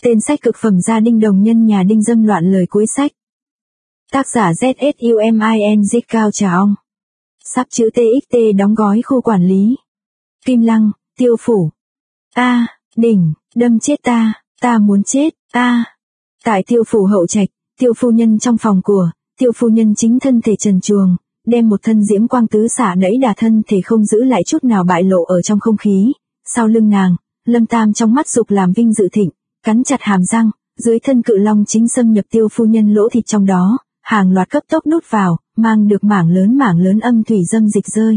Tên sách cực phẩm gia đình đồng nhân nhà đinh dâm loạn lời cuối sách. Tác giả ZSUMINZ Cao Trà Ong. Sắp chữ TXT đóng gói khu quản lý. Kim Lăng, Tiêu Phủ. Đỉnh, đâm chết ta muốn chết, Tại Tiêu Phủ hậu trạch, Tiêu phu nhân trong phòng của, Tiêu phu nhân chính thân thể trần truồng, đem một thân diễm quang tứ xả đẫy đà thân thể không giữ lại chút nào bại lộ ở trong không khí. Sau lưng nàng, Lâm Tam trong mắt dục làm vinh dự thịnh, cắn chặt hàm răng, dưới thân cự long chính xâm nhập Tiêu phu nhân lỗ thịt trong đó, hàng loạt cấp tốc nút vào, mang được mảng lớn âm thủy dâm dịch rơi.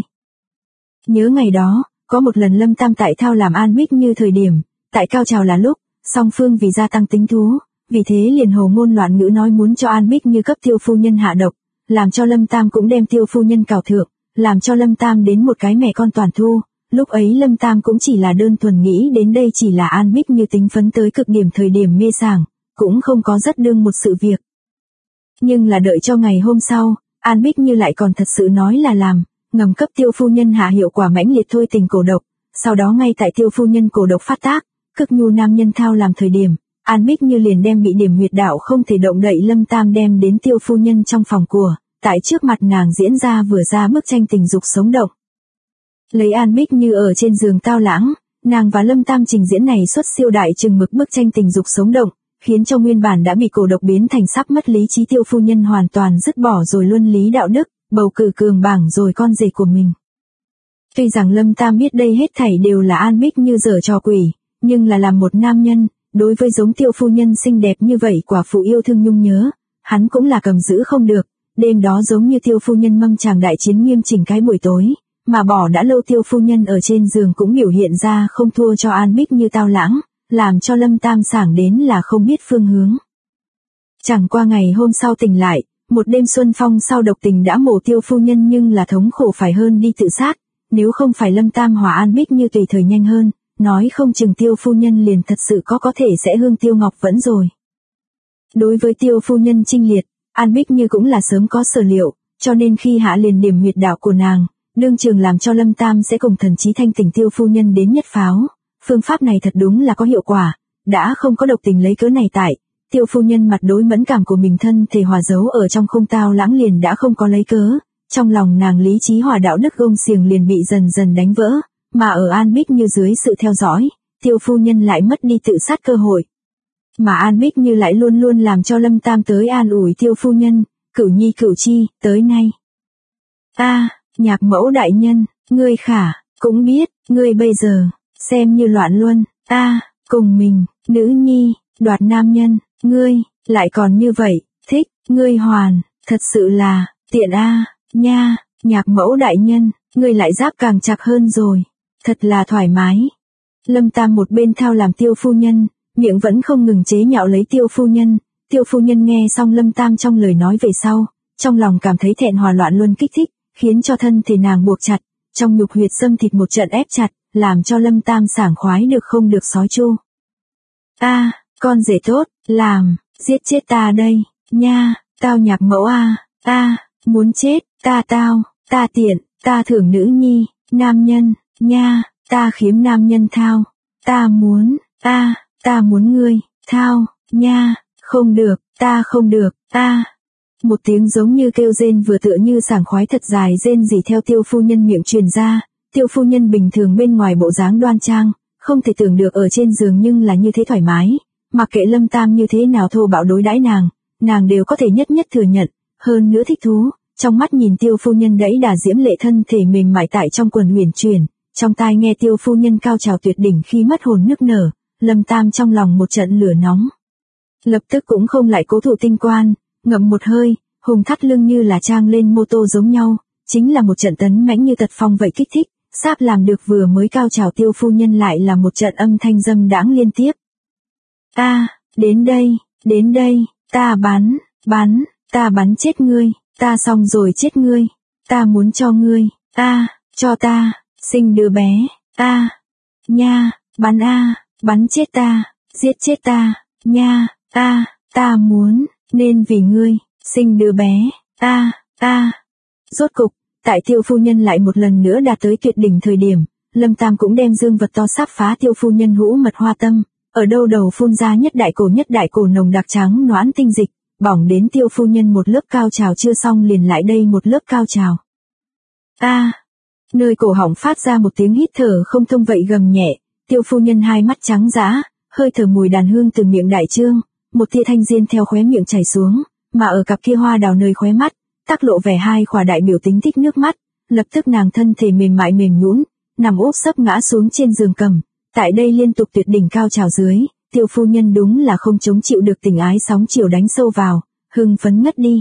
Nhớ ngày đó, có một lần Lâm Tam tại thao làm an mích như thời điểm, tại cao trào là lúc, song phương vì gia tăng tính thú, vì thế liền hồ ngôn loạn ngữ nói muốn cho an mích như cấp Tiêu phu nhân hạ độc, làm cho Lâm Tam cũng đem Tiêu phu nhân cào thượng, làm cho Lâm Tam đến một cái mẹ con toàn thu. Lúc ấy Lâm Tam cũng chỉ là đơn thuần nghĩ đến đây chỉ là an mích như tính phấn tới cực điểm thời điểm mê sảng, cũng không có rất đương một sự việc. Nhưng là đợi cho ngày hôm sau, An Bích Như lại còn thật sự nói là làm, ngầm cấp Tiêu phu nhân hạ hiệu quả mãnh liệt thôi tình cổ độc, sau đó ngay tại Tiêu phu nhân cổ độc phát tác, cực nhu nam nhân thao làm thời điểm, An Bích Như liền đem bị điểm huyệt đạo không thể động đậy Lâm Tam đem đến Tiêu phu nhân trong phòng của, tại trước mặt nàng diễn ra vừa ra bức tranh tình dục sống động. Lấy An Bích Như ở trên giường tao lãng, nàng và Lâm Tam trình diễn này xuất siêu đại chừng mực bức tranh tình dục sống động, khiến cho nguyên bản đã bị cổ độc biến thành sắp mất lý trí Tiêu phu nhân hoàn toàn dứt bỏ rồi luân lý đạo đức, bầu cử cường bảng rồi con rể của mình. Tuy rằng Lâm Tam biết đây hết thảy đều là An Bích Như giở trò quỷ, nhưng là làm một nam nhân, đối với giống Tiêu phu nhân xinh đẹp như vậy quả phụ yêu thương nhung nhớ, hắn cũng là cầm giữ không được. Đêm đó giống như Tiêu phu nhân mâm tràng đại chiến nghiêm chỉnh cái buổi tối, mà bỏ đã lâu Tiêu phu nhân ở trên giường cũng biểu hiện ra không thua cho An Bích Như tao lãng, làm cho Lâm Tam sảng đến là không biết phương hướng. Chẳng qua ngày hôm sau tỉnh lại, một đêm xuân phong sau độc tình đã mổ Tiêu phu nhân nhưng là thống khổ phải hơn đi tự sát, nếu không phải Lâm Tam hòa An Bích Như tùy thời nhanh hơn, nói không chừng Tiêu phu nhân liền thật sự có thể sẽ hương Tiêu Ngọc Vẫn rồi. Đối với Tiêu phu nhân trinh liệt, An Bích Như cũng là sớm có sở liệu, cho nên khi hạ liền điểm huyệt đạo của nàng, đương trường làm cho Lâm Tam sẽ cùng thần trí thanh tỉnh Tiêu phu nhân đến nhất pháo. Phương pháp này thật đúng là có hiệu quả, đã không có độc tình lấy cớ này tại, Tiêu phu nhân mặt đối mẫn cảm của mình thân thể hòa giấu ở trong không tao lãng liền đã không có lấy cớ, trong lòng nàng lý trí hòa đạo đức gông xiềng liền bị dần dần đánh vỡ, mà ở An Bích Như dưới sự theo dõi, Tiêu phu nhân lại mất đi tự sát cơ hội. Mà An Bích Như lại luôn luôn làm cho Lâm Tam tới an ủi Tiêu phu nhân, cửu nhi cửu chi, tới nay. Nhạc mẫu đại nhân, ngươi khả, cũng biết, ngươi bây giờ, xem như loạn luân, cùng mình, nữ nhi, đoạt nam nhân, ngươi, lại còn như vậy, thích, ngươi hoàn, thật sự là, tiện nha, nhạc mẫu đại nhân, ngươi lại giáp càng chặt hơn rồi, thật là thoải mái. Lâm Tam một bên thao làm Tiêu phu nhân, miệng vẫn không ngừng chế nhạo lấy Tiêu phu nhân nghe xong Lâm Tam trong lời nói về sau, trong lòng cảm thấy thẹn hòa loạn luân kích thích, khiến cho thân thể nàng buộc chặt, trong nhục huyệt xâm thịt một trận ép chặt, làm cho Lâm Tam sảng khoái được không được sói chu. Con rể tốt, làm, giết chết ta đây, nha, tao nhạc mẫu muốn chết, ta tiện, ta thưởng nữ nhi, nam nhân, nha, ta khiếm nam nhân thao, ta muốn ngươi, thao, nha, không được, ta không được, Một tiếng giống như kêu rên vừa tựa như sảng khoái thật dài rên rỉ theo Tiêu phu nhân miệng truyền ra, Tiêu phu nhân bình thường bên ngoài bộ dáng đoan trang, không thể tưởng được ở trên giường nhưng là như thế thoải mái, mặc kệ Lâm Tam như thế nào thô bạo đối đãi nàng đều có thể nhất thừa nhận, hơn nữa thích thú, trong mắt nhìn Tiêu phu nhân đẫy đà diễm lệ thân thể mềm mại tại trong quần huyền chuyển, trong tai nghe Tiêu phu nhân cao trào tuyệt đỉnh khi mất hồn nức nở, Lâm Tam trong lòng một trận lửa nóng. Lập tức cũng không lại cố thủ tinh quan, ngậm một hơi, hùng thắt lưng như là trang lên mô tô giống nhau, chính là một trận tấn mãnh như tật phong vậy kích thích, sắp làm được vừa mới cao trào Tiêu phu nhân lại là một trận âm thanh dâm đãng liên tiếp. Đến đây, ta bắn chết ngươi, ta xong rồi chết ngươi, ta muốn cho ngươi, cho ta, sinh đứa bé, nha, bắn chết ta, giết chết ta, nha, ta muốn, nên vì ngươi, sinh đứa bé, Rốt cục, tại Tiêu phu nhân lại một lần nữa đạt tới tuyệt đỉnh thời điểm, Lâm Tam cũng đem dương vật to sắp phá Tiêu phu nhân hũ mật hoa tâm, Ở đâu đầu phun ra nhất đại cổ nồng đặc trắng noãn tinh dịch, bỏng đến Tiêu phu nhân một lớp cao trào chưa xong liền lại đây một lớp cao trào. Nơi cổ họng phát ra một tiếng hít thở không thông vậy gầm nhẹ, Tiêu phu nhân hai mắt trắng dã, hơi thở mùi đàn hương từ miệng đại trương, một tia thanh diên theo khóe miệng chảy xuống, mà ở cặp kia hoa đào nơi khóe mắt, tác lộ vẻ hai khỏa đại biểu tính thích nước mắt, lập tức nàng thân thể mềm mại mềm nhũn, nằm úp sấp ngã xuống trên giường cầm, tại đây liên tục tuyệt đỉnh cao trào dưới, Tiêu phu nhân đúng là không chống chịu được tình ái sóng chiều đánh sâu vào, hưng phấn ngất đi.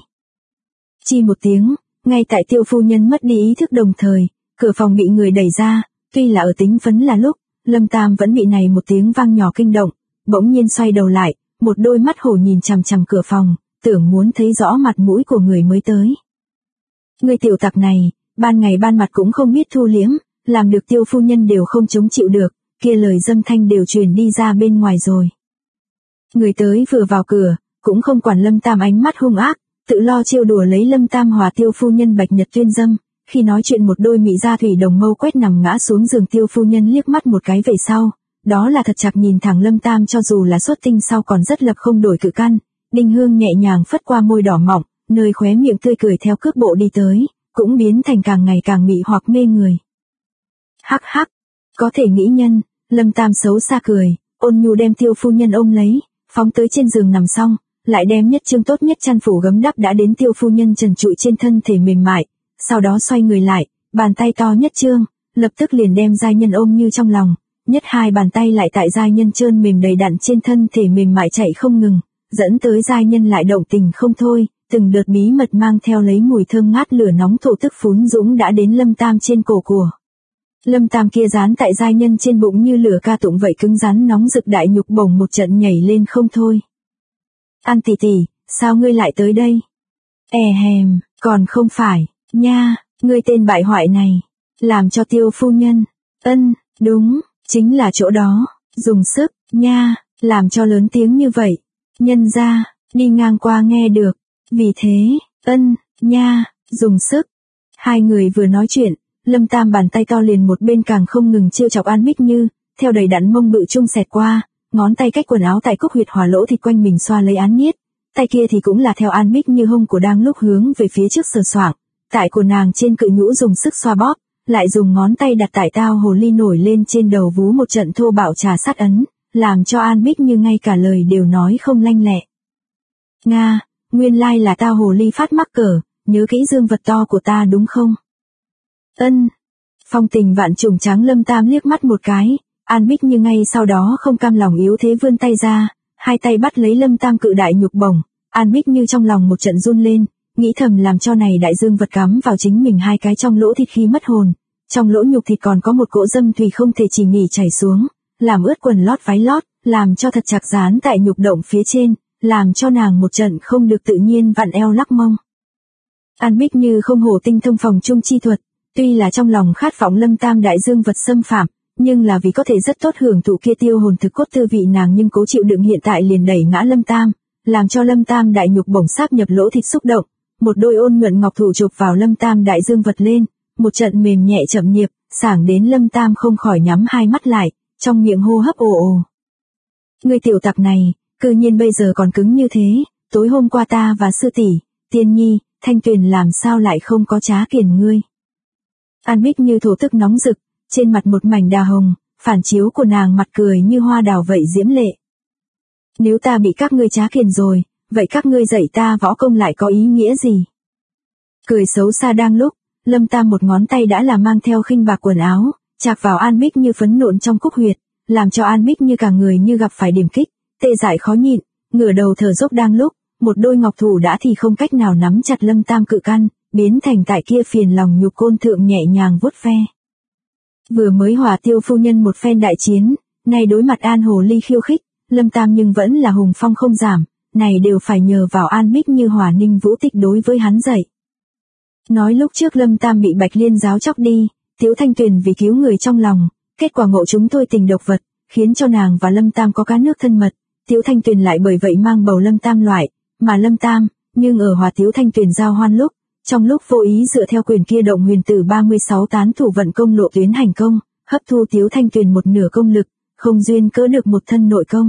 Chi một tiếng, ngay tại Tiêu phu nhân mất đi ý thức đồng thời, cửa phòng bị người đẩy ra, tuy là ở tính phấn là lúc, Lâm Tam vẫn bị này một tiếng vang nhỏ kinh động, bỗng nhiên xoay đầu lại, một đôi mắt hổ nhìn chằm chằm cửa phòng, tưởng muốn thấy rõ mặt mũi của người mới tới. Người tiểu tặc này, ban ngày ban mặt cũng không biết thu liếm, làm được Tiêu phu nhân đều không chống chịu được, kia lời dâm thanh đều truyền đi ra bên ngoài rồi. Người tới vừa vào cửa, cũng không quản Lâm Tam ánh mắt hung ác, tự lo trêu đùa lấy Lâm Tam hòa Tiêu phu nhân bạch nhật tuyên dâm, khi nói chuyện một đôi mị da thủy đồng mâu quét nằm ngã xuống giường Tiêu phu nhân liếc mắt một cái về sau, đó là thật chặt nhìn thẳng Lâm Tam cho dù là xuất tinh sau còn rất lập không đổi cự căn, đinh hương nhẹ nhàng phất qua môi đỏ mọng, nơi khóe miệng tươi cười theo cước bộ đi tới, cũng biến thành càng ngày càng mị hoặc mê người. Hắc hắc, có thể nghĩ nhân, Lâm Tam xấu xa cười, ôn nhu đem Tiêu phu nhân ôm lấy, phóng tới trên giường nằm xong, lại đem nhất trương tốt nhất chăn phủ gấm đắp đã đến Tiêu phu nhân trần trụi trên thân thể mềm mại, sau đó xoay người lại, bàn tay to nhất trương, lập tức liền đem giai nhân ôm như trong lòng, nhất hai bàn tay lại tại giai nhân trơn mềm đầy đặn trên thân thể mềm mại chạy không ngừng, dẫn tới giai nhân lại động tình không thôi, từng đợt bí mật mang theo lấy mùi thơm ngát lửa nóng thổ tức phún dũng đã đến Lâm Tam trên cổ của. Lâm Tam kia dán tại giai nhân trên bụng như lửa ca tụng vậy cứng rắn nóng rực đại nhục bổng một trận nhảy lên không thôi. An tỷ tỷ, sao ngươi lại tới đây? Hèm, còn không phải, nha, ngươi tên bại hoại này, làm cho Tiêu phu nhân, đúng, chính là chỗ đó, dùng sức, nha, làm cho lớn tiếng như vậy, nhân ra, đi ngang qua nghe được, vì thế, nha, dùng sức. Hai người vừa nói chuyện, Lâm Tam bàn tay to liền một bên càng không ngừng trêu chọc An Bích Như, theo đầy đặn mông bự trung xẹt qua, ngón tay cách quần áo tại cúc huyệt hỏa lỗ thịt quanh mình xoa lấy Án Niết, tay kia thì cũng là theo An Bích Như hông của đang lúc hướng về phía trước sờ soạng, tại của nàng trên cự nhũ dùng sức xoa bóp, lại dùng ngón tay đặt tại tao hồ ly nổi lên trên đầu vú một trận thô bạo trà sát ấn, làm cho An Bích Như ngay cả lời đều nói không lanh lẹ. Nga, nguyên lai là tao hồ ly phát mắc cỡ, nhớ kỹ dương vật to của ta đúng không? Phong tình vạn trùng trắng Lâm Tam liếc mắt một cái, An Bích Như ngay sau đó không cam lòng yếu thế vươn tay ra, hai tay bắt lấy Lâm Tam cự đại nhục bổng, An Bích Như trong lòng một trận run lên, nghĩ thầm làm cho này đại dương vật cắm vào chính mình hai cái trong lỗ thịt khi mất hồn, trong lỗ nhục thịt còn có một cỗ dâm thủy không thể chỉ nghỉ chảy xuống, làm ướt quần lót váy lót, làm cho thật chặt dán tại nhục động phía trên, làm cho nàng một trận không được tự nhiên vặn eo lắc mông. An Bích Như không hổ tinh thông phòng trung chi thuật, tuy là trong lòng khát vọng Lâm Tam đại dương vật xâm phạm, nhưng là vì có thể rất tốt hưởng thụ kia tiêu hồn thực cốt tư vị nàng nhưng cố chịu đựng hiện tại liền đẩy ngã Lâm Tam, làm cho Lâm Tam đại nhục bổng sáp nhập lỗ thịt xúc động, một đôi ôn nhuận ngọc thủ chụp vào Lâm Tam đại dương vật lên, một trận mềm nhẹ chậm nhịp, sảng đến Lâm Tam không khỏi nhắm hai mắt lại, trong miệng hô hấp ồ ồ. Người tiểu tặc này, cư nhiên bây giờ còn cứng như thế, tối hôm qua ta và sư tỷ, Tiên Nhi, Thanh Tuyền làm sao lại không có trá kiền ngươi. An Bích Như thổ tức nóng rực, trên mặt một mảnh đà hồng, phản chiếu của nàng mặt cười như hoa đào vậy diễm lệ. Nếu ta bị các ngươi trá kiền rồi, vậy các ngươi dạy ta võ công lại có ý nghĩa gì? Cười xấu xa đang lúc, Lâm Tam một ngón tay đã là mang theo khinh bạc quần áo, chạc vào An Bích Như phấn nộn trong cúc huyệt, làm cho An Bích Như cả người như gặp phải điểm kích, tê dại khó nhịn, ngửa đầu thở dốc đang lúc, một đôi ngọc thủ đã thì không cách nào nắm chặt Lâm Tam cự căn, biến thành tại kia phiền lòng nhục côn thượng nhẹ nhàng vuốt ve. Vừa mới hòa Tiêu phu nhân một phen đại chiến, nay đối mặt An Hồ Ly khiêu khích, Lâm Tam nhưng vẫn là hùng phong không giảm, này đều phải nhờ vào An Bích Như hòa ninh vũ tích đối với hắn dạy. Nói lúc trước Lâm Tam bị Bạch Liên giáo chóc đi, Tiếu Thanh Tuyền vì cứu người trong lòng, kết quả ngộ chúng tôi tình độc vật, khiến cho nàng và Lâm Tam có cá nước thân mật, Tiếu Thanh Tuyền lại bởi vậy mang bầu Lâm Tam loại, mà Lâm Tam, nhưng ở hòa Tiếu Thanh Tuyền giao hoan lúc, trong lúc vô ý dựa theo quyền kia động huyền tử 36 tán thủ vận công lộ tuyến hành công, hấp thu Tiếu Thanh Tuyền một nửa công lực, không duyên cỡ được một thân nội công.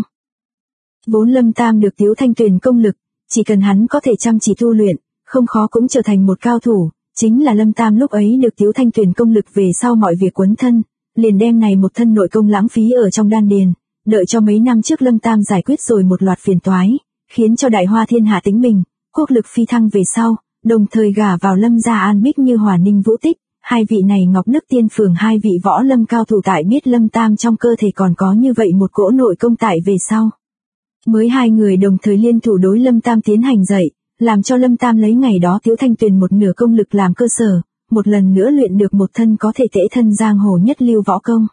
Vốn Lâm Tam được Tiếu Thanh Tuyền công lực, chỉ cần hắn có thể chăm chỉ tu luyện, không khó cũng trở thành một cao thủ, chính là Lâm Tam lúc ấy được Tiếu Thanh Tuyền công lực về sau mọi việc quấn thân, liền đem này một thân nội công lãng phí ở trong đan điền, đợi cho mấy năm trước Lâm Tam giải quyết rồi một loạt phiền toái, khiến cho đại hoa thiên hạ tính mình, quốc lực phi thăng về sau, đồng thời gả vào Lâm gia An Bích Như Hòa Ninh Vũ Tích, hai vị này Ngọc Đức Tiên Phường hai vị võ lâm cao thủ tại biết Lâm Tam trong cơ thể còn có như vậy một cỗ nội công tại về sau. Mới hai người đồng thời liên thủ đối Lâm Tam tiến hành dạy, làm cho Lâm Tam lấy ngày đó Tiếu Thanh Tuyền một nửa công lực làm cơ sở, một lần nữa luyện được một thân có thể tễ thân giang hồ nhất lưu võ công.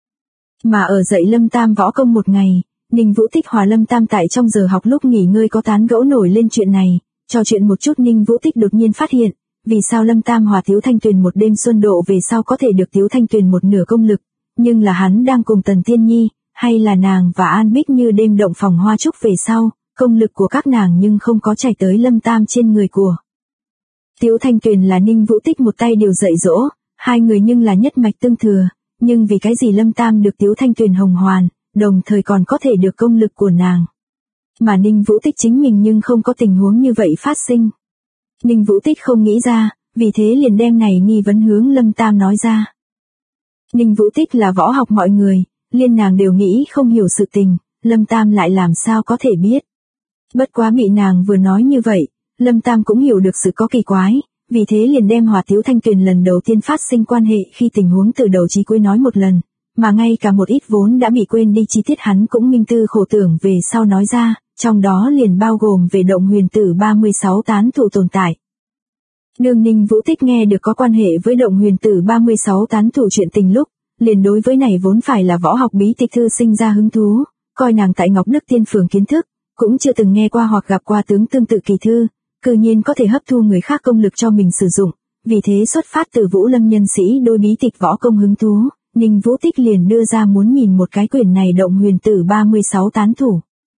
Mà ở dạy Lâm Tam võ công một ngày, Ninh Vũ Tích hòa Lâm Tam tại trong giờ học lúc nghỉ ngơi có tán gẫu nổi lên chuyện này, trò chuyện một chút Ninh Vũ Tích đột nhiên phát hiện, vì sao Lâm Tam hòa Tiếu Thanh Tuyền một đêm xuân độ về sau có thể được Tiếu Thanh Tuyền một nửa công lực, nhưng là hắn đang cùng Tần Tiên Nhi, hay là nàng và An Bích Như đêm động phòng hoa trúc về sau, công lực của các nàng nhưng không có chảy tới Lâm Tam trên người của. Tiếu Thanh Tuyền là Ninh Vũ Tích một tay điều dạy dỗ, hai người nhưng là nhất mạch tương thừa, nhưng vì cái gì Lâm Tam được Tiếu Thanh Tuyền hồng hoàn, đồng thời còn có thể được công lực của nàng. Mà Ninh Vũ Tích chính mình nhưng không có tình huống như vậy phát sinh. Ninh Vũ Tích không nghĩ ra, vì thế liền đem này nghi vấn hướng Lâm Tam nói ra. Ninh Vũ Tích là võ học mọi người, liên nàng đều nghĩ không hiểu sự tình, Lâm Tam lại làm sao có thể biết. Bất quá bị nàng vừa nói như vậy, Lâm Tam cũng hiểu được sự có kỳ quái, vì thế liền đem hòa Tiếu Thanh Tuyền lần đầu tiên phát sinh quan hệ khi tình huống từ đầu chí cuối nói một lần, mà ngay cả một ít vốn đã bị quên đi chi tiết hắn cũng minh tư khổ tưởng về sau nói ra, trong đó liền bao gồm về Động Huyền Tử 36 tán thủ tồn tại. Nương Ninh Vũ Tích nghe được có quan hệ với Động Huyền Tử 36 tán thủ chuyện tình lúc, liền đối với này vốn phải là võ học bí tịch thư sinh ra hứng thú, coi nàng tại Ngọc Đức Tiên Phường kiến thức, cũng chưa từng nghe qua hoặc gặp qua tướng tương tự kỳ thư, cư nhiên có thể hấp thu người khác công lực cho mình sử dụng, vì thế xuất phát từ Vũ Lâm nhân sĩ đối bí tịch võ công hứng thú, Ninh Vũ Tích liền đưa ra muốn nhìn một cái quyển này Động Huyền Tử 36 tán thủ.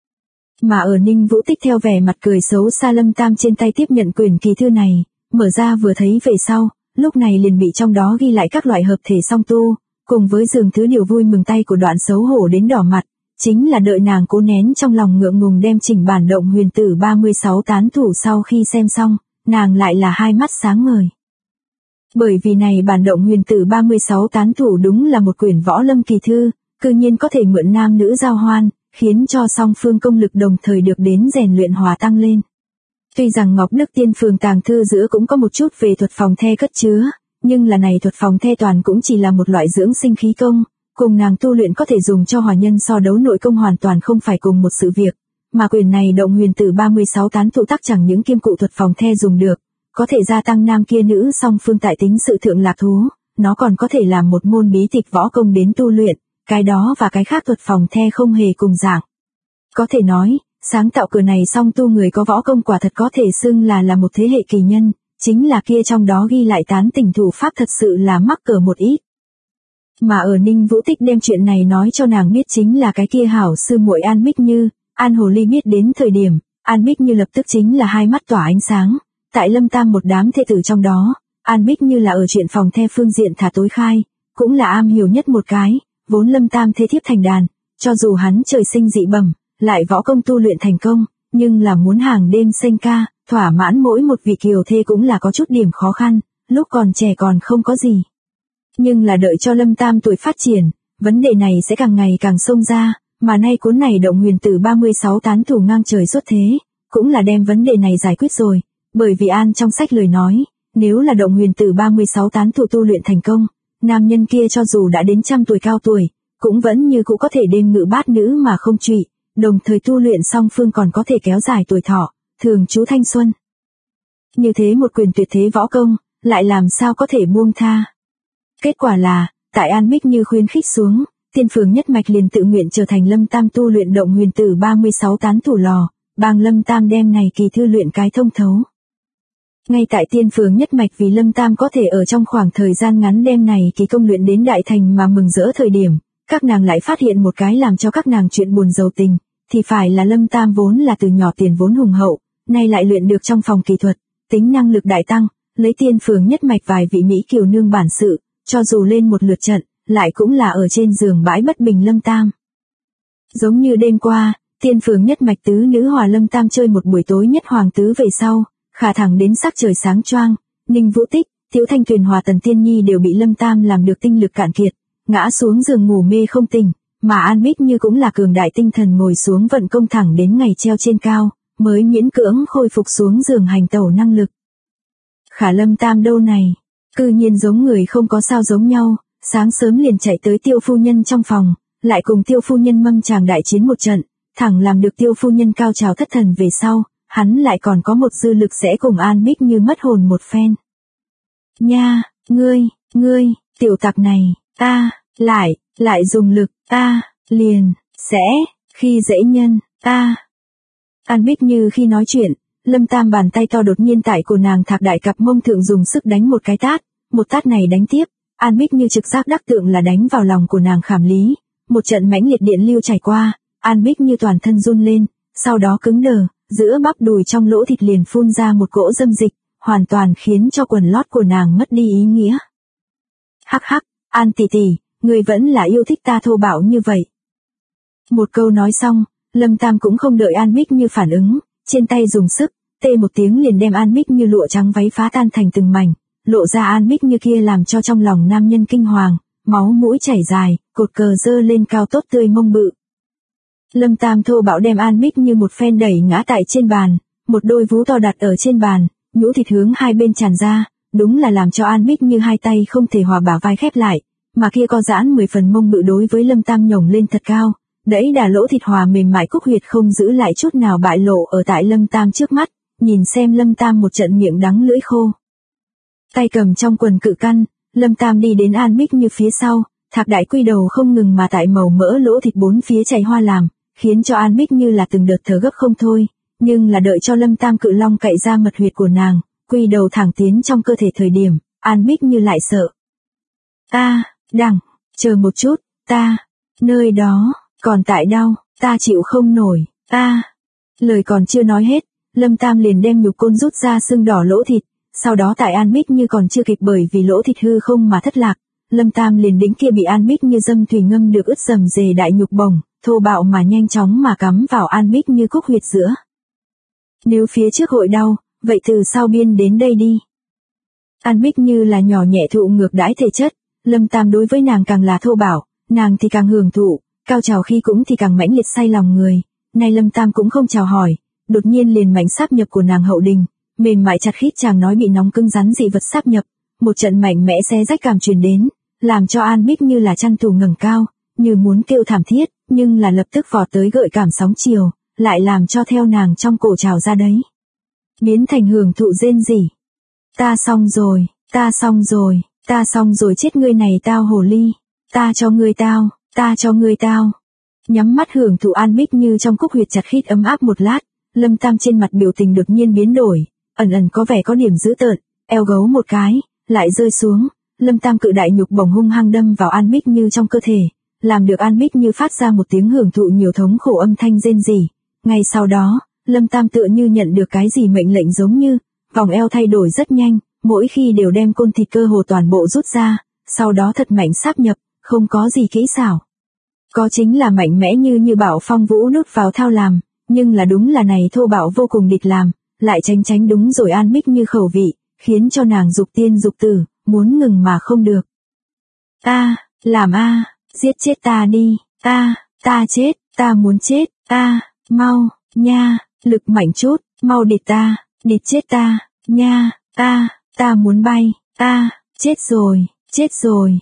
Mà ở Ninh Vũ Tích theo vẻ mặt cười xấu xa Lâm Tam trên tay tiếp nhận quyển kỳ thư này, mở ra vừa thấy về sau, lúc này liền bị trong đó ghi lại các loại hợp thể song tu, cùng với dường thứ điều vui mừng tay của Đoạn xấu hổ đến đỏ mặt, chính là đợi nàng cố nén trong lòng ngượng ngùng đem chỉnh bản Động Huyền Tử 36 tán thủ sau khi xem xong, nàng lại là hai mắt sáng ngời. Bởi vì này bản Động Huyền Tử 36 tán thủ đúng là một quyển võ lâm kỳ thư, cư nhiên có thể mượn nam nữ giao hoan, khiến cho song phương công lực đồng thời được đến rèn luyện hòa tăng lên. Tuy rằng Ngọc Đức Tiên Phường tàng thư giữa cũng có một chút về thuật phòng the cất chứa, nhưng là này thuật phòng the toàn cũng chỉ là một loại dưỡng sinh khí công, cùng nàng tu luyện có thể dùng cho hòa nhân so đấu nội công hoàn toàn không phải cùng một sự việc, mà quyển này Động Huyền Tử 36 tán thủ tác chẳng những kiêm cụ thuật phòng the dùng được, có thể gia tăng nam kia nữ song phương tại tính sự thượng lạc thú, nó còn có thể làm một môn bí tịch võ công đến tu luyện, cái đó và cái khác thuật phòng the không hề cùng dạng. Có thể nói, sáng tạo cửa này song tu người có võ công quả thật có thể xưng là một thế hệ kỳ nhân, chính là kia trong đó ghi lại tán tình thủ pháp thật sự là mắc cỡ một ít. Mà ở Ninh Vũ Tích đem chuyện này nói cho nàng biết chính là cái kia hảo sư muội An Bích Như, An Hồ Ly biết đến thời điểm, An Bích Như lập tức chính là hai mắt tỏa ánh sáng, tại Lâm Tam một đám thê tử trong đó, An Bích Như là ở chuyện phòng the phương diện thả tối khai, cũng là am hiểu nhất một cái, vốn Lâm Tam thê thiếp thành đàn, cho dù hắn trời sinh dị bẩm, lại võ công tu luyện thành công, nhưng là muốn hàng đêm sinh ca, thỏa mãn mỗi một vị kiều thê cũng là có chút điểm khó khăn, lúc còn trẻ còn không có gì. Nhưng là đợi cho Lâm Tam tuổi phát triển, vấn đề này sẽ càng ngày càng xông ra, mà nay cuốn này Động Huyền Tử 36 tán thủ ngang trời xuất thế, cũng là đem vấn đề này giải quyết rồi, bởi vì An trong sách lời nói, nếu là Động Huyền Tử 36 tán thủ tu luyện thành công, nam nhân kia cho dù đã đến trăm tuổi cao tuổi, cũng vẫn như cũ có thể đêm ngự bát nữ mà không trụy, đồng thời tu luyện song phương còn có thể kéo dài tuổi thọ, thường trú thanh xuân. Như thế một quyền tuyệt thế võ công, lại làm sao có thể buông tha. Kết quả là, tại An Bích Như khuyến khích xuống, Tiên Phường nhất mạch liền tự nguyện trở thành Lâm Tam tu luyện Động Huyền Tử 36 tán thủ lò, bang Lâm Tam đem này kỳ thư luyện cái thông thấu. Ngay tại Tiên Phường nhất mạch vì Lâm Tam có thể ở trong khoảng thời gian ngắn đem này kỳ công luyện đến đại thành mà mừng rỡ thời điểm, các nàng lại phát hiện một cái làm cho các nàng chuyện buồn rầu tình, thì phải là Lâm Tam vốn là từ nhỏ tiền vốn hùng hậu, nay lại luyện được trong phòng kỳ thuật, tính năng lực đại tăng, lấy Tiên Phường nhất mạch vài vị mỹ kiều nương bản sự, cho dù lên một lượt trận, lại cũng là ở trên giường bãi bất bình Lâm Tam. Giống như đêm qua, Tiên Phường nhất mạch tứ nữ hòa Lâm Tam chơi một buổi tối nhất hoàng tứ về sau, khả thẳng đến sắc trời sáng choang, Ninh Vũ Tích, Tiếu Thanh Tuyền hòa Tần Tiên Nhi đều bị Lâm Tam làm được tinh lực cạn kiệt, ngã xuống giường ngủ mê không tỉnh, mà An Bích Như cũng là cường đại tinh thần ngồi xuống vận công thẳng đến ngày treo trên cao, mới miễn cưỡng khôi phục xuống giường hành tẩu năng lực. Khả Lâm Tam đâu này, cư nhiên giống người không có sao giống nhau, sáng sớm liền chạy tới Tiêu phu nhân trong phòng, lại cùng Tiêu phu nhân mâm chàng đại chiến một trận, thẳng làm được Tiêu phu nhân cao trào thất thần về sau, hắn lại còn có một dư lực sẽ cùng An Bích Như mất hồn một phen. Nha, ngươi, tiểu tặc này, lại dùng lực, liền, sẽ, khi dễ nhân, An Bích Như khi nói chuyện, Lâm Tam bàn tay to đột nhiên tại của nàng thạc đại cặp mông thượng dùng sức đánh một cái tát, một tát này đánh tiếp, An Bích Như trực giác đắc tượng là đánh vào lòng của nàng khảm lý, một trận mãnh liệt điện lưu chảy qua, An Bích Như toàn thân run lên, sau đó cứng đờ, giữa bắp đùi trong lỗ thịt liền phun ra một cỗ dâm dịch, hoàn toàn khiến cho quần lót của nàng mất đi ý nghĩa. Hắc hắc, An tỷ tỷ, người vẫn là yêu thích ta thô bạo như vậy. Một câu nói xong, Lâm Tam cũng không đợi An Bích Như phản ứng, trên tay dùng sức, tê một tiếng liền đem An Bích Như lụa trắng váy phá tan thành từng mảnh, lộ ra An Bích Như kia làm cho trong lòng nam nhân kinh hoàng, máu mũi chảy dài, cột cờ dơ lên cao tốt tươi mông bự. Lâm Tam thô bạo đem An Bích Như một phen đẩy ngã tại trên bàn, một đôi vú to đặt ở trên bàn, nhũ thịt hướng hai bên tràn ra, đúng là làm cho An Bích Như hai tay không thể hòa bả vai khép lại, mà kia co giãn 10 phần mông bự đối với Lâm Tam nhổng lên thật cao, đẩy đà lỗ thịt hòa mềm mại cúc huyệt không giữ lại chút nào bại lộ ở tại Lâm Tam trước mắt, nhìn xem Lâm Tam một trận miệng đắng lưỡi khô. Tay cầm trong quần cự căn, Lâm Tam đi đến An Bích Như phía sau, thạc đại quy đầu không ngừng mà tại màu mỡ lỗ thịt bốn phía chảy hoa làm, khiến cho An Bích Như là từng đợt thở gấp không thôi, nhưng là đợi cho Lâm Tam cự long cậy ra mật huyệt của nàng, quy đầu thẳng tiến trong cơ thể thời điểm, An Bích Như lại sợ. Chờ một chút, nơi đó, còn tại đau, ta chịu không nổi, Lời còn chưa nói hết, Lâm Tam liền đem nhục côn rút ra sưng đỏ lỗ thịt, sau đó tại An Bích Như còn chưa kịp bởi vì lỗ thịt hư không mà thất lạc, Lâm Tam liền đĩnh kia bị An Bích Như dâm thủy ngâm được ướt dầm dề đại nhục bồng, thô bạo mà nhanh chóng mà cắm vào An Bích Như cúc huyệt giữa. Nếu phía trước hội đau, vậy từ sau biên đến đây đi. An Bích Như là nhỏ nhẹ thụ ngược đãi thể chất, Lâm Tam đối với nàng càng là thô bạo, nàng thì càng hưởng thụ, cao trào khi cũng thì càng mãnh liệt say lòng người. Nay Lâm Tam cũng không chào hỏi, đột nhiên liền mảnh sáp nhập của nàng hậu đình, mềm mại chặt khít chàng nói bị nóng cứng rắn dị vật sáp nhập, một trận mạnh mẽ xé rách cảm truyền đến, làm cho An Bích Như là chăn thủ ngẩng cao, như muốn kêu thảm thiết, nhưng là lập tức vọt tới gợi cảm sóng chiều, lại làm cho theo nàng trong cổ trào ra đấy. Biến thành hưởng thụ rên rỉ. Ta xong rồi chết ngươi này tao hồ ly, ta cho ngươi tao. Nhắm mắt hưởng thụ An Bích Như trong cúc huyệt chặt khít ấm áp một lát, Lâm Tam trên mặt biểu tình đột nhiên biến đổi, ẩn có vẻ có điểm dữ tợn, eo gấu một cái, lại rơi xuống, Lâm Tam cự đại nhục bổng hung hăng đâm vào An Bích Như trong cơ thể, làm được An Bích Như phát ra một tiếng hưởng thụ nhiều thống khổ âm thanh rên rỉ. Ngay sau đó, Lâm Tam tựa như nhận được cái gì mệnh lệnh giống như, vòng eo thay đổi rất nhanh, mỗi khi đều đem côn thịt cơ hồ toàn bộ rút ra, sau đó thật mạnh sáp nhập, không có gì kỹ xảo. Có chính là mạnh mẽ như bảo phong vũ nút vào thao làm, nhưng là đúng là này thô bạo vô cùng địch làm, lại tránh đúng rồi An Bích Như khẩu vị, khiến cho nàng dục tiên dục tử, muốn ngừng mà không được. Giết chết ta đi, ta chết, ta muốn chết, mau, nha, lực mạnh chút, mau địt chết ta, nha, ta muốn bay, chết rồi,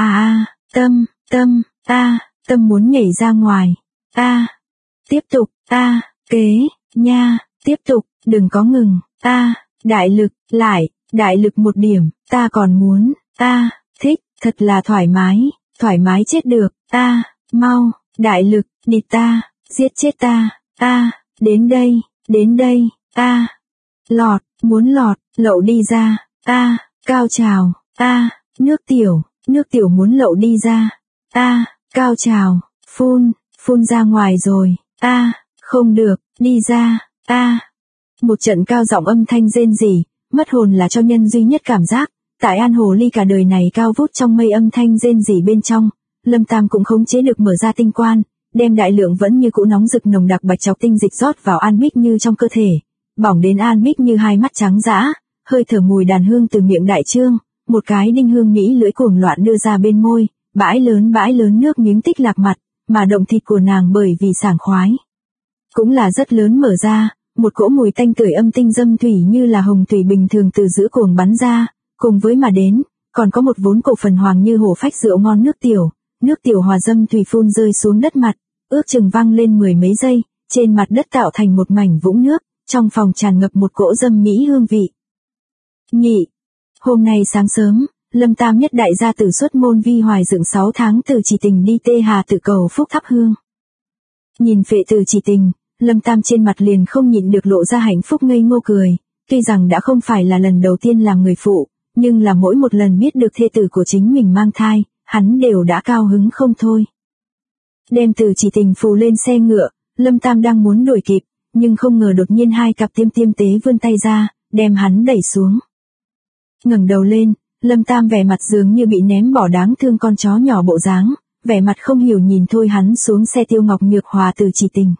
tâm muốn nhảy ra ngoài, tiếp tục, kế, nha, tiếp tục, đừng có ngừng, đại lực, đại lực một điểm, ta còn muốn, thích, thật là thoải mái chết được, mau, đại lực, địt ta, giết chết ta, đến đây, muốn lọt, lậu đi ra, cao trào, nước tiểu muốn lậu đi ra, cao trào, phun ra ngoài rồi, không được, đi ra, Một trận cao giọng âm thanh rên rỉ, mất hồn là cho nhân duy nhất cảm giác, tại An Hồ Ly cả đời này cao vút trong mây âm thanh rên rỉ bên trong, Lâm Tam cũng khống chế được mở ra tinh quan, đem đại lượng vẫn như cũ nóng rực nồng đặc bạch chọc tinh dịch rót vào An Mích Như trong cơ thể, bỏng đến An Mích Như hai mắt trắng dã, hơi thở mùi đàn hương từ miệng đại trương, một cái đinh hương mỹ lưỡi cuồng loạn đưa ra bên môi, bãi lớn nước miếng tích lạc mặt, mà động thịt của nàng bởi vì sảng khoái cũng là rất lớn mở ra, một cỗ mùi tanh tưởi âm tinh dâm thủy như là hồng thủy bình thường từ giữa cuồng bắn ra, cùng với mà đến, còn có một vốn cổ phần hoàng như hổ phách rượu ngon nước tiểu hòa dâm thủy phun rơi xuống đất mặt, ước chừng văng lên mười mấy giây, trên mặt đất tạo thành một mảnh vũng nước, trong phòng tràn ngập một cỗ dâm mỹ hương vị. Nhị, hôm nay sáng sớm, Lâm Tam nhất đại gia tử xuất môn vi hoài dựng 6 tháng từ Chỉ Tình đi Tê Hà tự cầu phúc thắp hương. Nhìn phệ từ Chỉ Tình, Lâm Tam trên mặt liền không nhịn được lộ ra hạnh phúc ngây ngô cười, tuy rằng đã không phải là lần đầu tiên làm người phụ, nhưng là mỗi một lần biết được thê tử của chính mình mang thai, hắn đều đã cao hứng không thôi. Đem từ Chỉ Tình phù lên xe ngựa, Lâm Tam đang muốn đuổi kịp, nhưng không ngờ đột nhiên hai cặp tiêm tế vươn tay ra, đem hắn đẩy xuống. Ngẩng đầu lên, Lâm Tam vẻ mặt dường như bị ném bỏ đáng thương con chó nhỏ bộ dáng, vẻ mặt không hiểu nhìn thôi hắn xuống xe Tiêu Ngọc Nhược hòa từ Chỉ Tình.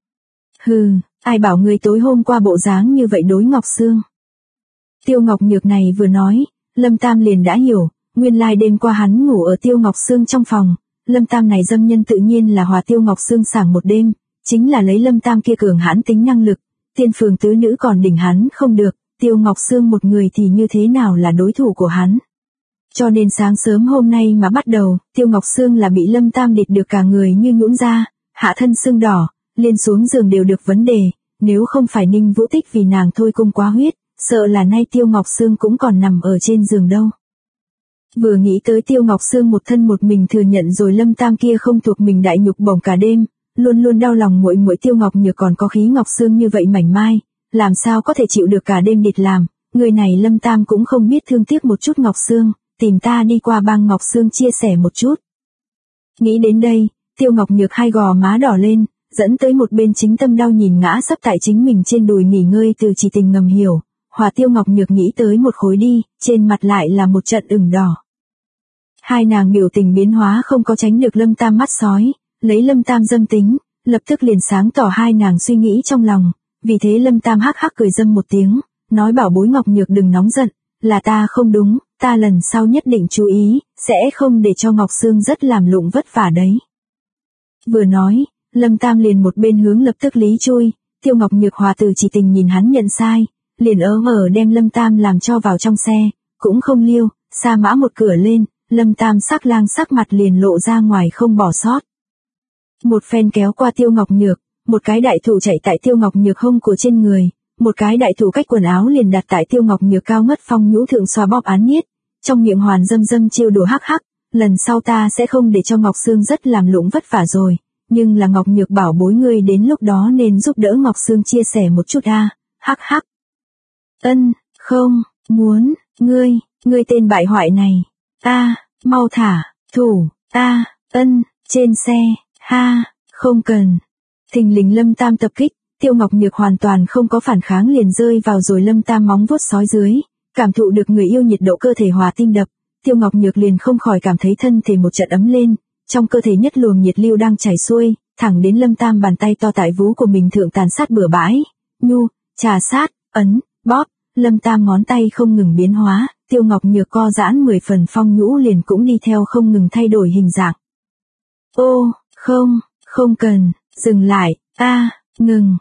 Hừ, ai bảo người tối hôm qua bộ dáng như vậy đối Ngọc Sương. Tiêu Ngọc Nhược này vừa nói, Lâm Tam liền đã hiểu, nguyên lai đêm qua hắn ngủ ở Tiêu Ngọc Sương trong phòng, Lâm Tam này dâm nhân tự nhiên là hòa Tiêu Ngọc Sương sảng một đêm, chính là lấy Lâm Tam kia cường hãn tính năng lực, tiên phường tứ nữ còn đỉnh hắn không được, Tiêu Ngọc Sương một người thì như thế nào là đối thủ của hắn. Cho nên sáng sớm hôm nay mà bắt đầu, Tiêu Ngọc Sương là bị Lâm Tam địt được cả người như nhũn ra, hạ thân sưng đỏ, lên xuống giường đều được vấn đề, nếu không phải Ninh Vũ Tích vì nàng thôi cung quá huyết, sợ là nay Tiêu Ngọc Sương cũng còn nằm ở trên giường đâu. Vừa nghĩ tới Tiêu Ngọc Sương một thân một mình thừa nhận rồi Lâm Tam kia không thuộc mình đại nhục bổng cả đêm, luôn luôn đau lòng muội muội Tiêu Ngọc Nhược còn có khí Ngọc Sương như vậy mảnh mai, làm sao có thể chịu được cả đêm địt làm, người này Lâm Tam cũng không biết thương tiếc một chút Ngọc Sương, tìm ta đi qua bang Ngọc Sương chia sẻ một chút. Nghĩ đến đây, Tiêu Ngọc Nhược hai gò má đỏ lên, dẫn tới một bên chính tâm đau nhìn ngã sấp tại chính mình trên đùi nghỉ ngơi từ Chỉ Tình ngầm hiểu, hòa Tiêu Ngọc Nhược nghĩ tới một khối đi, trên mặt lại là một trận ửng đỏ. Hai nàng biểu tình biến hóa không có tránh được Lâm Tam mắt sói, lấy Lâm Tam dâm tính, lập tức liền sáng tỏ hai nàng suy nghĩ trong lòng, vì thế Lâm Tam hắc hắc cười dâm một tiếng, nói bảo bối Ngọc Nhược đừng nóng giận, là ta không đúng, ta lần sau nhất định chú ý, sẽ không để cho Ngọc Sương rất làm lụng vất vả đấy. Vừa nói, Lâm Tam liền một bên hướng lập tức lý chui, Tiêu Ngọc Nhược hòa từ Chỉ Tình nhìn hắn nhận sai, liền đem Lâm Tam làm cho vào trong xe, cũng không liêu, sa mã một cửa lên, Lâm Tam sắc lang sắc mặt liền lộ ra ngoài không bỏ sót. Một phen kéo qua Tiêu Ngọc Nhược, một cái đại thủ chạy tại Tiêu Ngọc Nhược hông của trên người, một cái đại thủ cách quần áo liền đặt tại Tiêu Ngọc Nhược cao ngất phong nhũ thượng xoa bóp án niết, trong miệng hoàn dâm chiêu đùa hắc hắc, lần sau ta sẽ không để cho Ngọc Sương rất làm lụng vất vả rồi, nhưng là Ngọc Nhược bảo bối ngươi đến lúc đó nên giúp đỡ Ngọc Sương chia sẻ một chút hắc hắc. Không, muốn, ngươi tên bại hoại này, mau thả, thủ, trên xe, không cần. Thình lình Lâm Tam tập kích, Tiêu Ngọc Nhược hoàn toàn không có phản kháng liền rơi vào rồi Lâm Tam móng vuốt sói dưới, cảm thụ được người yêu nhiệt độ cơ thể hòa tim đập, Tiêu Ngọc Nhược liền không khỏi cảm thấy thân thể một trận ấm lên, trong cơ thể nhất luồng nhiệt lưu đang chảy xuôi, thẳng đến Lâm Tam bàn tay to tại vú của mình thượng tàn sát bừa bãi, trà sát, ấn, bóp, Lâm Tam ngón tay không ngừng biến hóa, Tiêu Ngọc Nhược co giãn 10 phần phong nhũ liền cũng đi theo không ngừng thay đổi hình dạng. Không cần, dừng lại, ngừng,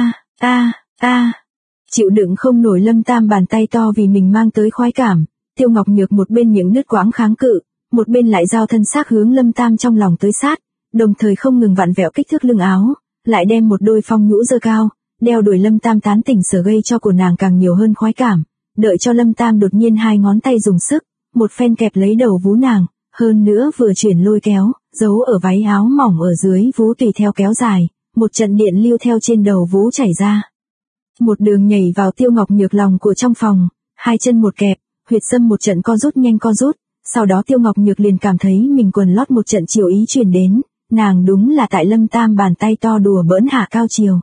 chịu đựng không nổi Lâm Tam bàn tay to vì mình mang tới khoái cảm, Tiêu Ngọc Nhược một bên miệng nứt quãng kháng cự, một bên lại giao thân xác hướng Lâm Tam trong lòng tới sát, đồng thời không ngừng vặn vẹo kích thước lưng áo, lại đem một đôi phong nhũ giơ cao, đeo đuổi Lâm Tam tán tỉnh sở gây cho của nàng càng nhiều hơn khoái cảm, đợi cho Lâm Tam đột nhiên hai ngón tay dùng sức, một phen kẹp lấy đầu vú nàng, hơn nữa vừa chuyển lôi kéo, giấu ở váy áo mỏng ở dưới vú tùy theo kéo dài, một trận điện lưu theo trên đầu vú chảy ra. Một đường nhảy vào Tiêu Ngọc Nhược lòng của trong phòng, hai chân một kẹp, huyệt dâm một trận co rút nhanh co rút, sau đó Tiêu Ngọc Nhược liền cảm thấy mình quần lót một trận chiều ý truyền đến, nàng đúng là tại Lâm Tam bàn tay to đùa bỡn hạ cao chiều.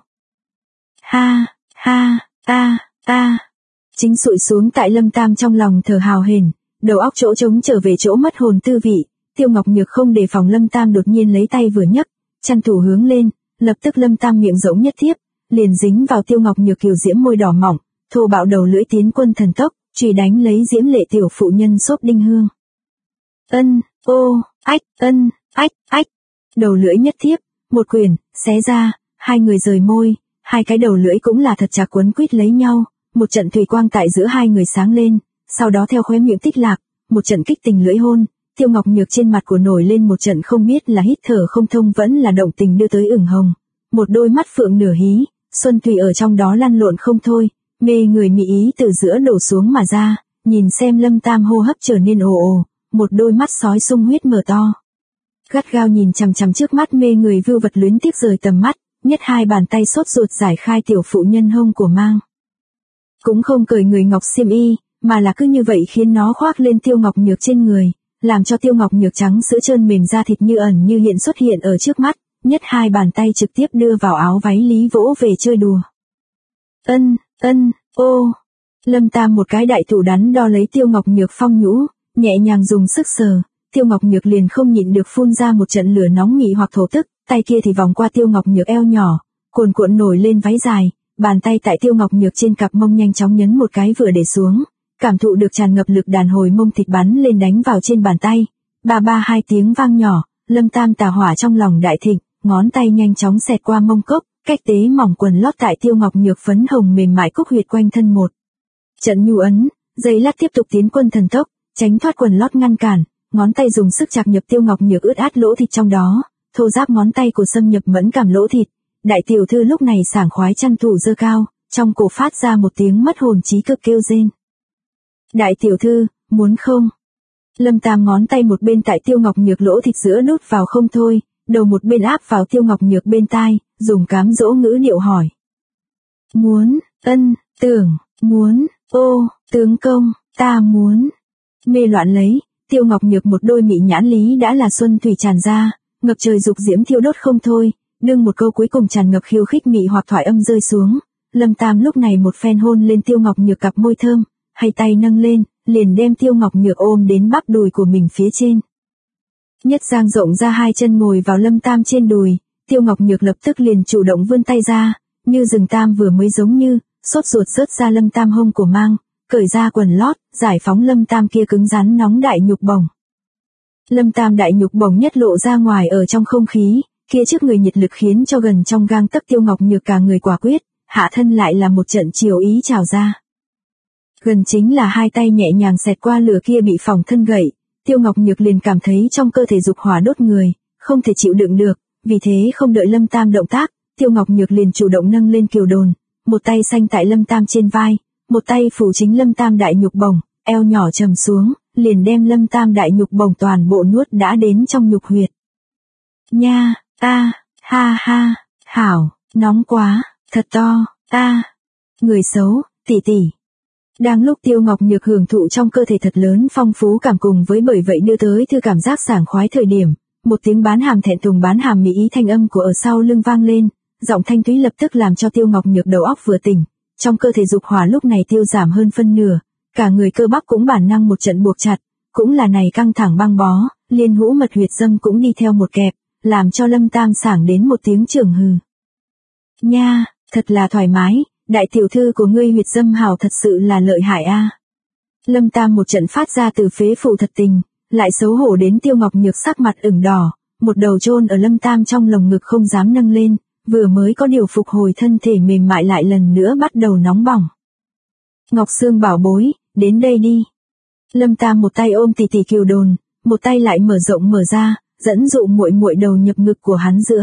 Chính sụi xuống tại Lâm Tam trong lòng thở hào hển, đầu óc chỗ trống trở về chỗ mất hồn tư vị, Tiêu Ngọc Nhược không đề phòng Lâm Tam đột nhiên lấy tay vừa nhấc, chăn thủ hướng lên, lập tức Lâm Tam miệng rỗng nhất tiếp, liền dính vào Tiêu Ngọc Nhược kiều diễm môi đỏ mỏng, thô bạo đầu lưỡi tiến quân thần tốc, chùy đánh lấy diễm lệ tiểu phụ nhân xốp đinh hương. Ân, ô, ách, ân, ách, ách. Đầu lưỡi nhất tiếp, một quyền, xé ra, hai người rời môi, hai cái đầu lưỡi cũng là thật chặt quấn quýt lấy nhau, một trận thủy quang tại giữa hai người sáng lên, sau đó theo khóe miệng tích lạc, một trận kích tình lưỡi hôn, Tiêu Ngọc Nhược trên mặt của nổi lên một trận không biết là hít thở không thông vẫn là động tình đưa tới ửng hồng, một đôi mắt phượng nửa hí, xuân thủy ở trong đó lăn lộn không thôi, mê người mị ý từ giữa đổ xuống mà ra, nhìn xem Lâm Tam hô hấp trở nên ồ ồ, một đôi mắt sói sung huyết mở to. Gắt gao nhìn chằm chằm trước mắt mê người vưu vật luyến tiếc rời tầm mắt, nhất hai bàn tay sốt ruột giải khai tiểu phụ nhân hông của mang. Cũng không cởi người ngọc xiêm y, mà là cứ như vậy khiến nó khoác lên Tiêu Ngọc Nhược trên người, làm cho Tiêu Ngọc Nhược trắng sữa trơn mềm da thịt như ẩn như hiện xuất hiện ở trước mắt, nhất hai bàn tay trực tiếp đưa vào áo váy lý vỗ về chơi đùa. Ân, ân, ô. Lâm Tam một cái đại thủ đắn đo lấy Tiêu Ngọc Nhược phong nhũ, nhẹ nhàng dùng sức sờ, Tiêu Ngọc Nhược liền không nhịn được phun ra một trận lửa nóng mị hoặc thổ tức, tay kia thì vòng qua Tiêu Ngọc Nhược eo nhỏ, cuồn cuộn nổi lên váy dài, bàn tay tại Tiêu Ngọc Nhược trên cặp mông nhanh chóng nhấn một cái vừa để xuống, cảm thụ được tràn ngập lực đàn hồi mông thịt bắn lên đánh vào trên bàn tay, ba ba hai tiếng vang nhỏ, Lâm Tam tà hỏa trong lòng đại thịnh, ngón tay nhanh chóng xẹt qua mông cốc, cách tế mỏng quần lót tại Tiêu Ngọc Nhược phấn hồng mềm mại cúc huyệt quanh thân một trận nhu ấn, giây lát tiếp tục tiến quân thần tốc, tránh thoát quần lót ngăn cản, ngón tay dùng sức chạc nhập Tiêu Ngọc Nhược ướt át lỗ thịt trong đó, thô ráp ngón tay của xâm nhập mẫn cảm lỗ thịt, đại tiểu thư lúc này sảng khoái chăn thủ giơ cao, trong cổ phát ra một tiếng mất hồn trí cực kêu rên. Đại tiểu thư, muốn không? Lâm Tam ngón tay một bên tại Tiêu Ngọc Nhược lỗ thịt giữa đút vào không thôi, đầu một bên áp vào Tiêu Ngọc Nhược bên tai, dùng cám dỗ ngữ điệu hỏi. Muốn, ân, tưởng, muốn, ô, tướng công, ta muốn. Mê loạn lấy, Tiêu Ngọc Nhược một đôi mị nhãn lý đã là xuân thủy tràn ra, ngập trời dục diễm thiêu đốt không thôi, đương một câu cuối cùng tràn ngập khiêu khích mị hoặc thoại âm rơi xuống, Lâm Tam lúc này một phen hôn lên Tiêu Ngọc Nhược cặp môi thơm, hay tay nâng lên, liền đem Tiêu Ngọc Nhược ôm đến bắp đùi của mình phía trên. Nhất giang rộng ra hai chân ngồi vào Lâm Tam trên đùi, Tiêu Ngọc Nhược lập tức liền chủ động vươn tay ra, như rừng tam vừa mới giống như, sốt ruột rớt ra Lâm Tam hông của mang, cởi ra quần lót, giải phóng Lâm Tam kia cứng rắn nóng đại nhục bổng. Lâm Tam đại nhục bổng nhất lộ ra ngoài ở trong không khí, kia trước người nhiệt lực khiến cho gần trong gang tấc Tiêu Ngọc Nhược cả người quả quyết, hạ thân lại là một trận chiều ý trào ra. Gần chính là hai tay nhẹ nhàng xẹt qua lửa kia bị phỏng thân gậy, Tiêu Ngọc Nhược liền cảm thấy trong cơ thể dục hỏa đốt người, không thể chịu đựng được, vì thế không đợi Lâm Tam động tác, Tiêu Ngọc Nhược liền chủ động nâng lên kiều đồn, một tay xanh tại Lâm Tam trên vai, một tay phủ chính Lâm Tam đại nhục bổng, eo nhỏ trầm xuống, liền đem Lâm Tam đại nhục bổng toàn bộ nuốt đã đến trong nhục huyệt. Nha, ha ha, hảo, nóng quá, thật to, người xấu, tỷ tỷ. Đang lúc Tiêu Ngọc Nhược hưởng thụ trong cơ thể thật lớn phong phú cảm cùng với bởi vậy đưa tới thư cảm giác sảng khoái thời điểm, một tiếng bán hàm thẹn thùng bán hàm mỹ ý thanh âm của ở sau lưng vang lên, giọng thanh thúy lập tức làm cho Tiêu Ngọc Nhược đầu óc vừa tỉnh, trong cơ thể dục hỏa lúc này tiêu giảm hơn phân nửa, cả người cơ bắp cũng bản năng một trận buộc chặt, cũng là này căng thẳng băng bó, liên hữu mật huyệt dâm cũng đi theo một kẹp, làm cho Lâm Tam sảng đến một tiếng trường hừ. Nha, thật là thoải mái, đại tiểu thư của ngươi huyệt dâm hào thật sự là lợi hại a. Lâm Tam một trận phát ra từ phế phủ thật tình, lại xấu hổ đến Tiêu Ngọc Nhược sắc mặt ửng đỏ, một đầu chôn ở Lâm Tam trong lồng ngực không dám nâng lên, vừa mới có điều phục hồi thân thể mềm mại lại lần nữa bắt đầu nóng bỏng. Ngọc Sương bảo bối, đến đây đi. Lâm Tam một tay ôm tỷ tỷ kiều đồn, một tay lại mở rộng mở ra, dẫn dụ muội muội đầu nhập ngực của hắn giữa.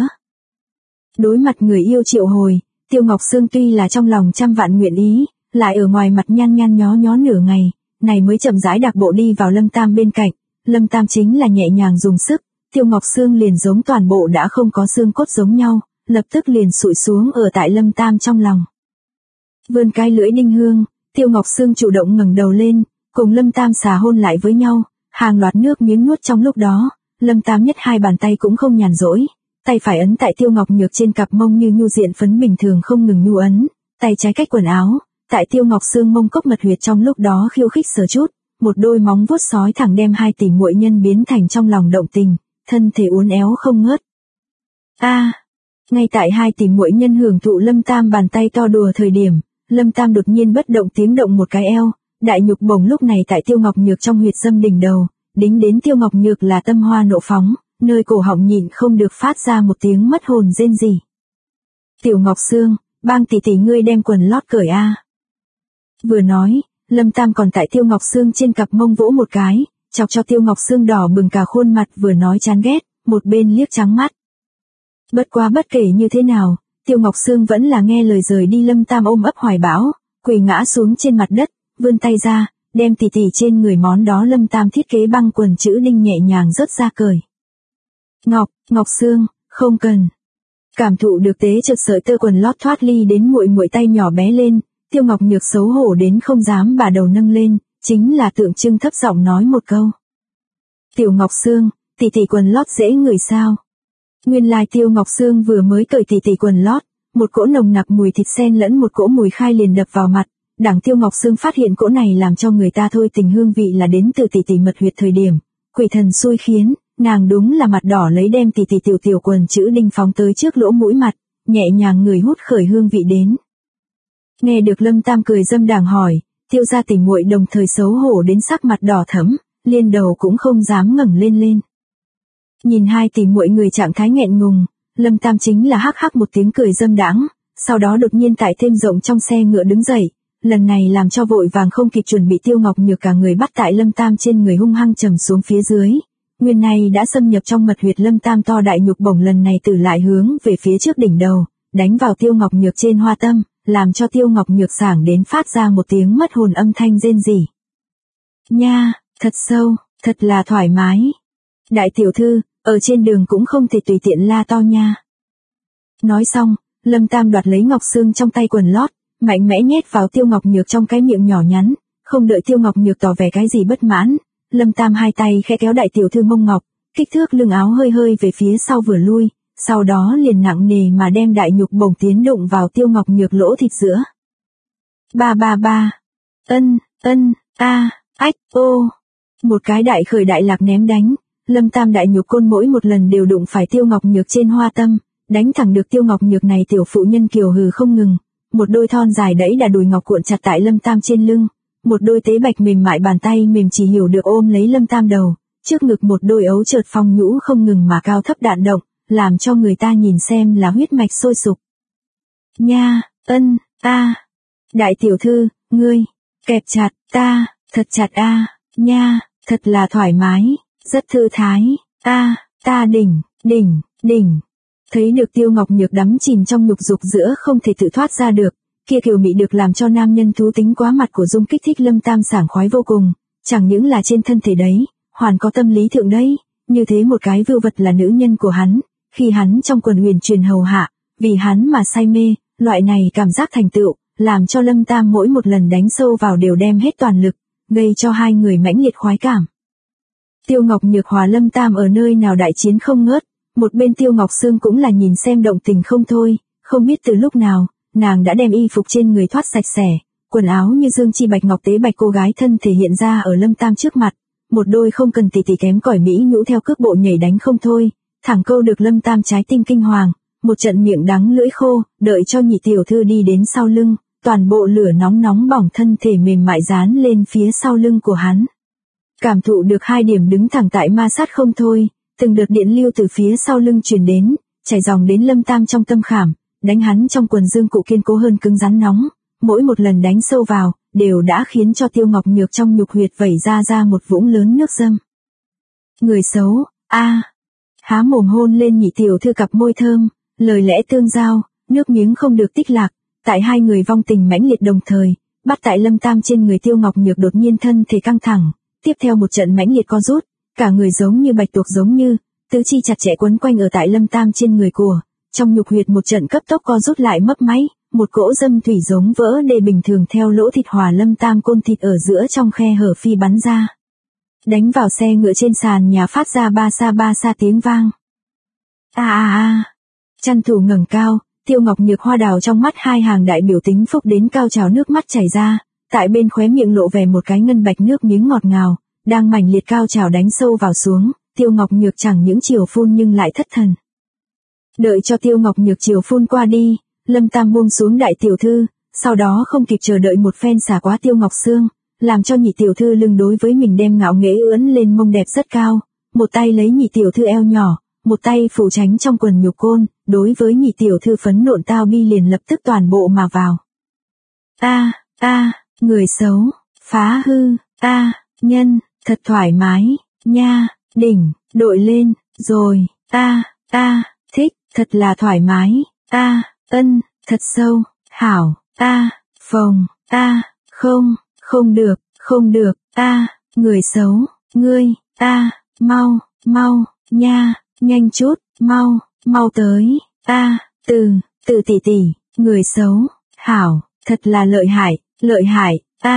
Đối mặt người yêu triệu hồi, Tiêu Ngọc Sương tuy là trong lòng trăm vạn nguyện ý, lại ở ngoài mặt nhăn nhăn nhó nhó nửa ngày, này mới chậm rãi đạp bộ đi vào Lâm Tam bên cạnh, Lâm Tam chính là nhẹ nhàng dùng sức, Tiêu Ngọc Sương liền giống toàn bộ đã không có xương cốt giống nhau, lập tức liền sụi xuống ở tại Lâm Tam trong lòng. Vươn cái lưỡi đinh hương, Tiêu Ngọc Sương chủ động ngẩng đầu lên, cùng Lâm Tam xà hôn lại với nhau, hàng loạt nước miếng nuốt trong lúc đó, Lâm Tam nhất hai bàn tay cũng không nhàn rỗi, tay phải ấn tại Tiêu Ngọc Nhược trên cặp mông như nhu diện phấn bình thường không ngừng nhu ấn, tay trái cách quần áo, tại Tiêu Ngọc Sương mông cốc mật huyệt trong lúc đó khiêu khích sờ chút, một đôi móng vuốt sói thẳng đem hai tỷ muội nhân biến thành trong lòng động tình, thân thể uốn éo không ngớt. Ngay tại hai tỷ muội nhân hưởng thụ Lâm Tam bàn tay to đùa thời điểm, Lâm Tam đột nhiên bất động tiếng động một cái eo, đại nhục bổng lúc này tại Tiêu Ngọc Nhược trong huyệt dâm đỉnh đầu, đính đến Tiêu Ngọc Nhược là tâm hoa nộ phóng, nơi cổ họng nhịn không được phát ra một tiếng mất hồn rên rỉ. Tiểu Ngọc Sương, bang tỷ tỷ ngươi đem quần lót cởi a. Vừa nói, Lâm Tam còn tại Tiêu Ngọc Sương trên cặp mông vỗ một cái, chọc cho Tiêu Ngọc Sương đỏ bừng cả khuôn mặt, vừa nói chán ghét, một bên liếc trắng mắt. Bất quá bất kể như thế nào, Tiêu Ngọc Sương vẫn là nghe lời rời đi Lâm Tam ôm ấp hoài bão, quỳ ngã xuống trên mặt đất, vươn tay ra, đem tỉ tỉ trên người món đó Lâm Tam thiết kế băng quần chữ đinh nhẹ nhàng rớt ra cởi. Ngọc Sương, không cần. Cảm thụ được tế chật sợi tơ quần lót thoát ly đến muội muội tay nhỏ bé lên, Tiêu Ngọc Nhược xấu hổ đến không dám bà đầu nâng lên, chính là tượng trưng thấp giọng nói một câu. Tiểu Ngọc Sương, tỉ tỉ quần lót dễ ngửi sao? Nguyên lai Tiêu Ngọc Sương vừa mới cởi tỉ tỉ quần lót, một cỗ nồng nặc mùi thịt xen lẫn một cỗ mùi khai liền đập vào mặt, đảng Tiêu Ngọc Sương phát hiện cỗ này làm cho người ta thôi tình hương vị là đến từ tỉ tỉ mật huyệt thời điểm, quỷ thần xui khiến, nàng đúng là mặt đỏ lấy đem tỉ tỉ tiểu quần chữ đinh phóng tới trước lỗ mũi mặt, nhẹ nhàng người hút khởi hương vị đến. Nghe được Lâm Tam cười dâm đảng hỏi, Tiêu gia tỷ muội đồng thời xấu hổ đến sắc mặt đỏ thẫm, liên đầu cũng không dám ngẩng lên. Nhìn hai tỷ muội người trạng thái nghẹn ngùng, Lâm Tam chính là hắc hắc một tiếng cười dâm đãng, sau đó đột nhiên tại thêm rộng trong xe ngựa đứng dậy, lần này làm cho vội vàng không kịp chuẩn bị Tiêu Ngọc Nhược cả người bắt tại Lâm Tam trên người hung hăng trầm xuống phía dưới. Nguyên này đã xâm nhập trong mật huyệt Lâm Tam to đại nhục bổng lần này từ lại hướng về phía trước đỉnh đầu, đánh vào Tiêu Ngọc Nhược trên hoa tâm, làm cho Tiêu Ngọc Nhược sảng đến phát ra một tiếng mất hồn âm thanh rên rỉ. Nha, thật sâu, thật là thoải mái. Đại tiểu thư, ở trên đường cũng không thể tùy tiện la to nha. Nói xong, Lâm Tam đoạt lấy Ngọc Sương trong tay quần lót, mạnh mẽ nhét vào Tiêu Ngọc Nhược trong cái miệng nhỏ nhắn, không đợi Tiêu Ngọc Nhược tỏ vẻ cái gì bất mãn, Lâm Tam hai tay khẽ kéo đại tiểu thư mông ngọc, kích thước lưng áo hơi về phía sau vừa lui, sau đó liền nặng nề mà đem đại nhục bổng tiến đụng vào Tiêu Ngọc Nhược lỗ thịt giữa. Ba. Ách, ô. Một cái đại khởi đại lạc ném đánh, Lâm Tam đại nhục côn mỗi một lần đều đụng phải Tiêu Ngọc Nhược trên hoa tâm, đánh thẳng được Tiêu Ngọc Nhược này tiểu phụ nhân kiều hừ không ngừng, một đôi thon dài đẫy đà đùi ngọc cuộn chặt tại Lâm Tam trên lưng, một đôi tế bạch mềm mại bàn tay mềm chỉ hiểu được ôm lấy Lâm Tam đầu, trước ngực một đôi ấu chợt phong nhũ không ngừng mà cao thấp đạn động, làm cho người ta nhìn xem là huyết mạch sôi sục. Nha, đại tiểu thư, ngươi, kẹp chặt, thật chặt nha, thật là thoải mái, rất thư thái, ta đỉnh. Thấy được Tiêu Ngọc Nhược đắm chìm trong nhục dục giữa không thể tự thoát ra được, kia kiều mị được làm cho nam nhân thú tính quá mặt của Dung kích thích Lâm Tam sảng khoái vô cùng, chẳng những là trên thân thể đấy, hoàn có tâm lý thượng đấy, như thế một cái vưu vật là nữ nhân của hắn, khi hắn trong quần huyền truyền hầu hạ, vì hắn mà say mê, loại này cảm giác thành tựu, làm cho Lâm Tam mỗi một lần đánh sâu vào đều đem hết toàn lực, gây cho hai người mãnh liệt khoái cảm. Tiêu Ngọc Nhược hòa Lâm Tam ở nơi nào đại chiến không ngớt, một bên Tiêu Ngọc Sương cũng là nhìn xem động tình không thôi, không biết từ lúc nào, nàng đã đem y phục trên người thoát sạch sẽ, quần áo như dương chi bạch ngọc tế bạch cô gái thân thể hiện ra ở Lâm Tam trước mặt, một đôi không cần tỉ kém cỏi mỹ nhũ theo cước bộ nhảy đánh không thôi, thẳng câu được Lâm Tam trái tim kinh hoàng, một trận miệng đắng lưỡi khô, đợi cho nhị tiểu thư đi đến sau lưng, toàn bộ lửa nóng bỏng thân thể mềm mại dán lên phía sau lưng của hắn. Cảm thụ được hai điểm đứng thẳng tại ma sát không thôi, từng đợt điện lưu từ phía sau lưng truyền đến, chảy dòng đến Lâm Tam trong tâm khảm, đánh hắn trong quần dương cụ kiên cố hơn cứng rắn nóng, mỗi một lần đánh sâu vào, đều đã khiến cho Tiêu Ngọc Nhược trong nhục huyệt vẩy ra một vũng lớn nước dâm. Người xấu, há mồm hôn lên nhị tiểu thư cặp môi thơm, lời lẽ tương giao, nước miếng không được tích lạc, tại hai người vong tình mãnh liệt đồng thời, bắt tại Lâm Tam trên người Tiêu Ngọc Nhược đột nhiên thân thể căng thẳng, tiếp theo một trận mãnh liệt co rút, cả người giống như bạch tuộc giống như, tứ chi chặt chẽ quấn quanh ở tại Lâm Tam trên người của, trong nhục huyệt một trận cấp tốc co rút lại mấp máy, một cỗ dâm thủy giống vỡ đê bình thường theo lỗ thịt hòa Lâm Tam côn thịt ở giữa trong khe hở phi bắn ra. Đánh vào xe ngựa trên sàn nhà phát ra ba xa tiếng vang. Chăn thủ ngẩng cao, Tiêu Ngọc Nhược hoa đào trong mắt hai hàng đại biểu tính phúc đến cao trào nước mắt chảy ra, tại bên khóe miệng lộ vẻ một cái ngân bạch nước miếng ngọt ngào, đang mãnh liệt cao trào đánh sâu vào xuống, Tiêu Ngọc Nhược chẳng những chiều phun nhưng lại thất thần. Đợi cho Tiêu Ngọc Nhược chiều phun qua đi, Lâm Tam buông xuống đại tiểu thư, sau đó không kịp chờ đợi một phen xả quá Tiêu Ngọc Sương, làm cho nhị tiểu thư lưng đối với mình đem ngạo nghễ ưỡn lên mông đẹp rất cao, một tay lấy nhị tiểu thư eo nhỏ, một tay phủ tránh trong quần nhục côn, đối với nhị tiểu thư phấn nộn tao bi liền lập tức toàn bộ mà vào. Người xấu, phá hư, nhân, thật thoải mái, nha, đỉnh, đội lên, rồi, thích, thật là thoải mái, ân, thật sâu, hảo, phồng, không được, người xấu, ngươi, mau, nha, nhanh chút, mau tới, từ tỷ, người xấu, hảo, thật là lợi hại,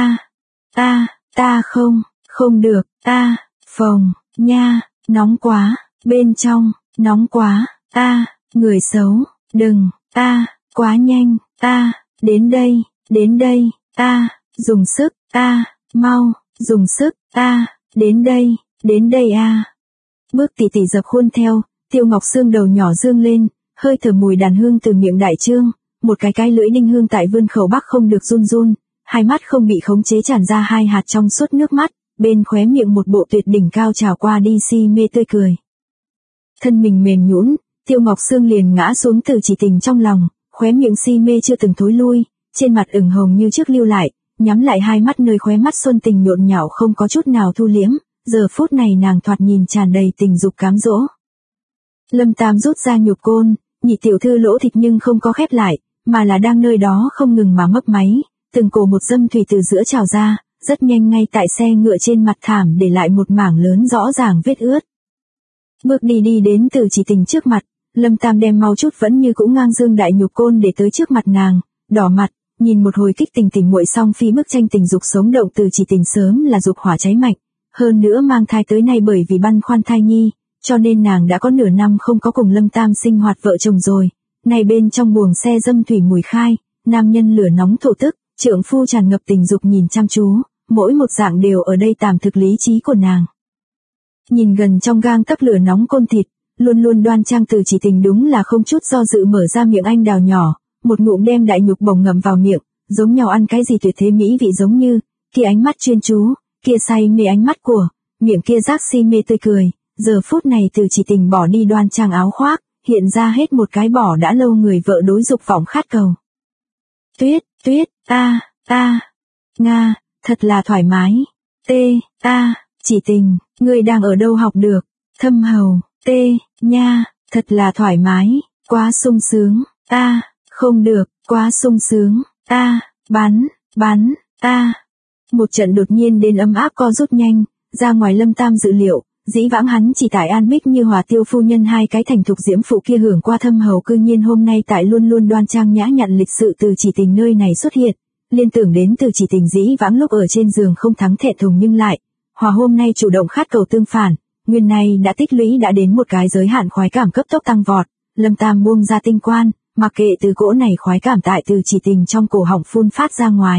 ta không được, phồng, nha, nóng quá, bên trong, nóng quá, người xấu, đừng, quá nhanh, đến đây, dùng sức, mau, dùng sức, đến đây Bước tỉ dập khuôn theo, Tiêu Ngọc Sương đầu nhỏ dương lên, hơi thở mùi đàn hương từ miệng đại trương, một cái lưỡi đinh hương tại vươn khẩu bắc không được run, hai mắt không bị khống chế tràn ra hai hạt trong suốt nước mắt, bên khóe miệng một bộ tuyệt đỉnh cao trào qua đi si mê tươi cười. Thân mình mềm nhũn, Tiêu Ngọc Sương liền ngã xuống Từ Chỉ Tình trong lòng, khóe miệng si mê chưa từng thối lui, trên mặt ửng hồng như trước lưu lại, nhắm lại hai mắt nơi khóe mắt xuân tình nhộn nhạo không có chút nào thu liễm, giờ phút này nàng thoạt nhìn tràn đầy tình dục cám dỗ. Lâm Tam rút ra nhục côn, nhị tiểu thư lỗ thịt nhưng không có khép lại, mà là đang nơi đó không ngừng mà mấp máy, từng cổ một dâm thủy từ giữa trào ra, rất nhanh ngay tại xe ngựa trên mặt thảm để lại một mảng lớn rõ ràng vết ướt. Bước đi đến Từ Chỉ Tình trước mặt, Lâm Tam đem mau chút vẫn như cũng ngang dương đại nhục côn để tới trước mặt nàng, đỏ mặt, nhìn một hồi kích tình muội song phi bức tranh tình dục sống động Từ Chỉ Tình sớm là dục hỏa cháy mạnh, hơn nữa mang thai tới nay bởi vì băn khoăn thai nhi, cho nên nàng đã có nửa năm không có cùng Lâm Tam sinh hoạt vợ chồng rồi. Này bên trong buồng xe dâm thủy mùi khai, nam nhân lửa nóng thổ tức, trượng phu tràn ngập tình dục nhìn chăm chú, mỗi một dạng đều ở đây tạm thực lý trí của nàng. Nhìn gần trong gang tấc lửa nóng côn thịt, luôn luôn đoan trang Từ Chỉ Tình đúng là không chút do dự mở ra miệng anh đào nhỏ, một ngụm đem đại nhục bồng ngậm vào miệng, giống nhau ăn cái gì tuyệt thế mỹ vị giống như, kia ánh mắt chuyên chú, kia say mê ánh mắt của, miệng kia giác si mê tươi cười, giờ phút này Từ Chỉ Tình bỏ đi đoan trang áo khoác, hiện ra hết một cái bỏ đã lâu người vợ đối dục vọng khát cầu. Tuyết, Nga, thật là thoải mái, Chỉ Tình, ngươi đang ở đâu học được, thâm hầu, nha, thật là thoải mái, quá sung sướng, không được, quá sung sướng, bắn, một trận đột nhiên đến ấm áp co rút nhanh, ra ngoài Lâm Tam dự liệu, dĩ vãng hắn chỉ tại An Bích như Hòa Tiêu phu nhân hai cái thành thục diễm phụ kia hưởng qua thâm hầu, cư nhiên hôm nay tại luôn luôn đoan trang nhã nhặn lịch sự Từ Chỉ Tình nơi này xuất hiện, liên tưởng đến Từ Chỉ Tình dĩ vãng lúc ở trên giường không thắng thẹn thùng nhưng lại, Hòa hôm nay chủ động khát cầu tương phản, nguyên này đã tích lũy đã đến một cái giới hạn khoái cảm cấp tốc tăng vọt, Lâm Tam buông ra tinh quan, mặc kệ từ cỗ này khoái cảm tại Từ Chỉ Tình trong cổ họng phun phát ra ngoài.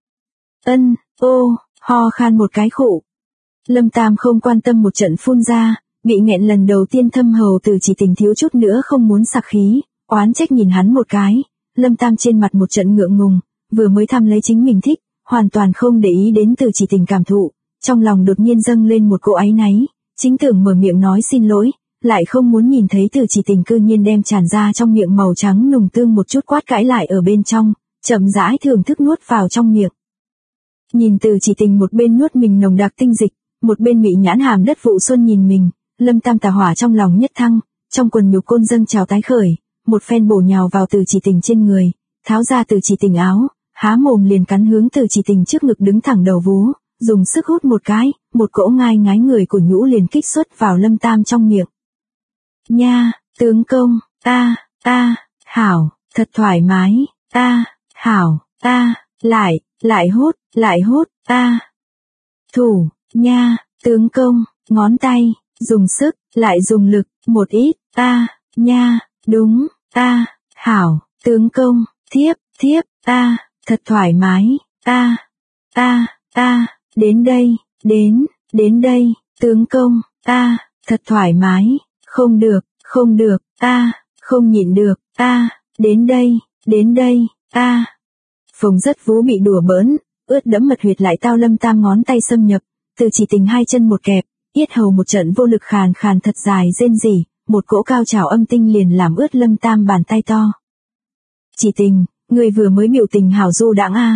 Ho khan một cái khụ. Lâm Tam không quan tâm một trận phun ra, bị nghẹn lần đầu tiên thâm hầu Từ Chỉ Tình thiếu chút nữa không muốn sặc khí, oán trách nhìn hắn một cái, Lâm Tam trên mặt một trận ngượng ngùng, vừa mới thăm lấy chính mình thích, hoàn toàn không để ý đến Từ Chỉ Tình cảm thụ, trong lòng đột nhiên dâng lên một cỗ áy náy, chính tưởng mở miệng nói xin lỗi, lại không muốn nhìn thấy Từ Chỉ Tình cư nhiên đem tràn ra trong miệng màu trắng nùng tương một chút quát cãi lại ở bên trong, chậm rãi thưởng thức nuốt vào trong miệng. Nhìn Từ Chỉ Tình một bên nuốt mình nồng đặc tinh dịch, một bên mị nhãn hàm đất vụ xuân nhìn mình, Lâm Tam tà hỏa trong lòng nhất thăng, trong quần nhục côn dâng trào tái khởi, một phen bổ nhào vào Từ Chỉ Tình trên người, tháo ra Từ Chỉ Tình áo, há mồm liền cắn hướng Từ Chỉ Tình trước ngực đứng thẳng đầu vú, dùng sức hút một cái, một cỗ ngai ngái người của nhũ liền kích xuất vào Lâm Tam trong miệng. Nha, tướng công, hảo, thật thoải mái, hảo, lại hút, thủ, nha, tướng công, ngón tay, dùng sức, lại dùng lực, một ít, nha, đúng, hảo, tướng công, thiếp, thật thoải mái, đến đây, tướng công, thật thoải mái, không được, Không nhịn được, đến đây, Phùng Rất Vũ bị đùa bỡn, ướt đẫm mật huyệt lại tao Lâm Tam ngón tay xâm nhập, Từ Chỉ Tình hai chân một kẹp, yết hầu một trận vô lực khàn khàn thật dài rên rỉ, một cỗ cao trào âm tinh liền làm ướt Lâm Tam bàn tay to. Chỉ Tình, người vừa mới biểu tình hảo du đãng a.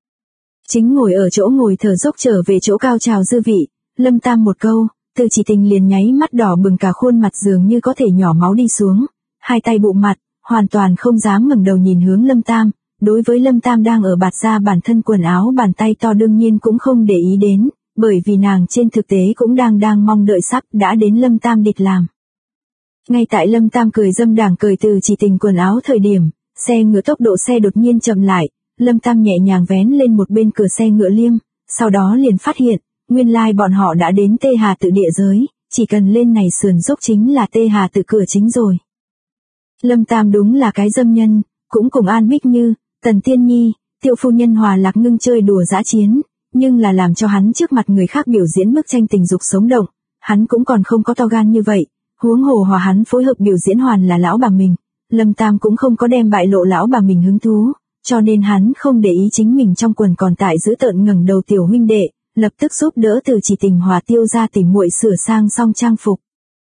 Chính ngồi ở chỗ ngồi thở dốc trở về chỗ cao trào dư vị, Lâm Tam một câu, Từ Chỉ Tình liền nháy mắt đỏ bừng cả khuôn mặt dường như có thể nhỏ máu đi xuống, hai tay bụng mặt, hoàn toàn không dám ngẩng đầu nhìn hướng Lâm Tam. Đối với Lâm Tam đang ở bạt ra bản thân quần áo bàn tay to đương nhiên cũng không để ý đến, bởi vì nàng trên thực tế cũng đang mong đợi sắp đã đến Lâm Tam địch làm. Ngay tại Lâm Tam cười dâm đảng cười Từ Chỉ Tình quần áo thời điểm, xe ngựa tốc độ xe đột nhiên chậm lại, Lâm Tam nhẹ nhàng vén lên một bên cửa xe ngựa liêm, sau đó liền phát hiện, nguyên lai bọn họ đã đến Tê Hà Tự địa giới, chỉ cần lên này sườn dốc chính là Tê Hà Tự cửa chính rồi. Lâm Tam đúng là cái dâm nhân, cũng cùng An Bích Như, Tần Tiên Nhi, Tiêu phu nhân hòa lạc ngưng chơi đùa dã chiến, nhưng là làm cho hắn trước mặt người khác biểu diễn bức tranh tình dục sống động, hắn cũng còn không có to gan như vậy, huống hồ hòa hắn phối hợp biểu diễn hoàn là lão bà mình, Lâm Tam cũng không có đem bại lộ lão bà mình hứng thú, cho nên hắn không để ý chính mình trong quần còn tại giữ tợn ngẩng đầu tiểu huynh đệ, lập tức giúp đỡ Từ Chỉ Tình hòa Tiêu ra tỉ muội sửa sang xong trang phục.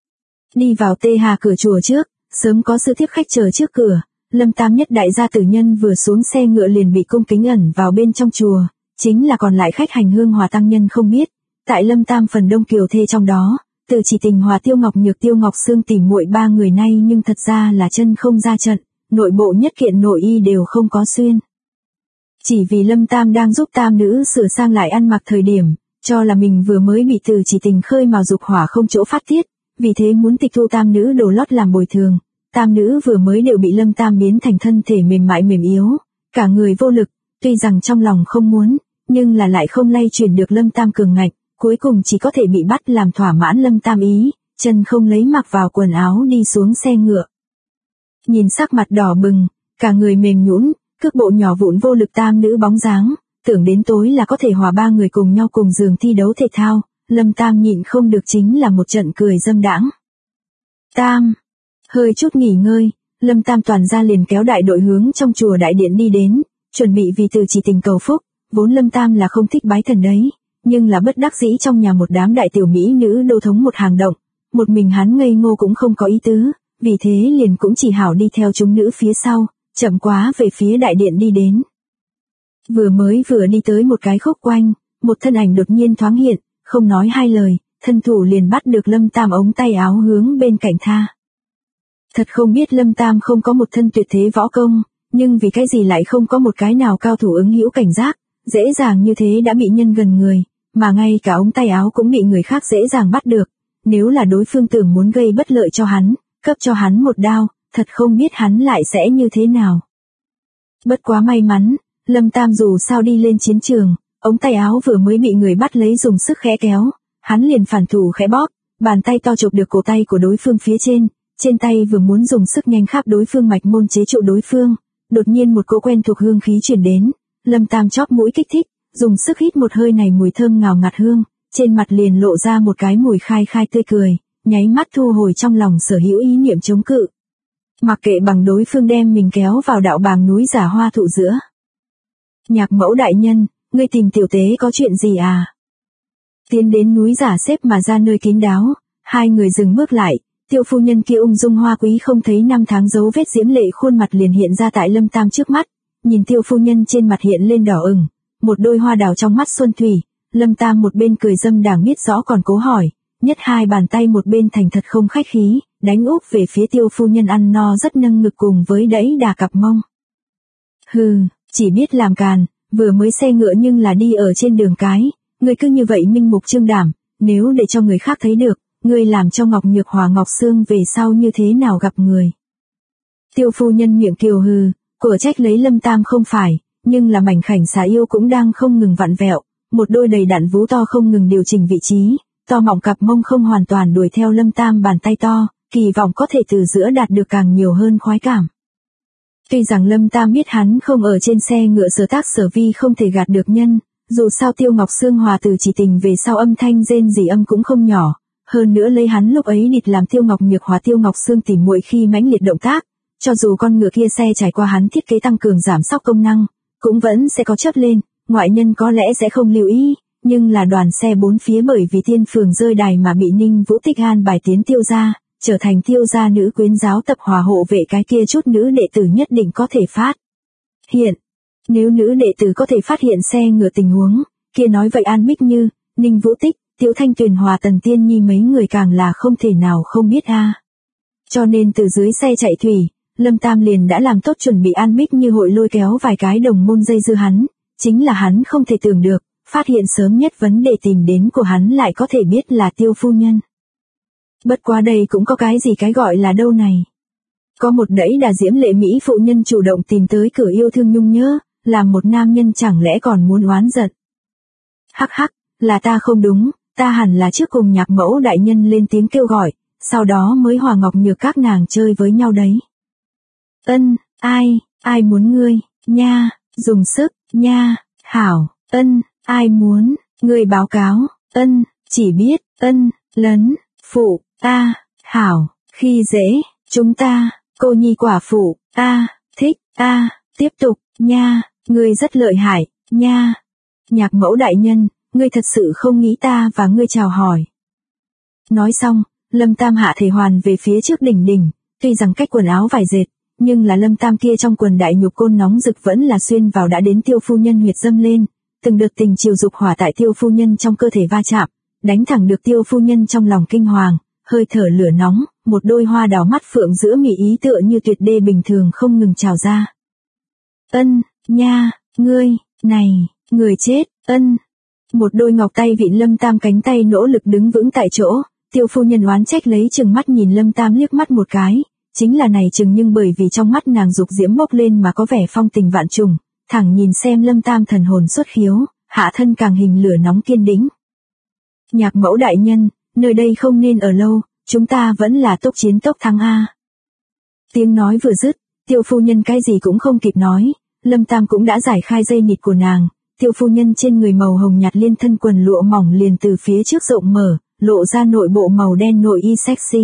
Đi vào Tê Hà cửa chùa trước, sớm có sư tiếp khách chờ trước cửa. Lâm Tam nhất đại gia tử nhân vừa xuống xe ngựa liền bị cung kính ẩn vào bên trong chùa, chính là còn lại khách hành hương hòa tăng nhân không biết, tại Lâm Tam phần đông kiều thê trong đó, Từ Chỉ Tình hòa Tiêu Ngọc Nhược Tiêu Ngọc Sương tỉ muội ba người nay nhưng thật ra là chân không ra trận, nội bộ nhất kiện nội y đều không có xuyên. Chỉ vì Lâm Tam đang giúp tam nữ sửa sang lại ăn mặc thời điểm, cho là mình vừa mới bị Từ Chỉ Tình khơi mào dục hỏa không chỗ phát tiết, vì thế muốn tịch thu tam nữ đồ lót làm bồi thường. Tam nữ vừa mới đều bị Lâm Tam biến thành thân thể mềm mại mềm yếu, cả người vô lực, tuy rằng trong lòng không muốn, nhưng là lại không lay chuyển được Lâm Tam cường ngạnh, cuối cùng chỉ có thể bị bắt làm thỏa mãn Lâm Tam ý, chân không lấy mặc vào quần áo đi xuống xe ngựa. Nhìn sắc mặt đỏ bừng, cả người mềm nhũn, cước bộ nhỏ vụn vô lực tam nữ bóng dáng, tưởng đến tối là có thể hòa ba người cùng nhau cùng giường thi đấu thể thao, Lâm Tam nhịn không được chính là một trận cười dâm đãng. Tam, hơi chút nghỉ ngơi, Lâm Tam toàn ra liền kéo đại đội hướng trong chùa đại điện đi đến, chuẩn bị vì Từ Chỉ Tình cầu phúc, vốn Lâm Tam là không thích bái thần đấy, nhưng là bất đắc dĩ trong nhà một đám đại tiểu mỹ nữ đô thống một hàng động, một mình hắn ngây ngô cũng không có ý tứ, vì thế liền cũng chỉ hảo đi theo chúng nữ phía sau, chậm quá về phía đại điện đi đến. Vừa đi tới một cái khúc quanh, một thân ảnh đột nhiên thoáng hiện, không nói hai lời, thân thủ liền bắt được Lâm Tam ống tay áo hướng bên cạnh tha. Thật không biết Lâm Tam không có một thân tuyệt thế võ công, nhưng vì cái gì lại không có một cái nào cao thủ ứng hữu cảnh giác, dễ dàng như thế đã bị nhân gần người, mà ngay cả ống tay áo cũng bị người khác dễ dàng bắt được, nếu là đối phương tưởng muốn gây bất lợi cho hắn, cấp cho hắn một đao, thật không biết hắn lại sẽ như thế nào. Bất quá may mắn, Lâm Tam dù sao đi lên chiến trường, ống tay áo vừa mới bị người bắt lấy dùng sức khẽ kéo, hắn liền phản thủ khẽ bóp, bàn tay to chụp được cổ tay của đối phương phía trên tay vừa muốn dùng sức nhanh khắp đối phương mạch môn chế trụ đối phương, đột nhiên một cỗ quen thuộc hương khí truyền đến, Lâm Tam chóp mũi kích thích, dùng sức hít một hơi này mùi thơm ngào ngạt hương, trên mặt liền lộ ra một cái mùi khai tươi cười, nháy mắt thu hồi trong lòng sở hữu ý niệm chống cự. Mặc kệ bằng đối phương đem mình kéo vào đạo bàng núi giả hoa thụ giữa. Nhạc mẫu đại nhân, ngươi tìm tiểu tế có chuyện gì à? Tiến đến núi giả xếp mà ra nơi kín đáo, hai người dừng bước lại, Tiêu phu nhân kia ung dung hoa quý không thấy năm tháng dấu vết diễm lệ khuôn mặt liền hiện ra tại Lâm Tam trước mắt, nhìn Tiêu phu nhân trên mặt hiện lên đỏ ửng, một đôi hoa đào trong mắt xuân thủy, Lâm Tam một bên cười dâm đảng biết rõ còn cố hỏi, nhất hai bàn tay một bên thành thật không khách khí, đánh úp về phía Tiêu phu nhân ăn no rất nâng ngực cùng với đẫy đà cặp mông. Hừ, chỉ biết làm càn, vừa mới xe ngựa nhưng là đi ở trên đường cái, ngươi cứ như vậy minh mục trương đảm, nếu để cho người khác thấy được, ngươi làm cho Ngọc Nhược hòa Ngọc Sương về sau như thế nào gặp người. Tiêu phu nhân miệng kiều hừ, cửa trách lấy Lâm Tam không phải, nhưng là mảnh khảnh xà yêu cũng đang không ngừng vặn vẹo, một đôi đầy đặn vú to không ngừng điều chỉnh vị trí, to mọng cặp mông không hoàn toàn đuổi theo Lâm Tam bàn tay to, kỳ vọng có thể từ giữa đạt được càng nhiều hơn khoái cảm. Tuy rằng Lâm Tam biết hắn không ở trên xe ngựa sở tác sở vi không thể gạt được nhân, dù sao Tiêu Ngọc Sương hòa Từ Chỉ Tình về sau âm thanh rên rỉ âm cũng không nhỏ, hơn nữa lấy hắn lúc ấy địt làm Tiêu Ngọc Nhược hòa Tiêu Ngọc Sương tỉ muội khi mãnh liệt động tác, cho dù con ngựa kia xe trải qua hắn thiết kế tăng cường giảm sóc công năng, cũng vẫn sẽ có chớp lên, ngoại nhân có lẽ sẽ không lưu ý, nhưng là đoàn xe bốn phía bởi vì Tiên Phường rơi đài mà bị Ninh Vũ Tích an bài tiến Tiêu gia, trở thành Tiêu gia nữ quyến giáo tập hòa hộ vệ cái kia chút nữ đệ tử nhất định có thể phát hiện. Nếu nữ đệ tử có thể phát hiện xe ngựa tình huống, kia nói vậy An Bích Như, Ninh Vũ Tích, Tiếu Thanh Tuyền hòa Tần Tiên Nhi mấy người càng là không thể nào không biết a. Cho nên từ dưới xe chạy thủy, Lâm Tam liền đã làm tốt chuẩn bị. An Bích Như hội lôi kéo vài cái đồng môn dây dưa hắn, chính là hắn không thể tưởng được, phát hiện sớm nhất vấn đề tìm đến của hắn lại có thể biết là Tiêu phu nhân. Bất quá đây cũng có cái gì cái gọi là đâu này. Có một đẫy đà diễm lệ mỹ phụ nhân chủ động tìm tới cửa yêu thương nhung nhớ, làm một nam nhân chẳng lẽ còn muốn oán giận. Hắc hắc, là ta không đúng, ta hẳn là trước cùng Nhạc Mẫu đại nhân lên tiếng kêu gọi, sau đó mới hòa Ngọc Nhược các nàng chơi với nhau đấy. Ân, ai muốn ngươi, nha, dùng sức, nha, hảo, ân, ai muốn, ngươi báo cáo, ân, chỉ biết, ân, lấn, phụ, hảo, khi dễ, chúng ta, cô nhi quả phụ, thích, tiếp tục, nha, ngươi rất lợi hại, nha. Nhạc Mẫu đại nhân, ngươi thật sự không nghĩ ta và ngươi chào hỏi. Nói xong, Lâm Tam hạ thể hoàn về phía trước đỉnh, tuy rằng cách quần áo vải dệt, nhưng là Lâm Tam kia trong quần đại nhục côn nóng rực vẫn là xuyên vào đã đến Tiêu phu nhân huyệt dâm lên, từng đợt tình chiều dục hỏa tại Tiêu phu nhân trong cơ thể va chạm, đánh thẳng được Tiêu phu nhân trong lòng kinh hoàng, hơi thở lửa nóng, một đôi hoa đào mắt phượng giữa mị ý tựa như tuyệt đê bình thường không ngừng trào ra. Ân, nha, ngươi, này, người chết, ân. Một đôi ngọc tay vịn Lâm Tam cánh tay nỗ lực đứng vững tại chỗ, Tiêu phu nhân oán trách lấy chừng mắt nhìn Lâm Tam liếc mắt một cái, chính là này chừng nhưng bởi vì trong mắt nàng dục diễm bốc lên mà có vẻ phong tình vạn trùng, thẳng nhìn xem Lâm Tam thần hồn xuất khiếu, hạ thân càng hình lửa nóng kiên đĩnh. Nhạc Mẫu đại nhân, nơi đây không nên ở lâu, chúng ta vẫn là tốc chiến tốc thắng a. Tiếng nói vừa dứt, Tiêu phu nhân cái gì cũng không kịp nói, Lâm Tam cũng đã giải khai dây nịt của nàng, Tiêu phu nhân trên người màu hồng nhạt liên thân quần lụa mỏng liền từ phía trước rộng mở, lộ ra nội bộ màu đen nội y sexy.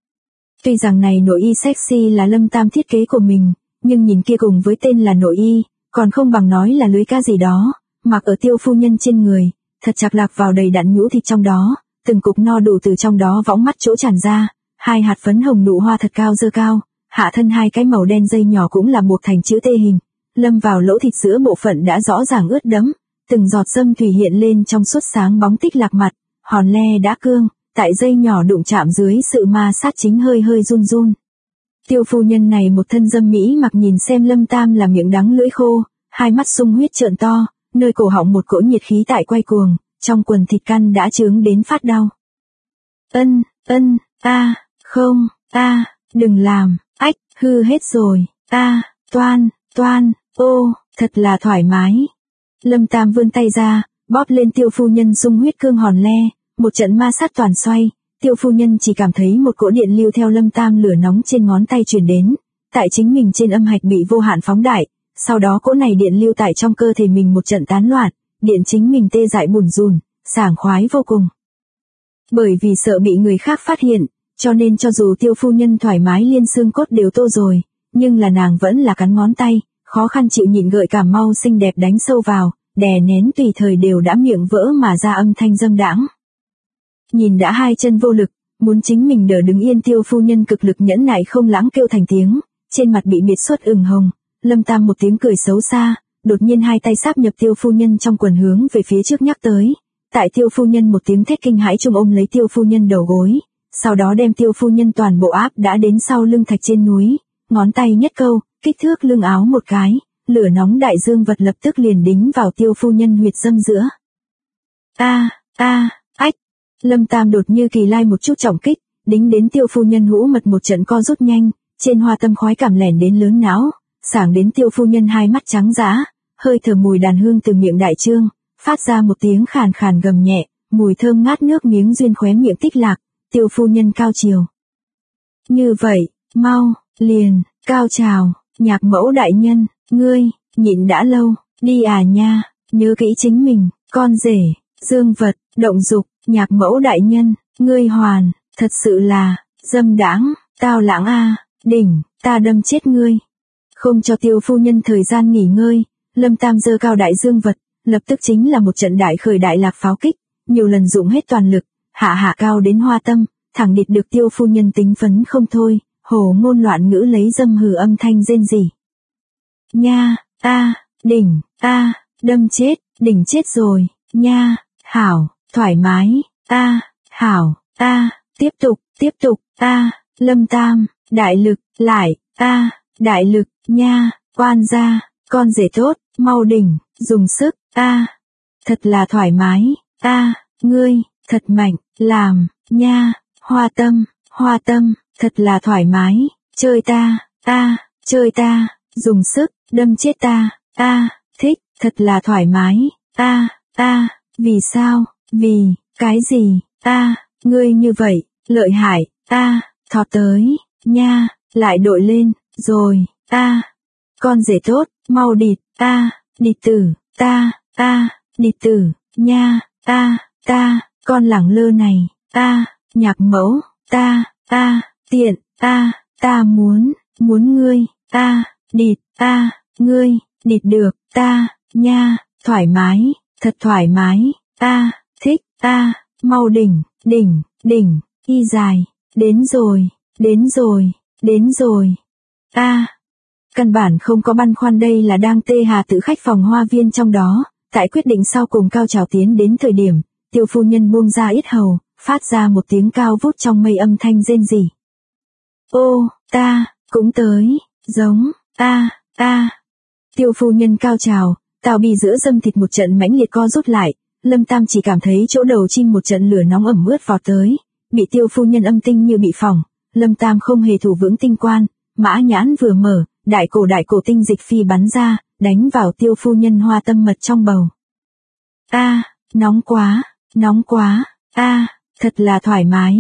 Tuy rằng này nội y sexy là Lâm Tam thiết kế của mình, nhưng nhìn kia cùng với tên là nội y, còn không bằng nói là lưới ca gì đó, mặc ở Tiêu phu nhân trên người, thật chặt lạc vào đầy đặn nhũ thịt trong đó, từng cục no đủ từ trong đó võng mắt chỗ tràn ra, hai hạt phấn hồng nụ hoa thật cao dơ cao, hạ thân hai cái màu đen dây nhỏ cũng là buộc thành chữ T hình, lâm vào lỗ thịt giữa bộ phận đã rõ ràng ướt đẫm, từng giọt dâm thủy hiện lên trong suốt sáng bóng tích lạc mặt, hòn le đã cương, tại dây nhỏ đụng chạm dưới sự ma sát chính hơi hơi run run. Tiêu phu nhân này một thân dâm mỹ mặc nhìn xem Lâm Tam là miệng đắng lưỡi khô, hai mắt sung huyết trợn to, nơi cổ họng một cỗ nhiệt khí tại quay cuồng, trong quần thịt căn đã chướng đến phát đau. Không, đừng làm, ách, hư hết rồi, toan, ô, thật là thoải mái. Lâm Tam vươn tay ra, bóp lên Tiêu phu nhân sung huyết cương hòn le, một trận ma sát toàn xoay, Tiêu phu nhân chỉ cảm thấy một cỗ điện lưu theo Lâm Tam lửa nóng trên ngón tay truyền đến, tại chính mình trên âm hạch bị vô hạn phóng đại, sau đó cỗ này điện lưu tại trong cơ thể mình một trận tán loạn, điện chính mình tê dại bùn rùn, sảng khoái vô cùng. Bởi vì sợ bị người khác phát hiện, cho nên cho dù Tiêu phu nhân thoải mái liên xương cốt đều tô rồi, nhưng là nàng vẫn là cắn ngón tay, khó khăn chịu nhịn gợi cảm mau xinh đẹp đánh sâu vào, đè nén tùy thời đều đã miệng vỡ mà ra âm thanh dâm đãng. Nhìn đã hai chân vô lực, muốn chính mình đỡ đứng yên Tiêu phu nhân cực lực nhẫn nại không lãng kêu thành tiếng, trên mặt bị biệt xuất ửng hồng, Lâm Tam một tiếng cười xấu xa, đột nhiên hai tay sáp nhập Tiêu phu nhân trong quần hướng về phía trước nhắc tới, tại Tiêu phu nhân một tiếng thét kinh hãi chung ôm lấy Tiêu phu nhân đầu gối, sau đó đem Tiêu phu nhân toàn bộ áp đã đến sau lưng thạch trên núi, ngón tay nhất câu, kích thước lưng áo một cái, lửa nóng đại dương vật lập tức liền đính vào Tiêu phu nhân huyệt dâm giữa. Ách! Lâm Tam đột như kỳ lai một chút trọng kích, đính đến Tiêu phu nhân hũ mật một trận co rút nhanh, trên hoa tâm khói cảm lẻn đến lớn não, sảng đến Tiêu phu nhân hai mắt trắng dã, hơi thở mùi đàn hương từ miệng đại trương, phát ra một tiếng khàn khàn gầm nhẹ, mùi thơm ngát nước miếng duyên khóe miệng tích lạc, Tiêu phu nhân cao chiều. Như vậy, mau, liền, cao trào, Nhạc Mẫu đại nhân, ngươi, nhịn đã lâu, đi à nha, nhớ kỹ chính mình, con rể, dương vật, động dục, Nhạc Mẫu đại nhân, ngươi hoàn, thật sự là, dâm đãng, tao lãng a, đỉnh, ta đâm chết ngươi. Không cho Tiêu phu nhân thời gian nghỉ ngơi, Lâm Tam giơ cao đại dương vật, lập tức chính là một trận đại khởi đại lạc pháo kích, nhiều lần dụng hết toàn lực, hạ cao đến hoa tâm, thẳng địch được Tiêu phu nhân tính phấn không thôi, hồ ngôn loạn ngữ lấy dâm hừ âm thanh rên rỉ. Nha, đỉnh, đâm chết, đỉnh chết rồi, nha, hảo, thoải mái, hảo, tiếp tục, Lâm Tam, đại lực, lại, đại lực, nha, oan gia, con rể tốt, mau đỉnh, dùng sức, thật là thoải mái, ngươi, thật mạnh, làm, nha, hoa tâm, thật là thoải mái, chơi ta, dùng sức, đâm chết ta, thích, thật là thoải mái, vì sao, vì, cái gì, ngươi như vậy, lợi hại, thọt tới, nha, lại đội lên, rồi, con rể tốt, mau địt, địt tử, địt tử, nha, con lẳng lơ này, nhạc mẫu, tiện, ta muốn ngươi, địt, ngươi, địt được, nha, thoải mái, thật thoải mái, thích, mau đỉnh, y dài, đến rồi, căn bản không có băn khoăn đây là đang tê hà tự khách phòng hoa viên trong đó, tại quyết định sau cùng cao trào tiến đến thời điểm, Tiêu phu nhân buông ra yết hầu, phát ra một tiếng cao vút trong mây âm thanh rên rỉ. Ô, ta, cũng tới, giống, Tiêu phu nhân cao trào, tào bì giữa dâm thịt một trận mãnh liệt co rút lại, Lâm Tam chỉ cảm thấy chỗ đầu chim một trận lửa nóng ẩm ướt vọt tới, bị Tiêu phu nhân âm tinh như bị phỏng, Lâm Tam không hề thủ vững tinh quan, mã nhãn vừa mở, đại cổ tinh dịch phi bắn ra, đánh vào Tiêu phu nhân hoa tâm mật trong bầu. Nóng quá, thật là thoải mái,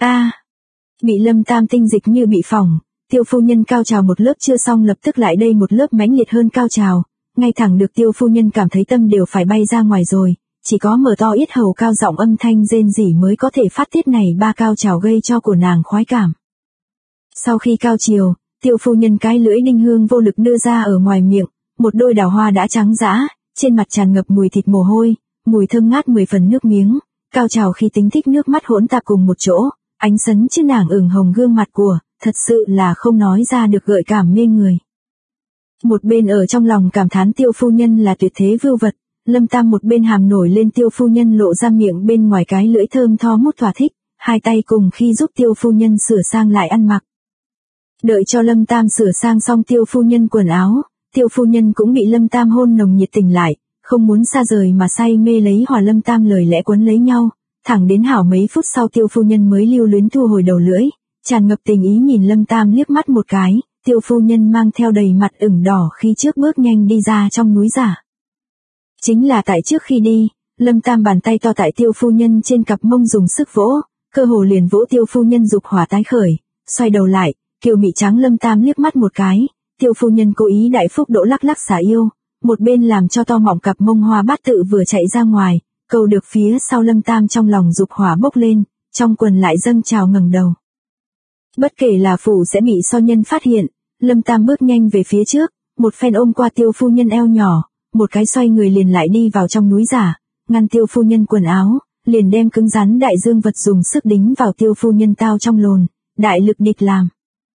bị Lâm Tam tinh dịch như bị phỏng, Tiêu phu nhân cao trào một lớp chưa xong lập tức lại đây một lớp mãnh liệt hơn cao trào, ngay thẳng được Tiêu phu nhân cảm thấy tâm đều phải bay ra ngoài rồi, chỉ có mở to yết hầu cao giọng âm thanh rên rỉ mới có thể phát tiết này ba cao trào gây cho của nàng khoái cảm. Sau khi cao chiều, Tiêu phu nhân cái lưỡi đinh hương vô lực đưa ra ở ngoài miệng, một đôi đào hoa đã trắng dã, trên mặt tràn ngập mùi thịt mồ hôi, mùi thơm ngát 10 phần nước miếng, cao trào khi tính thích nước mắt hỗn tạp cùng một chỗ, ánh sấn chứ nàng ửng hồng gương mặt của, thật sự là không nói ra được gợi cảm mê người. Một bên ở trong lòng cảm thán Tiêu phu nhân là tuyệt thế vưu vật, Lâm Tam một bên hàm nổi lên Tiêu phu nhân lộ ra miệng bên ngoài cái lưỡi thơm tho mút thỏa thích, hai tay cùng khi giúp Tiêu phu nhân sửa sang lại ăn mặc. Đợi cho Lâm Tam sửa sang xong Tiêu phu nhân quần áo, Tiêu phu nhân cũng bị Lâm Tam hôn nồng nhiệt tình lại, không muốn xa rời mà say mê lấy hòa Lâm Tam lời lẽ quấn lấy nhau, thẳng đến hảo mấy phút sau Tiêu phu nhân mới lưu luyến thu hồi đầu lưỡi, tràn ngập tình ý nhìn Lâm Tam liếc mắt một cái, Tiêu phu nhân mang theo đầy mặt ửng đỏ khi trước bước nhanh đi ra trong núi giả. Chính là tại trước khi đi, Lâm Tam bàn tay to tại Tiêu phu nhân trên cặp mông dùng sức vỗ, cơ hồ liền vỗ Tiêu phu nhân dục hỏa tái khởi, xoay đầu lại, kiều mị trắng Lâm Tam liếc mắt một cái, Tiêu phu nhân cố ý đại phúc độ lắc lắc xả yêu, một bên làm cho to mọng cặp mông hoa bát tự vừa chạy ra ngoài, cầu được phía sau Lâm Tam trong lòng dục hỏa bốc lên, trong quần lại dâng trào ngẩng đầu. Bất kể là phủ sẽ bị so nhân phát hiện, Lâm Tam bước nhanh về phía trước, một phen ôm qua Tiêu phu nhân eo nhỏ, một cái xoay người liền lại đi vào trong núi giả, ngăn Tiêu phu nhân quần áo, liền đem cứng rắn đại dương vật dùng sức đính vào Tiêu phu nhân tao trong lồn, đại lực địch làm.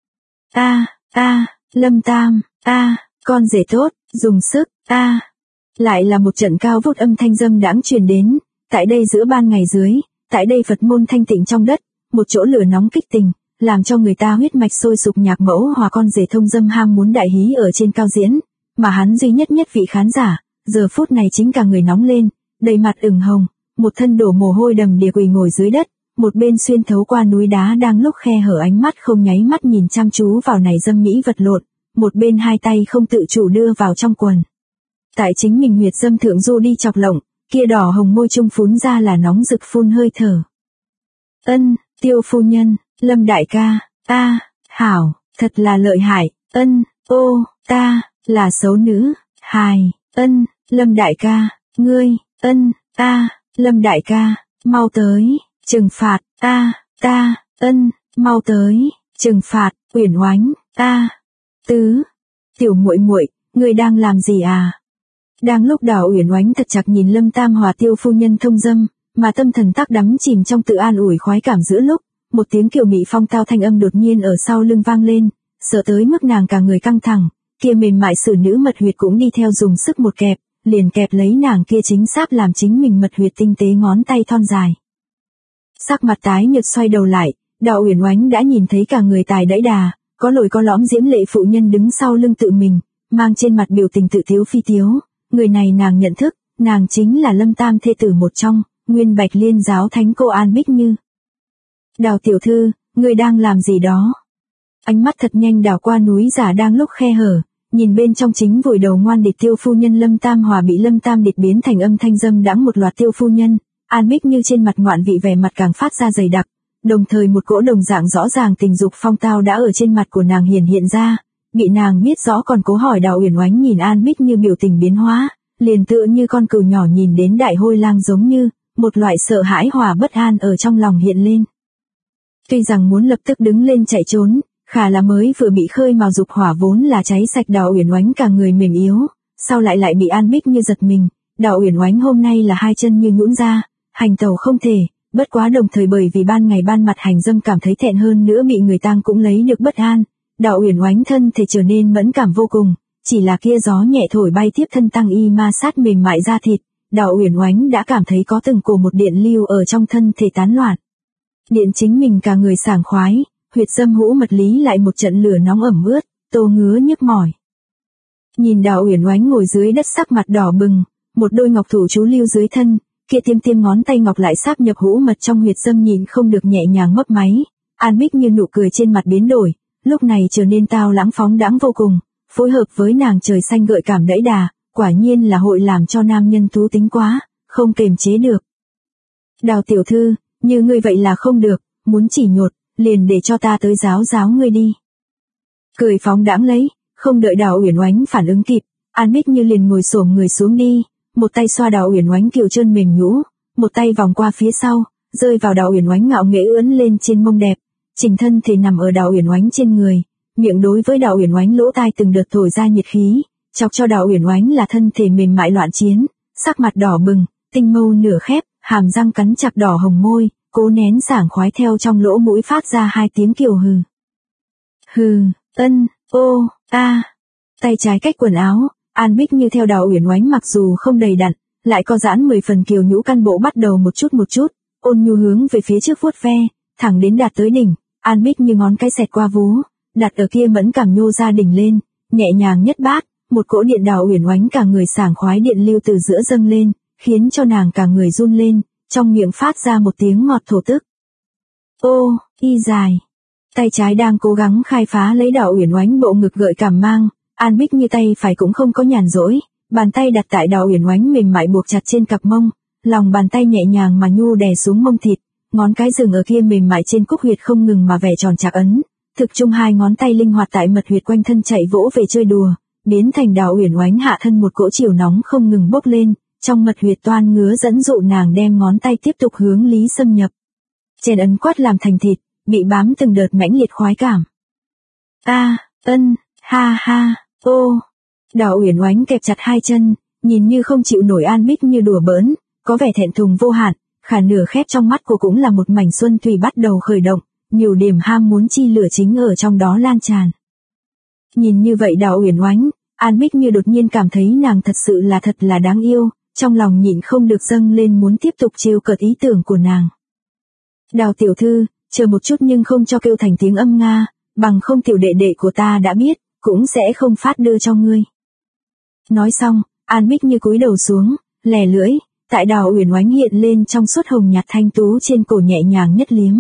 Lâm Tam, con rể tốt, dùng sức, Lại là một trận cao vút âm thanh dâm đãng truyền đến, tại đây giữa ban ngày dưới, tại đây Phật môn thanh tịnh trong đất, một chỗ lửa nóng kích tình, làm cho người ta huyết mạch sôi sục nhạc mẫu hòa con rể thông dâm ham muốn đại hí ở trên cao diễn, mà hắn duy nhất vị khán giả, giờ phút này chính cả người nóng lên, đầy mặt ửng hồng, một thân đổ mồ hôi đầm đìa quỳ ngồi dưới đất, một bên xuyên thấu qua núi đá đang lúc khe hở ánh mắt không nháy mắt nhìn chăm chú vào này dâm mỹ vật lộn, một bên hai tay không tự chủ đưa vào trong quần. Tại chính mình huyệt dâm thượng du đi chọc lộng, kia đỏ hồng môi trung phún ra là nóng rực phun hơi thở. Tiêu phu nhân, Lâm đại ca, hảo, thật là lợi hại, ta, là xấu nữ, hài, Lâm đại ca, ngươi, Lâm đại ca, mau tới, Trừng phạt, mau tới, trừng phạt, Uyển Oánh, Tứ, tiểu muội muội, ngươi đang làm gì à? Đang lúc Đào Uyển Oánh thật chặt nhìn Lâm Tam Hòa Tiêu phu nhân thông dâm, mà tâm thần tắc đắm chìm trong tự an ủi khoái cảm giữa lúc, một tiếng kiều mị phong tao thanh âm đột nhiên ở sau lưng vang lên, sợ tới mức nàng cả người căng thẳng, kia mềm mại sử nữ mật huyệt cũng đi theo dùng sức một kẹp, liền kẹp lấy nàng kia chính xác làm chính mình mật huyệt tinh tế ngón tay thon dài. Sắc mặt tái nhợt xoay đầu lại, Đào Uyển Oánh đã nhìn thấy cả người tài đẫy đà, có lồi có lõm diễm lệ phụ nhân đứng sau lưng tự mình, mang trên mặt biểu tình tự tiếu phi tiếu, người này nàng nhận thức, nàng chính là Lâm Tam thê tử một trong, Nguyên Bạch Liên giáo thánh cô An Bích Như. Đào tiểu thư, ngươi đang làm gì đó? Ánh mắt thật nhanh đảo qua núi giả đang lúc khe hở, nhìn bên trong chính vùi đầu ngoan địch Tiêu phu nhân Lâm Tam Hòa bị Lâm Tam địch biến thành âm thanh dâm đãng một loạt Tiêu phu nhân, An Bích Như trên mặt ngoạn vị vẻ mặt càng phát ra dày đặc, đồng thời một cỗ đồng dạng rõ ràng tình dục phong tao đã ở trên mặt của nàng hiện ra, bị nàng biết rõ còn cố hỏi. Đào Uyển Oánh nhìn An Bích Như biểu tình biến hóa, liền tựa như con cừu nhỏ nhìn đến đại hôi lang giống như, một loại sợ hãi hòa bất an ở trong lòng hiện lên. Tuy rằng muốn lập tức đứng lên chạy trốn, khả là mới vừa bị khơi mào dục hỏa vốn là cháy sạch Đào Uyển Oánh cả người mềm yếu, sau lại bị An Bích Như giật mình, Đào Uyển Oánh hôm nay là hai chân như nhũn ra, hành tẩu không thể, bất quá đồng thời bởi vì ban ngày ban mặt hành dâm cảm thấy thẹn hơn nữa bị người tang cũng lấy được bất an, Đào Uyển Oánh thân thể trở nên mẫn cảm vô cùng, chỉ là kia gió nhẹ thổi bay tiếp thân tăng y ma sát mềm mại da thịt, Đào Uyển Oánh đã cảm thấy có từng cổ một điện lưu ở trong thân thể tán loạn. Điện chính mình cả người sảng khoái, huyệt dâm hũ mật lý lại một trận lửa nóng ẩm ướt, tô ngứa nhức mỏi. Nhìn Đào Uyển Oánh ngồi dưới đất sắc mặt đỏ bừng, một đôi ngọc thủ chú lưu dưới thân, kia tiêm ngón tay ngọc lại sáp nhập hũ mật trong huyệt dâm nhìn không được nhẹ nhàng mấp máy, An Bích Như nụ cười trên mặt biến đổi, lúc này trở nên tao lãng phóng đãng vô cùng, phối hợp với nàng trời xanh gợi cảm đẫy đà, quả nhiên là hội làm cho nam nhân thú tính quá, không kềm chế được. Đào tiểu thư, như ngươi vậy là không được, muốn chỉ nhột, liền để cho ta tới giáo ngươi đi. Cười phóng đãng lấy, không đợi Đào Uyển Oánh phản ứng kịp, An Bích Như liền ngồi xổm người xuống đi, một tay xoa Đào Uyển Oánh kiều chân mềm nhũ, một tay vòng qua phía sau, rơi vào Đào Uyển Oánh ngạo nghễ ưỡn lên trên mông đẹp, chỉnh thân thể nằm ở Đào Uyển Oánh trên người, miệng đối với Đào Uyển Oánh lỗ tai từng đợt thổi ra nhiệt khí, chọc cho Đào Uyển Oánh là thân thể mềm mại loạn chiến, sắc mặt đỏ bừng, tinh mâu nửa khép, hàm răng cắn chặt đỏ hồng môi, cố nén sảng khoái theo trong lỗ mũi phát ra hai tiếng kiều hừ. Hừ, tay trái cách quần áo, An Bích Như theo Đào Uyển Oánh mặc dù không đầy đặn, lại có giãn 10 phần kiều nhũ căn bộ bắt đầu một chút, ôn nhu hướng về phía trước vuốt ve, thẳng đến đạt tới đỉnh, An Bích Như ngón cái xẹt qua vú, đặt ở kia mẫn cảm nhô ra đỉnh lên, nhẹ nhàng nhất bát, một cỗ điện Đào Uyển Oánh cả người sảng khoái điện lưu từ giữa dâng lên, khiến cho nàng cả người run lên, trong miệng phát ra một tiếng ngọt thổ tức. Y dài. Tay trái đang cố gắng khai phá lấy Đào Uyển Oánh bộ ngực gợi cảm mang, An Bích Như tay phải cũng không có nhàn rỗi, bàn tay đặt tại Đào Uyển Oánh mềm mại buộc chặt trên cặp mông, lòng bàn tay nhẹ nhàng mà nhu đè xuống mông thịt, ngón cái dừng ở kia mềm mại trên cúc huyệt không ngừng mà vẽ tròn chạc ấn, thực chung hai ngón tay linh hoạt tại mật huyệt quanh thân chạy vỗ về chơi đùa, biến thành Đào Uyển Oánh hạ thân một cỗ chiều nóng không ngừng bốc lên, trong mật huyệt toan ngứa dẫn dụ nàng đem ngón tay tiếp tục hướng lý xâm nhập. Chèn ấn quát làm thành thịt, bị bám từng đợt mãnh liệt khoái cảm. Đào Uyển Oánh kẹp chặt hai chân, nhìn như không chịu nổi An Bích Như đùa bỡn, có vẻ thẹn thùng vô hạn, khả nửa khép trong mắt cô cũng là một mảnh xuân thủy bắt đầu khởi động, nhiều điểm ham muốn chi lửa chính ở trong đó lan tràn. Nhìn như vậy Đào Uyển Oánh, An Bích Như đột nhiên cảm thấy nàng thật là đáng yêu, trong lòng nhịn không được dâng lên muốn tiếp tục trêu cợt ý tưởng của nàng. Đào tiểu thư, chờ một chút nhưng không cho kêu thành tiếng âm nga, bằng không tiểu đệ đệ của ta đã biết, cũng sẽ không phát đưa cho ngươi. Nói xong, An Bích Như cúi đầu xuống, lè lưỡi, tại Đào Uyển Oánh hiện lên trong suốt hồng nhạt thanh tú trên cổ nhẹ nhàng nhất liếm.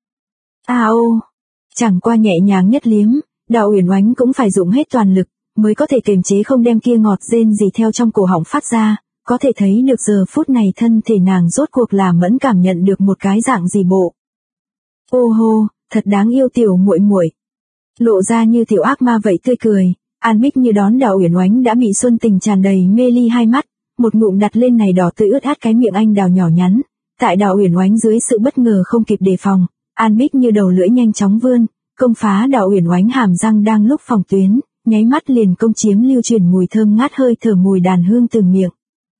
Chẳng qua nhẹ nhàng nhất liếm, Đào Uyển Oánh cũng phải dùng hết toàn lực, mới có thể kiềm chế không đem kia ngọt rên gì theo trong cổ họng phát ra, có thể thấy được giờ phút này thân thể nàng rốt cuộc là mẫn cảm nhận được một cái dạng gì bộ. Thật đáng yêu tiểu muội muội. Lộ ra như tiểu ác ma vậy tươi cười, An Bích Như đón Đào Uyển Oánh đã bị xuân tình tràn đầy mê ly hai mắt, một ngụm đặt lên này đỏ tươi ướt át cái miệng anh đào nhỏ nhắn, Tại Đào Uyển Oánh dưới sự bất ngờ không kịp đề phòng, An Bích Như đầu lưỡi nhanh chóng vươn, công phá Đào Uyển Oánh hàm răng đang lúc phòng tuyến, nháy mắt liền công chiếm lưu truyền mùi thơm ngát hơi thở mùi đàn hương từ miệng.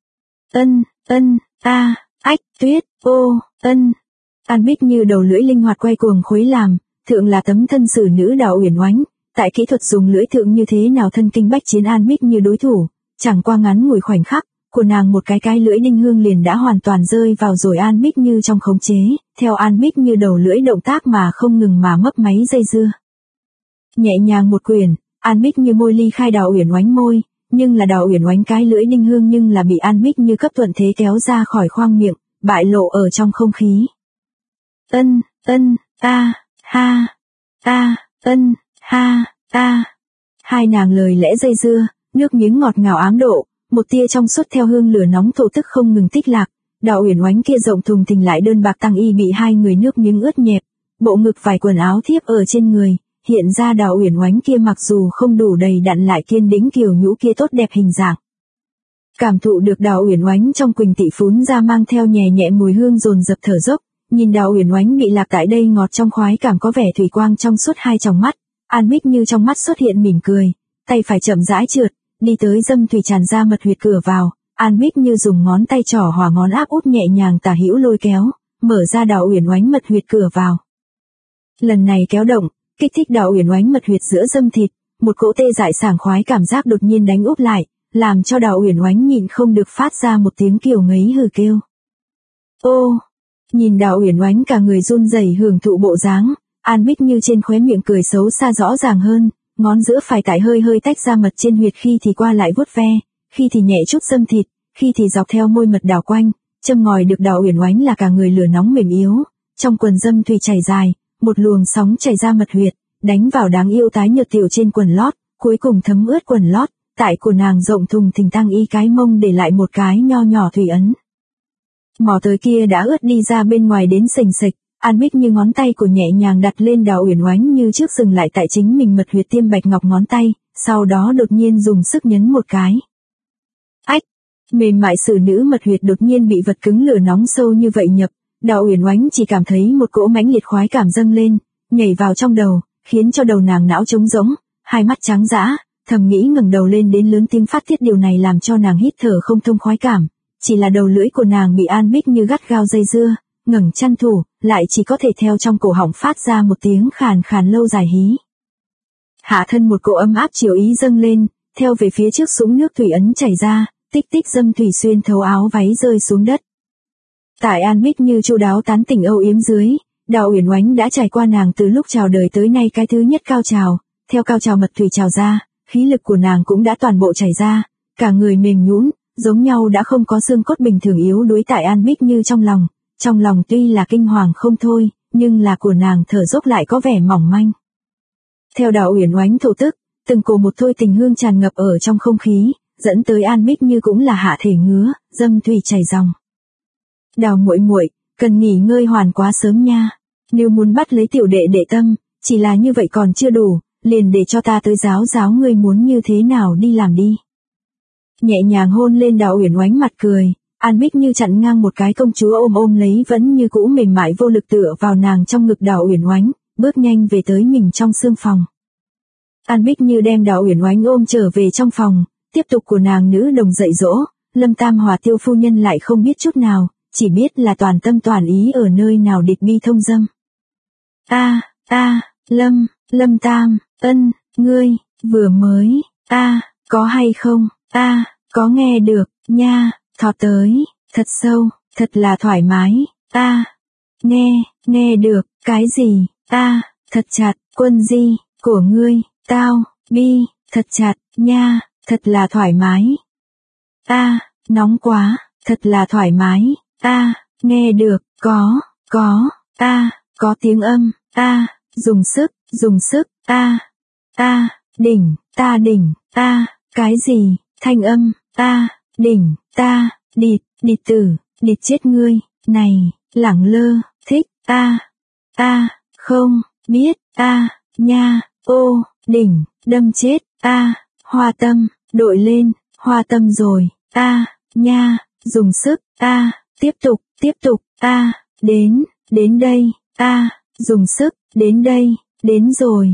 Tuyết, An Bích Như đầu lưỡi linh hoạt quay cuồng khuấy làm, thượng là tấm thân xử nữ Đào Uyển Oánh, tại kỹ thuật dùng lưỡi thượng như thế nào thân kinh bách chiến An Bích Như đối thủ, chẳng qua ngắn ngủi khoảnh khắc, của nàng một cái lưỡi đinh hương liền đã hoàn toàn rơi vào rồi An Bích Như trong khống chế, theo An Bích Như đầu lưỡi động tác mà không ngừng mà mấp máy dây dưa. Nhẹ nhàng một quyền, An Bích Như môi ly khai Đào Uyển Oánh môi, nhưng là Đào Uyển Oánh cái lưỡi đinh hương nhưng là bị An Bích Như cấp thuận thế kéo ra khỏi khoang miệng, bại lộ ở trong không khí. Hai nàng lời lẽ dây dưa, nước miếng ngọt ngào ám độ, một tia trong suốt theo hương lửa nóng thổ tức không ngừng tích lạc, Đào Uyển Oánh kia rộng thùng thình lại đơn bạc tăng y bị hai người nước miếng ướt nhẹp, bộ ngực vài quần áo thiếp ở trên người, hiện ra Đào Uyển Oánh kia mặc dù không đủ đầy đặn lại kiên đĩnh kiều nhũ kia tốt đẹp hình dạng. Cảm thụ được Đào Uyển Oánh trong quỳnh tị phún ra mang theo nhẹ nhẹ mùi hương dồn dập thở dốc, nhìn Đào Uyển Oánh bị lạc tại đây ngọt trong khoái cảm có vẻ thủy quang trong suốt hai tròng mắt, An Bích Như trong mắt xuất hiện mỉm cười, tay phải chậm rãi trượt, đi tới dâm thủy tràn ra mật huyệt cửa vào, An Bích Như dùng ngón tay trỏ hòa ngón áp út nhẹ nhàng tả hữu lôi kéo, mở ra Đào Uyển Oánh mật huyệt cửa vào. Lần này kéo động, kích thích Đào Uyển Oánh mật huyệt giữa dâm thịt, một cỗ tê dại sảng khoái cảm giác đột nhiên đánh úp lại, làm cho Đào Uyển Oánh nhịn không được phát ra một tiếng kiều ngấy hừ kêu. Nhìn Đào Uyển Oánh cả người run rẩy hưởng thụ bộ dáng, An Bích Như trên khóe miệng cười xấu xa rõ ràng hơn, ngón giữa phải tại hơi tách ra mật trên huyệt khi thì qua lại vuốt ve, khi thì nhẹ chút dâm thịt, khi thì dọc theo môi mật đảo quanh, châm ngòi được Đào Uyển Oánh là cả người lửa nóng mềm yếu, trong quần dâm thủy chảy dài, một luồng sóng chảy ra mật huyệt, đánh vào đáng yêu tái nhợt tiểu trên quần lót, cuối cùng thấm ướt quần lót, tại của nàng rộng thùng thình tăng y cái mông để lại một cái nho nhỏ thủy ấn. Mỏ tới kia đã ướt đi ra bên ngoài đến sình sịch, An Bích Như ngón tay của nhẹ nhàng đặt lên Đào Uyển Oánh như trước dừng lại tại chính mình mật huyệt tiêm bạch ngọc ngón tay, sau đó đột nhiên dùng sức nhấn một cái. Mềm mại xử nữ mật huyệt đột nhiên bị vật cứng lửa nóng sâu như vậy nhập, Đào Uyển Oánh chỉ cảm thấy một cỗ mãnh liệt khoái cảm dâng lên, nhảy vào trong đầu, khiến cho đầu nàng não trống rỗng, hai mắt trắng dã, thầm nghĩ ngẩng đầu lên đến lớn tiếng phát tiết, điều này làm cho nàng hít thở không thông khoái cảm, chỉ là đầu lưỡi của nàng bị An Bích Như gắt gao dây dưa, ngẩng chăn thủ, lại chỉ có thể theo trong cổ họng phát ra một tiếng khàn khàn lâu dài hí. Hạ thân một cỗ ấm áp chiều ý dâng lên, theo về phía trước sũng nước thủy ấn chảy ra, tích tích dâm thủy xuyên thấu áo váy rơi xuống đất. Tại An Bích Như chu đáo tán tỉnh âu yếm dưới, Đào Uyển Oánh đã trải qua nàng từ lúc chào đời tới nay cái thứ nhất cao trào, theo cao trào mật thủy trào ra, khí lực của nàng cũng đã toàn bộ chảy ra, cả người mềm nhũn, giống nhau đã không có xương cốt bình thường yếu đuối tại An Bích Như trong lòng tuy là kinh hoàng không thôi, nhưng là của nàng thở dốc lại có vẻ mỏng manh. Theo Đào Uyển Oánh thổ tức, từng cổ một thôi tình hương tràn ngập ở trong không khí, dẫn tới An Bích Như cũng là hạ thể ngứa, dâm thủy chảy ròng. Đào muội muội, cần nghỉ ngơi hoàn quá sớm nha. Nếu muốn bắt lấy tiểu đệ đệ tâm, chỉ là như vậy còn chưa đủ, liền để cho ta tới giáo ngươi muốn như thế nào đi làm đi. Nhẹ nhàng hôn lên Đào Uyển Oánh mặt cười, An Bích Như chặn ngang một cái công chúa ôm lấy vẫn như cũ mềm mại vô lực tựa vào nàng trong ngực Đào Uyển Oánh, bước nhanh về tới mình trong sương phòng. An Bích Như đem Đào Uyển Oánh ôm trở về trong phòng, tiếp tục của nàng nữ đồng dạy dỗ, Lâm Tam Hòa Tiêu phu nhân lại không biết chút nào, chỉ biết là toàn tâm toàn ý ở nơi nào địch bi thông dâm. Lâm Tam, ngươi, vừa mới, có hay không, có nghe được, nha, thò tới, thật sâu, thật là thoải mái, nghe được, cái gì, thật chặt, quân di, của ngươi, tao, bi, thật chặt, nha, thật là thoải mái. Nóng quá, thật là thoải mái, nghe được, có tiếng âm, dùng sức, đỉnh, cái gì, thanh âm, đỉnh, địt tử, địt chết ngươi, này, lẳng lơ, thích, không, biết, nha, đỉnh, đâm chết, hoa tâm, đội lên, hoa tâm rồi, nha, dùng sức, tiếp tục, Đến đây, dùng sức, đến đây, đến rồi.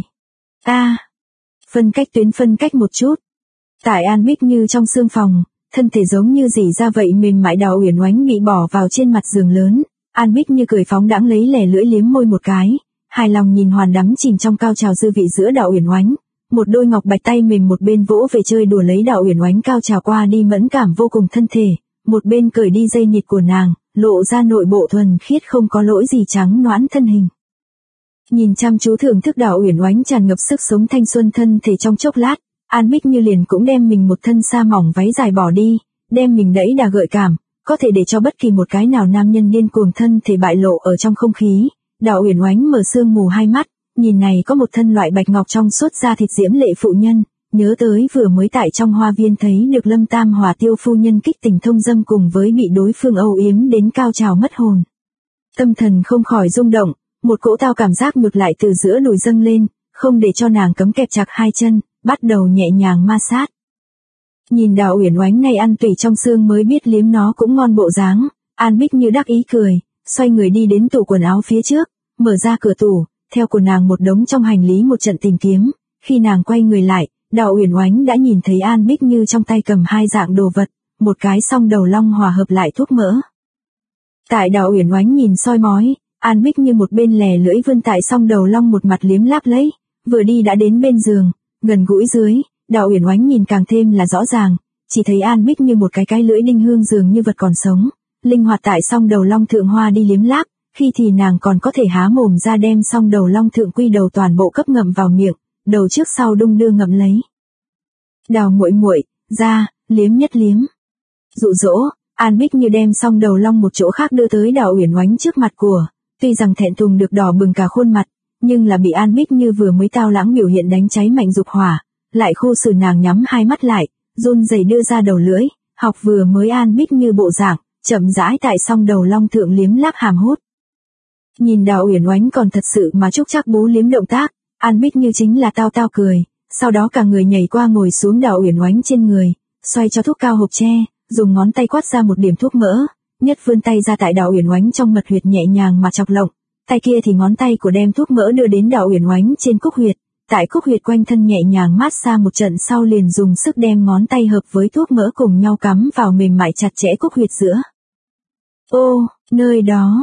Phân cách một chút. Tại An Bích Như trong sương phòng, thân thể giống như rỉ ra vậy mềm mại. Đào Uyển Oánh bị bỏ vào trên mặt giường lớn, An Bích Như cười phóng đãng lấy lẻ lưỡi liếm môi một cái, hài lòng nhìn hoàn đắm chìm trong cao trào dư vị giữa Đào Uyển Oánh. Một đôi ngọc bạch tay mềm một bên vỗ về chơi đùa lấy Đào Uyển Oánh cao trào qua đi mẫn cảm vô cùng thân thể, một bên cởi đi dây nịt của nàng, lộ ra nội bộ thuần khiết không có lỗi gì trắng nõn thân hình. Nhìn chăm chú thưởng thức Đào Uyển Oánh tràn ngập sức sống thanh xuân thân thể trong chốc lát, An Bích Như liền cũng đem mình một thân sa mỏng váy dài bỏ đi, đem mình đẫy đà gợi cảm, có thể để cho bất kỳ một cái nào nam nhân điên cuồng thân thể bại lộ ở trong không khí. Đào Uyển Oánh mở sương mù hai mắt, nhìn này có một thân loại bạch ngọc trong suốt da thịt diễm lệ phụ nhân, nhớ tới vừa mới tại trong hoa viên thấy được Lâm Tam Hòa Tiêu phu nhân kích tình thông dâm cùng với bị đối phương âu yếm đến cao trào mất hồn. Tâm thần không khỏi rung động, một cỗ tao cảm giác ngược lại từ giữa đùi dâng lên, không để cho nàng cấm kẹp chặt hai chân, bắt đầu nhẹ nhàng ma sát. Nhìn Đào Uyển Oánh này ăn tủy trong xương mới biết liếm nó cũng ngon bộ dáng, An Bích Như đắc ý cười, xoay người đi đến tủ quần áo phía trước, mở ra cửa tủ, theo của nàng một đống trong hành lý một trận tìm kiếm, khi nàng quay người lại, Đào Uyển Oánh đã nhìn thấy An Bích Như trong tay cầm hai dạng đồ vật, một cái song đầu long hòa hợp lại thuốc mỡ. Tại Đào Uyển Oánh nhìn soi mói, An Bích Như một bên lè lưỡi vươn tại song đầu long một mặt liếm láp lấy, vừa đi đã đến bên giường, gần gũi dưới, Đào Uyển Oánh nhìn càng thêm là rõ ràng, chỉ thấy An Bích Như một cái lưỡi đinh hương dường như vật còn sống, linh hoạt tại song đầu long thượng hoa đi liếm láp, khi thì nàng còn có thể há mồm ra đem song đầu long thượng quy đầu toàn bộ cấp ngậm vào miệng, đầu trước sau đung đưa ngậm lấy. Đào muội muội, ra, liếm nhất liếm. Dụ dỗ, An Bích Như đem song đầu long một chỗ khác đưa tới Đào Uyển Oánh trước mặt của, tuy rằng thẹn thùng được đỏ bừng cả khuôn mặt, nhưng là bị An Bích Như vừa mới tao lãng biểu hiện đánh cháy mạnh dục hỏa, lại khô sử nàng nhắm hai mắt lại, run rẩy đưa ra đầu lưỡi, học vừa mới An Bích Như bộ dạng, chậm rãi tại song đầu long thượng liếm láp hàm hút. Nhìn Đào Uyển Oánh còn thật sự mà chúc chắc bú liếm động tác, An Bích Như chính là tao tao cười, sau đó cả người nhảy qua ngồi xuống Đào Uyển Oánh trên người, xoay cho thuốc cao hộp tre, dùng ngón tay quát ra một điểm thuốc mỡ, nhất vươn tay ra tại Đào Uyển Oánh trong mật huyệt nhẹ nhàng mà chọc lộng, tay kia thì ngón tay của đem thuốc mỡ đưa đến Đào Uyển Oánh trên cúc huyệt, tại cúc huyệt quanh thân nhẹ nhàng mát xa một trận sau liền dùng sức đem ngón tay hợp với thuốc mỡ cùng nhau cắm vào mềm mại chặt chẽ cúc huyệt giữa. Ô, nơi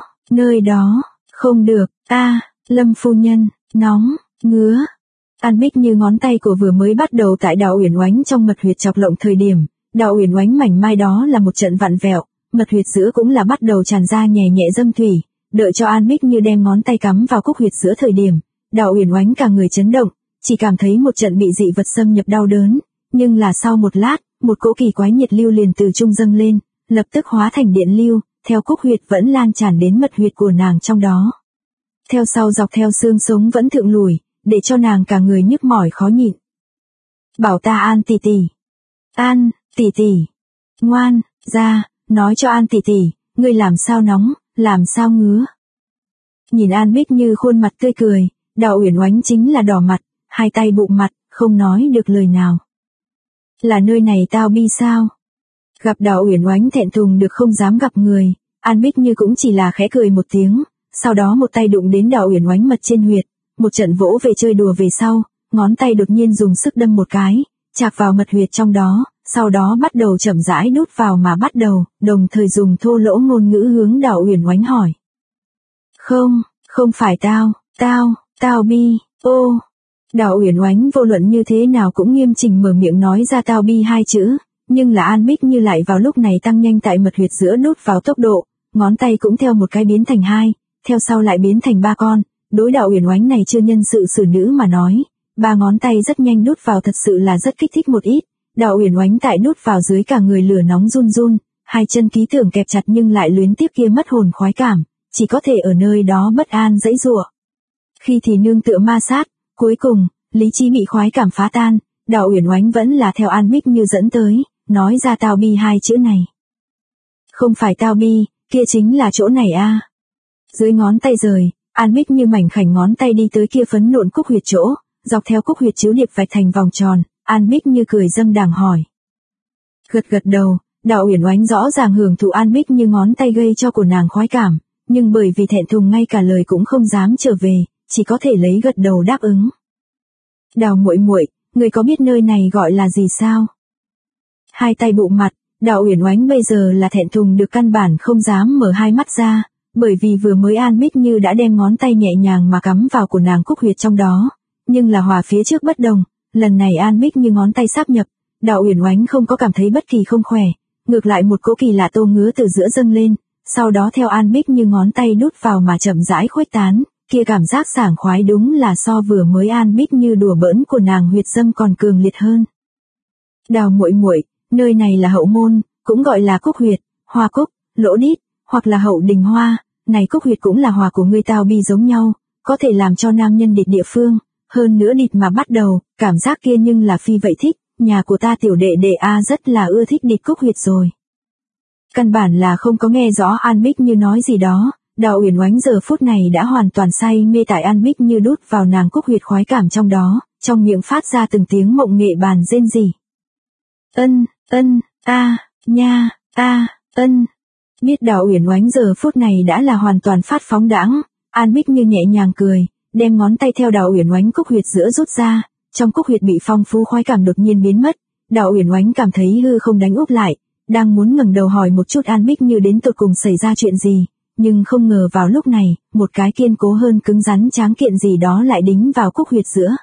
đó, không được, Lâm phu nhân, nóng, ngứa. An Bích Như ngón tay của vừa mới bắt đầu tại Đào Uyển Oánh trong mật huyệt chọc lộng thời điểm, Đào Uyển Oánh mảnh mai đó là một trận vặn vẹo, mật huyệt giữa cũng là bắt đầu tràn ra nhẹ nhẹ dâm thủy, đợi cho An Bích Như đem ngón tay cắm vào cúc huyệt giữa thời điểm, Đào Uyển Oánh cả người chấn động, chỉ cảm thấy một trận bị dị vật xâm nhập đau đớn, nhưng là sau một lát, một cỗ kỳ quái nhiệt lưu liền từ trung dâng lên, lập tức hóa thành điện lưu, theo cúc huyệt vẫn lan tràn đến mật huyệt của nàng trong đó. Theo sau dọc theo xương sống vẫn thượng lùi, để cho nàng cả người nhức mỏi khó nhịn. Bảo ta An tỷ tỷ. An, tỷ tỷ. Ngoan, ra, nói cho An tỷ tỷ, ngươi làm sao nóng, làm sao ngứa. Nhìn An Bích Như khuôn mặt tươi cười, Đào Uyển Oánh chính là đỏ mặt, hai tay bụng mặt, không nói được lời nào. Là nơi này tao bi sao? Gặp Đào Uyển Oánh thẹn thùng được không dám gặp người, An Bích Như cũng chỉ là khẽ cười một tiếng, sau đó một tay đụng đến Đào Uyển Oánh mật trên huyệt, một trận vỗ về chơi đùa về sau, ngón tay đột nhiên dùng sức đâm một cái, chạc vào mật huyệt trong đó, sau đó bắt đầu chậm rãi đút vào mà bắt đầu, đồng thời dùng thô lỗ ngôn ngữ hướng Đào Uyển Oánh hỏi. Không phải tao bi, ô. Đào Uyển Oánh vô luận như thế nào cũng nghiêm chỉnh mở miệng nói ra tao bi hai chữ, nhưng là An Bích Như lại vào lúc này tăng nhanh tại mật huyệt giữa đút vào tốc độ, ngón tay cũng theo một cái biến thành hai, theo sau lại biến thành ba con, đối Đào Uyển Oánh này chưa nhân sự xử nữ mà nói, ba ngón tay rất nhanh đút vào thật sự là rất kích thích một ít, Đào Uyển Oánh tại đút vào dưới cả người lửa nóng run run, hai chân ký tưởng kẹp chặt nhưng lại luyến tiếp kia mất hồn khoái cảm, chỉ có thể ở nơi đó bất an dãy giụa. Khi thì nương tựa ma sát, cuối cùng, lý trí bị khoái cảm phá tan, Đào Uyển Oánh vẫn là theo An Bích Như dẫn tới, nói ra tao bi hai chữ này. Không phải tao bi, kia chính là chỗ này a. Dưới ngón tay rời, An Bích Như mảnh khảnh ngón tay đi tới kia phấn nộn cúc huyệt chỗ, dọc theo cúc huyệt chiếu điệp vạch thành vòng tròn, An Bích Như cười dâm đàng hỏi. Gật đầu, Đào Uyển Oánh rõ ràng hưởng thụ An Bích Như ngón tay gây cho của nàng khoái cảm, nhưng bởi vì thẹn thùng ngay cả lời cũng không dám trở về, chỉ có thể lấy gật đầu đáp ứng. Đào muội muội, người có biết nơi này gọi là gì sao? Hai tay bụng mặt, Đào Uyển Oánh bây giờ là thẹn thùng được căn bản không dám mở hai mắt ra, bởi vì vừa mới An Bích Như đã đem ngón tay nhẹ nhàng mà cắm vào của nàng Cúc huyệt trong đó, nhưng là hòa phía trước bất đồng, lần này An Bích Như ngón tay sáp nhập, Đào Uyển Oánh không có cảm thấy bất kỳ không khỏe, ngược lại một cỗ kỳ lạ tô ngứa từ giữa dâng lên, sau đó theo An Bích Như ngón tay đút vào mà chậm rãi khuếch tán, kia cảm giác sảng khoái đúng là so vừa mới An Bích Như đùa bỡn của nàng huyệt dâm còn cường liệt hơn. Đào muội muội, nơi này là hậu môn, cũng gọi là Cúc huyệt, hoa cúc, lỗ đít, hoặc là hậu đình hoa, này Cúc huyệt cũng là hòa của ngươi tao bi giống nhau, có thể làm cho nam nhân địch địa phương, hơn nữa địch mà bắt đầu, cảm giác kia nhưng là phi vậy thích, nhà của ta tiểu đệ đệ A rất là ưa thích địch Cúc huyệt rồi. Căn bản là không có nghe rõ An Bích Như nói gì đó, Đào Uyển Oánh giờ phút này đã hoàn toàn say mê tại An Bích Như đút vào nàng Cúc huyệt khoái cảm trong đó, trong miệng phát ra từng tiếng mộng nghệ bàn rên rỉ. Ân, nha, ân. Biết Đào Uyển Oánh giờ phút này đã là hoàn toàn phát phóng đãng, An Bích Như nhẹ nhàng cười, đem ngón tay theo Đào Uyển Oánh Cúc huyệt giữa rút ra, trong Cúc huyệt bị phong phú khoái cảm đột nhiên biến mất, Đào Uyển Oánh cảm thấy hư không đánh úp lại, đang muốn ngẩng đầu hỏi một chút An Bích Như đến tột cùng xảy ra chuyện gì, nhưng không ngờ vào lúc này, một cái kiên cố hơn cứng rắn tráng kiện gì đó lại đính vào Cúc huyệt giữa.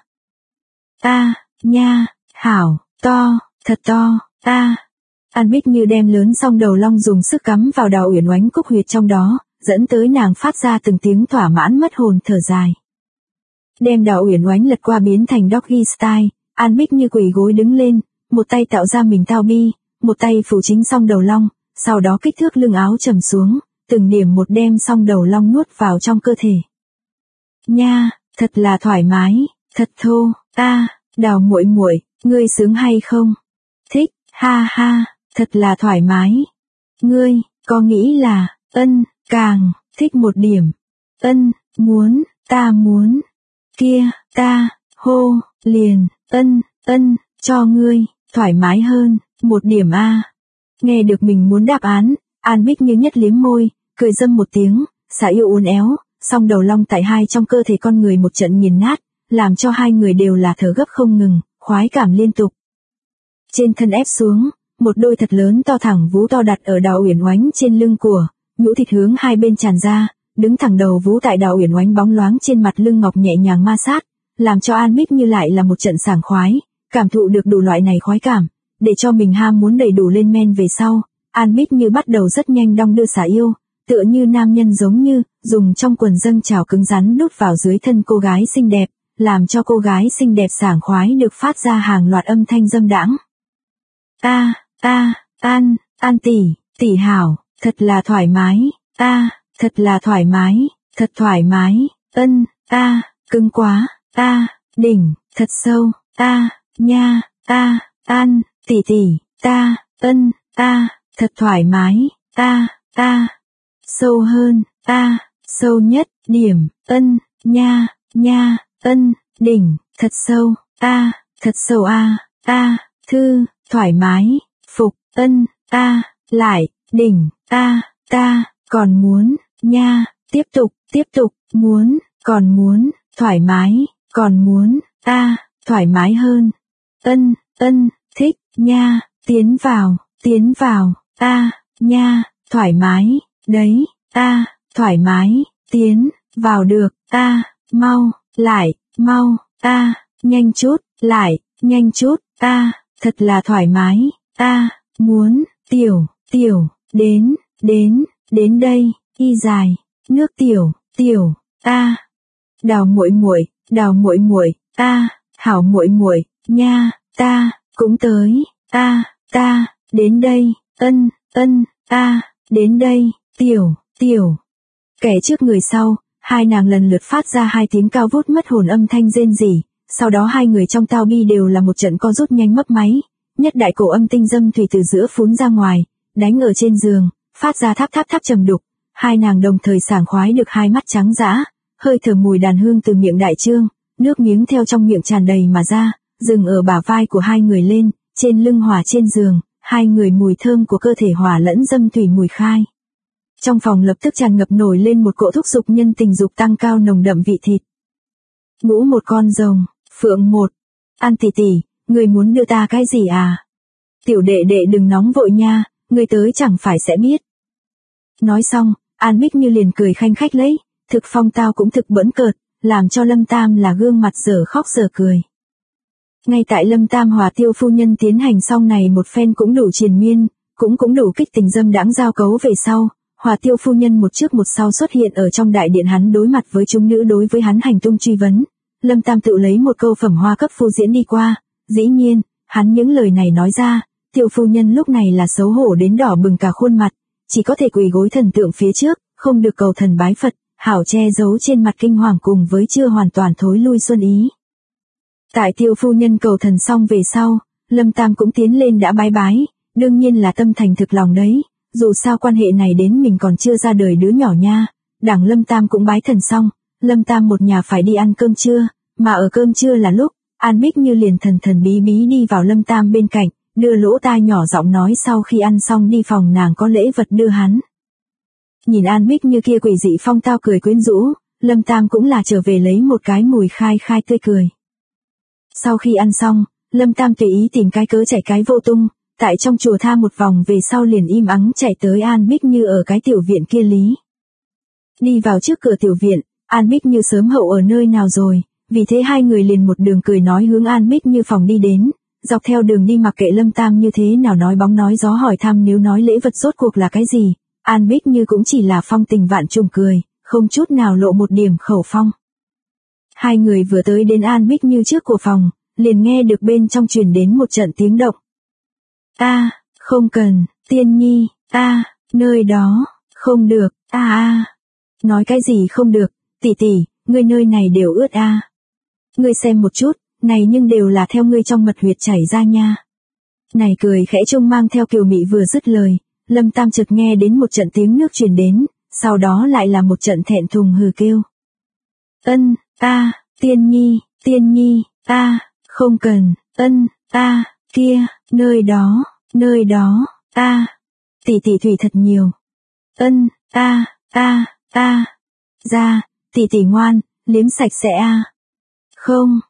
Nha, hảo, to, thật to, An Bích Như đem lớn song đầu long dùng sức cắm vào Đào Uyển Oánh Cúc huyệt trong đó, dẫn tới nàng phát ra từng tiếng thỏa mãn mất hồn thở dài. Đem Đào Uyển Oánh lật qua biến thành doggy style, An Bích Như quỳ gối đứng lên, một tay tạo ra mình tao bi, một tay phủ chính song đầu long, sau đó kích thước lưng áo trầm xuống, từng điểm một đem song đầu long nuốt vào trong cơ thể. Nha, thật là thoải mái, thật thô, Đào muội muội, ngươi sướng hay không? Thích, ha, thật là thoải mái. Ngươi, có nghĩ là, càng, thích một điểm. Ta muốn. Kia, ta, hô, liền, cho ngươi, thoải mái hơn, một điểm a. Nghe được mình muốn đáp án, An Bích Như nhất liếm môi, cười dâm một tiếng, xả yêu uốn éo, song đầu long tại hai trong cơ thể con người một trận nghiền nát, làm cho hai người đều là thở gấp không ngừng, khoái cảm liên tục. Trên thân ép xuống, một đôi thật lớn to thẳng vú to đặt ở Đào Uyển Oánh trên lưng của, nhũ thịt hướng hai bên tràn ra, đứng thẳng đầu vú tại Đào Uyển Oánh bóng loáng trên mặt lưng ngọc nhẹ nhàng ma sát, làm cho An Bích Như lại là một trận sảng khoái, cảm thụ được đủ loại này khoái cảm, để cho mình ham muốn đầy đủ lên men về sau, An Bích Như bắt đầu rất nhanh đong đưa xả yêu, tựa như nam nhân giống như, dùng trong quần dâng trào cứng rắn đút vào dưới thân cô gái xinh đẹp, làm cho cô gái xinh đẹp sảng khoái được phát ra hàng loạt âm thanh dâm đãng. An tỷ hảo, thật là thoải mái, thật là thoải mái, thật thoải mái, cứng quá, đỉnh, thật sâu, nha, tỷ, thật thoải mái, sâu hơn, sâu nhất, điểm, nha, đỉnh, thật sâu, thật sâu thư, thoải mái, phục, lại, đỉnh, còn muốn, nha, tiếp tục, muốn, còn muốn, thoải mái, còn muốn, thoải mái hơn, thích, nha, tiến vào, nha, thoải mái, đấy, thoải mái, tiến, vào được, mau, lại, mau, nhanh chút, lại, nhanh chút, thật là thoải mái, muốn, tiểu, đến đây, y dài, nước tiểu, Đào muội muội, hảo muội muội, nha, ta, cũng tới, đến đây, đến đây, tiểu. Kẻ trước người sau, hai nàng lần lượt phát ra hai tiếng cao vút mất hồn âm thanh rên rỉ, sau đó hai người trong tao bi đều là một trận co rút nhanh mấp máy, nhất đại cổ âm tinh dâm thủy từ giữa phún ra ngoài, đánh ở trên giường, phát ra tháp trầm đục, hai nàng đồng thời sảng khoái được hai mắt trắng dã, hơi thở mùi đàn hương từ miệng đại trương, nước miếng theo trong miệng tràn đầy mà ra, dừng ở bả vai của hai người lên, trên lưng hòa trên giường, hai người mùi thơm của cơ thể hòa lẫn dâm thủy mùi khai. Trong phòng lập tức tràn ngập nổi lên một cỗ thúc dục nhân tình dục tăng cao nồng đậm vị thịt. Ngũ một con rồng, Phượng một. An tỷ tỷ, người muốn đưa ta cái gì à? Tiểu đệ đệ đừng nóng vội nha, người tới chẳng phải sẽ biết. Nói xong, An Bích Như liền cười khanh khách lấy, thực phong tao cũng thực bỡn cợt, làm cho Lâm Tam là gương mặt dở khóc dở cười. Ngay tại Lâm Tam hòa Tiêu phu nhân tiến hành xong này một phen cũng đủ triền miên, cũng đủ kích tình dâm đãng giao cấu về sau, hòa Tiêu phu nhân một trước một sau xuất hiện ở trong đại điện hắn đối mặt với chúng nữ đối với hắn hành tung truy vấn. Lâm Tam tự lấy một câu phẩm hoa cấp phu diễn đi qua, dĩ nhiên, hắn những lời này nói ra, Tiêu phu nhân lúc này là xấu hổ đến đỏ bừng cả khuôn mặt, chỉ có thể quỳ gối thần tượng phía trước, không được cầu thần bái Phật, hảo che giấu trên mặt kinh hoàng cùng với chưa hoàn toàn thối lui xuân ý. Tại Tiêu phu nhân cầu thần xong về sau, Lâm Tam cũng tiến lên đã bái bái, đương nhiên là tâm thành thực lòng đấy, dù sao quan hệ này đến mình còn chưa ra đời đứa nhỏ nha. Đảng Lâm Tam cũng bái thần xong, Lâm Tam một nhà phải đi ăn cơm trưa, mà ở cơm trưa là lúc, An Bích Như liền thần bí bí đi vào Lâm Tam bên cạnh, đưa lỗ tai nhỏ giọng nói sau khi ăn xong đi phòng nàng có lễ vật đưa hắn. Nhìn An Bích Như kia quỷ dị phong tao cười quyến rũ, Lâm Tam cũng là trở về lấy một cái mùi khai khai tươi cười. Sau khi ăn xong, Lâm Tam tùy ý tìm cái cớ chạy cái vô tung, tại trong chùa tha một vòng về sau liền im ắng chạy tới An Bích Như ở cái tiểu viện kia lý. Đi vào trước cửa tiểu viện, An Bích Như sớm hậu ở nơi nào rồi, vì thế hai người liền một đường cười nói hướng An Bích Như phòng đi đến, dọc theo đường đi mặc kệ Lâm Tam như thế nào nói bóng nói gió hỏi thăm nếu nói lễ vật rốt cuộc là cái gì, An Bích Như cũng chỉ là phong tình vạn trùng cười, không chút nào lộ một điểm khẩu phong. Hai người vừa tới đến An Bích Như trước của phòng, liền nghe được bên trong truyền đến một trận tiếng động. Không cần, Tiên Nhi, nơi đó, không được, nói cái gì không được, tỷ tỷ, ngươi nơi này đều ướt Ngươi xem một chút, này nhưng đều là theo ngươi trong mật huyệt chảy ra nha. Này cười khẽ trông mang theo kiều mị vừa dứt lời, Lâm Tam chợt nghe đến một trận tiếng nước truyền đến, sau đó lại là một trận thẹn thùng hừ kêu. Tiên Nhi, không cần, kia, nơi đó, tỷ tỷ thủy thật nhiều. Ra, tỷ tỷ ngoan, liếm sạch sẽ Không,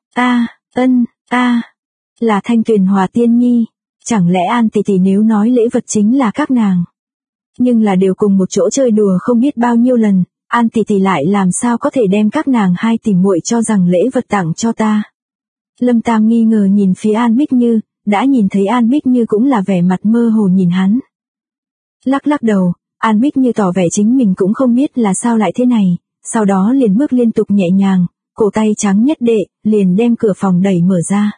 là Thanh Tuyền hòa Tiên Nhi, chẳng lẽ An tỷ tỷ nếu nói lễ vật chính là các nàng. Nhưng là đều cùng một chỗ chơi đùa không biết bao nhiêu lần, An tỷ tỷ lại làm sao có thể đem các nàng hai tỷ muội cho rằng lễ vật tặng cho ta. Lâm Tam nghi ngờ nhìn phía An Bích Như, đã nhìn thấy An Bích Như cũng là vẻ mặt mơ hồ nhìn hắn. Lắc đầu, An Bích Như tỏ vẻ chính mình cũng không biết là sao lại thế này, sau đó liền bước liên tục nhẹ nhàng, cổ tay trắng nhất đệ, liền đem cửa phòng đẩy mở ra.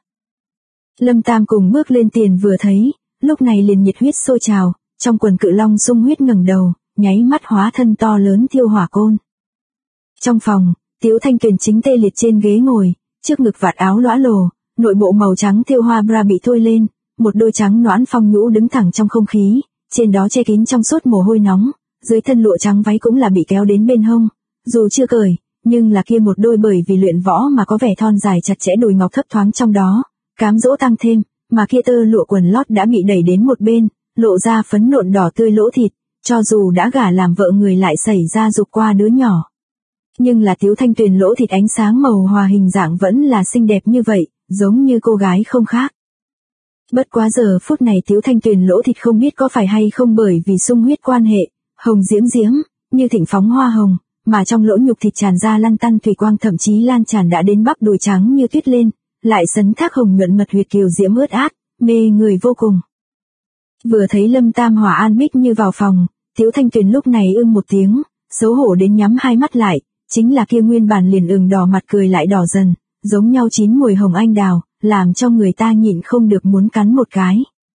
Lâm Tam cùng bước lên tiền vừa thấy, lúc này liền nhiệt huyết sôi trào, trong quần cự long sung huyết ngẩng đầu, nháy mắt hóa thân to lớn thiêu hỏa côn. Trong phòng, Tiếu Thanh Tuyền chính tê liệt trên ghế ngồi, trước ngực vạt áo lõa lồ, nội bộ màu trắng thiêu hoa bra bị thôi lên, một đôi trắng nõn phong nhũ đứng thẳng trong không khí, trên đó che kín trong suốt mồ hôi nóng, dưới thân lụa trắng váy cũng là bị kéo đến bên hông, dù chưa cởi, nhưng là kia một đôi bởi vì luyện võ mà có vẻ thon dài chặt chẽ đùi ngọc thấp thoáng trong đó, cám dỗ tăng thêm, mà kia tơ lụa quần lót đã bị đẩy đến một bên, lộ ra phấn nộn đỏ tươi lỗ thịt, cho dù đã gả làm vợ người lại xảy ra dục qua đứa nhỏ. Nhưng là Tiếu Thanh Tuyền lỗ thịt ánh sáng màu hòa hình dạng vẫn là xinh đẹp như vậy, giống như cô gái không khác. Bất quá giờ phút này Tiếu Thanh Tuyền lỗ thịt không biết có phải hay không bởi vì xung huyết quan hệ, hồng diễm diễm, như thịnh phóng hoa hồng, mà trong lỗ nhục thịt tràn ra lăn tăn thủy quang thậm chí lan tràn đã đến bắp đùi trắng như tuyết lên, lại sấn thác hồng nhuận mật huyệt kiều diễm ướt át, mê người vô cùng. Vừa thấy Lâm Tam hòa An Bích Như vào phòng, Tiếu Thanh Tuyền lúc này một tiếng, xấu hổ đến nhắm hai mắt lại, chính là kia nguyên bản liền ửng đỏ mặt cười lại đỏ dần, giống nhau chín mùi hồng anh đào, làm cho người ta nhịn không được muốn cắn một cái.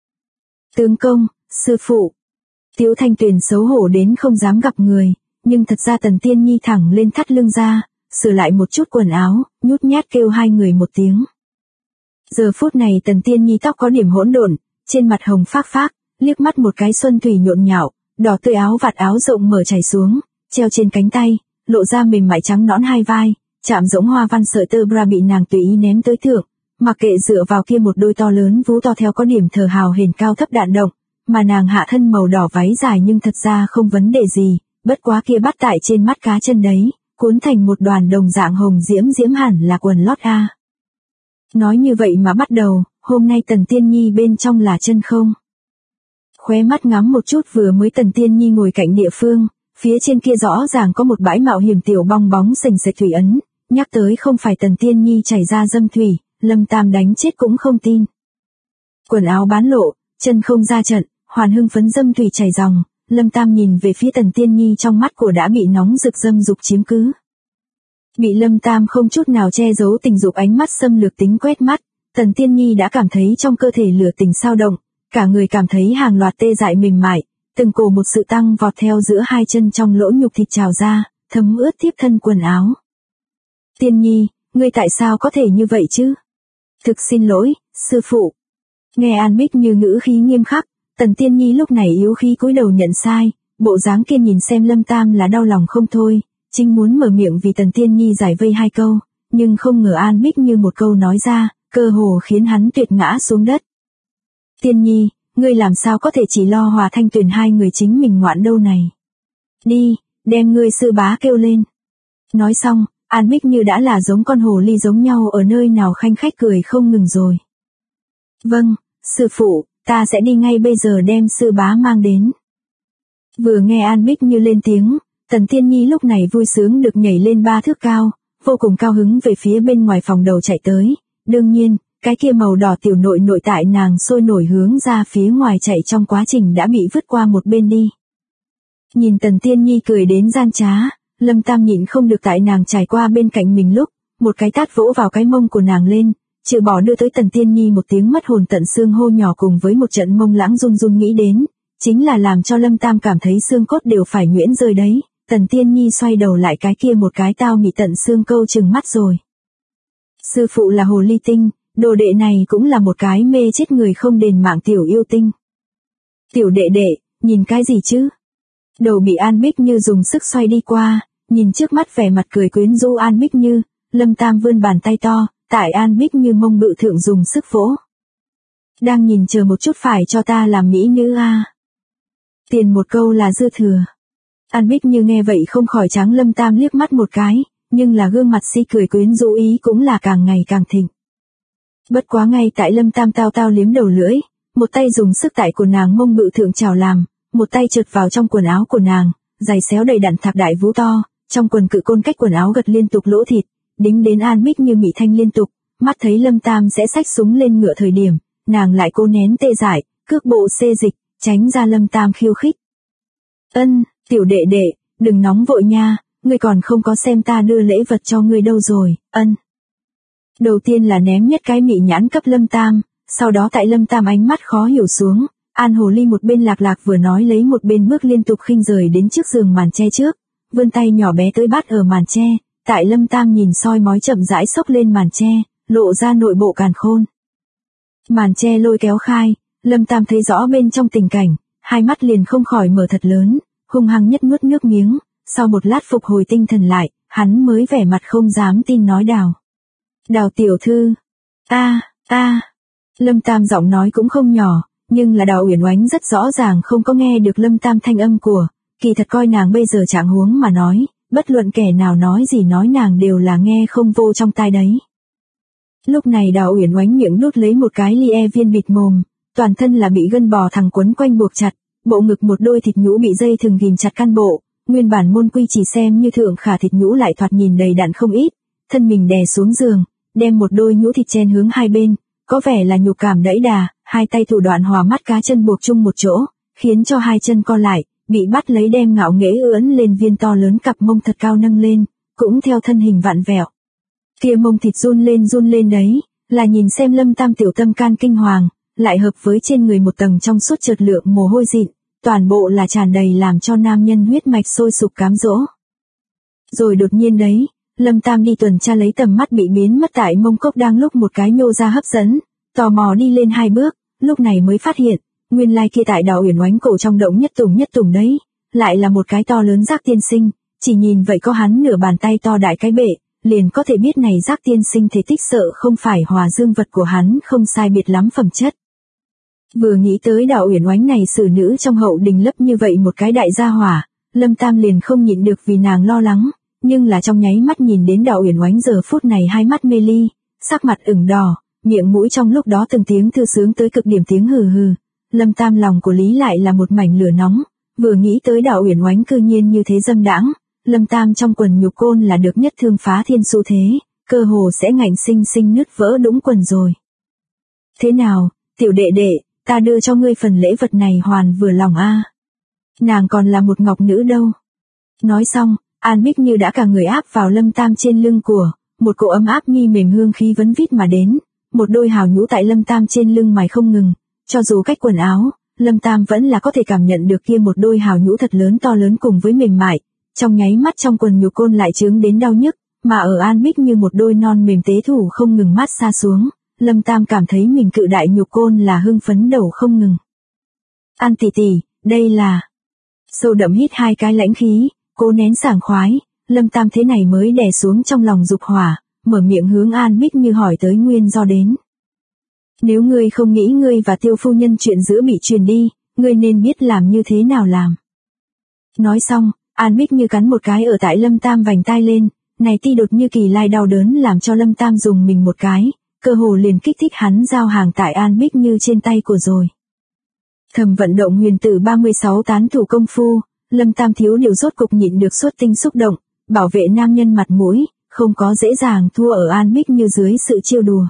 Tướng công, sư phụ. Tiếu Thanh Tuyền xấu hổ đến không dám gặp người, nhưng thật ra Tần Tiên Nhi thẳng lên thắt lưng ra, sửa lại một chút quần áo, nhút nhát kêu hai người một tiếng. Giờ phút này Tần Tiên Nhi tóc có điểm hỗn độn, trên mặt hồng phác phác, liếc mắt một cái xuân thủy nhộn nhạo, đỏ tươi áo vạt áo rộng mở chảy xuống, treo trên cánh tay, lộ ra mềm mại trắng nõn hai vai, chạm giống hoa văn sợi tơ bra bị nàng tùy ý ném tới thượng, mặc kệ dựa vào kia một đôi to lớn vú to theo có điểm thờ hào hển cao thấp đạn động, mà nàng hạ thân màu đỏ váy dài nhưng thật ra không vấn đề gì, bất quá kia bắt tại trên mắt cá chân đấy, cuốn thành một đoàn đồng dạng hồng diễm diễm hẳn là quần lót a. Nói như vậy mà bắt đầu, hôm nay Tần Tiên Nhi bên trong là chân không. Khóe mắt ngắm một chút vừa mới Tần Tiên Nhi ngồi cạnh địa phương, phía trên kia rõ ràng có một bãi mạo hiểm tiểu bong bóng sình sệt thủy ấn, nhắc tới không phải Tần Tiên Nhi chảy ra dâm thủy, Lâm Tam đánh chết cũng không tin. Quần áo bán lộ, chân không ra trận, hoàn hưng phấn dâm thủy chảy ròng, Lâm Tam nhìn về phía Tần Tiên Nhi trong mắt của đã bị nóng rực dâm dục chiếm cứ. Bị Lâm Tam không chút nào che giấu tình dục ánh mắt xâm lược tính quét mắt, Tần Tiên Nhi đã cảm thấy trong cơ thể lửa tình sao động, cả người cảm thấy hàng loạt tê dại mềm mại, từng cổ một sự tăng vọt theo giữa hai chân trong lỗ nhục thịt trào ra, thấm ướt tiếp thân quần áo. Tiên Nhi, ngươi tại sao có thể như vậy chứ? Thực xin lỗi, sư phụ. Nghe An Bích Như ngữ khí nghiêm khắc, Tần Tiên Nhi lúc này yếu khí cúi đầu nhận sai, bộ dáng kia nhìn xem Lâm Tam là đau lòng không thôi, chính muốn mở miệng vì Tần Tiên Nhi giải vây hai câu, nhưng không ngờ An Bích Như một câu nói ra, cơ hồ khiến hắn tuyệt ngã xuống đất. Tiên Nhi, ngươi làm sao có thể chỉ lo Hòa Thanh Tuyền hai người chính mình ngoạn đâu này. Đi, đem ngươi sư bá kêu lên. Nói xong, An Bích Như đã là giống con hồ ly giống nhau ở nơi nào khanh khách cười không ngừng rồi. Vâng, sư phụ, ta sẽ đi ngay bây giờ đem sư bá mang đến. Vừa nghe An Bích Như lên tiếng, Tần Tiên Nhi lúc này vui sướng được nhảy lên 3 thước cao, vô cùng cao hứng về phía bên ngoài phòng đầu chạy tới. Đương nhiên, cái kia màu đỏ tiểu nội nội tại nàng sôi nổi hướng ra phía ngoài chạy trong quá trình đã bị vứt qua một bên đi. Nhìn Tần Tiên Nhi cười đến gian trá, Lâm Tam nhịn không được tại nàng trải qua bên cạnh mình lúc, một cái tát vỗ vào cái mông của nàng lên, trừ bỏ đưa tới Tần Tiên Nhi một tiếng mất hồn tận xương hô nhỏ cùng với một trận mông lãng run run nghĩ đến, chính là làm cho Lâm Tam cảm thấy xương cốt đều phải nhuyễn rơi đấy. Tần Tiên Nhi xoay đầu lại cái kia một cái tao mị tận xương câu chừng mắt rồi. Sư phụ là hồ ly tinh, đồ đệ này cũng là một cái mê chết người không đền mạng tiểu yêu tinh. Tiểu đệ đệ, nhìn cái gì chứ? Đầu bị An Bích Như dùng sức xoay đi qua, nhìn trước mắt vẻ mặt cười quyến rũ An Bích Như, Lâm Tam vươn bàn tay to, tại An Bích Như mông bự thượng dùng sức vỗ. Đang nhìn chờ một chút phải cho ta làm mỹ nữ a. Tiền một câu là dư thừa. An Bích Như nghe vậy không khỏi trắng Lâm Tam liếc mắt một cái, nhưng là gương mặt si cười quyến rũ ý cũng là càng ngày càng thịnh. Bất quá ngay tại Lâm Tam tao tao liếm đầu lưỡi, một tay dùng sức tại của nàng mông bự thượng chào làm, một tay trượt vào trong quần áo của nàng, giày xéo đầy đặn thạc đại vú to, trong quần cự côn cách quần áo gật liên tục lỗ thịt, đính đến An Bích Như mị thanh liên tục, mắt thấy Lâm Tam sẽ xách súng lên ngựa thời điểm, nàng lại cố nén tê dại, cước bộ xê dịch, tránh ra Lâm Tam khiêu khích. Ân, tiểu đệ đệ, đừng nóng vội nha, ngươi còn không có xem ta đưa lễ vật cho ngươi đâu rồi, ân. Đầu tiên là ném nhất cái mị nhãn cấp Lâm Tam, sau đó tại Lâm Tam ánh mắt khó hiểu xuống, An Hồ Ly một bên lạc lạc vừa nói lấy một bên bước liên tục khinh rời đến trước giường màn che trước, vươn tay nhỏ bé tới bắt ở màn che, tại Lâm Tam nhìn soi mói chậm rãi xốc lên màn che, lộ ra nội bộ càn khôn. Màn che lôi kéo khai, Lâm Tam thấy rõ bên trong tình cảnh, hai mắt liền không khỏi mở thật lớn, hung hăng nhất nuốt nước miếng, sau một lát phục hồi tinh thần lại, hắn mới vẻ mặt không dám tin nói Đào. Đào tiểu thư. Lâm Tam giọng nói cũng không nhỏ, nhưng là Đào Uyển Oánh rất rõ ràng không có nghe được Lâm Tam thanh âm của, kỳ thật coi nàng bây giờ trạng huống mà nói, bất luận kẻ nào nói gì nói nàng đều là nghe không vô trong tai đấy. Lúc này Đào Uyển Oánh miệng nuốt lấy một cái lie viên bịt mồm, toàn thân là bị gân bò thằng quấn quanh buộc chặt, bộ ngực một đôi thịt nhũ bị dây thừng ghìm chặt căn bộ, nguyên bản môn quy chỉ xem như thượng khả thịt nhũ lại thoạt nhìn đầy đặn không ít, thân mình đè xuống giường, đem một đôi nhũ thịt chen hướng hai bên, có vẻ là nhục cảm đẫy đà, hai tay thủ đoạn hòa mắt cá chân buộc chung một chỗ, khiến cho hai chân co lại, bị bắt lấy đem ngạo nghễ ưỡn lên viên to lớn cặp mông thật cao nâng lên, cũng theo thân hình vặn vẹo. Kia mông thịt run lên đấy, là nhìn xem Lâm Tam tiểu tâm can kinh hoàng, lại hợp với trên người một tầng trong suốt chợt lượng mồ hôi dịn, toàn bộ là tràn đầy làm cho nam nhân huyết mạch sôi sục cám dỗ. Rồi đột nhiên đấy, Lâm Tam đi tuần tra lấy tầm mắt bị biến mất tại mông cốc đang lúc một cái nhô ra hấp dẫn, tò mò đi lên hai bước, lúc này mới phát hiện, nguyên lai kia tại Đào Uyển Oánh cổ trong động nhất tùng đấy, lại là một cái to lớn giác tiên sinh, chỉ nhìn vậy có hắn nửa bàn tay to đại cái bệ, liền có thể biết này giác tiên sinh thể tích sợ không phải hòa dương vật của hắn không sai biệt lắm phẩm chất. Vừa nghĩ tới Đào Uyển Oánh này xử nữ trong hậu đình lấp như vậy một cái đại gia hỏa, Lâm Tam liền không nhịn được vì nàng lo lắng, nhưng là trong nháy mắt nhìn đến Đào Uyển Oánh giờ phút này hai mắt mê ly, sắc mặt ửng đỏ, miệng mũi trong lúc đó từng tiếng thư sướng tới cực điểm tiếng hừ hừ. Lâm Tam lòng của Lý lại là một mảnh lửa nóng, vừa nghĩ tới Đào Uyển Oánh cư nhiên như thế dâm đãng, Lâm Tam trong quần nhục côn là được nhất thương phá thiên xu thế, cơ hồ sẽ ngạnh sinh sinh nứt vỡ đũng quần rồi. Thế nào, tiểu đệ đệ, ta đưa cho ngươi phần lễ vật này hoàn vừa lòng a. Nàng còn là một ngọc nữ đâu. Nói xong, An Bích Như đã cả người áp vào Lâm Tam trên lưng của, một cỗ ấm áp mi mềm hương khí vấn vít mà đến, một đôi hào nhũ tại Lâm Tam trên lưng mài không ngừng, cho dù cách quần áo, Lâm Tam vẫn là có thể cảm nhận được kia một đôi hào nhũ thật lớn to lớn cùng với mềm mại, trong nháy mắt trong quần nhục côn lại chướng đến đau nhức, mà ở An Bích Như một đôi non mềm tế thủ không ngừng mát xa xuống, Lâm Tam cảm thấy mình cự đại nhục côn là hưng phấn đầu không ngừng. An tỷ tỷ, đây là... Sâu đậm hít hai cái lãnh khí, cố nén sảng khoái, Lâm Tam thế này mới đè xuống trong lòng dục hỏa, mở miệng hướng An Bích Như hỏi tới nguyên do đến. Nếu ngươi không nghĩ ngươi và Tiêu phu nhân chuyện giữa bị truyền đi, ngươi nên biết làm như thế nào làm. Nói xong, An Bích Như cắn một cái ở tại Lâm Tam vành tai lên, này ti đột như kỳ lai đau đớn làm cho Lâm Tam dùng mình một cái, cơ hồ liền kích thích hắn giao hàng tại An Bích Như trên tay của rồi. Thầm vận động huyền tử 36 tán thủ công phu, Lâm Tam thiếu điều rốt cục nhịn được xuất tinh xúc động, bảo vệ nam nhân mặt mũi, không có dễ dàng thua ở An Bích Như dưới sự trêu đùa.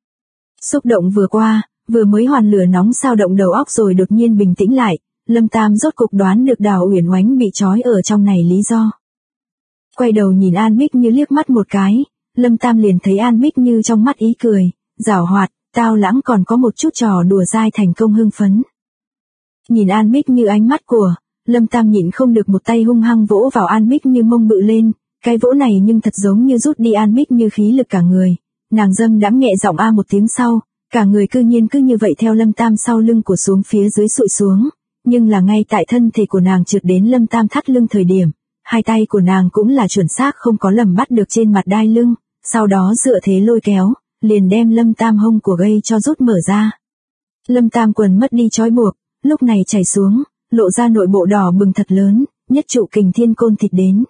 Xúc động vừa qua, vừa mới hoàn lửa nóng sao động đầu óc rồi đột nhiên bình tĩnh lại, Lâm Tam rốt cục đoán được Đào Uyển Oánh bị trói ở trong này lý do. Quay đầu nhìn An Bích Như liếc mắt một cái, Lâm Tam liền thấy An Bích Như trong mắt ý cười, giảo hoạt, tao lãng còn có một chút trò đùa dai thành công hưng phấn. Nhìn An Bích Như ánh mắt của, Lâm Tam nhịn không được một tay hung hăng vỗ vào An Bích Như mông bự lên, cái vỗ này nhưng thật giống như rút đi An Bích Như khí lực cả người, nàng dâm đãng nhẹ giọng a một tiếng sau, cả người cư nhiên cứ như vậy theo Lâm Tam sau lưng của xuống phía dưới sụi xuống, nhưng là ngay tại thân thể của nàng trượt đến Lâm Tam thắt lưng thời điểm, hai tay của nàng cũng là chuẩn xác không có lầm bắt được trên mặt đai lưng, sau đó dựa thế lôi kéo, liền đem Lâm Tam hông của gây cho rút mở ra. Lâm Tam quần mất đi trói buộc, lúc này chảy xuống, lộ ra nội bộ đỏ bừng thật lớn, nhất trụ kình thiên côn thịt đến.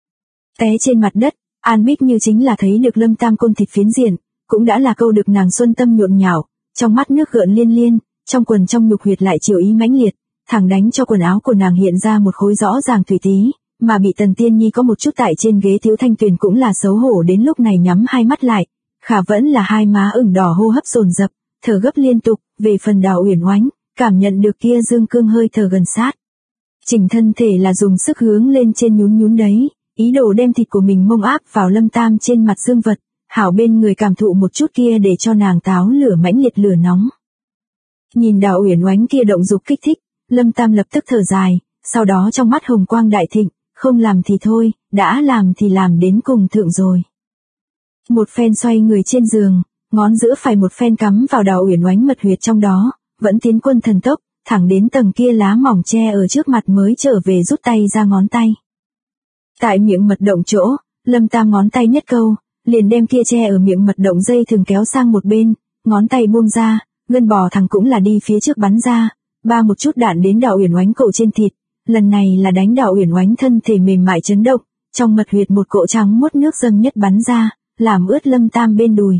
Té trên mặt đất, An Bích Như chính là thấy được Lâm Tam côn thịt phiến diện, cũng đã là câu được nàng xuân tâm nhộn nhạo, trong mắt nước gợn liên liên, trong quần trong nhục huyệt lại chiều ý mãnh liệt, thẳng đánh cho quần áo của nàng hiện ra một khối rõ ràng thủy tí, mà bị Tần Tiên Nhi có một chút tại trên ghế Tiếu Thanh Tuyền cũng là xấu hổ đến lúc này nhắm hai mắt lại, khả vẫn là hai má ửng đỏ hô hấp dồn dập, thở gấp liên tục, về phần Đào Uyển Oánh, cảm nhận được kia dương cương hơi thở gần sát. Chỉnh thân thể là dùng sức hướng lên trên nhún nhún đấy, ý đồ đem thịt của mình mông áp vào Lâm Tam trên mặt dương vật, hảo bên người cảm thụ một chút kia để cho nàng táo lửa mãnh liệt lửa nóng. Nhìn Đào Uyển Oánh kia động dục kích thích, Lâm Tam lập tức thở dài, sau đó trong mắt hồng quang đại thịnh, không làm thì thôi, đã làm thì làm đến cùng thượng rồi. Một phen xoay người trên giường, ngón giữa phải một phen cắm vào Đào Uyển Oánh mật huyệt trong đó, vẫn tiến quân thần tốc, thẳng đến tầng kia lá mỏng tre ở trước mặt mới trở về rút tay ra ngón tay. Tại miệng mật động chỗ, Lâm Tam ngón tay nhất câu, liền đem kia tre ở miệng mật động dây thường kéo sang một bên, ngón tay buông ra, gân bò thằng cũng là đi phía trước bắn ra, ba một chút đạn đến Đào Uyển Oánh cổ trên thịt, lần này là đánh Đào Uyển Oánh thân thể mềm mại chấn động, trong mật huyệt một cỗ trắng muốt nước dâm nhất bắn ra, làm ướt Lâm Tam bên đùi.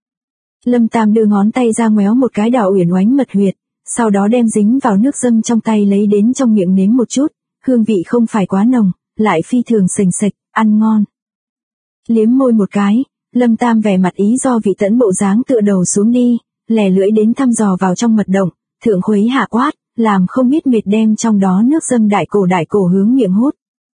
Lâm Tam đưa ngón tay ra ngoéo một cái Đào Uyển Oánh mật huyệt, sau đó đem dính vào nước dâm trong tay lấy đến trong miệng nếm một chút, hương vị không phải quá nồng, lại phi thường sềnh sạch, ăn ngon. Liếm môi một cái, Lâm Tam vẻ mặt ý do vị tẫn bộ dáng tựa đầu xuống đi, lè lưỡi đến thăm dò vào trong mật động, thượng khuấy hạ quát, làm không biết mệt đem trong đó nước dâm đại cổ hướng miệng hút.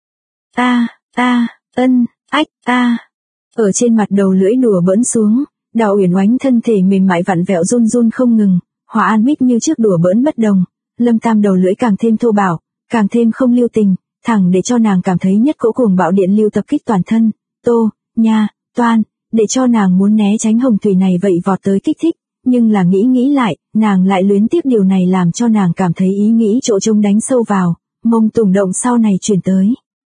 Ách. Ở trên mặt đầu lưỡi đùa bỡn xuống, Đào Uyển Oánh thân thể mềm mại vặn vẹo run run không ngừng, hòa An Bích Như trước đùa bỡn bất đồng, Lâm Tam đầu lưỡi càng thêm thô bạo, càng thêm không lưu tình, thẳng để cho nàng cảm thấy nhất cỗ cuồng bạo điện lưu tập kích toàn thân, toan, để cho nàng muốn né tránh hồng thủy này vậy vọt tới kích thích, nhưng là nghĩ lại, nàng lại luyến tiếc điều này làm cho nàng cảm thấy ý nghĩ chỗ trông đánh sâu vào, mông tùng động sau này chuyển tới.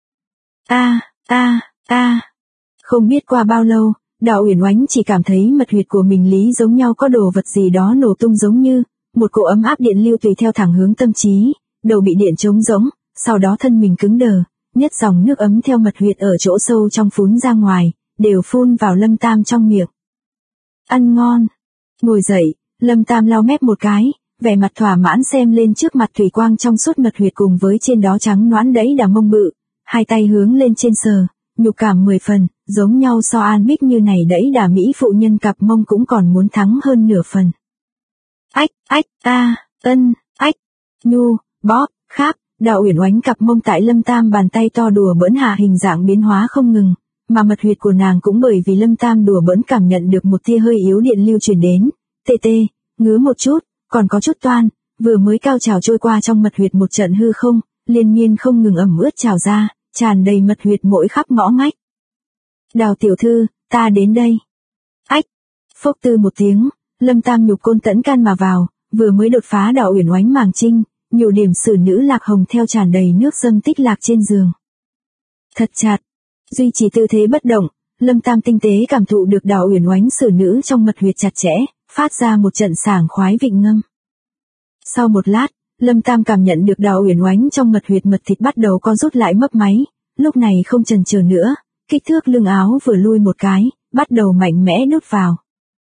Không biết qua bao lâu, Đào Uyển Oánh chỉ cảm thấy mật huyệt của mình lý giống nhau có đồ vật gì đó nổ tung giống như, một cỗ ấm áp điện lưu tùy theo thẳng hướng tâm trí, đầu bị điện trống rỗng, sau đó thân mình cứng đờ, nhất dòng nước ấm theo mật huyệt ở chỗ sâu trong phún ra ngoài, đều phun vào Lâm Tam trong miệng. Ăn ngon. Ngồi dậy, Lâm Tam lau mép một cái, vẻ mặt thỏa mãn xem lên trước mặt thủy quang trong suốt mật huyệt cùng với trên đó trắng nõn đẫy đà mông bự, hai tay hướng lên trên sờ, nhục cảm 10 phần, giống nhau so An Bích như này đẫy đà mỹ phụ nhân cặp mông cũng còn muốn thắng hơn nửa phần. Ách, ách, nhu, bóp, kháp, Đào Uyển Oánh cặp mông tại Lâm Tam bàn tay to đùa bỡn hạ hình dạng biến hóa không ngừng, mà mật huyệt của nàng cũng bởi vì Lâm Tam đùa bỡn cảm nhận được một tia hơi yếu điện lưu truyền đến, tê tê, ngứa một chút, còn có chút toan, vừa mới cao trào trôi qua trong mật huyệt một trận hư không, liên miên không ngừng ẩm ướt trào ra, tràn đầy mật huyệt mỗi khắp ngõ ngách. Đào tiểu thư, ta đến đây. Ách, phốc tư một tiếng, Lâm Tam nhục côn tẫn can mà vào, vừa mới đột phá Đào Uyển Oánh màng trinh, nhiều điểm xử nữ lạc hồng theo tràn đầy nước dâm tích lạc trên giường. Thật chặt, duy trì tư thế bất động, Lâm Tam tinh tế cảm thụ được Đào Uyển Oánh xử nữ trong mật huyệt chặt chẽ, phát ra một trận sảng khoái vịnh ngâm. Sau một lát, Lâm Tam cảm nhận được Đào Uyển Oánh trong mật huyệt mật thịt bắt đầu co rút lại mấp máy, lúc này không chần chờ nữa, kích thước lưng áo vừa lui một cái, bắt đầu mạnh mẽ đút vào.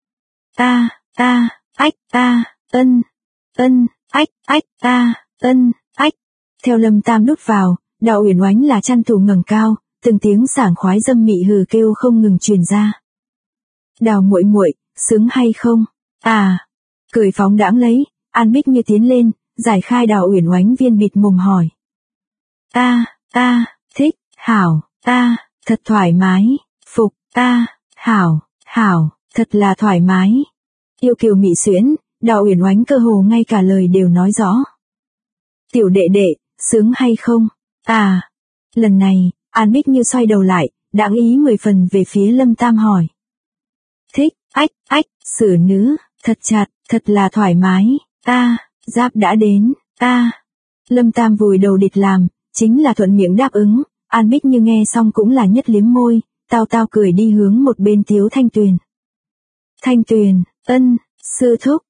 Ách. Theo Lâm Tam đút vào, Đào Uyển Oánh là chăn thủ ngẩng cao, từng tiếng sảng khoái dâm mị hừ kêu không ngừng truyền ra. Đào muội muội, sướng hay không? Cười phóng đãng lấy, An Bích như tiến lên, giải khai Đào Uyển Oánh viên bịt mồm hỏi. Thích, hảo, thật thoải mái, phục, hảo, thật là thoải mái. Yêu kiều mị xuyễn, Đào Uyển Oánh cơ hồ ngay cả lời đều nói rõ. Tiểu đệ đệ, sướng hay không? Lần này, An Bích như xoay đầu lại, đãng ý 10 phần về phía Lâm Tam hỏi. Thích, xử nữ, thật chặt, thật là thoải mái, giáp đã đến, Lâm Tam vùi đầu địch làm, chính là thuận miệng đáp ứng, An Bích như nghe xong cũng là nhất liếm môi, tao cười đi hướng một bên Tiếu Thanh Tuyền. Thanh Tuyền, sư thúc,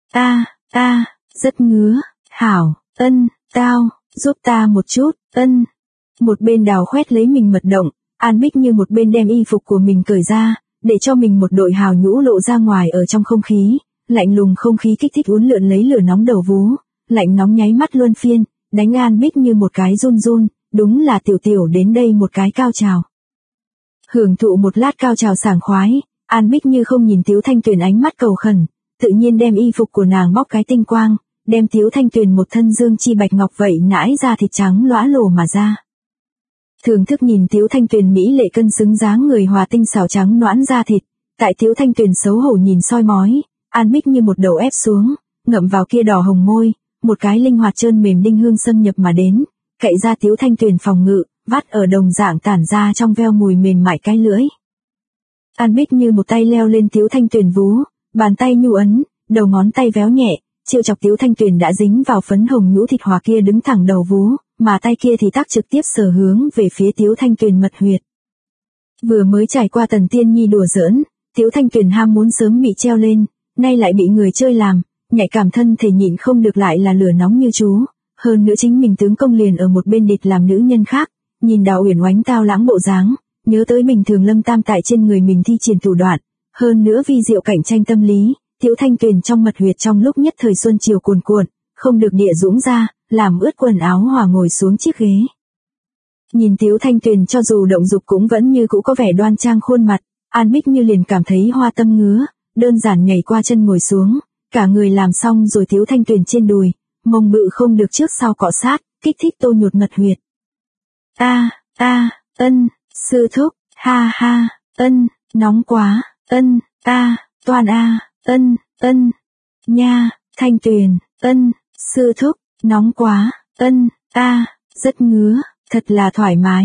rất ngứa, hảo, tao, giúp ta một chút, Một bên Đào khoét lấy mình mật động, An Bích như một bên đem y phục của mình cởi ra, để cho mình một đội hào nhũ lộ ra ngoài ở trong không khí, lạnh lùng không khí kích thích uốn lượn lấy lửa nóng đầu vú, lạnh nóng nháy mắt luân phiên, đánh An Bích như một cái run, đúng là tiểu đến đây một cái cao trào. Hưởng thụ một lát cao trào sảng khoái, An Bích như không nhìn Tiếu Thanh Tuyền ánh mắt cầu khẩn, tự nhiên đem y phục của nàng bóc cái tinh quang, đem Tiếu Thanh Tuyền một thân dương chi bạch ngọc vậy nãi ra thịt trắng lóa lổ mà ra. Thưởng thức nhìn Tiếu Thanh Tuyền mỹ lệ cân xứng dáng người hòa tinh xảo trắng noãn da thịt, tại Tiếu Thanh Tuyền xấu hổ nhìn soi mói, An Bích như một đầu ép xuống, ngậm vào kia đỏ hồng môi, một cái linh hoạt trơn mềm đinh hương xâm nhập mà đến, cậy ra Tiếu Thanh Tuyền phòng ngự, vắt ở đồng dạng tản ra trong veo mùi mềm mại cái lưỡi. An Bích như một tay leo lên Tiếu Thanh Tuyền vú, bàn tay nhu ấn, đầu ngón tay véo nhẹ, chiêu chọc Tiếu Thanh Tuyền đã dính vào phấn hồng nhũ thịt hòa kia đứng thẳng đầu vú, mà tay kia thì tác trực tiếp sờ hướng về phía Tiếu Thanh Tuyền mật huyệt. Vừa mới trải qua Tần Tiên Nhi đùa giỡn, Tiếu Thanh Tuyền ham muốn sớm bị treo lên, nay lại bị người chơi làm, nhạy cảm thân thể nhịn không được lại là lửa nóng như chú, hơn nữa chính mình tướng công liền ở một bên địch làm nữ nhân khác, nhìn Đào Uyển Oánh tao lãng bộ dáng, nhớ tới bình thường Lâm Tam tại trên người mình thi triển thủ đoạn, hơn nữa vi diệu cạnh tranh tâm lý, Tiếu Thanh Tuyền trong mật huyệt trong lúc nhất thời xuân chiều cuồn cuộn, không được địa dũng ra, làm ướt quần áo hòa ngồi xuống chiếc ghế. Nhìn Tiếu Thanh Tuyền cho dù động dục cũng vẫn như cũ có vẻ đoan trang khuôn mặt, An Bích như liền cảm thấy hoa tâm ngứa, đơn giản nhảy qua chân ngồi xuống, cả người làm xong rồi Tiếu Thanh Tuyền trên đùi, mông bự không được trước sau cọ sát, kích thích tô nhột mật huyệt. Sư thúc, ha, nóng quá, toan nha, Thanh Tuyền, sư thúc, nóng quá, rất ngứa, thật là thoải mái,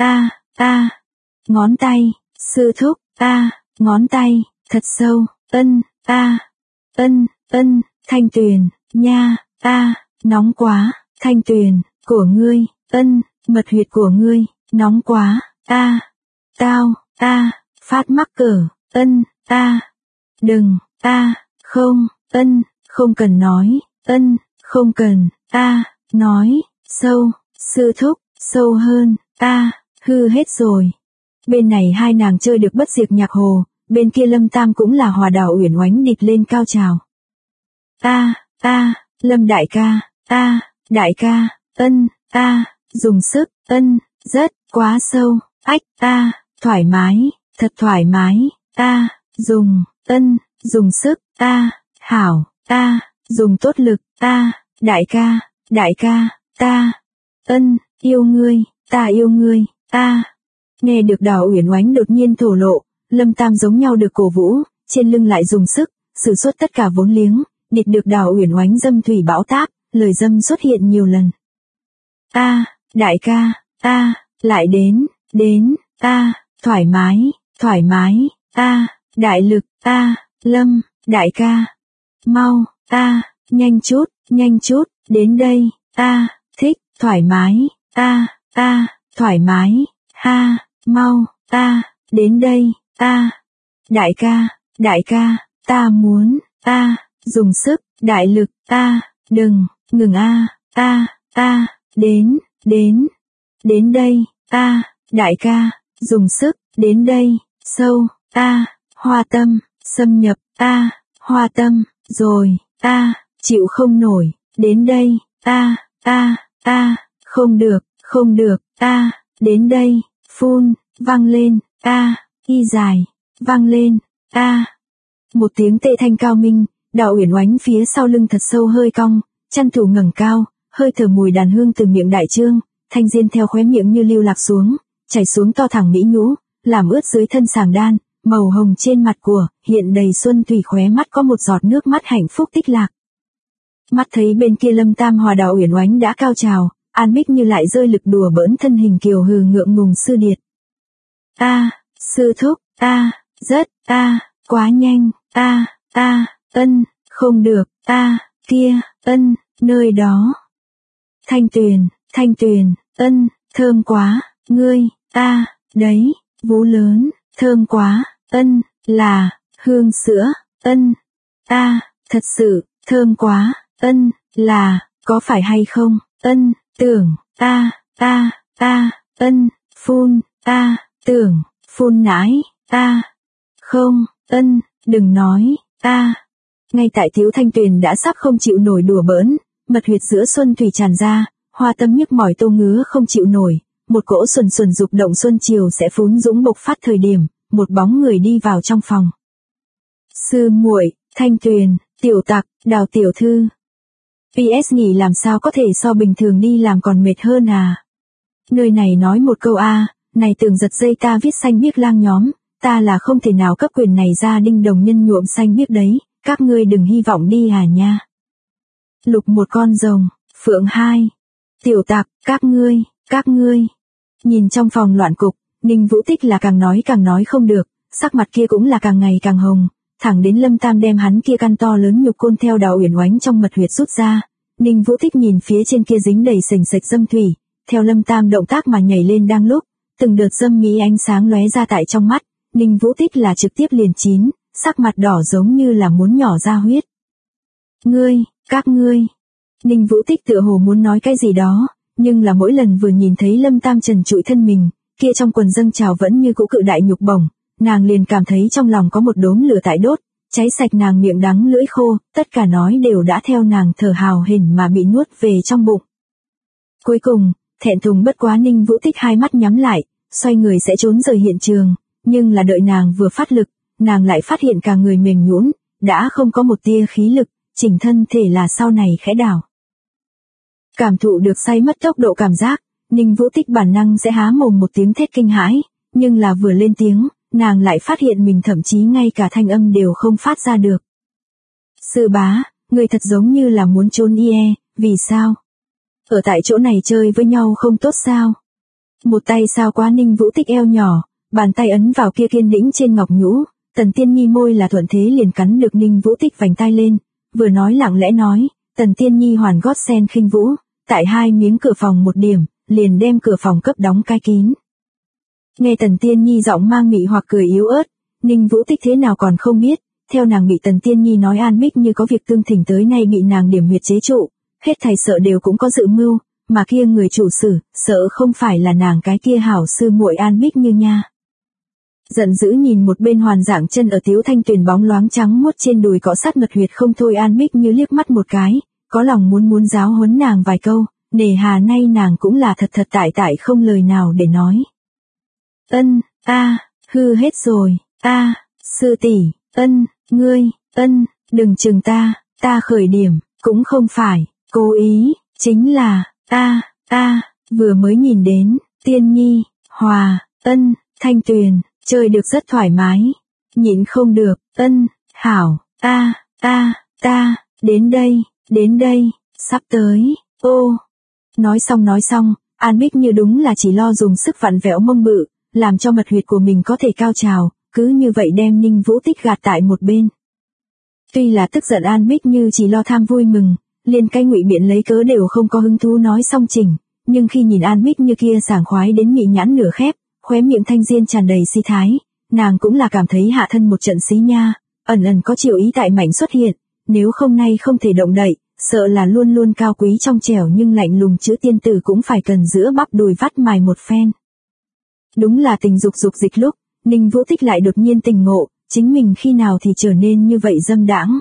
ngón tay, sư thúc, ngón tay, thật sâu, Thanh Tuyền, nha, nóng quá, Thanh Tuyền, của ngươi, mật huyệt của ngươi, nóng quá, tao, phát mắc cỡ, đừng, không cần nói, không cần, nói, sâu, sư thúc, sâu hơn, hư hết rồi. Bên này hai nàng chơi được bất diệt nhạc hồ, bên kia Lâm Tam cũng là hòa đảo uyển oánh địt lên cao trào. Lâm đại ca, đại ca, dùng sức, rất, quá sâu, thoải mái, thật thoải mái, dùng sức, hảo, dùng tốt lực, đại ca, yêu ngươi, ta yêu ngươi, Nghe được đào uyển oánh đột nhiên thổ lộ, Lâm Tam giống nhau được cổ vũ, trên lưng lại dùng sức, sử xuất tất cả vốn liếng, địt được đào uyển oánh dâm thủy bão táp, lời dâm xuất hiện nhiều lần. Đại ca, lại đến, thoải mái, đại lực, Lâm, đại ca, mau, nhanh chút, đến đây, thích, thoải mái, thoải mái, mau, đến đây, đại ca, ta muốn, dùng sức, đại lực, đừng, ngừng đến đây, đại ca, dùng sức, đến đây, sâu, hoa tâm, xâm nhập, hoa tâm, rồi, chịu không nổi, đến đây, không được, đến đây, phun, vang lên, y dài, vang lên, một tiếng tệ thanh cao minh, đào uyển oánh phía sau lưng thật sâu hơi cong, chăn thủ ngẩng cao, hơi thở mùi đàn hương từ miệng đại trương, thanh diên theo khóe miệng như lưu lạc xuống, chảy xuống to thẳng mỹ nhũ, làm ướt dưới thân sàng đan, màu hồng trên mặt của, hiện đầy xuân thủy, khóe mắt có một giọt nước mắt hạnh phúc tích lạc. Mắt thấy bên kia Lâm Tam hòa đào uyển oánh đã cao trào, An Bích Như lại rơi lực đùa bỡn thân hình kiều hừ ngượng ngùng sư điệt. Sư thúc, rất, quá nhanh, không được, kia, nơi đó. Thanh tuyền, thơm quá, ngươi, đấy, vú lớn, thơm quá, là, hương sữa, thật sự, thơm quá, là, có phải hay không, tưởng, phun, tưởng, phun nãi, không, đừng nói, Ngay tại Tiếu Thanh Tuyền đã sắp không chịu nổi đùa bỡn, mật huyệt giữa xuân thủy tràn ra, hoa tâm nhức mỏi tô ngứa không chịu nổi, một cỗ xuân dục động xuân chiều sẽ phún dũng bộc phát thời điểm, một bóng người đi vào trong phòng. Sư muội, Thanh Tuyền, tiểu tặc, Đào tiểu thư. PS nhỉ, làm sao có thể so bình thường đi làm còn mệt hơn à? Nơi này nói một câu này tưởng giật dây ta viết xanh biếc lang nhóm, ta là không thể nào cấp quyền này ra Đinh Đồng Nhân nhuộm xanh biếc đấy, các ngươi đừng hy vọng đi nha. Lục một con rồng, phượng hai. Tiểu tặc, các ngươi. Nhìn trong phòng loạn cục, Ninh Vũ Tích là càng nói không được, sắc mặt kia cũng là càng ngày càng hồng, thẳng đến Lâm Tam đem hắn kia căn to lớn nhục côn theo đào uyển oánh trong mật huyệt rút ra. Ninh Vũ Tích nhìn phía trên kia dính đầy sình sạch dâm thủy, theo Lâm Tam động tác mà nhảy lên đang lúc, từng đợt dâm mỹ ánh sáng lóe ra tại trong mắt, Ninh Vũ Tích là trực tiếp liền chín, sắc mặt đỏ giống như là muốn nhỏ ra huyết. Các ngươi. Ninh Vũ Tích tựa hồ muốn nói cái gì đó, nhưng là mỗi lần vừa nhìn thấy Lâm Tam trần trụi thân mình, kia trong quần dâng trào vẫn như cũ cự đại nhục bổng, nàng liền cảm thấy trong lòng có một đốm lửa tại đốt, cháy sạch nàng miệng đắng lưỡi khô, tất cả nói đều đã theo nàng thở hào hển mà bị nuốt về trong bụng. Cuối cùng, thẹn thùng bất quá Ninh Vũ Tích hai mắt nhắm lại, xoay người sẽ trốn rời hiện trường, nhưng là đợi nàng vừa phát lực, nàng lại phát hiện cả người mềm nhũn, đã không có một tia khí lực, chỉnh thân thể là sau này khẽ đảo. Cảm thụ được say mất tốc độ cảm giác, Ninh Vũ Tích bản năng sẽ há mồm một tiếng thét kinh hãi, nhưng là vừa lên tiếng, nàng lại phát hiện mình thậm chí ngay cả thanh âm đều không phát ra được. Sư bá, người thật giống như là muốn trốn vì sao? Ở tại chỗ này chơi với nhau không tốt sao? Một tay sao quá Ninh Vũ Tích eo nhỏ, bàn tay ấn vào kia kiên đĩnh trên ngọc nhũ, Tần Tiên Nhi môi là thuận thế liền cắn được Ninh Vũ Tích vành tai lên, vừa nói lặng lẽ nói, Tần Tiên Nhi hoàn gót sen khinh vũ, tại hai miếng cửa phòng một điểm, liền đem cửa phòng cấp đóng cái kín. Nghe Tần Tiên Nhi giọng mang mị hoặc cười yếu ớt, Ninh Vũ Tích thế nào còn không biết, theo nàng bị Tần Tiên Nhi nói An Bích Như có việc tương thỉnh tới nay bị nàng điểm huyệt chế trụ, hết thầy sợ đều cũng có dự mưu, mà kia người chủ sử, sợ không phải là nàng cái kia hảo sư muội An Bích Như nha. Giận dữ nhìn một bên hoàn dạng chân ở Tiếu Thanh Tuyền bóng loáng trắng muốt trên đùi cọ sát mật huyệt không thôi, An Bích Như liếc mắt một cái, có lòng muốn giáo huấn nàng vài câu, nề hà nay nàng cũng là thật tại không lời nào để nói. Hư hết rồi, sư tỷ, ngươi, đừng chừng ta khởi điểm, cũng không phải, cố ý, chính là, vừa mới nhìn đến, Tiên Nhi, Hòa, Thanh Tuyền, chơi được rất thoải mái, nhịn không được, hảo, đến đây, sắp tới, Nói xong, An Bích Như đúng là chỉ lo dùng sức vặn vẹo mông bự, làm cho mật huyệt của mình có thể cao trào, cứ như vậy đem Ninh Vũ Tích gạt tại một bên. Tuy là tức giận An Bích Như chỉ lo tham vui mừng, liền cái ngụy biện lấy cớ đều không có hứng thú nói xong chỉnh, nhưng khi nhìn An Bích Như kia sảng khoái đến mị nhãn nửa khép, khóe miệng thanh diên tràn đầy si thái, nàng cũng là cảm thấy hạ thân một trận xí nha, ẩn có chiều ý tại mảnh xuất hiện, nếu không nay không thể động đậy, sợ là luôn luôn cao quý trong trẻo nhưng lạnh lùng chữ tiên tử cũng phải cần giữa bắp đùi vắt mài một phen. Đúng là tình dục dịch lúc, Ninh Vũ Tích lại đột nhiên tình ngộ, chính mình khi nào thì trở nên như vậy dâm đãng.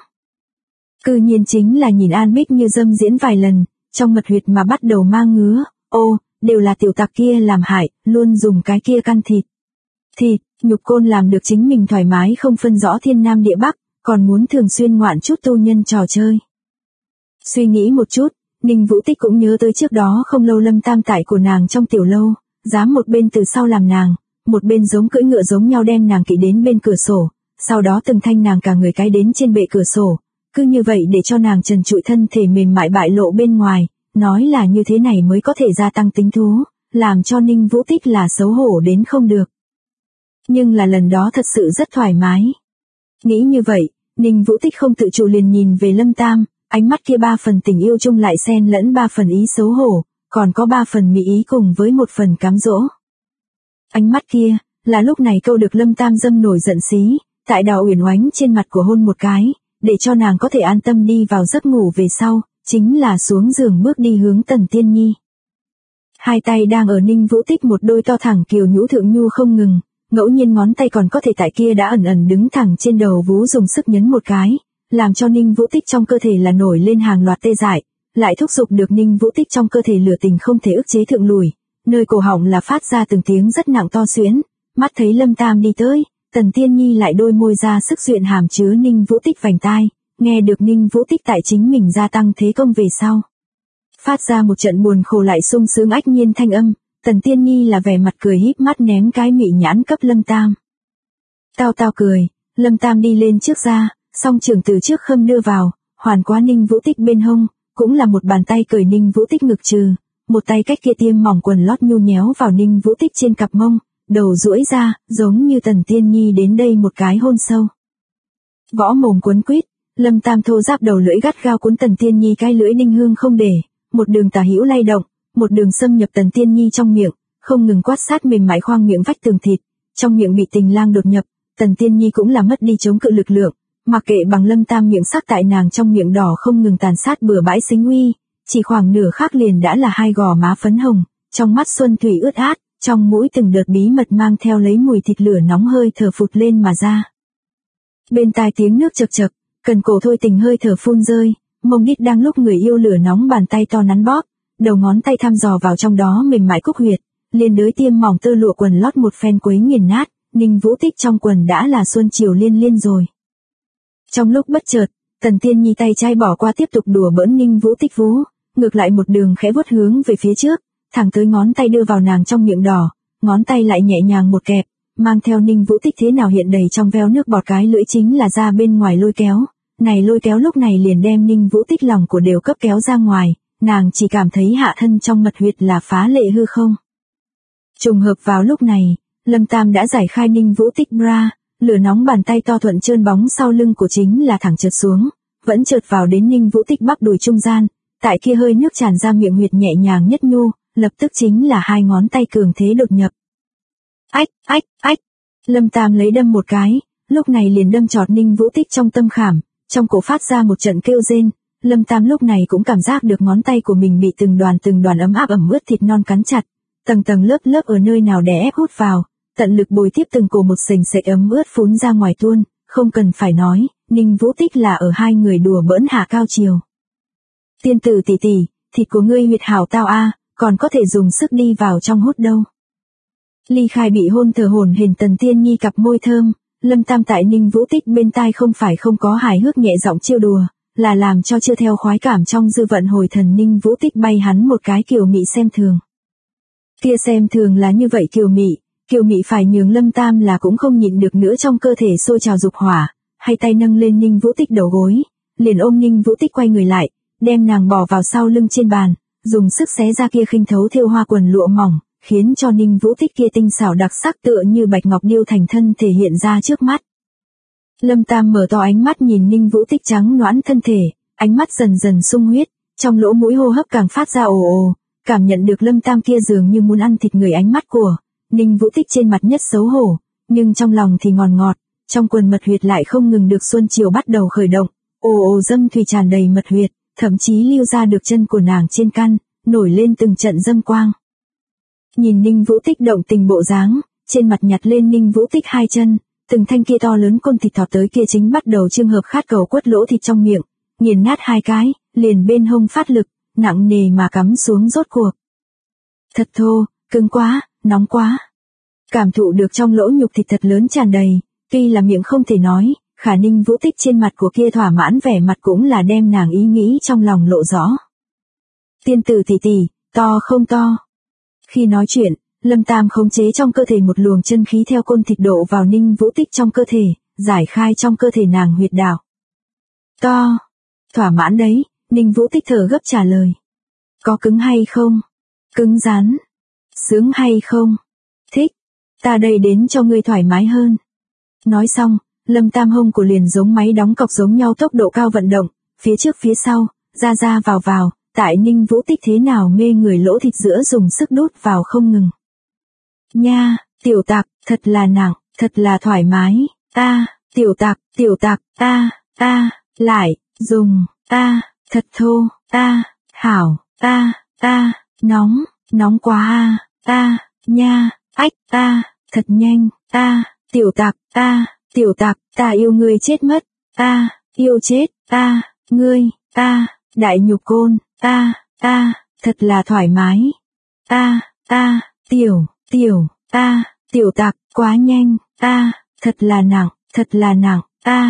Cư nhiên chính là nhìn An Bích Như dâm diễn vài lần, trong mật huyệt mà bắt đầu mang ngứa, đều là tiểu tặc kia làm hại, luôn dùng cái kia căn thịt, nhục côn làm được chính mình thoải mái không phân rõ thiên nam địa bắc, còn muốn thường xuyên ngoạn chút tu nhân trò chơi. Suy nghĩ một chút, Ninh Vũ Tích cũng nhớ tới trước đó không lâu Lâm Tam tại của nàng trong tiểu lâu, dám một bên từ sau làm nàng, một bên giống cưỡi ngựa giống nhau đem nàng kỵ đến bên cửa sổ, sau đó từng thanh nàng cả người cái đến trên bệ cửa sổ, cứ như vậy để cho nàng trần trụi thân thể mềm mại bại lộ bên ngoài, nói là như thế này mới có thể gia tăng tính thú, làm cho Ninh Vũ Tích là xấu hổ đến không được. Nhưng là lần đó thật sự rất thoải mái. Nghĩ như vậy, Ninh Vũ Tích không tự chủ liền nhìn về Lâm Tam, ánh mắt kia 3 phần tình yêu chung lại xen lẫn 3 phần ý xấu hổ, còn có 3 phần mỹ ý cùng với 1 phần cám dỗ. Ánh mắt kia, là lúc này câu được Lâm Tam dâm nổi giận xí, tại Đào Uyển Oánh trên mặt của hôn một cái, để cho nàng có thể an tâm đi vào giấc ngủ về sau, chính là xuống giường bước đi hướng Tần Tiên Nhi. Hai tay đang ở Ninh Vũ Tích một đôi to thẳng kiều nhũ thượng nhu không ngừng, ngẫu nhiên ngón tay còn có thể tại kia đã ẩn đứng thẳng trên đầu vú dùng sức nhấn một cái, làm cho Ninh Vũ Tích trong cơ thể là nổi lên hàng loạt tê dại, lại thúc giục được Ninh Vũ Tích trong cơ thể lửa tình không thể ức chế thượng lùi, nơi cổ họng là phát ra từng tiếng rất nặng to xuyến, mắt thấy Lâm Tam đi tới, Tần Tiên Nhi lại đôi môi ra sức duyện hàm chứa Ninh Vũ Tích vành tai, nghe được Ninh Vũ Tích tại chính mình gia tăng thế công về sau. Phát ra một trận buồn khổ lại sung sướng ách nhiên thanh âm, Tần Tiên Nhi là vẻ mặt cười híp mắt ném cái mị nhãn cấp Lâm Tam. Tao cười, Lâm Tam đi lên trước ra, song trường từ trước khâm đưa vào, hoàn quá Ninh Vũ Tích bên hông, cũng là một bàn tay cởi Ninh Vũ Tích ngực trừ, một tay cách kia tiêm mỏng quần lót nhu nhéo vào Ninh Vũ Tích trên cặp mông, đầu duỗi ra, giống như Tần Tiên Nhi đến đây một cái hôn sâu. Võ mồm cuốn quýt, Lâm Tam thô giáp đầu lưỡi gắt gao cuốn Tần Tiên Nhi cái lưỡi đinh hương không để, một đường tả hữu lay động, một đường xâm nhập Tần Tiên Nhi trong miệng, không ngừng quát sát mềm mại khoang miệng vách tường thịt, trong miệng bị tình lang đột nhập, Tần Tiên Nhi cũng là mất đi chống cự lực lượng, mặc kệ bằng Lâm Tam miệng sắc tại nàng trong miệng đỏ không ngừng tàn sát bừa bãi xính uy, chỉ khoảng nửa khắc liền đã là hai gò má phấn hồng, trong mắt xuân thủy ướt át, trong mũi từng đợt bí mật mang theo lấy mùi thịt lửa nóng hơi thở phụt lên mà ra. Bên tai tiếng nước chậc chậc, cần cổ thôi tình hơi thở phun rơi, mông đít đang lúc người yêu lửa nóng bàn tay to nắn bóp, đầu ngón tay thăm dò vào trong đó mềm mại cúc huyệt, liền đới tiêm mỏng tơ lụa quần lót một phen quấy nghiền nát, Ninh Vũ Tích trong quần đã là xuân chiều liên rồi. Trong lúc bất chợt, Tần Tiên Nhi tay trái bỏ qua tiếp tục đùa bỡn Ninh Vũ Tích vú, ngược lại một đường khẽ vuốt hướng về phía trước, thẳng tới ngón tay đưa vào nàng trong miệng đỏ, ngón tay lại nhẹ nhàng một kẹp, mang theo Ninh Vũ Tích thế nào hiện đầy trong veo nước bọt cái lưỡi chính là ra bên ngoài lôi kéo, này lôi kéo lúc này liền đem Ninh Vũ Tích lòng của đều cấp kéo ra ngoài, nàng chỉ cảm thấy hạ thân trong mật huyệt là phá lệ hư không. Trùng hợp vào lúc này, Lâm Tam đã giải khai Ninh Vũ Tích bra, lửa nóng bàn tay to thuận trơn bóng sau lưng của chính là thẳng trượt xuống, vẫn trượt vào đến Ninh Vũ Tích bắp đùi trung gian, tại kia hơi nước tràn ra miệng huyệt nhẹ nhàng nhất nhu, lập tức chính là hai ngón tay cường thế đột nhập. Ách, Lâm Tam lấy đâm một cái, lúc này liền đâm chọt Ninh Vũ Tích trong tâm khảm, trong cổ phát ra một trận kêu rên, Lâm Tam lúc này cũng cảm giác được ngón tay của mình bị từng đoàn ấm áp ẩm ướt thịt non cắn chặt, tầng tầng lớp lớp ở nơi nào đè ép hút vào, tận lực bồi tiếp từng cổ một sềnh sệch ấm ướt phún ra ngoài tuôn, không cần phải nói, Ninh Vũ Tích là ở hai người đùa bỡn hạ cao chiều. Tiên tử tỷ tỷ, thịt của ngươi huyệt hảo tao a, còn có thể dùng sức đi vào trong hút đâu. Ly Khai bị hôn thở hổn hển Tần Tiên Nhi cặp môi thơm, Lâm Tam tại Ninh Vũ Tích bên tai không phải không có hài hước nhẹ giọng trêu đùa, là làm cho chưa theo khoái cảm trong dư vận hồi thần Ninh Vũ Tích bay hắn một cái kiều mị xem thường. Kia xem thường là như vậy kiều mị phải nhường Lâm Tam là cũng không nhịn được nữa trong cơ thể sôi trào dục hỏa, hay tay nâng lên Ninh Vũ Tích đầu gối, liền ôm Ninh Vũ Tích quay người lại, đem nàng bỏ vào sau lưng trên bàn, dùng sức xé ra kia khinh thấu thêu hoa quần lụa mỏng, khiến cho Ninh Vũ Tích kia tinh xảo đặc sắc tựa như bạch ngọc điêu thành thân thể hiện ra trước mắt. Lâm Tam mở to ánh mắt nhìn Ninh Vũ Tích trắng nõn thân thể, ánh mắt dần dần sung huyết, trong lỗ mũi hô hấp càng phát ra ồ ồ, cảm nhận được Lâm Tam kia dường như muốn ăn thịt người ánh mắt của Ninh Vũ Tích trên mặt nhất xấu hổ, nhưng trong lòng thì ngọt, trong quần mật huyệt lại không ngừng được xuân chiều bắt đầu khởi động, ồ ồ dâm thủy tràn đầy mật huyệt, thậm chí lưu ra được chân của nàng trên căn, nổi lên từng trận dâm quang. Nhìn Ninh Vũ Tích động tình bộ dáng, trên mặt nhặt lên Ninh Vũ Tích hai chân, từng thanh kia to lớn côn thịt thọt tới kia chính bắt đầu trường hợp khát cầu quất lỗ thịt trong miệng, nghiền nát hai cái, liền bên hông phát lực, nặng nề mà cắm xuống rốt cuộc. Thật thô, cứng quá, nóng quá. Cảm thụ được trong lỗ nhục thịt thật lớn tràn đầy, tuy là miệng không thể nói, khả Ninh Vũ Tích trên mặt của kia thỏa mãn vẻ mặt cũng là đem nàng ý nghĩ trong lòng lộ rõ. Tiên tử tỷ tỷ, to không to. Khi nói chuyện, Lâm Tam khống chế trong cơ thể một luồng chân khí theo côn thịt độ vào Ninh Vũ Tích trong cơ thể, giải khai trong cơ thể nàng huyệt đạo. To. Thỏa mãn đấy, Ninh Vũ Tích thở gấp trả lời. Có cứng hay không? Cứng rắn. Sướng hay không? Thích. Ta đây đến cho ngươi thoải mái hơn. Nói xong, Lâm Tam hông của liền giống máy đóng cọc giống nhau tốc độ cao vận động, phía trước phía sau, ra vào, tại Ninh Vũ Tích thế nào mê người lỗ thịt giữa dùng sức đút vào không ngừng. Nha, tiểu tặc, thật là nặng, thật là thoải mái, tiểu tặc, lại, dùng, thật thô, hảo, nóng quá nha, ách, thật nhanh, tiểu tặc, ta yêu ngươi chết mất, yêu chết, ngươi, đại nhục côn, thật là thoải mái, tiểu tặc, quá nhanh, thật là nặng,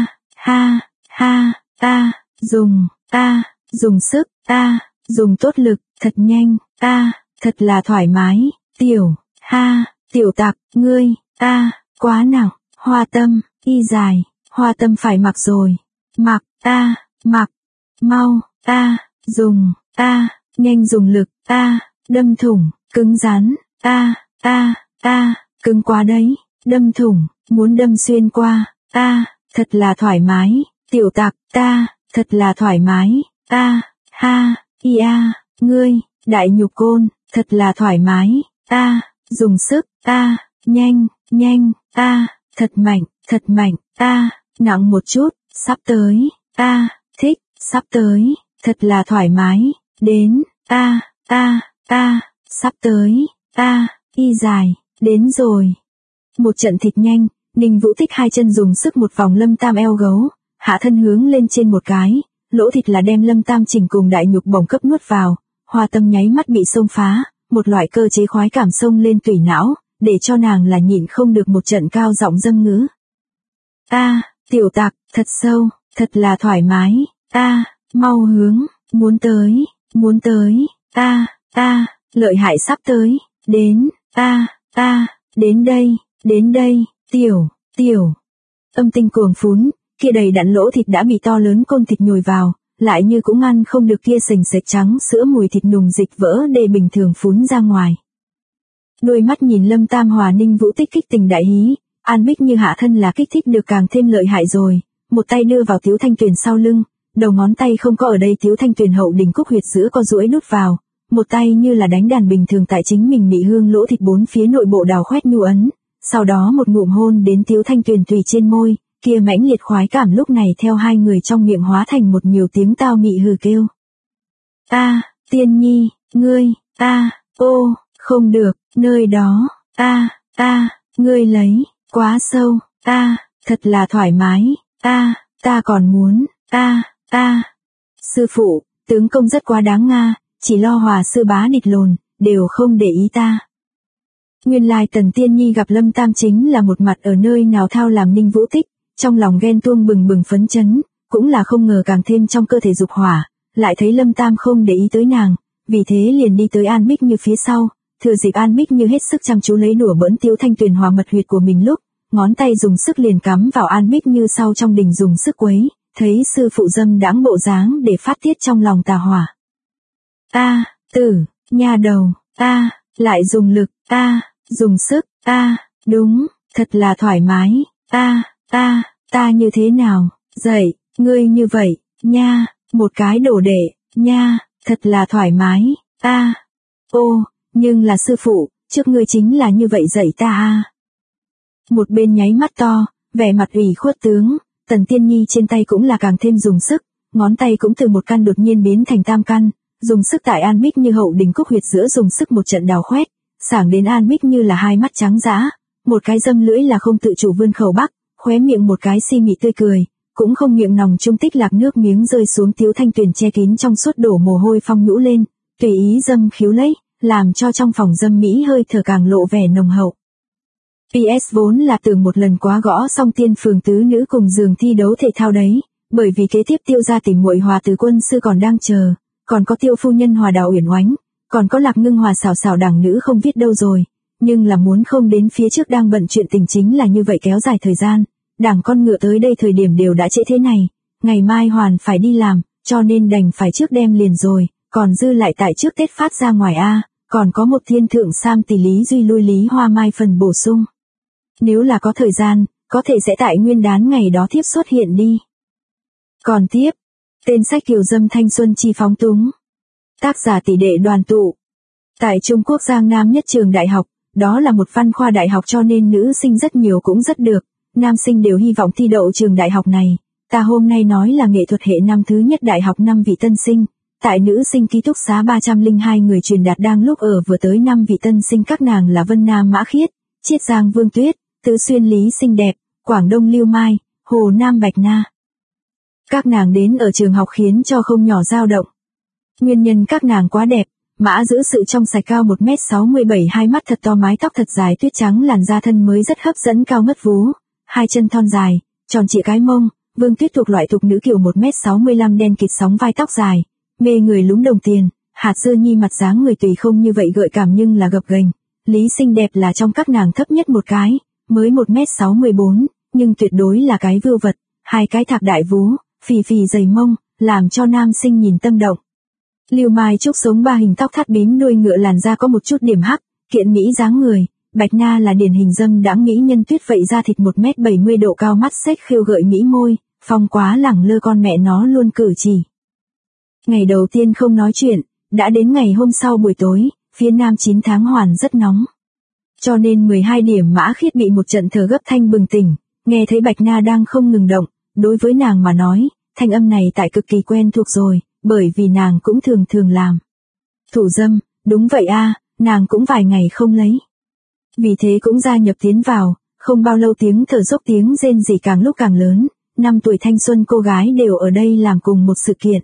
dùng sức, dùng tốt lực, thật nhanh, thật là thoải mái, tiểu tặc, ngươi, quá nặng, hoa tâm, y dài, hoa tâm phải mặc rồi, mặc, mau, dùng, nhanh dùng lực, đâm thủng, cứng rắn, cứng quá đấy, đâm thủng, muốn đâm xuyên qua, thật là thoải mái, tiểu tặc, thật là thoải mái, ngươi, đại nhục côn, thật là thoải mái, dùng sức, nhanh, thật mạnh, nặng một chút, sắp tới, thích, sắp tới, thật là thoải mái, đến, sắp tới, y dài, đến rồi. Một trận thịt nhanh, Ninh Vũ Tích hai chân dùng sức một vòng Lâm Tam eo gấu, hạ thân hướng lên trên một cái, lỗ thịt là đem Lâm Tam chỉnh cùng đại nhục bổng cấp nuốt vào, hoa tâm nháy mắt bị xông phá, một loại cơ chế khoái cảm xông lên tủy não, để cho nàng là nhịn không được một trận cao giọng dâm ngữ. Tiểu tặc, thật sâu, thật là thoải mái, mau hướng, muốn tới, lợi hại sắp tới, đến, đến đây, tiểu. Âm tinh cuồng phún, kia đầy đặn lỗ thịt đã bị to lớn côn thịt nhồi vào, lại như cũng ngăn không được kia sình sạch trắng sữa mùi thịt nùng dịch vỡ đê bình thường phún ra ngoài. Đôi mắt nhìn Lâm Tam hòa Ninh Vũ Tích kích tình đại hí, An Bích như hạ thân là kích thích được càng thêm lợi hại rồi, một tay đưa vào Tiếu Thanh Tuyền sau lưng, đầu ngón tay không có ở đây Tiếu Thanh Tuyền hậu đỉnh cúc huyệt giữa co duỗi đút vào, một tay như là đánh đàn bình thường tại chính mình mị hương lỗ thịt bốn phía nội bộ đào khoét nhu ấn, sau đó một ngụm hôn đến Tiếu Thanh Tuyền tùy trên môi, Kia mãnh liệt khoái cảm lúc này theo hai người trong miệng hóa thành một nhiều tiếng tao mị hừ kêu. Tiên nhi, ngươi, ô, không được, nơi đó, ngươi lấy, quá sâu, thật là thoải mái, ta còn muốn, sư phụ, tướng công rất quá đáng nga, chỉ lo hòa sư bá địch lồn, đều không để ý ta. Nguyên lai Tần Tiên Nhi gặp Lâm Tam chính là một mặt ở nơi nào thao làm Ninh Vũ Tích, trong lòng ghen tuông bừng bừng phấn chấn, cũng là không ngờ càng thêm trong cơ thể dục hỏa, lại thấy Lâm Tam không để ý tới nàng, vì thế liền đi tới An Bích Như phía sau, thừa dịp An Bích Như hết sức chăm chú lấy đũa bỡn Tiếu Thanh Tuyền hòa mật huyệt của mình lúc, ngón tay dùng sức liền cắm vào An Bích Như sau trong đình dùng sức quấy, thấy sư phụ dâm đãng bộ dáng để phát tiết trong lòng tà hỏa. Nha đầu, lại dùng lực, dùng sức, đúng, thật là thoải mái, ta như thế nào, dậy, ngươi như vậy, nha, một cái đồ đệ, nha, thật là thoải mái, ô, nhưng là sư phụ, trước ngươi chính là như vậy dậy ta Một bên nháy mắt to, vẻ mặt ủy khuất tướng, Tần Tiên Nhi trên tay cũng là càng thêm dùng sức, ngón tay cũng từ một căn đột nhiên biến thành tam căn, dùng sức tại An Bích Như hậu đỉnh cúc huyệt giữa dùng sức một trận đào khoét, sảng đến An Bích Như là hai mắt trắng dã, một cái dâm lưỡi là không tự chủ vươn khẩu bắc, khóe miệng một cái si mị tươi cười, cũng không miệng nòng trung tích lạc nước miếng rơi xuống Tiếu Thanh Tuyền che kín trong suốt đổ mồ hôi phong nhũ lên, tùy ý dâm khiếu lấy, làm cho trong phòng dâm mỹ hơi thở càng lộ vẻ nồng hậu. PS vốn là tưởng một lần quá gõ xong Tiên Phường tứ nữ cùng giường thi đấu thể thao đấy, bởi vì kế tiếp Tiêu gia tỷ muội Hòa Từ quân sư còn đang chờ, còn có Tiêu phu nhân Hòa Đào Uyển Oánh, còn có Lạc Ngưng Hòa xảo xảo đảng nữ không biết đâu rồi, nhưng là muốn không đến phía trước đang bận chuyện tình chính là như vậy kéo dài thời gian, đảng con ngựa tới đây thời điểm đều đã trễ thế này, ngày mai hoàn phải đi làm, cho nên đành phải trước đem liền rồi, còn dư lại tại trước Tết phát ra ngoài còn có một thiên thượng sam tỷ Lý Duy lui Lý Hoa Mai phần bổ sung. Nếu là có thời gian, có thể sẽ tại nguyên đán ngày đó tiếp xuất hiện đi. Còn tiếp, tên sách Kiều Dâm Thanh Xuân Chi Phóng Túng. Tác giả tỷ đệ đoàn tụ. Tại Trung Quốc Giang Nam nhất trường đại học, đó là một văn khoa đại học cho nên nữ sinh rất nhiều cũng rất được, nam sinh đều hy vọng thi đậu trường đại học này. Ta hôm nay nói là nghệ thuật hệ năm thứ nhất đại học 5 vị tân sinh. Tại nữ sinh ký túc xá 302 người truyền đạt đang lúc ở vừa tới 5 vị tân sinh, các nàng là Vân Nam Mã Khiết, Chiết Giang Vương Tuyết, Tứ Xuyên Lý Xinh Đẹp, Quảng Đông Lưu Mai, Hồ Nam Bạch Na. Các nàng đến ở trường học khiến cho không nhỏ dao động. Nguyên nhân các nàng quá đẹp, Mã giữ sự trong sạch cao 1m67, hai mắt thật to, mái tóc thật dài tuyết trắng, làn da thân mới rất hấp dẫn cao ngất vú, hai chân thon dài, tròn trịa cái mông. Vương Tuyết thuộc loại thục nữ kiểu 1m65 đen kịt, sóng vai tóc dài, mê người lúng đồng tiền, hạt dưa nhi, mặt dáng người tùy không như vậy gợi cảm nhưng là gập ghềnh. Lý Xinh Đẹp là trong các nàng thấp nhất một cái, mới 1m64, nhưng tuyệt đối là cái vưu vật, hai cái thạc đại vú, phì phì dày mông, làm cho nam sinh nhìn tâm động. Lưu Mai Trúc sống ba hình tóc thắt bím đuôi ngựa, làn da có một chút điểm hắc, kiện mỹ dáng người. Bạch Na là điển hình dâm đãng mỹ nhân tuyết vậy, da thịt 1m70 độ cao, mắt xếch khêu gợi mỹ môi, phong quá lẳng lơ, con mẹ nó luôn cử chỉ. Ngày đầu tiên không nói chuyện, đã đến ngày hôm sau buổi tối, phía Nam 9 tháng hoàn rất nóng. Cho nên 12 điểm Mã Khiết bị một trận thở gấp thanh bừng tỉnh, nghe thấy Bạch Na đang không ngừng động, đối với nàng mà nói, thanh âm này tại cực kỳ quen thuộc rồi, bởi vì nàng cũng thường thường làm. Thủ dâm, đúng vậy nàng cũng vài ngày không lấy. Vì thế cũng gia nhập tiến vào, không bao lâu tiếng thở dốc tiếng rên rỉ càng lúc càng lớn, 5 tuổi thanh xuân cô gái đều ở đây làm cùng một sự kiện.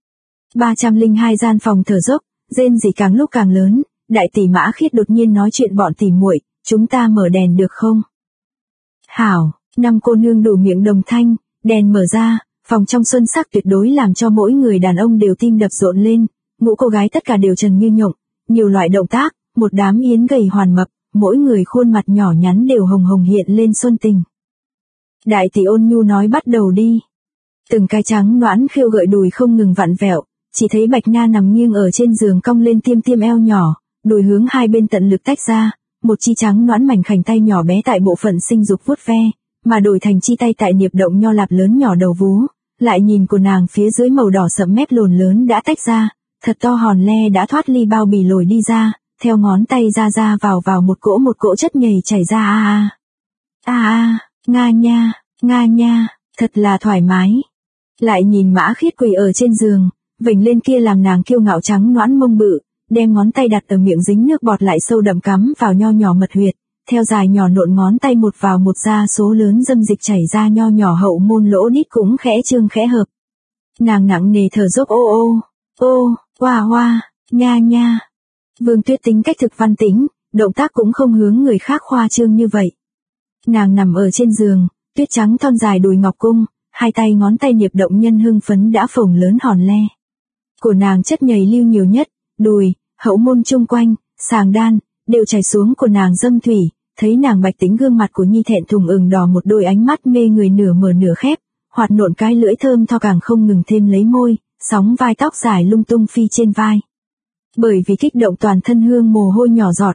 302 gian phòng thở dốc, rên rỉ càng lúc càng lớn, đại tỷ Mã Khiết đột nhiên nói chuyện: bọn tỷ muội, chúng ta mở đèn được không? Hảo, 5 cô nương đủ miệng đồng thanh, đèn mở ra, phòng trong xuân sắc tuyệt đối làm cho mỗi người đàn ông đều tim đập rộn lên, ngũ cô gái tất cả đều trần như nhộng, nhiều loại động tác, một đám yến gầy hoàn mập, mỗi người khuôn mặt nhỏ nhắn đều hồng hồng hiện lên xuân tình. Đại tỷ ôn nhu nói: bắt đầu đi. Từng cái trắng nõn khêu gợi đùi không ngừng vặn vẹo, chỉ thấy Bạch Na nằm nghiêng ở trên giường cong lên tiêm tiêm eo nhỏ, đùi hướng hai bên tận lực tách ra, một chi trắng nõn mảnh khảnh tay nhỏ bé tại bộ phận sinh dục vuốt ve, mà đổi thành chi tay tại niệp động nho lạp lớn nhỏ đầu vú, lại nhìn của nàng phía dưới màu đỏ sẫm mép lồn lớn đã tách ra, thật to hòn le đã thoát ly bao bì lồi đi ra, theo ngón tay ra vào một cỗ chất nhầy chảy ra nga nha, Nga nha, thật là thoải mái. Lại nhìn Mã Khiết quỳ ở trên giường, vểnh lên kia làm nàng kiêu ngạo trắng nõn mông bự, đem ngón tay đặt ở miệng dính nước bọt lại sâu đậm cắm vào nho nhỏ mật huyệt, theo dài nhỏ nộn ngón tay một vào một ra số lớn dâm dịch chảy ra nho nhỏ hậu môn lỗ đít cũng khẽ trương khẽ hợp. Nàng nặng nề thở dốc hoa hoa, nha nha. Vương Tuyết tính cách thực văn tĩnh, động tác cũng không hướng người khác khoa trương như vậy. Nàng nằm ở trên giường, tuyết trắng thon dài đùi ngọc cung, hai tay ngón tay niệp động nhân hưng phấn đã phồng lớn hòn le. Của nàng chất nhầy lưu nhiều nhất, đùi, hậu môn chung quanh, sàng đan, đều chảy xuống của nàng dâm thủy, thấy nàng bạch tính gương mặt của Nhi thẹn thùng ửng đỏ một đôi ánh mắt mê người nửa mở nửa khép, hoạt nộn cái lưỡi thơm tho càng không ngừng thêm lấy môi, sóng vai tóc dài lung tung phi trên vai. Bởi vì kích động toàn thân hương mồ hôi nhỏ giọt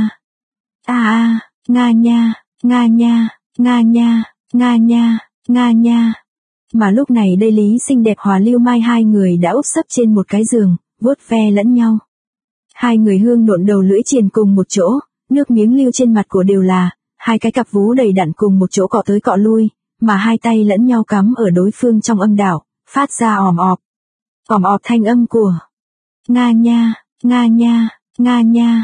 nga nha, nga nha, nga nha, nga nha, nga nha. Mà lúc này đây Lý xinh đẹp Hòa Lưu Mai hai người đã úp sấp trên một cái giường, vuốt ve lẫn nhau. Hai người hương nộn đầu lưỡi triền cùng một chỗ, nước miếng lưu trên mặt của đều là, hai cái cặp vú đầy đặn cùng một chỗ cọ tới cọ lui, mà hai tay lẫn nhau cắm ở đối phương trong âm đạo, phát ra ỏm ọp thanh âm của nga nha, nga nha, nga nha,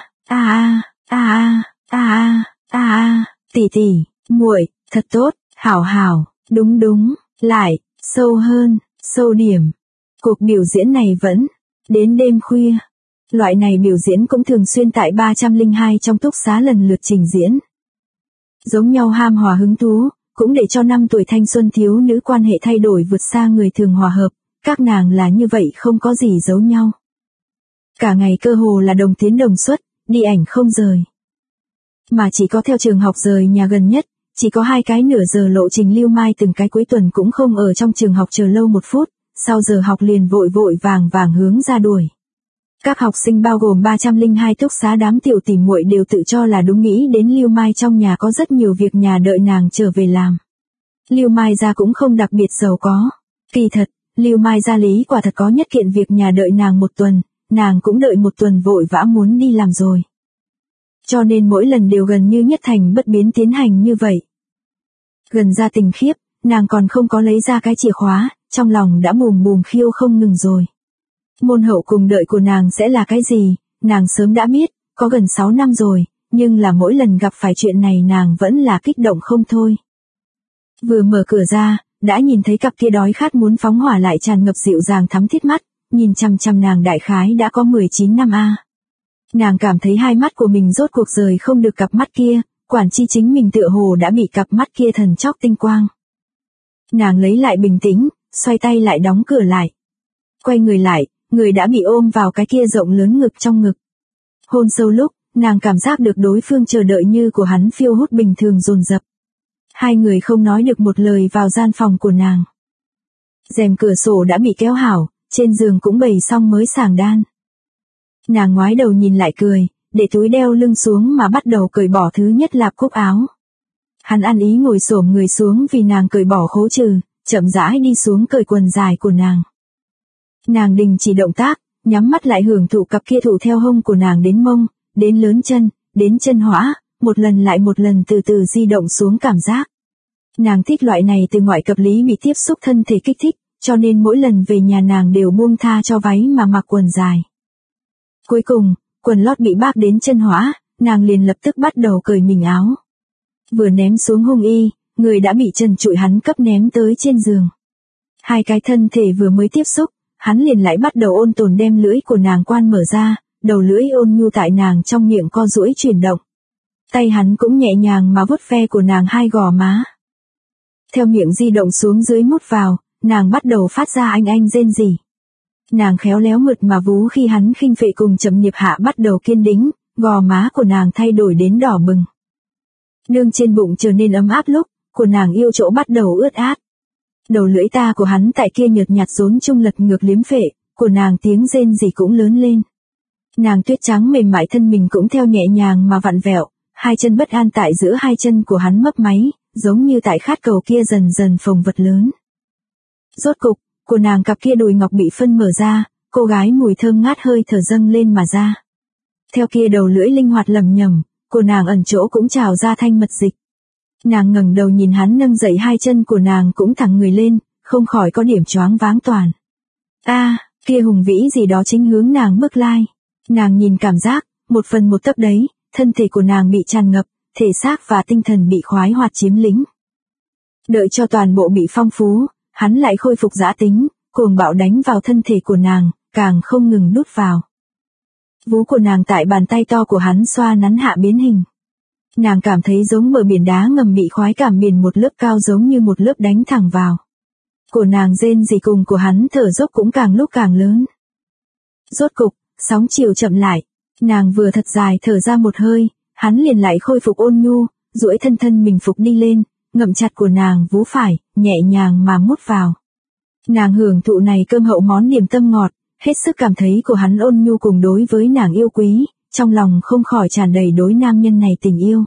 tỷ tỷ, muội, thật tốt, hảo, đúng, lại, sâu hơn, sâu điểm. Cuộc biểu diễn này vẫn đến đêm khuya. Loại này biểu diễn cũng thường xuyên tại 302 trong túc xá lần lượt trình diễn. Giống nhau ham hòa hứng thú, cũng để cho 5 tuổi thanh xuân thiếu nữ quan hệ thay đổi vượt xa người thường hòa hợp, các nàng là như vậy không có gì giấu nhau. Cả ngày cơ hồ là đồng tiến đồng xuất, đi ảnh không rời. Mà chỉ có theo trường học rời nhà gần nhất, chỉ có 2 cái nửa giờ lộ trình Lưu Mai từng cái cuối tuần cũng không ở trong trường học chờ lâu 1 phút, sau giờ học liền vội vàng hướng ra đuổi. Các học sinh bao gồm 302 túc xá đám tiểu tỉ muội đều tự cho là đúng nghĩ đến Lưu Mai trong nhà có rất nhiều việc nhà đợi nàng trở về làm. Lưu Mai gia cũng không đặc biệt giàu có. Kỳ thật, Lưu Mai gia lý quả thật có nhất kiện việc nhà đợi nàng 1 tuần, nàng cũng đợi 1 tuần vội vã muốn đi làm rồi. Cho nên mỗi lần đều gần như nhất thành bất biến tiến hành như vậy. Gần ra tình khiếp, nàng còn không có lấy ra cái chìa khóa, trong lòng đã bùm khiêu không ngừng rồi. Môn hậu cùng đợi của nàng sẽ là cái gì, nàng sớm đã biết, có gần 6 năm rồi, nhưng là mỗi lần gặp phải chuyện này nàng vẫn là kích động không thôi. Vừa mở cửa ra, đã nhìn thấy cặp kia đói khát muốn phóng hỏa lại tràn ngập dịu dàng thắm thiết mắt, nhìn chằm chằm nàng đại khái đã có 19 năm a. Nàng cảm thấy hai mắt của mình rốt cuộc rời không được cặp mắt kia, quản chi chính mình tựa hồ đã bị cặp mắt kia thần chóc tinh quang. Nàng lấy lại bình tĩnh, xoay tay lại đóng cửa lại. Quay người lại, người đã bị ôm vào cái kia rộng lớn ngực trong ngực. Hôn sâu lúc, nàng cảm giác được đối phương chờ đợi như của hắn phiêu hút bình thường dồn dập. Hai người không nói được một lời vào gian phòng của nàng. Rèm cửa sổ đã bị kéo hảo, trên giường cũng bày xong mới sàng đan. Nàng ngoái đầu nhìn lại cười, để túi đeo lưng xuống mà bắt đầu cởi bỏ thứ nhất là cúc áo. Hắn ăn ý ngồi xổm người xuống vì nàng cởi bỏ khố trừ, chậm rãi đi xuống cởi quần dài của nàng. Nàng đình chỉ động tác, nhắm mắt lại hưởng thụ cặp kia thủ theo hông của nàng đến mông, đến lớn chân, đến chân hõa, một lần lại một lần từ từ di động xuống cảm giác. Nàng thích loại này từ ngoại cập lý bị tiếp xúc thân thể kích thích, cho nên mỗi lần về nhà nàng đều buông tha cho váy mà mặc quần dài. Cuối cùng, quần lót bị bác đến chân hõa, nàng liền lập tức bắt đầu cởi mình áo. Vừa ném xuống hung y, người đã bị trần trụi hắn cấp ném tới trên giường. Hai cái thân thể vừa mới tiếp xúc, hắn liền lại bắt đầu ôn tồn đem lưỡi của nàng quan mở ra, đầu lưỡi ôn nhu tại nàng trong miệng co duỗi chuyển động. Tay hắn cũng nhẹ nhàng mà vuốt ve của nàng hai gò má. Theo miệng di động xuống dưới mút vào, nàng bắt đầu phát ra anh rên rỉ. Nàng khéo léo mượt mà vú khi hắn khinh phệ cùng chậm nhịp hạ bắt đầu kiên đĩnh, gò má của nàng thay đổi đến đỏ bừng. Nương trên bụng trở nên ấm áp lúc, của nàng yêu chỗ bắt đầu ướt át. Đầu lưỡi ta của hắn tại kia nhợt nhạt rốn chung lật ngược liếm phệ, của nàng tiếng rên rỉ cũng lớn lên. Nàng tuyết trắng mềm mại thân mình cũng theo nhẹ nhàng mà vặn vẹo, hai chân bất an tại giữa hai chân của hắn mấp máy, giống như tại khát cầu kia dần dần phồng vật lớn. Rốt cục, của nàng cặp kia đùi ngọc bị phân mở ra, cô gái mùi thơm ngát hơi thở dâng lên mà ra. Theo kia đầu lưỡi linh hoạt lầm nhầm, của nàng ẩn chỗ cũng trào ra thanh mật dịch. Nàng ngẩng đầu nhìn hắn nâng dậy hai chân của nàng cũng thẳng người lên, không khỏi có điểm choáng váng toàn. Kia hùng vĩ gì đó chính hướng nàng bước lai. Nàng nhìn cảm giác, 1/1 tấc đấy, thân thể của nàng bị tràn ngập, thể xác và tinh thần bị khoái hoạt chiếm lĩnh. Đợi cho toàn bộ bị phong phú, hắn lại khôi phục dã tính, cuồng bạo đánh vào thân thể của nàng, càng không ngừng đút vào. Vú của nàng tại bàn tay to của hắn xoa nắn hạ biến hình. Nàng cảm thấy giống bờ biển đá ngầm bị khoái cảm biển một lớp cao giống như một lớp đánh thẳng vào. Của nàng rên rỉ cùng của hắn thở dốc cũng càng lúc càng lớn. Rốt cục, sóng chiều chậm lại, nàng vừa thật dài thở ra một hơi, hắn liền lại khôi phục ôn nhu, duỗi thân mình phục đi lên, ngậm chặt của nàng vú phải, nhẹ nhàng mà mút vào. Nàng hưởng thụ này cơm hậu món điểm tâm ngọt, hết sức cảm thấy của hắn ôn nhu cùng đối với nàng yêu quý, trong lòng không khỏi tràn đầy đối nam nhân này tình yêu.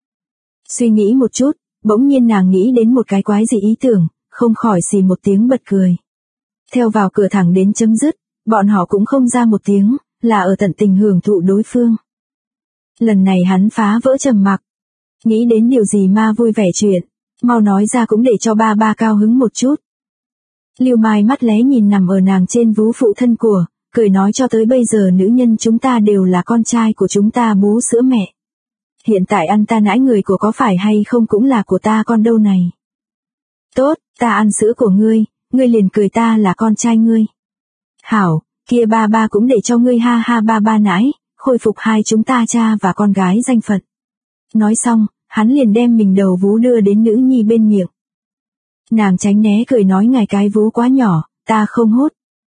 Suy nghĩ một chút, bỗng nhiên nàng nghĩ đến một cái quái dị ý tưởng, không khỏi xì một tiếng bật cười. Theo vào cửa thẳng đến chấm dứt, bọn họ cũng không ra một tiếng, là ở tận tình hưởng thụ đối phương. Lần này hắn phá vỡ trầm mặc. Nghĩ đến điều gì mà vui vẻ chuyện, mau nói ra cũng để cho ba cao hứng một chút. Lưu Mai mắt lé nhìn nằm ở nàng trên vú phụ thân của, cười nói cho tới bây giờ nữ nhân chúng ta đều là con trai của chúng ta bú sữa mẹ. Hiện tại ăn ta nãi người của có phải hay không cũng là của ta con đâu này. Tốt, ta ăn sữa của ngươi liền cười ta là con trai ngươi. Hảo, kia ba cũng để cho ngươi ha ha ba nãi, khôi phục hai chúng ta cha và con gái danh phận. Nói xong, hắn liền đem mình đầu vú đưa đến nữ nhi bên miệng. Nàng tránh né cười nói ngài cái vú quá nhỏ, ta không hút.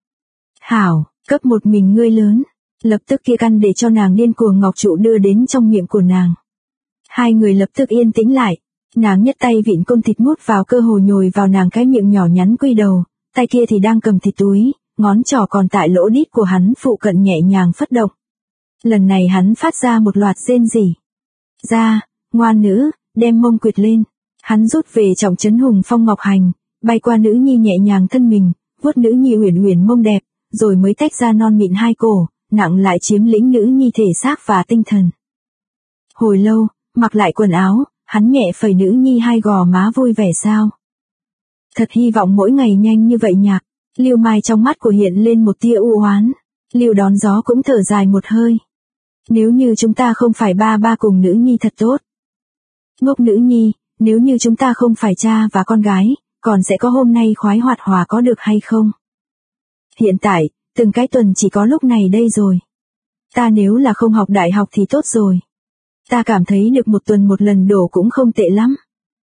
Hảo, cấp một mình ngươi lớn, lập tức kia căn để cho nàng điên cuồng ngọc trụ đưa đến trong miệng của nàng. Hai người lập tức yên tĩnh lại, nàng nhất tay vịn côn thịt mút vào cơ hồ nhồi vào nàng cái miệng nhỏ nhắn quy đầu, tay kia thì đang cầm thịt túi, ngón trỏ còn tại lỗ đít của hắn phụ cận nhẹ nhàng phất động. Lần này hắn phát ra một loạt rên rỉ. Ra, ngoan nữ, đem mông quyệt lên. Hắn rút về trọng trấn hùng phong ngọc hành, bay qua nữ nhi nhẹ nhàng thân mình, vuốt nữ nhi uyển uyển mông đẹp, rồi mới tách ra non mịn hai cổ, nặng lại chiếm lĩnh nữ nhi thể xác và tinh thần. Hồi lâu, mặc lại quần áo, hắn nhẹ phẩy nữ nhi hai gò má vui vẻ sao. Thật hy vọng mỗi ngày nhanh như vậy nhạc. Lưu Mai trong mắt của hiện lên một tia u oán. Lưu đón gió cũng thở dài một hơi. Nếu như chúng ta không phải ba cùng nữ nhi thật tốt. Ngốc nữ nhi, nếu như chúng ta không phải cha và con gái, còn sẽ có hôm nay khoái hoạt hòa có được hay không? Hiện tại, từng cái tuần chỉ có lúc này đây rồi. Ta nếu là không học đại học thì tốt rồi. Ta cảm thấy được một tuần một lần đổ cũng không tệ lắm.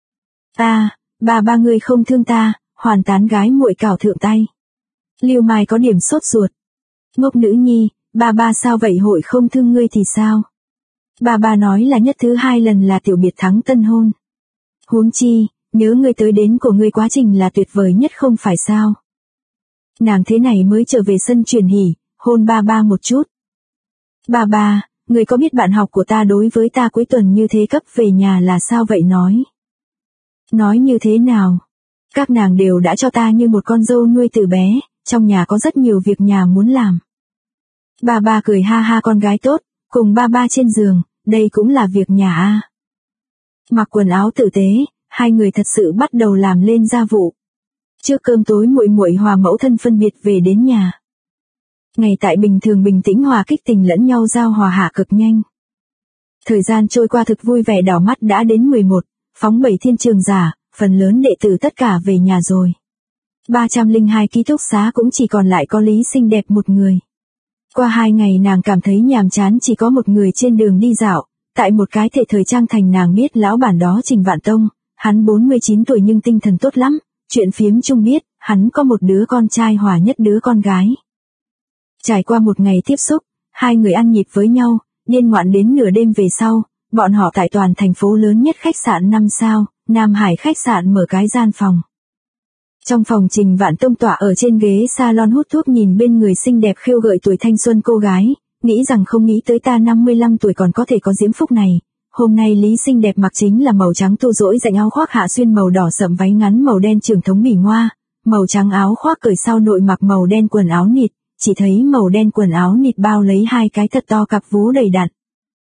Ba người không thương ta, hoàn tán gái muội cào thượng tay. Lưu Mai có điểm sốt ruột. Ngốc nữ nhi, ba sao vậy hội không thương ngươi thì sao? Ba nói là nhất thứ 2 lần là tiểu biệt thắng tân hôn. Huống chi, nhớ ngươi tới đến của ngươi quá trình là tuyệt vời nhất không phải sao? Nàng thế này mới trở về sân truyền hỉ, hôn ba một chút. Ba, ngươi có biết bạn học của ta đối với ta cuối tuần như thế cấp về nhà là sao vậy nói? Nói như thế nào? Các nàng đều đã cho ta như một con dâu nuôi từ bé, trong nhà có rất nhiều việc nhà muốn làm. Ba cười ha ha con gái tốt, cùng ba trên giường, đây cũng là việc nhà a. Mặc quần áo tử tế, hai người thật sự bắt đầu làm lên gia vụ. Trước cơm tối muội hòa mẫu thân phân biệt về đến nhà. Ngày tại bình thường bình tĩnh hòa kích tình lẫn nhau giao hòa hạ cực nhanh. Thời gian trôi qua thực vui vẻ đảo mắt đã đến 11, phóng 7 thiên trường giả, phần lớn đệ tử tất cả về nhà rồi. 302 ký túc xá cũng chỉ còn lại có Lý xinh đẹp một người. Qua 2 ngày nàng cảm thấy nhàm chán chỉ có một người trên đường đi dạo, tại một cái thể thời trang thành nàng biết lão bản đó Trình Vạn Tông, hắn 49 tuổi nhưng tinh thần tốt lắm, chuyện phiếm chung biết, hắn có một đứa con trai hòa nhất đứa con gái. Trải qua một ngày tiếp xúc, hai người ăn nhịp với nhau, điên ngoạn đến nửa đêm về sau, bọn họ tại toàn thành phố lớn nhất khách sạn 5 sao, Nam Hải khách sạn mở cái gian phòng. Trong phòng Trình Vạn Tông tọa ở trên ghế salon hút thuốc nhìn bên người xinh đẹp khiêu gợi tuổi thanh xuân cô gái, nghĩ rằng không nghĩ tới ta 55 tuổi còn có thể có diễm phúc này. Hôm nay Lý xinh đẹp mặc chính là màu trắng tu rỗi dạnh áo khoác hạ xuyên màu đỏ sậm váy ngắn màu đen trường thống bỉ ngoa, màu trắng áo khoác cởi sau nội mặc màu đen quần áo nịt, chỉ thấy màu đen quần áo nịt bao lấy 2 cái thật to cặp vú đầy đặn.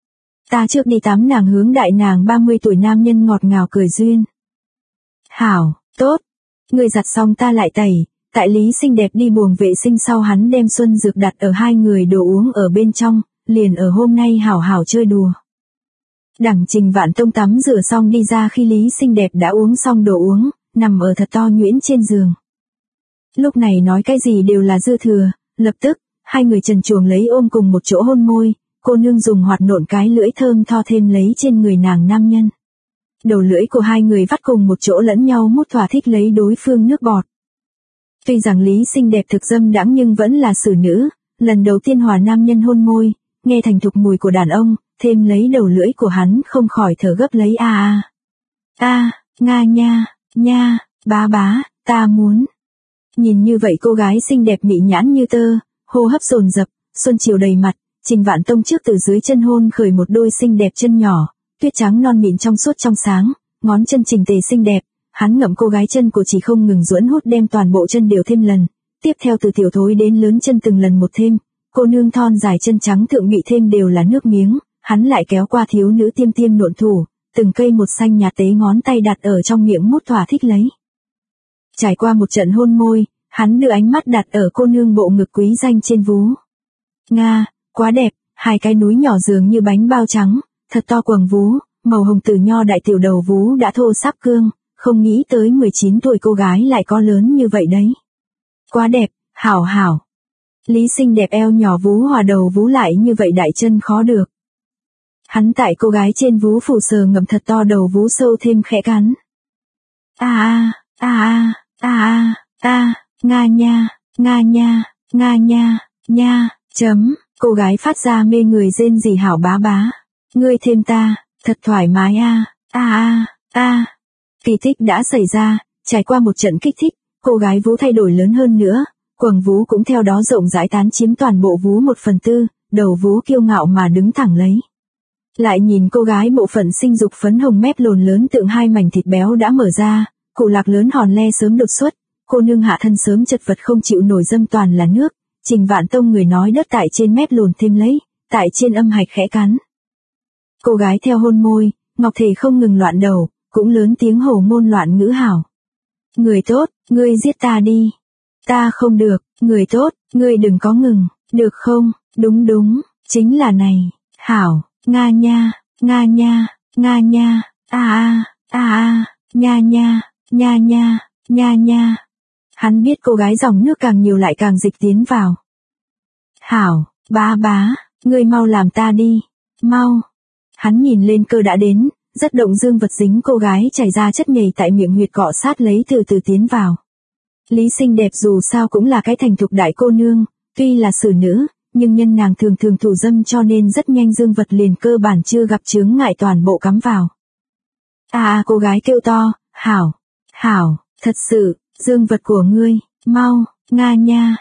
Ta trước đi tắm. Nàng hướng đại nàng 30 tuổi nam nhân ngọt ngào cười duyên. Hảo, tốt. Ngươi giặt xong ta lại tẩy. Tại Lý xinh đẹp đi buồng vệ sinh sau hắn đem xuân dược đặt ở hai người đồ uống ở bên trong, liền ở hôm nay hảo hảo chơi đùa. Đằng Trình Vạn Tông tắm rửa xong đi ra khi Lý xinh đẹp đã uống xong đồ uống, nằm ở thật to nhuyễn trên giường. Lúc này nói cái gì đều là dư thừa, lập tức, hai người trần truồng lấy ôm cùng một chỗ hôn môi, cô nương dùng hoạt nộn cái lưỡi thơm tho thêm lấy trên người nàng nam nhân. Đầu lưỡi của hai người vắt cùng một chỗ lẫn nhau mút thỏa thích lấy đối phương nước bọt. Tuy rằng Lý xinh đẹp thực dâm đãng nhưng vẫn là xử nữ, lần đầu tiên hòa nam nhân hôn môi, nghe thành thục mùi của đàn ông, thêm lấy đầu lưỡi của hắn không khỏi thở gấp lấy nga nha, bá, ta muốn. Nhìn như vậy cô gái xinh đẹp mị nhãn như tơ, hô hấp dồn dập, xuân chiều đầy mặt, Trình Vạn Tông trước từ dưới chân hôn khởi một đôi xinh đẹp chân nhỏ, tuyết trắng non mịn trong suốt trong sáng, ngón chân chỉnh tề xinh đẹp, hắn ngậm cô gái chân của chỉ không ngừng duẫn hút đem toàn bộ chân đều thêm lần, tiếp theo từ tiểu thối đến lớn chân từng lần một thêm, cô nương thon dài chân trắng thượng bị thêm đều là nước miếng, hắn lại kéo qua thiếu nữ tiêm tiêm nộn thủ, từng cây một xanh nhạt tế ngón tay đặt ở trong miệng mút thỏa thích lấy. Trải qua một trận hôn môi, hắn đưa ánh mắt đặt ở cô nương bộ ngực quý danh trên vú. Nga, quá đẹp, hai cái núi nhỏ dường như bánh bao trắng, thật to quầng vú, màu hồng từ nho đại tiểu đầu vú đã thô sáp cương, không nghĩ tới 19 tuổi cô gái lại có lớn như vậy đấy. Quá đẹp, hảo. Lý xinh đẹp eo nhỏ vú hòa đầu vú lại như vậy đại chân khó được. Hắn tại cô gái trên vú phủ sờ ngậm thật to đầu vú sâu thêm khẽ cắn. Nga nha, cô gái phát ra mê người rên rỉ hảo bá. Ngươi thêm ta, thật thoải mái Kỳ tích đã xảy ra, trải qua một trận kích thích, cô gái vú thay đổi lớn hơn nữa, quầng vú cũng theo đó rộng rãi tán chiếm toàn bộ vú 1/4, đầu vú kiêu ngạo mà đứng thẳng lấy. Lại nhìn cô gái bộ phận sinh dục phấn hồng mép lồn lớn tượng hai mảnh thịt béo đã mở ra, cụ lạc lớn hòn le sớm đột xuất, cô nương hạ thân sớm chật vật không chịu nổi dâm toàn là nước, Trình Vạn Tông người nói đất tại trên mép lồn thêm lấy, tại trên âm hạch khẽ cắn. Cô gái theo hôn môi, ngọc thể không ngừng loạn đầu, cũng lớn tiếng hổ ngôn loạn ngữ hảo. Người tốt, ngươi giết ta đi. Ta không được, người tốt, ngươi đừng có ngừng, được không, đúng, chính là này, hảo, nga nha, nha. Hắn biết cô gái dòng nước càng nhiều lại càng dịch tiến vào. Hảo, bá, ngươi mau làm ta đi, mau. Hắn nhìn lên cơ đã đến, rất động dương vật dính cô gái chảy ra chất nhầy tại miệng huyệt cọ sát lấy từ từ tiến vào. Lý xinh đẹp dù sao cũng là cái thành thục đại cô nương, tuy là xử nữ, nhưng nhân nàng thường thủ dâm cho nên rất nhanh dương vật liền cơ bản chưa gặp chướng ngại toàn bộ cắm vào. Cô gái kêu to, hảo, thật sự, dương vật của ngươi, mau, nga nha,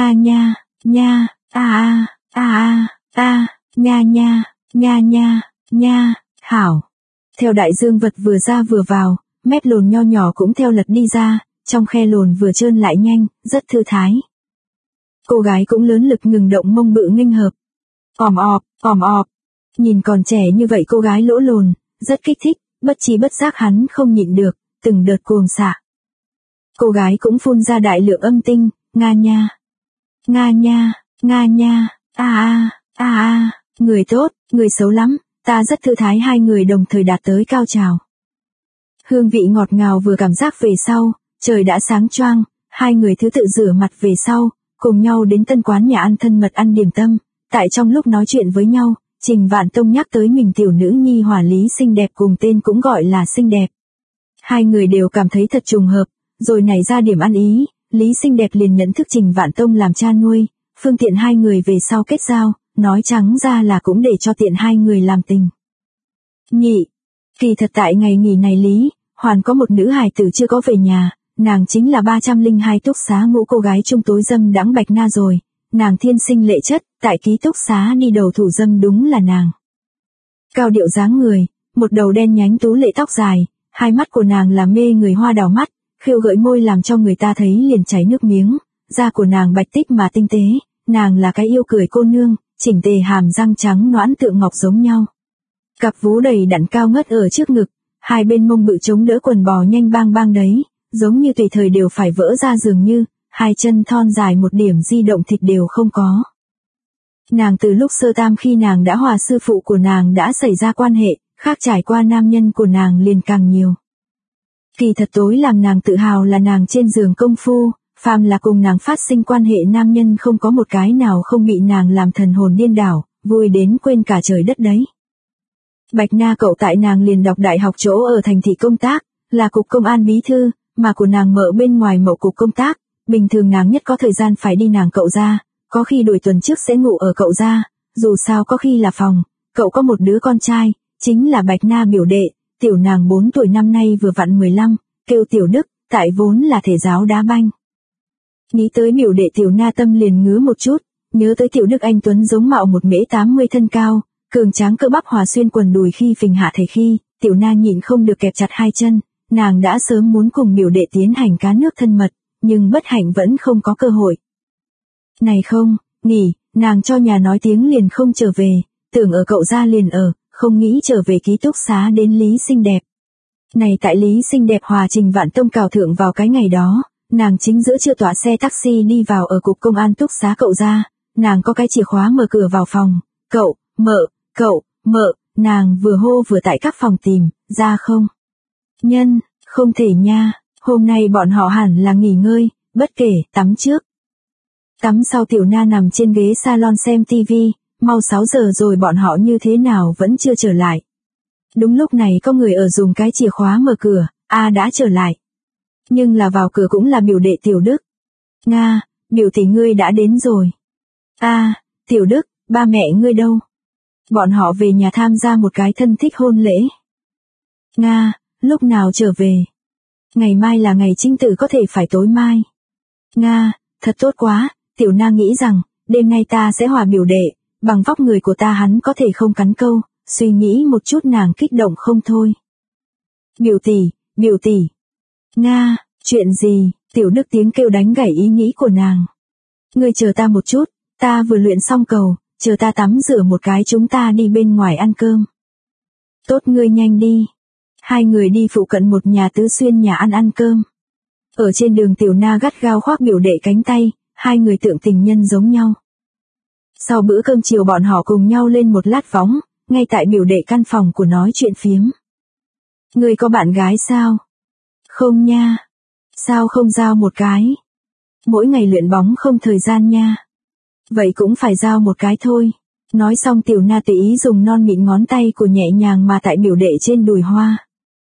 nha, hảo. Theo đại dương vật vừa ra vừa vào, mép lồn nho nhỏ cũng theo lật đi ra, trong khe lồn vừa trơn lại nhanh, rất thư thái. Cô gái cũng lớn lực ngừng động mông bự nghênh hợp. Òm ọp. Nhìn còn trẻ như vậy cô gái lỗ lồn, rất kích thích, bất trí bất giác hắn không nhịn được, từng đợt cuồng xạ. Cô gái cũng phun ra đại lượng âm tinh, nga nha, người tốt, người xấu lắm, ta rất thư thái. Hai người đồng thời đạt tới cao trào. Hương vị ngọt ngào vừa cảm giác về sau, trời đã sáng choang, hai người thứ tự rửa mặt về sau, cùng nhau đến tân quán nhà ăn thân mật ăn điểm tâm, tại trong lúc nói chuyện với nhau, Trình Vạn Tông nhắc tới mình tiểu nữ nhi hòa Lý xinh đẹp cùng tên cũng gọi là xinh đẹp. Hai người đều cảm thấy thật trùng hợp, rồi nảy ra điểm ăn ý, Lý xinh đẹp liền nhận thức Trình Vạn Tông làm cha nuôi, phương tiện hai người về sau kết giao, nói trắng ra là cũng để cho tiện hai người làm tình. Nhị, kỳ thật tại ngày nghỉ này Lý, hoàn có một nữ hài tử chưa có về nhà, nàng chính là 302 túc xá ngũ cô gái trung tối dâm đãng Bạch Na rồi, nàng thiên sinh lệ chất, tại ký túc xá đi đầu thủ dâm đúng là nàng. Cao điệu dáng người, một đầu đen nhánh tú lệ tóc dài, hai mắt của nàng là mê người hoa đào mắt, khêu gợi môi làm cho người ta thấy liền chảy nước miếng, da của nàng bạch tích mà tinh tế, nàng là cái yêu cười cô nương, chỉnh tề hàm răng trắng nõn tượng ngọc giống nhau. Cặp vú đầy đặn cao ngất ở trước ngực, hai bên mông bự chống đỡ quần bò nhanh bang bang đấy, giống như tùy thời đều phải vỡ ra dường như, hai chân thon dài một điểm di động thịt đều không có. Nàng từ lúc sơ tam khi nàng đã hòa sư phụ của nàng đã xảy ra quan hệ, khác trải qua nam nhân của nàng liền càng nhiều. Kỳ thật tối làm nàng tự hào là nàng trên giường công phu, phàm là cùng nàng phát sinh quan hệ nam nhân không có một cái nào không bị nàng làm thần hồn điên đảo, vui đến quên cả trời đất đấy. Bạch Na cậu tại nàng liền đọc đại học chỗ ở thành thị công tác, là cục công an bí thư, mà của nàng mở bên ngoài mậu cục công tác, bình thường nàng nhất có thời gian phải đi nàng cậu ra, có khi đuổi tuần trước sẽ ngủ ở cậu ra, dù sao có khi là phòng, cậu có một đứa con trai, chính là Bạch Na biểu đệ, tiểu nàng 4 tuổi năm nay vừa vặn 15, kêu Tiểu Đức, tại vốn là thể giáo đá banh. Nghĩ tới biểu đệ Tiểu Na tâm liền ngứa một chút, nhớ tới Tiểu Đức anh tuấn giống mạo 1m80 thân cao, cường tráng cơ bắp hòa xuyên quần đùi khi phình hạ thể khi, Tiểu Na nhịn không được kẹp chặt hai chân, nàng đã sớm muốn cùng biểu đệ tiến hành cá nước thân mật, nhưng bất hạnh vẫn không có cơ hội. Này không, nghỉ, nàng cho nhà nói tiếng liền không trở về, tưởng ở cậu ra liền ở, không nghĩ trở về ký túc xá đến Lý Xinh Đẹp. Này tại Lý Xinh Đẹp hòa Trình Vạn Tông cào thượng vào cái ngày đó, nàng chính giữa chưa tỏa xe taxi đi vào ở cục công an túc xá cậu ra, nàng có cái chìa khóa mở cửa vào phòng, cậu, mợ, nàng vừa hô vừa tại các phòng tìm, ra không? Nhân, không thể nha, hôm nay bọn họ hẳn là nghỉ ngơi, bất kể, tắm trước. Tắm sau Tiểu Na nằm trên ghế salon xem tivi, mau 6 giờ rồi bọn họ như thế nào vẫn chưa trở lại. Đúng lúc này có người ở dùng cái chìa khóa mở cửa, đã trở lại. Nhưng là vào cửa cũng là biểu đệ Tiểu Đức. Nga, biểu tỷ ngươi đã đến rồi. Tiểu Đức, ba mẹ ngươi đâu? Bọn họ về nhà tham gia một cái thân thích hôn lễ. Nga, lúc nào trở về? Ngày mai là ngày chính tử có thể phải tối mai. Nga, thật tốt quá, Tiểu Na nghĩ rằng, đêm nay ta sẽ hòa biểu đệ, bằng vóc người của ta hắn có thể không cắn câu, suy nghĩ một chút nàng kích động không thôi. Biểu tỷ. Nga, chuyện gì? Tiểu Đức tiếng kêu đánh gãy ý nghĩ của nàng. Ngươi chờ ta một chút, ta vừa luyện xong cầu, chờ ta tắm rửa một cái chúng ta đi bên ngoài ăn cơm. Tốt ngươi nhanh đi. Hai người đi phụ cận một nhà Tứ Xuyên nhà ăn cơm. Ở trên đường Tiểu Na gắt gao khoác biểu đệ cánh tay, hai người tượng tình nhân giống nhau. Sau bữa cơm chiều bọn họ cùng nhau lên một lát võng, ngay tại biểu đệ căn phòng của nói chuyện phiếm. Ngươi có bạn gái sao? Không nha. Sao không giao một cái? Mỗi ngày luyện bóng không thời gian nha. Vậy cũng phải giao một cái thôi. Nói xong Tiểu Na tùy ý dùng non mịn ngón tay của nhẹ nhàng mà tại biểu đệ trên đùi hoa.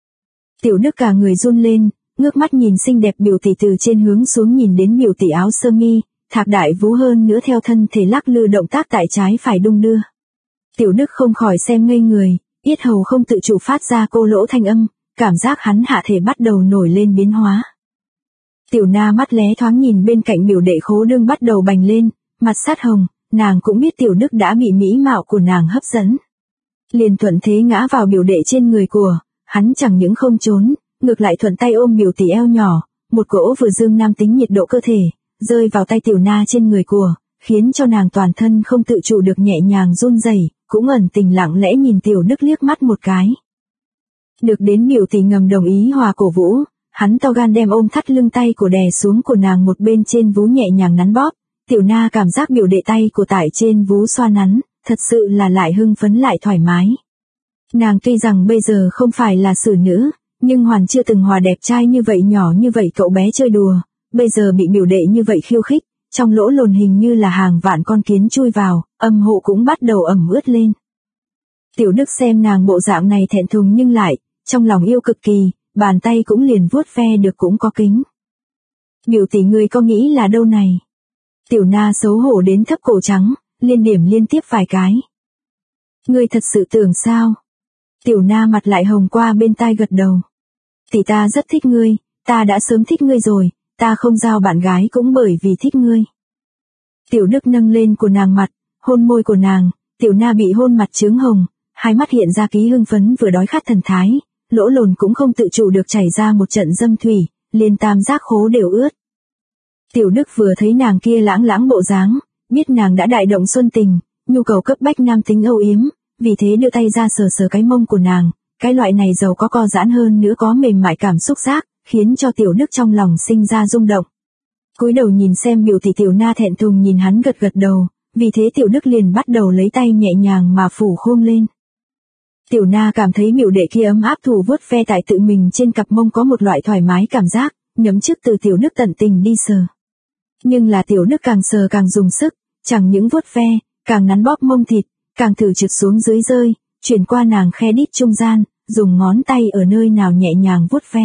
Tiểu Đức cả người run lên, ngước mắt nhìn xinh đẹp biểu tỷ từ trên hướng xuống nhìn đến biểu tỷ áo sơ mi, thạc đại vú hơn nữa theo thân thể lắc lư động tác tại trái phải đung đưa. Tiểu Đức không khỏi xem ngây người, yết hầu không tự chủ phát ra cô lỗ thanh âm, cảm giác hắn hạ thể bắt đầu nổi lên biến hóa. Tiểu Na mắt lé thoáng nhìn bên cạnh biểu đệ khố đương bắt đầu bành lên, mặt sát hồng, nàng cũng biết Tiểu Đức đã bị mỹ mạo của nàng hấp dẫn. Liền thuận thế ngã vào biểu đệ trên người của, hắn chẳng những không trốn, ngược lại thuận tay ôm biểu tỷ eo nhỏ, một cỗ vừa dương nam tính nhiệt độ cơ thể, rơi vào tay Tiểu Na trên người của, khiến cho nàng toàn thân không tự chủ được nhẹ nhàng run rẩy, cũng ẩn tình lặng lẽ nhìn Tiểu Đức liếc mắt một cái. Được đến biểu tỷ ngầm đồng ý hòa cổ vũ, hắn to gan đem ôm thắt lưng tay của đè xuống của nàng một bên trên vú nhẹ nhàng nắn bóp, Tiểu Na cảm giác biểu đệ tay của tại trên vú xoa nắn, thật sự là lại hưng phấn lại thoải mái. Nàng tuy rằng bây giờ không phải là xử nữ, nhưng hoàn chưa từng hòa đẹp trai như vậy nhỏ như vậy cậu bé chơi đùa, bây giờ bị biểu đệ như vậy khiêu khích, trong lỗ lồn hình như là hàng vạn con kiến chui vào, âm hộ cũng bắt đầu ẩm ướt lên. Tiểu Đức xem nàng bộ dạng này thẹn thùng nhưng lại, trong lòng yêu cực kỳ, bàn tay cũng liền vuốt ve được cũng có kính. Biểu tỷ người có nghĩ là đâu này? Tiểu Na xấu hổ đến thấp cổ trắng, liên điểm liên tiếp vài cái. Ngươi thật sự tưởng sao? Tiểu Na mặt lại hồng qua bên tai gật đầu. Tỷ ta rất thích ngươi, ta đã sớm thích ngươi rồi, ta không giao bạn gái cũng bởi vì thích ngươi. Tiểu Đức nâng lên của nàng mặt, hôn môi của nàng, Tiểu Na bị hôn mặt chướng hồng, hai mắt hiện ra ký hưng phấn vừa đói khát thần thái, lỗ lồn cũng không tự chủ được chảy ra một trận dâm thủy, liền tam giác khố đều ướt. Tiểu Đức vừa thấy nàng kia lãng lãng bộ dáng, biết nàng đã đại động xuân tình, nhu cầu cấp bách nam tính âu yếm, vì thế đưa tay ra sờ sờ cái mông của nàng, cái loại này giàu có co giãn hơn nữa có mềm mại cảm xúc giác, khiến cho Tiểu Đức trong lòng sinh ra rung động. Cúi đầu nhìn xem biểu tỷ Tiểu Na thẹn thùng nhìn hắn gật gật đầu, vì thế Tiểu Đức liền bắt đầu lấy tay nhẹ nhàng mà phủ khôm lên. Tiểu Na cảm thấy biểu đệ kia ấm áp thủ vuốt ve tại tự mình trên cặp mông có một loại thoải mái cảm giác, nhấm chức từ Tiểu Đức tận tình đi sờ. Nhưng là Tiểu Đức càng sờ càng dùng sức, chẳng những vuốt ve, càng nắn bóp mông thịt, càng thử trượt xuống dưới rơi, chuyển qua nàng khe đít trung gian, dùng ngón tay ở nơi nào nhẹ nhàng vuốt ve.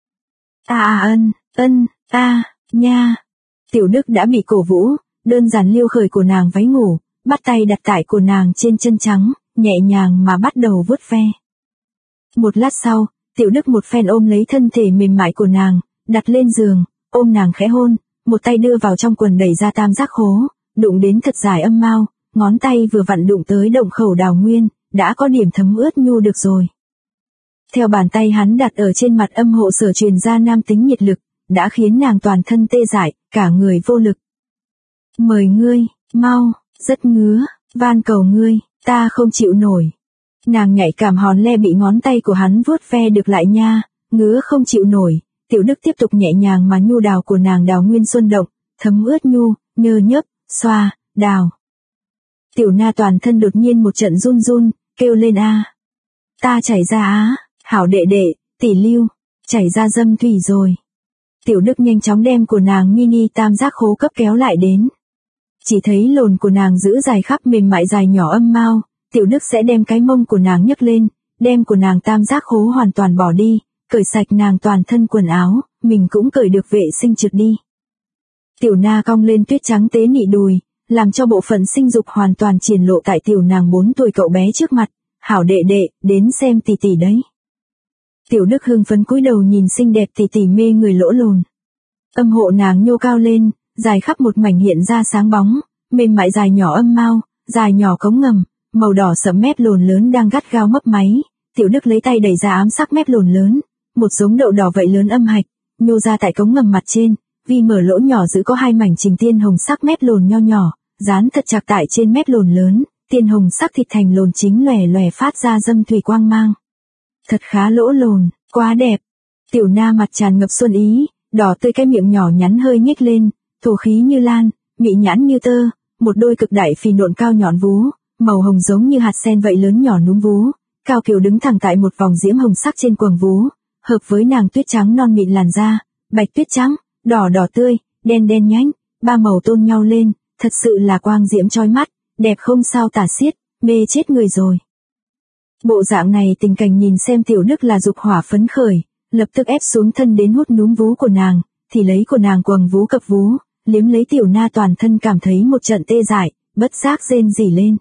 Nha. Tiểu Đức đã bị cổ vũ, đơn giản liêu khởi của nàng váy ngủ, bắt tay đặt tại của nàng trên chân trắng, nhẹ nhàng mà bắt đầu vuốt ve. Một lát sau, Tiểu Đức một phen ôm lấy thân thể mềm mại của nàng, đặt lên giường, ôm nàng khẽ hôn, một tay đưa vào trong quần đẩy ra tam giác khố, đụng đến thật dài âm mao, ngón tay vừa vặn đụng tới động khẩu đào nguyên, đã có điểm thấm ướt nhu được rồi. Theo bàn tay hắn đặt ở trên mặt âm hộ sở truyền ra nam tính nhiệt lực, đã khiến nàng toàn thân tê dại, cả người vô lực. Mời ngươi, mau, rất ngứa, van cầu ngươi, ta không chịu nổi. Nàng nhạy cảm hòn le bị ngón tay của hắn vuốt ve được lại nha, ngứa không chịu nổi. Tiểu Đức tiếp tục nhẹ nhàng mà nhu đào của nàng đào nguyên xuân động, thấm ướt nhu, nhơ nhớp, xoa, đào. Tiểu Na toàn thân đột nhiên một trận run run, kêu lên ta chảy ra hảo đệ đệ, tỷ lưu, chảy ra dâm thủy rồi. Tiểu Đức nhanh chóng đem của nàng mini tam giác khố cấp kéo lại đến. Chỉ thấy lồn của nàng giữ dài khắp mềm mại dài nhỏ âm mao, Tiểu Đức sẽ đem cái mông của nàng nhấc lên, đem của nàng tam giác khố hoàn toàn bỏ đi, cởi sạch nàng toàn thân quần áo, mình cũng cởi được vệ sinh trượt đi. Tiểu Na cong lên tuyết trắng tế nị đùi, làm cho bộ phận sinh dục hoàn toàn triển lộ tại tiểu nàng 4 tuổi cậu bé trước mặt, hảo đệ đệ, đến xem tỷ tỷ đấy. Tiểu Đức hưng phấn cúi đầu nhìn xinh đẹp tỷ tỷ mê người lỗ lồn. Âm hộ nàng nhô cao lên, dài khắp một mảnh hiện ra sáng bóng, mềm mại dài nhỏ âm mao, dài nhỏ cống ngầm, màu đỏ sẫm mép lồn lớn đang gắt gao mấp máy. Tiểu Đức lấy tay đẩy ra ám sắc mép lồn lớn, một giống đậu đỏ vậy lớn âm hạch, nhô ra tại cống ngầm mặt trên, vì mở lỗ nhỏ giữ có 2 mảnh trình tiên hồng sắc mép lồn nho nhỏ, dán thật chặt tại trên mép lồn lớn, tiên hồng sắc thịt thành lồn chính lòe lòe phát ra dâm thủy quang mang. Thật khá lỗ lồn, quá đẹp. Tiểu Na mặt tràn ngập xuân ý, đỏ tươi cái miệng nhỏ nhắn hơi nhếch lên, thổ khí như lan, mị nhãn như tơ, một đôi cực đại phì nộn cao nhọn vú, màu hồng giống như hạt sen vậy lớn nhỏ núm vú, cao kiều đứng thẳng tại một vòng diễm hồng sắc trên quầng vú, hợp với nàng tuyết trắng non mịn làn da, bạch tuyết trắng, đỏ đỏ tươi, đen đen nhánh, 3 màu tôn nhau lên, thật sự là quang diễm chói mắt, đẹp không sao tả xiết, mê chết người rồi. Bộ dạng này tình cảnh nhìn xem Tiểu Đức là dục hỏa phấn khởi, lập tức ép xuống thân đến hút núm vú của nàng, thì lấy của nàng quầng vú cập vú, liếm lấy Tiểu Na toàn thân cảm thấy một trận tê dại, bất giác rên rỉ lên.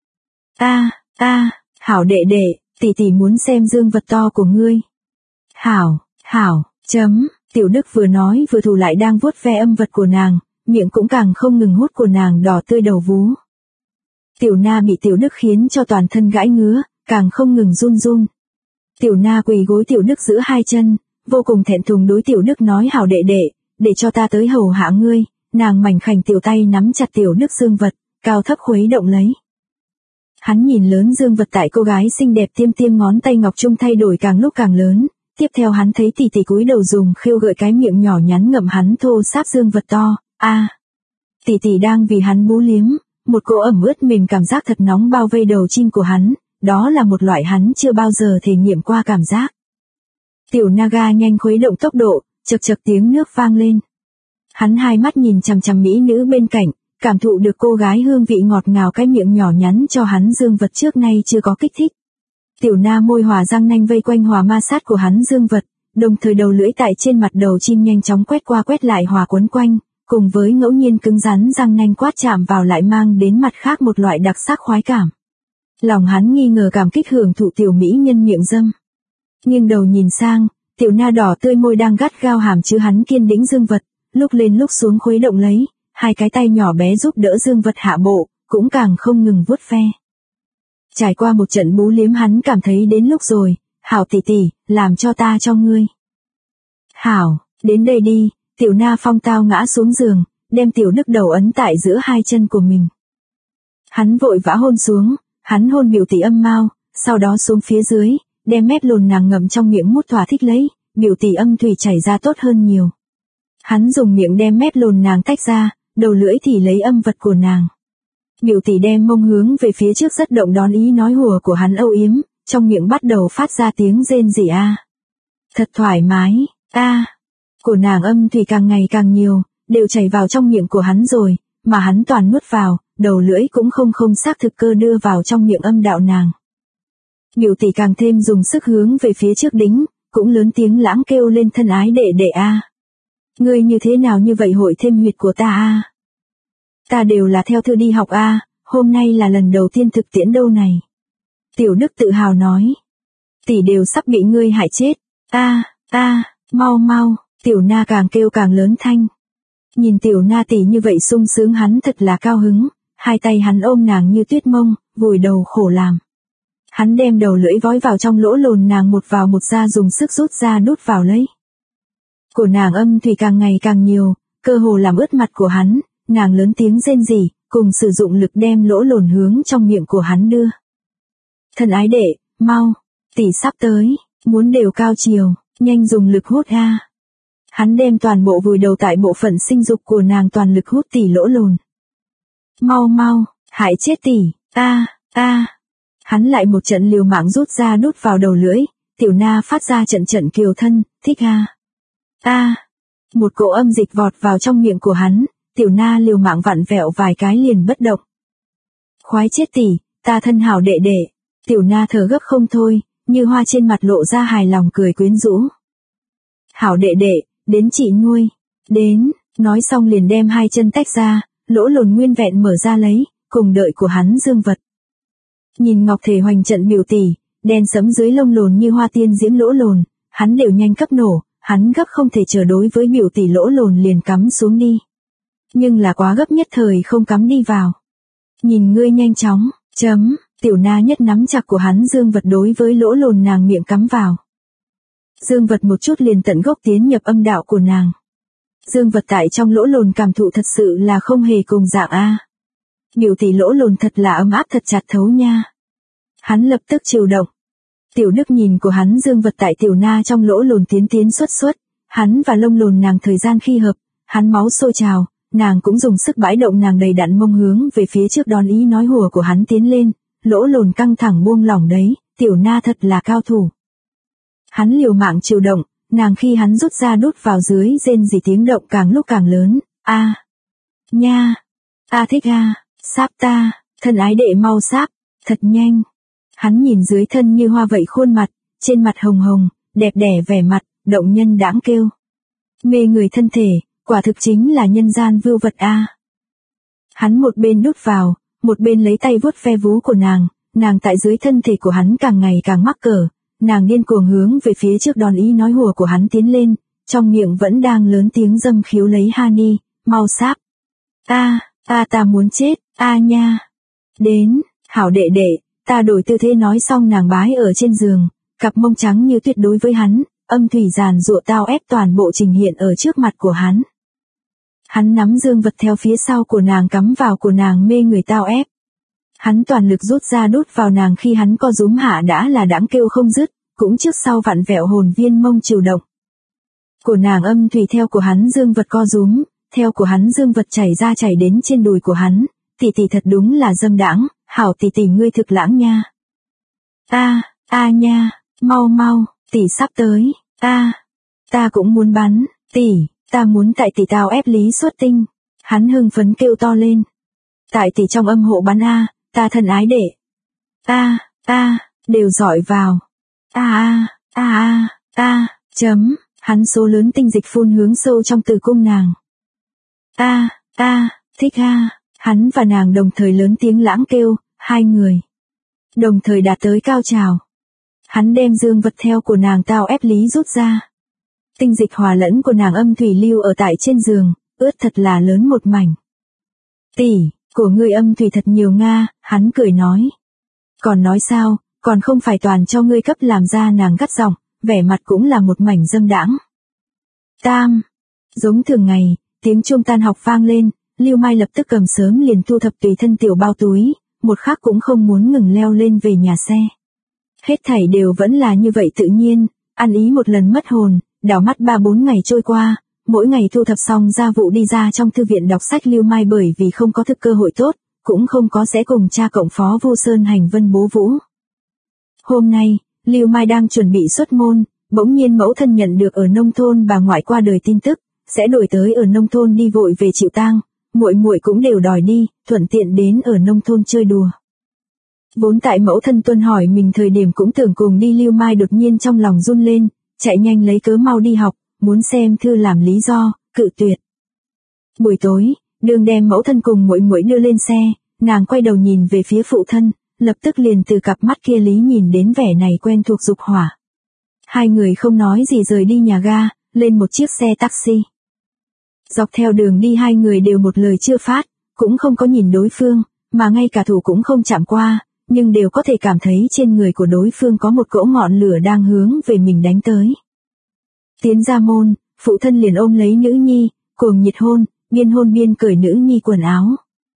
Hảo đệ đệ, tỷ tỷ muốn xem dương vật to của ngươi. Hảo, Tiểu Đức vừa nói vừa thủ lại đang vuốt ve âm vật của nàng, miệng cũng càng không ngừng hút của nàng đỏ tươi đầu vú. Tiểu Na bị Tiểu Đức khiến cho toàn thân gãi ngứa, càng không ngừng run run. Tiểu Na quỳ gối Tiểu Đức giữa 2 chân, vô cùng thẹn thùng đối Tiểu Đức nói hảo đệ đệ, để cho ta tới hầu hạ ngươi, nàng mảnh khảnh tiểu tay nắm chặt Tiểu Đức dương vật, cao thấp khuấy động lấy. Hắn nhìn lớn dương vật tại cô gái xinh đẹp tiêm tiêm ngón tay ngọc trung thay đổi càng lúc càng lớn, tiếp theo hắn thấy tỷ tỷ cúi đầu dùng khêu gợi cái miệng nhỏ nhắn ngậm hắn thô sáp dương vật to, tỷ tỷ đang vì hắn bú liếm, một cỗ ẩm ướt mềm cảm giác thật nóng bao vây đầu chim của hắn, đó là một loại hắn chưa bao giờ thể nghiệm qua cảm giác. Tiểu Naga nhanh khuấy động tốc độ, chật chật tiếng nước vang lên. Hắn 2 mắt nhìn chằm chằm mỹ nữ bên cạnh, cảm thụ được cô gái hương vị ngọt ngào cái miệng nhỏ nhắn cho hắn dương vật trước nay chưa có kích thích. Tiểu Na môi hòa răng nanh vây quanh hòa ma sát của hắn dương vật, đồng thời đầu lưỡi tại trên mặt đầu chim nhanh chóng quét qua quét lại hòa quấn quanh, cùng với ngẫu nhiên cứng rắn răng nanh quát chạm vào lại mang đến mặt khác một loại đặc sắc khoái cảm. Lòng hắn nghi ngờ cảm kích hưởng thụ tiểu mỹ nhân miệng dâm. Nghiêng đầu nhìn sang, Tiểu Na đỏ tươi môi đang gắt gao hàm chứa hắn kiên đĩnh dương vật, lúc lên lúc xuống khuấy động lấy, 2 cái tay nhỏ bé giúp đỡ dương vật hạ bộ, cũng càng không ngừng vuốt ve. Trải qua một trận bú liếm hắn cảm thấy đến lúc rồi, hảo tỷ tỷ, làm cho ta cho ngươi. Hảo, đến đây đi, Tiểu Na phong tao ngã xuống giường, đem Tiểu Đức đầu ấn tại giữa 2 chân của mình. Hắn vội vã hôn xuống, Hắn hôn Biểu Tỷ Âm mau, sau đó xuống phía dưới, đem mép lồn nàng ngậm trong miệng mút thỏa thích lấy, Biểu Tỷ Âm thủy chảy ra tốt hơn nhiều. Hắn dùng miệng đem mép lồn nàng tách ra, đầu lưỡi thì lấy âm vật của nàng. Biểu Tỷ đem mông hướng về phía trước rất động đón ý nói hùa của hắn âu yếm, trong miệng bắt đầu phát ra tiếng rên rỉ a. Thật thoải mái, a. Của nàng âm thủy càng ngày càng nhiều, đều chảy vào trong miệng của hắn rồi, mà hắn toàn nuốt vào, đầu lưỡi cũng không xác thực cơ đưa vào trong miệng âm đạo nàng. Biểu Tỷ càng thêm dùng sức hướng về phía trước đính, cũng lớn tiếng lãng kêu lên thân ái đệ đệ a. Ngươi như thế nào như vậy hội thêm huyệt của ta a? Ta đều là theo thư đi học a, hôm nay là lần đầu tiên thực tiễn đâu này. Tiểu Đức tự hào nói. Tỷ đều sắp bị ngươi hại chết. Mau mau, Tiểu Na càng kêu càng lớn thanh. Nhìn Tiểu Na tỷ như vậy sung sướng hắn thật là cao hứng, hai tay hắn ôm nàng như tuyết mông, vùi đầu khổ làm. Hắn đem đầu lưỡi vói vào trong lỗ lồn nàng một vào một ra dùng sức rút ra đút vào lấy. Của nàng âm thủy càng ngày càng nhiều, cơ hồ làm ướt mặt của hắn, nàng lớn tiếng rên rỉ, cùng sử dụng lực đem lỗ lồn hướng trong miệng của hắn đưa. Thân ái đệ, mau, tỷ sắp tới, muốn đều cao chiều, nhanh dùng lực hút a. Hắn đem toàn bộ vùi đầu tại bộ phận sinh dục của nàng toàn lực hút tỷ lỗ lồn. Mau, hại chết tỷ, Hắn lại một trận liều mạng rút ra đút vào đầu lưỡi, Tiểu Na phát ra trận kiều thân, thích a. Một cỗ âm dịch vọt vào trong miệng của hắn, Tiểu Na liều mạng vặn vẹo vài cái liền bất động. Khoái chết tỷ, ta thân hảo đệ đệ. Tiểu Na thở gấp không thôi, như hoa trên mặt lộ ra hài lòng cười quyến rũ. Hảo đệ đệ, đến chị nuôi. Đến, nói xong liền đem hai chân tách ra, lỗ lồn nguyên vẹn mở ra lấy, cùng đợi của hắn dương vật. Nhìn ngọc thể hoành trận Biểu Tỷ, đen sẫm dưới lông lồn như hoa tiên diễm lỗ lồn, hắn đều nhanh cấp nổ, hắn gấp không thể chờ đối với Biểu Tỷ lỗ lồn liền cắm xuống đi. Nhưng là quá gấp nhất thời không cắm đi vào. Nhìn ngươi nhanh chóng, Tiểu Na nhất nắm chặt của hắn dương vật đối với lỗ lồn nàng miệng cắm vào. Dương vật một chút liền tận gốc tiến nhập âm đạo của nàng. Dương vật tại trong lỗ lồn cảm thụ thật sự là không hề cùng dạng a. Biểu Tỷ lỗ lồn thật là ấm áp thật chặt thấu nha. Hắn lập tức chịu động. Tiểu Đức nhìn của hắn dương vật tại Tiểu Na trong lỗ lồn tiến xuất, hắn và lông lồn nàng thời gian khi hợp, hắn máu sôi trào, nàng cũng dùng sức bãi động nàng đầy đặn mông hướng về phía trước đón ý nói hùa của hắn tiến lên, lỗ lồn căng thẳng buông lỏng đấy, Tiểu Na thật là cao thủ. Hắn liều mạng chịu động, nàng khi hắn rút ra đút vào dưới rên rỉ tiếng động càng lúc càng lớn, nha, thích sáp ta, thân ái đệ mau sáp, thật nhanh. Hắn nhìn dưới thân như hoa vậy khuôn mặt, trên mặt hồng hồng, đẹp đẽ vẻ mặt, động nhân đãng kêu. Mê người thân thể, quả thực chính là nhân gian vưu vật a. Hắn một bên đút vào, một bên lấy tay vuốt ve vú của nàng tại dưới thân thể của hắn càng ngày càng mắc cỡ, nàng điên cuồng hướng về phía trước đòn ý nói hùa của hắn tiến lên, trong miệng vẫn đang lớn tiếng dâm khiếu lấy Hani, mau sáp. Ta muốn chết, nha. Đến, hảo đệ đệ, ta đổi tư thế nói xong nàng bái ở trên giường, cặp mông trắng như tuyết đối với hắn, âm thủy giàn giụa tao ép toàn bộ trình hiện ở trước mặt của hắn. Hắn nắm dương vật theo phía sau của nàng cắm vào của nàng mê người tao ép. Hắn toàn lực rút ra đút vào nàng khi hắn co rúm hạ đã là đãng kêu không dứt, cũng trước sau vặn vẹo hồn viên mông chịu động. Của nàng âm thủy theo của hắn dương vật co rúm, theo của hắn dương vật chảy ra chảy đến trên đùi của hắn, tỷ thật đúng là dâm đãng, hảo tỷ ngươi thực lãng nha. Nha, mau, tỷ sắp tới, ta cũng muốn bắn, tỷ, ta muốn tại tỷ tao ép lý xuất tinh. Hắn hưng phấn kêu to lên. Tại tỷ trong âm hộ bắn ta thân ái đệ. Đều dọi vào. Hắn số lớn tinh dịch phun hướng sâu trong tử cung nàng. Thích hắn và nàng đồng thời lớn tiếng lãng kêu, hai người đồng thời đạt tới cao trào. Hắn đem dương vật theo của nàng tao ép lý rút ra. Tinh dịch hòa lẫn của nàng âm thủy lưu ở tại trên giường, ướt thật là lớn một mảnh. Tỷ, của ngươi âm thủy thật nhiều nga, hắn cười nói. Còn nói sao, còn không phải toàn cho ngươi cấp làm ra nàng gắt giọng, vẻ mặt cũng là một mảnh dâm đãng. Giống thường ngày, tiếng chuông tan học vang lên, Lưu Mai lập tức cầm sớm liền thu thập tùy thân tiểu bao túi, một khắc cũng không muốn ngừng leo lên về nhà xe. Hết thảy đều vẫn là như vậy tự nhiên, ăn ý một lần mất hồn, đảo mắt 3-4 ngày trôi qua, mỗi ngày thu thập xong gia vụ đi ra trong thư viện đọc sách Lưu Mai bởi vì không có thực cơ hội tốt, cũng không có sẽ cùng cha cộng phó Vô Sơn hành vân bố vũ. Hôm nay, Lưu Mai đang chuẩn bị xuất môn, bỗng nhiên mẫu thân nhận được ở nông thôn bà ngoại qua đời tin tức, sẽ đổi tới ở nông thôn đi vội về chịu tang, muội muội cũng đều đòi đi, thuận tiện đến ở nông thôn chơi đùa. Vốn tại mẫu thân tuân hỏi mình thời điểm cũng tưởng cùng đi, Lưu Mai đột nhiên trong lòng run lên, chạy nhanh lấy cớ mau đi học, muốn xem thư làm lý do, cự tuyệt. Buổi tối, đường đem mẫu thân cùng muội muội đưa lên xe, nàng quay đầu nhìn về phía phụ thân, lập tức liền từ cặp mắt kia lý nhìn đến vẻ này quen thuộc dục hỏa. Hai người không nói gì rời đi nhà ga, lên một chiếc xe taxi. Dọc theo đường đi hai người đều một lời chưa phát, cũng không có nhìn đối phương, mà ngay cả thủ cũng không chạm qua, nhưng đều có thể cảm thấy trên người của đối phương có một cỗ ngọn lửa đang hướng về mình đánh tới. Tiến ra môn, phụ thân liền ôm lấy nữ nhi, cuồng nhiệt hôn biên cởi nữ nhi quần áo.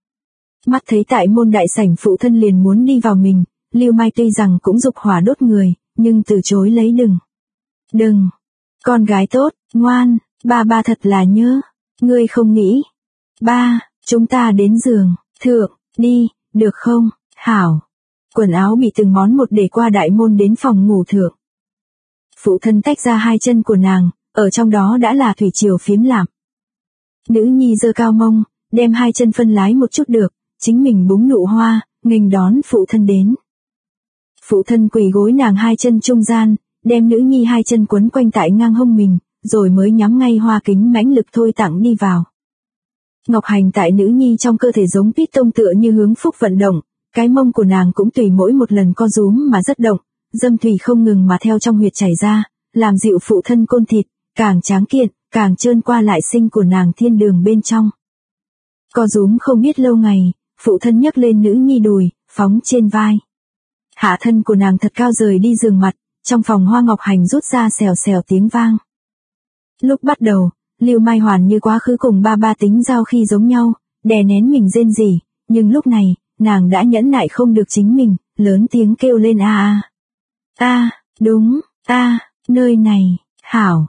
Mắt thấy tại môn đại sảnh phụ thân liền muốn đi vào mình, Lưu Mai tuy rằng cũng dục hỏa đốt người, nhưng từ chối lấy đừng, con gái tốt, ngoan, ba thật là nhớ, ngươi không nghĩ. Ba, chúng ta đến giường, thượng, đi, được không, hảo. Quần áo bị từng món một để qua đại môn đến phòng ngủ thượng. Phụ thân tách ra hai chân của nàng, ở trong đó đã là thủy triều phiếm lạm. Nữ nhi giơ cao mông, đem hai chân phân lái một chút được, chính mình búng nụ hoa, nghênh đón phụ thân đến. Phụ thân quỳ gối nàng hai chân trung gian, đem nữ nhi hai chân quấn quanh tại ngang hông mình, rồi mới nhắm ngay hoa kính mãnh lực thôi tặng đi vào. Ngọc Hành tại nữ nhi trong cơ thể giống piston tựa như hướng phúc vận động, cái mông của nàng cũng tùy mỗi một lần co rúm mà rất động, dâm thủy không ngừng mà theo trong huyệt chảy ra, làm dịu phụ thân côn thịt, càng tráng kiện, càng trơn qua lại sinh của nàng thiên đường bên trong. Co rúm không biết lâu ngày, phụ thân nhấc lên nữ nhi đùi, phóng trên vai. Hạ thân của nàng thật cao rời đi giường mặt, trong phòng hoa Ngọc Hành rút ra xèo xèo tiếng vang. Lúc bắt đầu, Lưu Mai hoàn như quá khứ cùng ba tính giao khi giống nhau, đè nén mình rên rỉ, nhưng lúc này, nàng đã nhẫn nại không được chính mình, lớn tiếng kêu lên đúng, nơi này, hảo,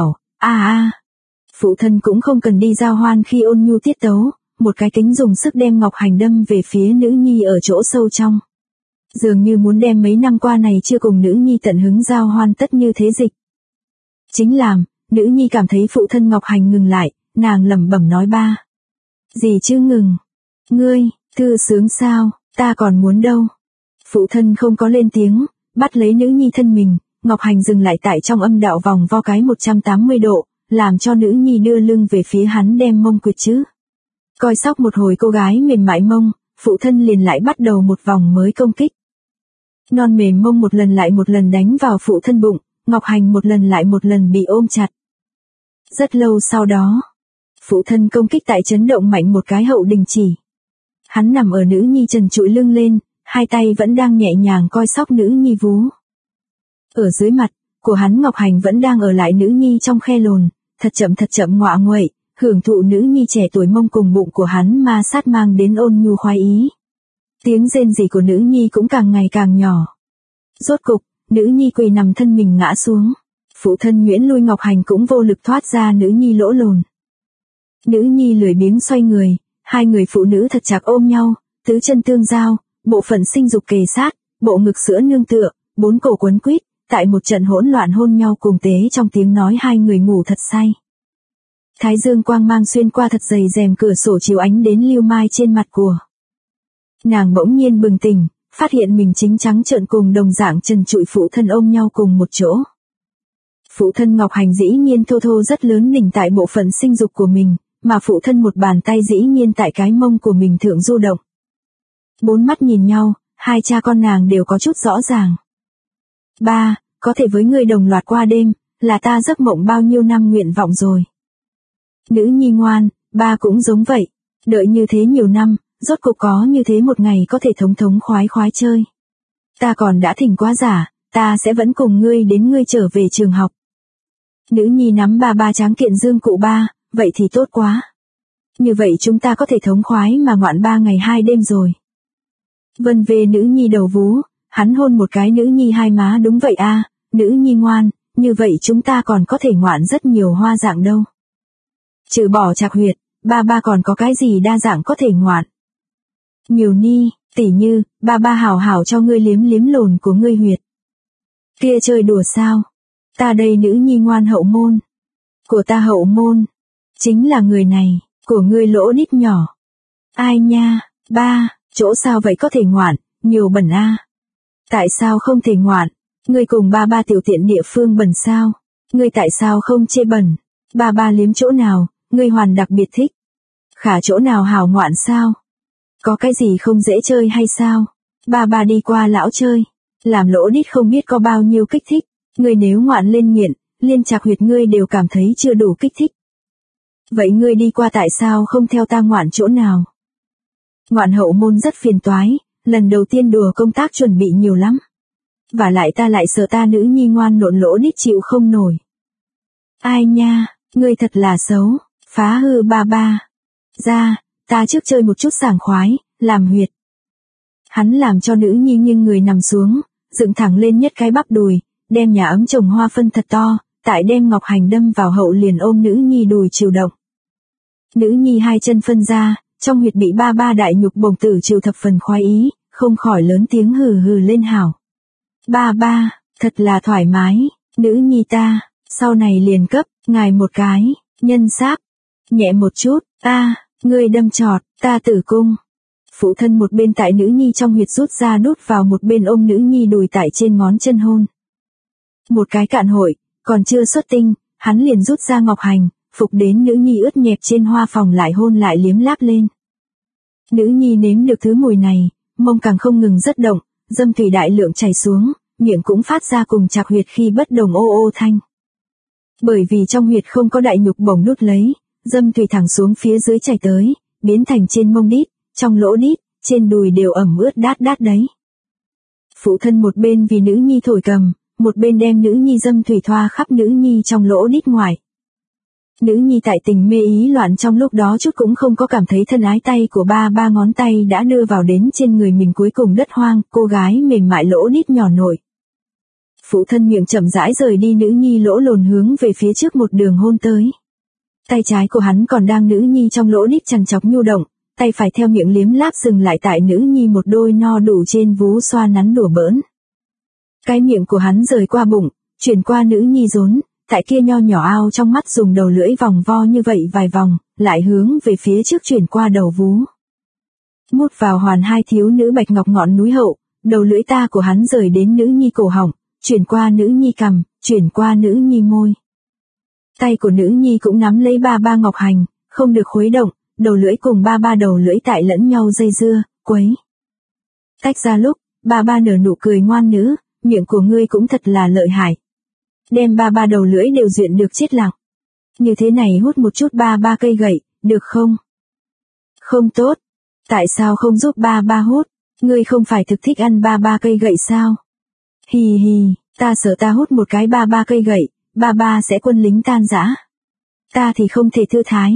Phụ thân cũng không cần đi giao hoan khi ôn nhu tiết tấu, một cái kính dùng sức đem Ngọc Hành đâm về phía nữ nhi ở chỗ sâu trong. Dường như muốn đem mấy năm qua này chưa cùng nữ nhi tận hứng giao hoan tất như thế dịch. Chính làm, nữ nhi cảm thấy phụ thân Ngọc Hành ngừng lại, nàng lẩm bẩm nói ba. Gì chứ ngừng? Ngươi, thư sướng sao, ta còn muốn đâu. Phụ thân không có lên tiếng, bắt lấy nữ nhi thân mình, Ngọc Hành dừng lại tại trong âm đạo vòng vo cái 180 độ, làm cho nữ nhi đưa lưng về phía hắn đem mông quyệt chứ. Coi sóc một hồi cô gái mềm mại mông, phụ thân liền lại bắt đầu một vòng mới công kích. Non mềm mông một lần lại một lần đánh vào phụ thân bụng, Ngọc Hành một lần lại một lần bị ôm chặt. Rất lâu sau đó, phụ thân công kích tại chấn động mạnh một cái hậu đình chỉ. Hắn nằm ở nữ nhi trần trụi lưng lên, hai tay vẫn đang nhẹ nhàng coi sóc nữ nhi vú. Ở dưới mặt của hắn Ngọc Hành vẫn đang ở lại nữ nhi trong khe lồn, thật chậm ngọa nguậy, hưởng thụ nữ nhi trẻ tuổi mông cùng bụng của hắn ma sát mang đến ôn nhu khoái ý. Tiếng rên rỉ của nữ nhi cũng càng ngày càng nhỏ. Rốt cục, nữ nhi quỳ nằm thân mình ngã xuống. Phụ thân Nguyễn lui Ngọc Hành cũng vô lực thoát ra nữ nhi lỗ lồn. Nữ nhi lười biếng xoay người, hai người phụ nữ thật chặt ôm nhau, tứ chân tương giao, bộ phận sinh dục kề sát, bộ ngực sữa nương tựa, bốn cổ quấn quýt, tại một trận hỗn loạn hôn nhau cùng tế trong tiếng nói hai người ngủ thật say. Thái dương quang mang xuyên qua thật dày rèm cửa sổ chiếu ánh đến Lưu Mai trên mặt của. Nàng bỗng nhiên bừng tỉnh, phát hiện mình chính trắng trợn cùng đồng dạng trần trụi phụ thân ôm nhau cùng một chỗ. Phụ thân Ngọc Hành dĩ nhiên thô thô rất lớn đỉnh tại bộ phận sinh dục của mình, mà phụ thân một bàn tay dĩ nhiên tại cái mông của mình thượng du động. Bốn mắt nhìn nhau, hai cha con nàng đều có chút rõ ràng. Ba, có thể với người đồng loạt qua đêm, là ta giấc mộng bao nhiêu năm nguyện vọng rồi. Nữ nhi ngoan, ba cũng giống vậy, đợi như thế nhiều năm, rốt cục có như thế một ngày có thể thống khoái chơi. Ta còn đã thỉnh quá giả, ta sẽ vẫn cùng ngươi đến ngươi trở về trường học. Nữ nhi nắm ba tráng kiện dương cụ ba, vậy thì tốt quá. Như vậy chúng ta có thể thống khoái mà ngoạn 3 ngày 2 đêm rồi. Vân về nữ nhi đầu vú, hắn hôn một cái nữ nhi hai má đúng vậy a, nữ nhi ngoan, như vậy chúng ta còn có thể ngoạn rất nhiều hoa dạng đâu. Trừ bỏ trạc huyệt, ba còn có cái gì đa dạng có thể ngoạn. Nhiều ni, tỉ như, ba hảo hảo cho ngươi liếm liếm lồn của ngươi huyệt. Kia chơi đùa sao? Ta đây nữ nhi ngoan hậu môn. Của ta hậu môn. Chính là người này, của ngươi lỗ đít nhỏ. Ai nha, ba, chỗ sao vậy có thể ngoạn, nhiều bẩn a. Tại sao không thể ngoạn? Ngươi cùng ba tiểu tiện địa phương bẩn sao? Ngươi tại sao không chê bẩn? Ba liếm chỗ nào, ngươi hoàn đặc biệt thích? Khả chỗ nào hảo ngoạn sao? Có cái gì không dễ chơi hay sao? Ba đi qua lão chơi, làm lỗ đít không biết có bao nhiêu kích thích, ngươi nếu ngoạn lên nghiện, liên trạc huyệt ngươi đều cảm thấy chưa đủ kích thích. Vậy ngươi đi qua tại sao không theo ta ngoạn chỗ nào? Ngoạn hậu môn rất phiền toái, lần đầu tiên đùa công tác chuẩn bị nhiều lắm. Và lại ta lại sợ ta nữ nhi ngoan nộn lỗ đít chịu không nổi. Ai nha, ngươi thật là xấu, phá hư ba. Ra, ta trước chơi một chút sảng khoái, làm huyệt. Hắn làm cho nữ nhi nghiêng người nằm xuống, dựng thẳng lên nhất cái bắp đùi, đem nhà ấm trồng hoa phân thật to, tại đem ngọc hành đâm vào hậu liền ôm nữ nhi đùi chịu động. Nữ nhi hai chân phân ra, trong huyệt bị ba đại nhục bổng tử chịu thập phần khoái ý, không khỏi lớn tiếng hừ hừ lên hảo. Ba, thật là thoải mái, nữ nhi ta, sau này liền cấp, ngài một cái, nhân sáp, nhẹ một chút, ngươi đâm trọt, ta tử cung. Phụ thân một bên tại nữ nhi trong huyệt rút ra đút vào một bên ôm nữ nhi đùi tại trên ngón chân hôn. Một cái cạn hội, còn chưa xuất tinh, hắn liền rút ra ngọc hành, phục đến nữ nhi ướt nhẹp trên hoa phòng lại hôn lại liếm láp lên. Nữ nhi nếm được thứ mùi này, mông càng không ngừng rất động, dâm thủy đại lượng chảy xuống, miệng cũng phát ra cùng trạc huyệt khi bất đồng ô ô thanh. Bởi vì trong huyệt không có đại nhục bổng nút lấy, dâm thủy thẳng xuống phía dưới chảy tới, biến thành trên mông đít, trong lỗ đít, trên đùi đều ẩm ướt đát đấy. Phụ thân một bên vì nữ nhi thổi cầm, một bên đem nữ nhi dâm thủy thoa khắp nữ nhi trong lỗ đít ngoài. Nữ nhi tại tình mê ý loạn trong lúc đó chút cũng không có cảm thấy thân ái, tay của ba ngón tay đã đưa vào đến trên người mình, cuối cùng đất hoang, cô gái mềm mại lỗ đít nhỏ nổi. Phụ thân miệng chậm rãi rời đi nữ nhi lỗ lồn hướng về phía trước một đường hôn tới. Tay trái của hắn còn đang nữ nhi trong lỗ đít chằn chọc nhu động, tay phải theo miệng liếm láp dừng lại tại nữ nhi một đôi no đủ trên vú xoa nắn đùa bỡn. Cái miệng của hắn rời qua bụng, chuyển qua nữ nhi rốn, tại kia nho nhỏ ao trong mắt dùng đầu lưỡi vòng vo như vậy vài vòng, lại hướng về phía trước chuyển qua đầu vú. Mút vào hoàn hai thiếu nữ bạch ngọc ngọn núi hậu, đầu lưỡi ta của hắn rời đến nữ nhi cổ họng, chuyển qua nữ nhi cằm, chuyển qua nữ nhi môi. Tay của nữ nhi cũng nắm lấy ba ngọc hành, không được khuấy động, đầu lưỡi cùng ba đầu lưỡi tại lẫn nhau dây dưa, quấy. Tách ra lúc, ba nở nụ cười ngoan nữ, miệng của ngươi cũng thật là lợi hại. Đem ba đầu lưỡi đều duyện được chết lặng. Như thế này hút một chút ba cây gậy, được không? Không tốt. Tại sao không giúp ba hút? Ngươi không phải thực thích ăn ba cây gậy sao? Hì, ta sợ ta hút một cái ba cây gậy, ba sẽ quân lính tan rã. Ta thì không thể thư thái.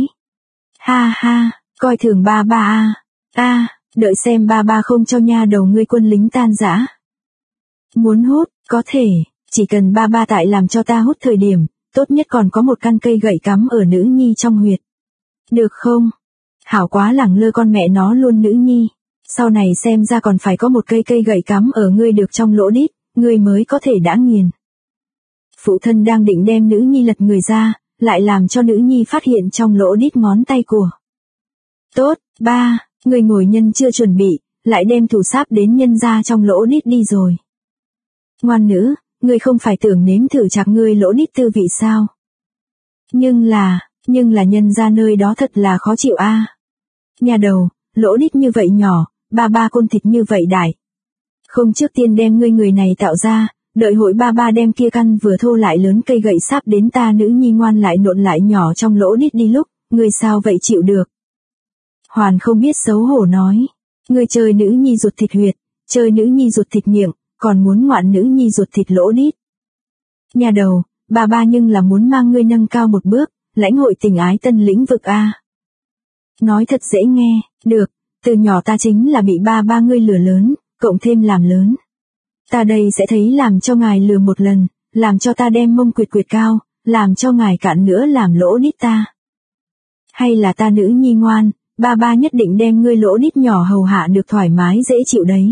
Ha, coi thường ba đợi xem ba không cho nha đầu ngươi quân lính tan rã. Muốn hút, có thể, chỉ cần ba tại làm cho ta hút thời điểm, tốt nhất còn có một căn cây gậy cắm ở nữ nhi trong huyệt. Được không? Hảo quá, lẳng lơ con mẹ nó luôn nữ nhi. Sau này xem ra còn phải có một cây gậy cắm ở ngươi được trong lỗ đít, ngươi mới có thể đã nghiền. Phụ thân đang định đem nữ nhi lật người ra, lại làm cho nữ nhi phát hiện trong lỗ đít ngón tay của. Tốt, ba, người ngồi nhân chưa chuẩn bị, lại đem thủ sáp đến nhân ra trong lỗ đít đi rồi. Ngoan nữ, ngươi không phải tưởng nếm thử chạc ngươi lỗ đít tư vị sao? Nhưng là nhân ra nơi đó thật là khó chịu a. Nhà đầu, lỗ đít như vậy nhỏ, ba côn thịt như vậy đại. Không trước tiên đem ngươi người này tạo ra, đợi hội ba đem kia căn vừa thô lại lớn cây gậy sáp đến ta nữ nhi ngoan lại nộn lại nhỏ trong lỗ đít đi lúc, ngươi sao vậy chịu được? Hoàn không biết xấu hổ nói, ngươi chơi nữ nhi ruột thịt huyệt, chơi nữ nhi ruột thịt miệng, còn muốn ngoạn nữ nhi ruột thịt lỗ đít. Nhà đầu, ba nhưng là muốn mang ngươi nâng cao một bước, lãnh hội tình ái tân lĩnh vực a. Nói thật dễ nghe, được, Từ nhỏ ta chính là bị ba ngươi lừa lớn, cộng thêm làm lớn. Ta đây sẽ thấy làm cho ngài lừa một lần, làm cho ta đem mông quyệt cao, làm cho ngài cạn nữa làm lỗ đít ta. Hay là ta nữ nhi ngoan, ba nhất định đem ngươi lỗ đít nhỏ hầu hạ được thoải mái dễ chịu đấy.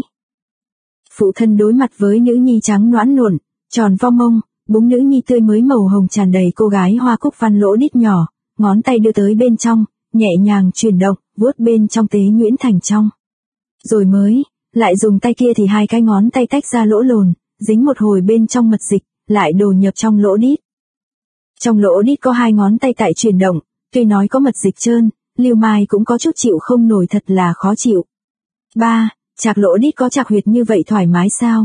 Phụ thân đối mặt với nữ nhi trắng nõn nộn, tròn vo mông, búng nữ nhi tươi mới màu hồng tràn đầy cô gái hoa cúc văn lỗ đít nhỏ, ngón tay đưa tới bên trong, nhẹ nhàng chuyển động, vuốt bên trong tế nhuyễn thành trong. Rồi mới, lại dùng tay kia thì hai cái ngón tay tách ra lỗ lồn, dính một hồi bên trong mật dịch, lại đổ nhập trong lỗ đít. Trong lỗ đít có hai ngón tay tại chuyển động, tuy nói có mật dịch trơn, Lưu Mai cũng có chút chịu không nổi, thật là khó chịu. Ba, chạc lỗ đít có chạc huyệt như vậy thoải mái sao?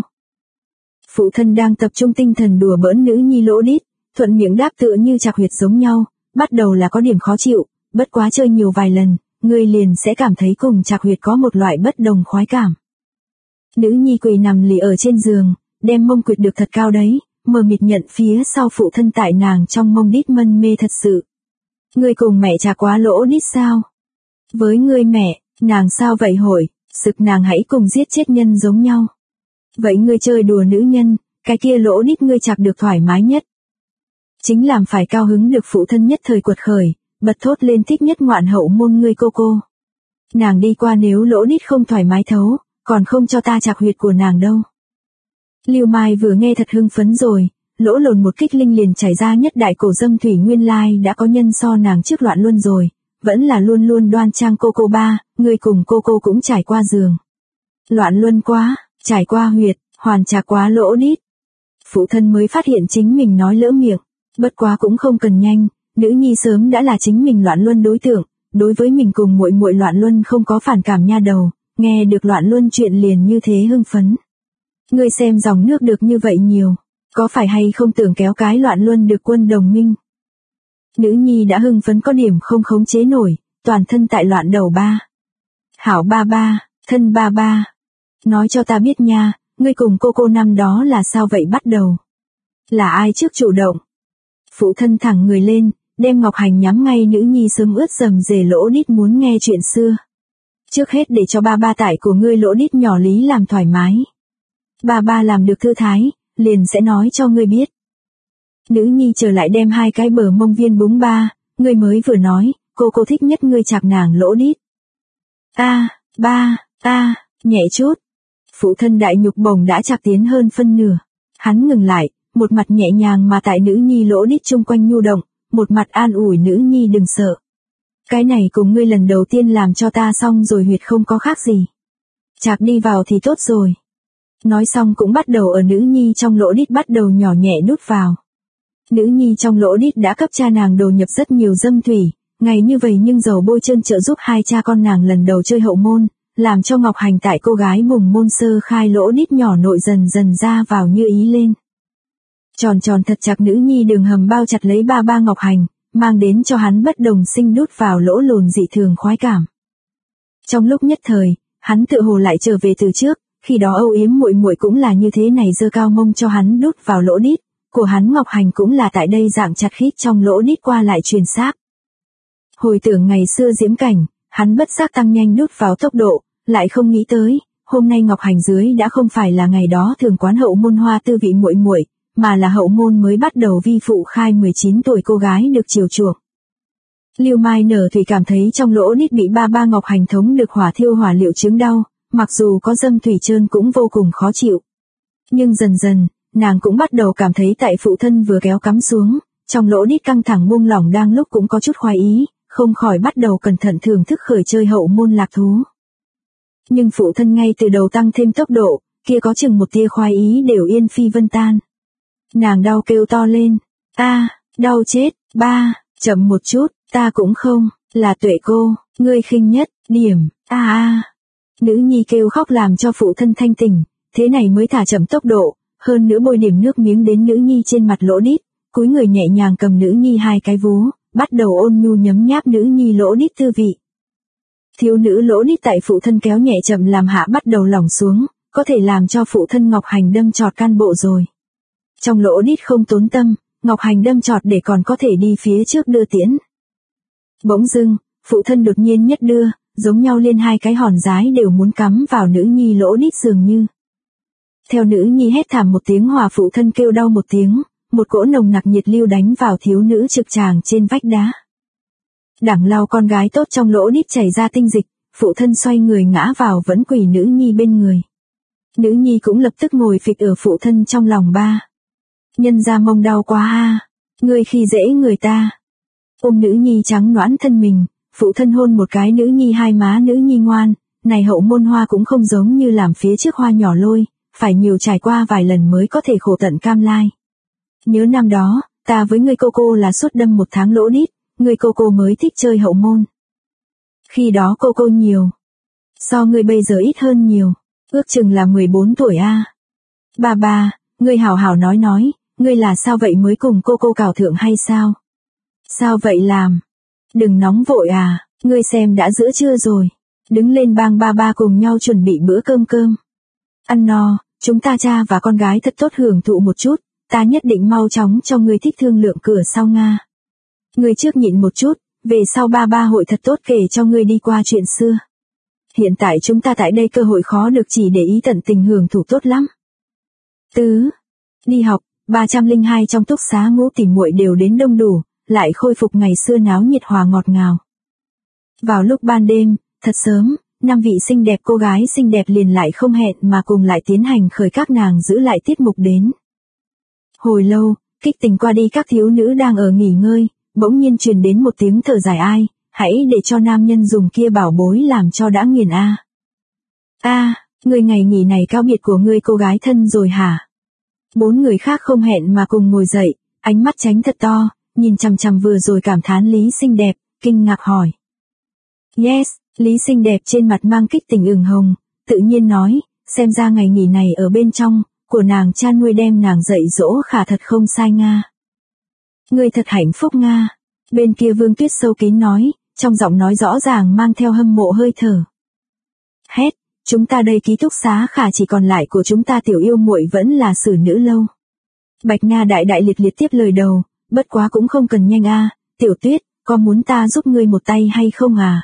Phụ thân đang tập trung tinh thần đùa bỡn nữ nhi lỗ đít, thuận miệng đáp tựa như chạc huyệt giống nhau, bắt đầu là có điểm khó chịu, bất quá chơi nhiều vài lần, ngươi liền sẽ cảm thấy cùng chạc huyệt có một loại bất đồng khoái cảm. Nữ nhi quỳ nằm lì ở trên giường, đem mông quyệt được thật cao đấy, mờ mịt nhận phía sau phụ thân tại nàng trong mông đít mân mê thật sự. Ngươi cùng mẹ chạc quá lỗ đít sao? Với ngươi mẹ, nàng sao vậy hội, sực nàng hãy cùng giết chết nhân giống nhau. Vậy ngươi chơi đùa nữ nhân, cái kia lỗ đít ngươi chạc được thoải mái nhất. Chính làm phải cao hứng được phụ thân nhất thời quật khởi, bật thốt lên thích nhất ngoạn hậu môn ngươi cô. Nàng đi qua nếu lỗ đít không thoải mái thấu, còn không cho ta chạc huyệt của nàng đâu. Lưu Mai vừa nghe thật hưng phấn rồi, lỗ lồn một kích linh liền chảy ra nhất đại cổ dâm thủy, nguyên lai đã có nhân so nàng trước loạn luân rồi, vẫn là luôn luôn đoan trang cô ba, người cùng cô cũng trải qua giường. Loạn luân quá, trải qua huyệt, hoàn chạc quá lỗ đít. Phụ thân mới phát hiện chính mình nói lỡ miệng, bất quá cũng không cần nhanh, nữ nhi sớm đã là chính mình loạn luân đối tượng, đối với mình cùng muội loạn luân không có phản cảm nha đầu, nghe được loạn luân chuyện liền như thế hưng phấn. Ngươi xem dòng nước được như vậy nhiều, có phải hay không tưởng kéo cái loạn luân được quân đồng minh? Nữ nhi đã hưng phấn có điểm không khống chế nổi, toàn thân tại loạn đầu ba. Hảo ba, thân ba. Nói cho ta biết nha, ngươi cùng cô năm đó là sao vậy bắt đầu? Là ai trước chủ động? Phụ thân thẳng người lên, đem ngọc hành nhắm ngay nữ nhi sớm ướt dầm dề lỗ đít muốn nghe chuyện xưa. Trước hết để cho ba tại của ngươi lỗ đít nhỏ lý làm thoải mái. Ba làm được thư thái, liền sẽ nói cho ngươi biết. Nữ nhi trở lại đem hai cái bờ mông viên búng ba, ngươi mới vừa nói, cô thích nhất ngươi chạc nàng lỗ đít. Ba, nhẹ chút. Phụ thân đại nhục bồng đã chạc tiến hơn phân nửa. Hắn ngừng lại, một mặt nhẹ nhàng mà tại nữ nhi lỗ đít chung quanh nhu động, một mặt an ủi nữ nhi đừng sợ. Cái này cùng ngươi lần đầu tiên làm cho ta xong rồi huyệt không có khác gì. Chạc đi vào thì tốt rồi. Nói xong cũng bắt đầu ở nữ nhi trong lỗ đít bắt đầu nhỏ nhẹ đút vào. Nữ nhi trong lỗ đít đã cấp cha nàng đồ nhập rất nhiều dâm thủy, ngày như vậy nhưng dầu bôi trơn trợ giúp hai cha con nàng lần đầu chơi hậu môn, làm cho ngọc hành tại cô gái bùng môn sơ khai lỗ đít nhỏ nội dần dần ra vào như ý lên. Tròn thật chặt nữ nhi đường hầm bao chặt lấy ba ngọc hành, mang đến cho hắn bất đồng sinh đút vào lỗ lồn dị thường khoái cảm. Trong lúc nhất thời, hắn tự hồ lại trở về từ trước, khi đó âu yếm muội cũng là như thế này giơ cao mông cho hắn đút vào lỗ đít, của hắn ngọc hành cũng là tại đây dạng chặt khít trong lỗ đít qua lại truyền sáp. Hồi tưởng ngày xưa diễm cảnh, hắn bất giác tăng nhanh đút vào tốc độ, lại không nghĩ tới, hôm nay ngọc hành dưới đã không phải là ngày đó thường quán hậu môn hoa tư vị muội, mà là hậu môn mới bắt đầu vi phụ khai 19 tuổi cô gái được chiều chuộng. Lưu Mai Nở Thủy cảm thấy trong lỗ đít bị ba ngọc hành thống được hỏa thiêu hỏa liệu chứng đau, mặc dù có dâm thủy trơn cũng vô cùng khó chịu. Nhưng dần dần, nàng cũng bắt đầu cảm thấy tại phụ thân vừa kéo cắm xuống, trong lỗ đít căng thẳng buông lỏng đang lúc cũng có chút khoái ý, không khỏi bắt đầu cẩn thận thưởng thức khởi chơi hậu môn lạc thú. Nhưng phụ thân ngay từ đầu tăng thêm tốc độ, kia có chừng một tia khoái ý đều yên phi vân tan. Nàng đau kêu to lên, đau chết, ba, chậm một chút, ta cũng không, là Tuệ cô, ngươi khinh nhất, điểm, Nữ nhi kêu khóc làm cho phụ thân thanh tỉnh, thế này mới thả chậm tốc độ, hơn nữa bôi điểm nước miếng đến nữ nhi trên mặt lỗ đít, cúi người nhẹ nhàng cầm nữ nhi hai cái vú, bắt đầu ôn nhu nhấm nháp nữ nhi lỗ đít tư vị. Thiếu nữ lỗ đít tại phụ thân kéo nhẹ chậm làm hạ bắt đầu lỏng xuống, có thể làm cho phụ thân ngọc hành đâm trọt can bộ rồi. Trong lỗ đít không tốn tâm, ngọc hành đâm trọt để còn có thể đi phía trước đưa tiễn. Bỗng dưng, phụ thân đột nhiên nhất đưa, giống nhau liên hai cái hòn dái đều muốn cắm vào nữ nhi lỗ đít dường như. Theo nữ nhi hét thảm một tiếng hòa phụ thân kêu đau một tiếng, một cỗ nồng nặc nhiệt lưu đánh vào thiếu nữ trực tràng trên vách đá. Đẳng lau con gái tốt trong lỗ đít chảy ra tinh dịch, phụ thân xoay người ngã vào vẫn quỳ nữ nhi bên người. Nữ nhi cũng lập tức ngồi phịch ở phụ thân trong lòng ba. Nhân ra mông đau quá a, ngươi khi dễ người ta. Ôm nữ nhi trắng nõn thân mình, phụ thân hôn một cái nữ nhi hai má nữ nhi ngoan, này hậu môn hoa cũng không giống như làm phía trước hoa nhỏ lôi, phải nhiều trải qua vài lần mới có thể khổ tận cam lai. Nhớ năm đó, ta với ngươi cô là suốt đâm 1 tháng lỗ đít, ngươi cô mới thích chơi hậu môn. Khi đó cô nhiều. So ngươi bây giờ ít hơn nhiều, ước chừng là 14 tuổi a. Ba, ngươi hảo hảo nói, ngươi là sao vậy mới cùng cô cào thượng hay sao? Sao vậy làm? Đừng nóng vội à, ngươi xem đã giữa trưa rồi. Đứng lên bang ba cùng nhau chuẩn bị bữa cơm. Ăn no, chúng ta cha và con gái thật tốt hưởng thụ một chút, ta nhất định mau chóng cho ngươi thích thương lượng cửa sau Nga. Ngươi trước nhịn một chút, về sau ba hội thật tốt kể cho ngươi đi qua chuyện xưa. Hiện tại chúng ta tại đây cơ hội khó được chỉ để ý tận tình hưởng thụ tốt lắm. Tứ, đi học, 302 trong túc xá ngũ tỉ muội đều đến đông đủ, lại khôi phục ngày xưa náo nhiệt hòa ngọt ngào. Vào lúc ban đêm, thật sớm, 5 vị xinh đẹp cô gái xinh đẹp liền lại không hẹn mà cùng lại tiến hành khởi các nàng giữ lại tiết mục đến. Hồi lâu, kích tình qua đi các thiếu nữ đang ở nghỉ ngơi, bỗng nhiên truyền đến một tiếng thở dài ai, hãy để cho nam nhân dùng kia bảo bối làm cho đã nghiền a. Người ngày nghỉ này cao biệt của ngươi cô gái thân rồi hả? 4 người khác không hẹn mà cùng ngồi dậy, ánh mắt tránh thật to, nhìn chằm chằm vừa rồi cảm thán Lý xinh đẹp, kinh ngạc hỏi. Yes, Lý xinh đẹp trên mặt mang kích tình ửng hồng, tự nhiên nói, xem ra ngày nghỉ này ở bên trong, của nàng cha nuôi đem nàng dạy dỗ khả thật không sai Nga. Ngươi thật hạnh phúc Nga. Bên kia Vương Tuyết sâu kín nói, trong giọng nói rõ ràng mang theo hâm mộ hơi thở. Hét, chúng ta đây ký túc xá khả chỉ còn lại của chúng ta tiểu yêu muội vẫn là xử nữ lâu. Bạch Nga đại liệt tiếp lời đầu, bất quá cũng không cần nhanh a, Tiểu Tuyết, có muốn ta giúp ngươi một tay hay không à?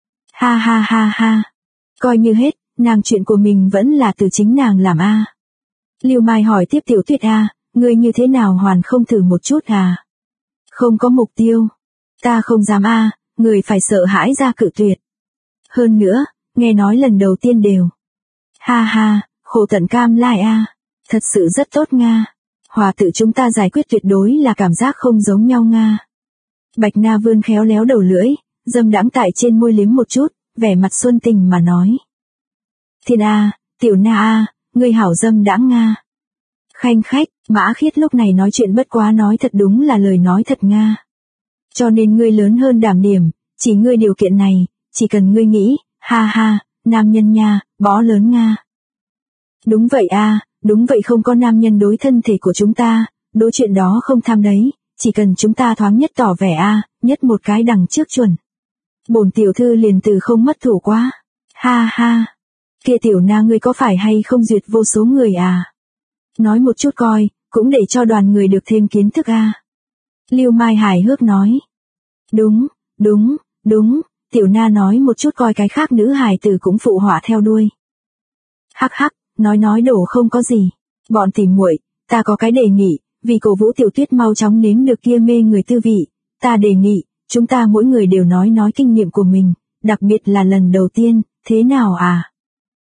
Ha. Coi như hết, nàng chuyện của mình vẫn là từ chính nàng làm a. Lưu Mai hỏi tiếp Tiểu Tuyết a, ngươi như thế nào hoàn không thử một chút à? Không có mục tiêu. Ta không dám a, người phải sợ hãi ra cự tuyệt. Hơn nữa, nghe nói lần đầu tiên đều. Ha, khổ tận cam lai a, thật sự rất tốt Nga. Hòa tự chúng ta giải quyết tuyệt đối là cảm giác không giống nhau Nga. Bạch Na vươn khéo léo đầu lưỡi, dâm đãng tại trên môi liếm một chút, vẻ mặt xuân tình mà nói. Thiên a, Tiểu Na a, ngươi hảo dâm đãng Nga. Khanh khách, Mã Khiết lúc này nói chuyện bất quá nói thật đúng là lời nói thật Nga. Cho nên ngươi lớn hơn đảm điểm, chỉ ngươi điều kiện này, chỉ cần ngươi nghĩ, ha, nam nhân nha, bó lớn Nga. Đúng vậy a, đúng vậy không có nam nhân đối thân thể của chúng ta, đối chuyện đó không tham đấy, chỉ cần chúng ta thoáng nhất tỏ vẻ a, nhất một cái đằng trước chuẩn. Bổn tiểu thư liền từ không mất thủ quá. Ha, kia Tiểu Na ngươi có phải hay không duyệt vô số người à? Nói một chút coi, cũng để cho đoàn người được thêm kiến thức a. Lưu Mai hài hước nói. Đúng, Tiểu Na nói một chút coi cái khác nữ hài tử cũng phụ họa theo đuôi. Hắc, nói đổ không có gì. Bọn tỉ muội, ta có cái đề nghị, vì cổ vũ Tiểu Tuyết mau chóng nếm được kia mê người tư vị, ta đề nghị, chúng ta mỗi người đều nói kinh nghiệm của mình, đặc biệt là lần đầu tiên, thế nào à?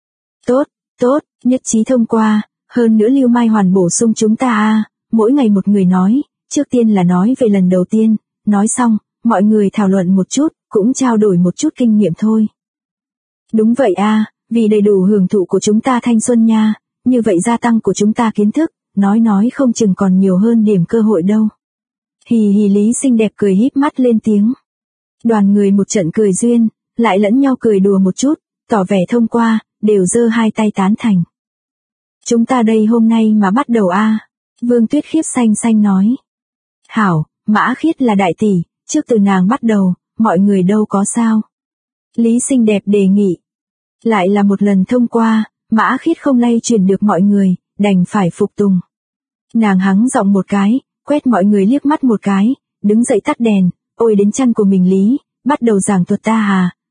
Tốt, nhất trí thông qua, hơn nữa Lưu Mai hoàn bổ sung chúng ta mỗi ngày một người nói, trước tiên là nói về lần đầu tiên, nói xong, mọi người thảo luận một chút, cũng trao đổi một chút kinh nghiệm thôi. Đúng vậy vì đầy đủ hưởng thụ của chúng ta thanh xuân nha, như vậy gia tăng của chúng ta kiến thức, nói không chừng còn nhiều hơn điểm cơ hội đâu. Hì Lý xinh đẹp cười híp mắt lên tiếng. Đoàn người một trận cười duyên, lại lẫn nhau cười đùa một chút, tỏ vẻ thông qua, đều giơ hai tay tán thành. Chúng ta đây hôm nay mà bắt đầu Vương Tuyết khiếp xanh nói. Hảo, Mã Khiết là đại tỷ, trước từ nàng bắt đầu, mọi người đâu có sao. Lý xinh đẹp đề nghị. Lại là một lần thông qua, Mã Khiết không lay truyền được mọi người, đành phải phục tùng. Nàng hắng giọng một cái, quét mọi người liếc mắt một cái, đứng dậy tắt đèn, ôi đến chăn của mình Lý, bắt đầu giảng thuật ta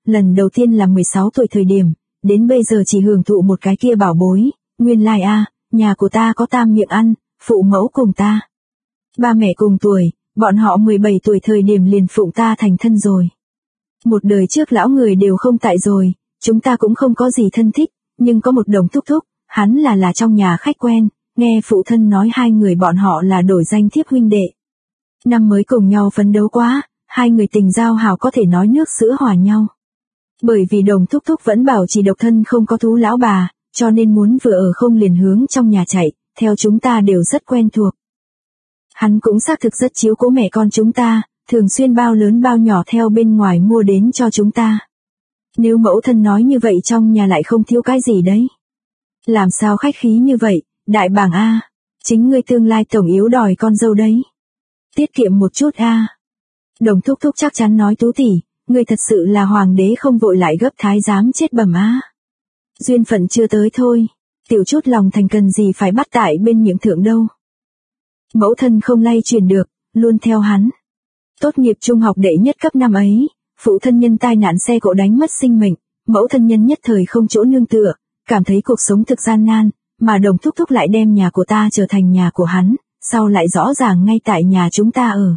lần đầu tiên là 16 tuổi thời điểm, đến bây giờ chỉ hưởng thụ một cái kia bảo bối, nguyên lai nhà của ta có tam miệng ăn, phụ mẫu cùng ta. Ba mẹ cùng tuổi, bọn họ 17 tuổi thời điểm liền phụng ta thành thân rồi. Một đời trước lão người đều không tại rồi, chúng ta cũng không có gì thân thích, nhưng có một đồng thúc thúc, hắn là trong nhà khách quen, nghe phụ thân nói hai người bọn họ là đổi danh thiếp huynh đệ. Năm mới cùng nhau phấn đấu quá, hai người tình giao hảo có thể nói nước sữa hòa nhau. Bởi vì đồng thúc thúc vẫn bảo trì độc thân không có thú lão bà, cho nên muốn vừa ở không liền hướng trong nhà chạy, theo chúng ta đều rất quen thuộc. Hắn cũng xác thực rất chiếu cố mẹ con chúng ta, thường xuyên bao lớn bao nhỏ theo bên ngoài mua đến cho chúng ta. Nếu mẫu thân nói như vậy trong nhà lại không thiếu cái gì đấy. Làm sao khách khí như vậy, đại bàng chính ngươi tương lai tổng yếu đòi con dâu đấy. Tiết kiệm một chút Đồng thúc thúc chắc chắn nói Tú tỷ, ngươi thật sự là hoàng đế không vội lại gấp thái giám chết bẩm Duyên phận chưa tới thôi, tiểu chút lòng thành cần gì phải bắt tại bên miệng thượng đâu. Mẫu thân không lay chuyển được, luôn theo hắn. Tốt nghiệp trung học đệ nhất cấp năm ấy, phụ thân nhân tai nạn xe cộ đánh mất sinh mệnh, mẫu thân nhân nhất thời không chỗ nương tựa, cảm thấy cuộc sống thực gian nan, mà đồng thúc thúc lại đem nhà của ta trở thành nhà của hắn, sau lại rõ ràng ngay tại nhà chúng ta ở.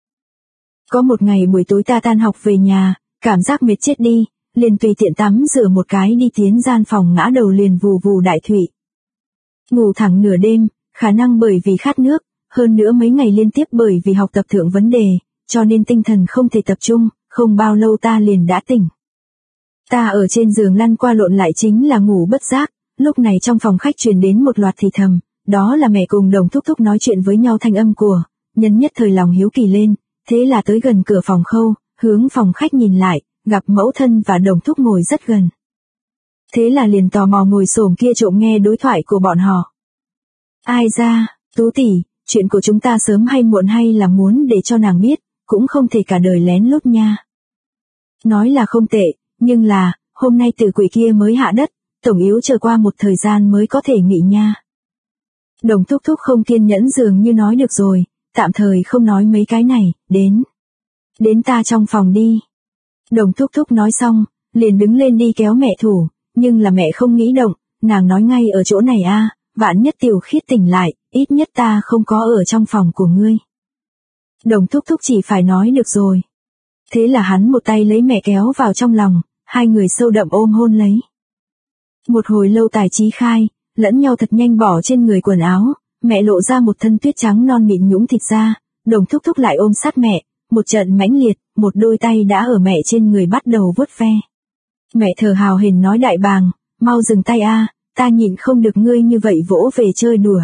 Có một ngày buổi tối ta tan học về nhà, cảm giác mệt chết đi, liền tùy tiện tắm rửa một cái đi tiến gian phòng ngã đầu liền vù vù đại thủy. Ngủ thẳng nửa đêm, khả năng bởi vì khát nước, hơn nữa mấy ngày liên tiếp bởi vì học tập thượng vấn đề, cho nên tinh thần không thể tập trung, không bao lâu ta liền đã tỉnh. Ta ở trên giường lăn qua lộn lại chính là ngủ bất giác, lúc này trong phòng khách truyền đến một loạt thì thầm, đó là mẹ cùng đồng thúc thúc nói chuyện với nhau thanh âm của, nhân nhất thời lòng hiếu kỳ lên, thế là tới gần cửa phòng khâu, hướng phòng khách nhìn lại, gặp mẫu thân và đồng thúc ngồi rất gần. Thế là liền tò mò ngồi xổm kia trộm nghe đối thoại của bọn họ. Ai ra, Tú tỷ, chuyện của chúng ta sớm hay muộn hay là muốn để cho nàng biết, cũng không thể cả đời lén lút nha. Nói là không tệ, nhưng là, hôm nay tử quỷ kia mới hạ đất, tổng yếu chờ qua một thời gian mới có thể nghỉ nha. Đồng thúc thúc không kiên nhẫn dường như nói được rồi, tạm thời không nói mấy cái này, đến ta trong phòng đi. Đồng thúc thúc nói xong, liền đứng lên đi kéo mẹ thủ, nhưng là mẹ không nghĩ động, nàng nói ngay ở chỗ này vạn nhất Tiểu Khiết tỉnh lại, ít nhất ta không có ở trong phòng của ngươi. Đồng thúc thúc chỉ phải nói được rồi. Thế là hắn một tay lấy mẹ kéo vào trong lòng, hai người sâu đậm ôm hôn lấy. Một hồi lâu tài trí khai, lẫn nhau thật nhanh bỏ trên người quần áo, mẹ lộ ra một thân tuyết trắng non mịn nhũng thịt ra, đồng thúc thúc lại ôm sát mẹ, một trận mãnh liệt, một đôi tay đã ở mẹ trên người bắt đầu vuốt ve. Mẹ thở hào hển nói đại bàng, mau dừng tay ta nhịn không được ngươi như vậy vỗ về chơi đùa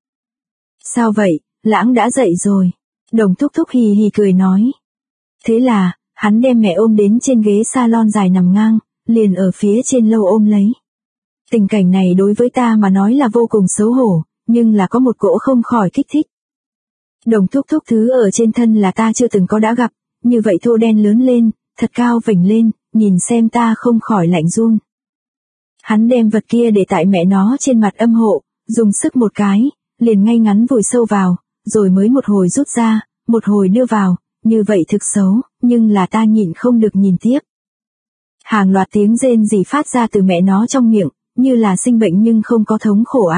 Sao vậy, Lãng đã dậy rồi. Đồng thúc thúc hì hì cười nói. Thế là, hắn đem mẹ ôm đến trên ghế salon dài nằm ngang, liền ở phía trên lâu ôm lấy. Tình cảnh này đối với ta mà nói là vô cùng xấu hổ, nhưng là có một cỗ không khỏi kích thích. Đồng thúc thúc thứ ở trên thân là ta chưa từng có đã gặp, như vậy thô đen lớn lên, thật cao vểnh lên, nhìn xem ta không khỏi lạnh run. Hắn đem vật kia để tại mẹ nó trên mặt âm hộ, dùng sức một cái, liền ngay ngắn vùi sâu vào, rồi mới một hồi rút ra, một hồi đưa vào, như vậy thực xấu, nhưng là ta nhịn không được nhìn tiếp. Hàng loạt tiếng rên rỉ phát ra từ mẹ nó trong miệng, như là sinh bệnh nhưng không có thống khổ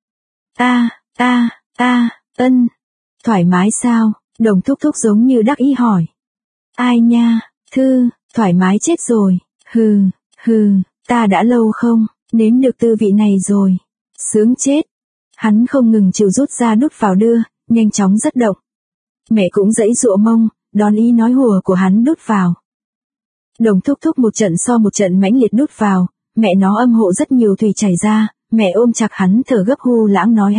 ân. Thoải mái sao? Đồng thúc thúc giống như đắc ý hỏi. Ai nha, Thư, thoải mái chết rồi, hừ, ta đã lâu không, nếm được tư vị này rồi. Sướng chết. Hắn không ngừng chịu rút ra đút vào đưa, nhanh chóng rất động. Mẹ cũng giãy giụa mông, đón ý nói hùa của hắn đút vào. Đồng thúc thúc một trận so một trận mãnh liệt đút vào, mẹ nó âm hộ rất nhiều thủy chảy ra, mẹ ôm chặt hắn thở gấp hu lãng nói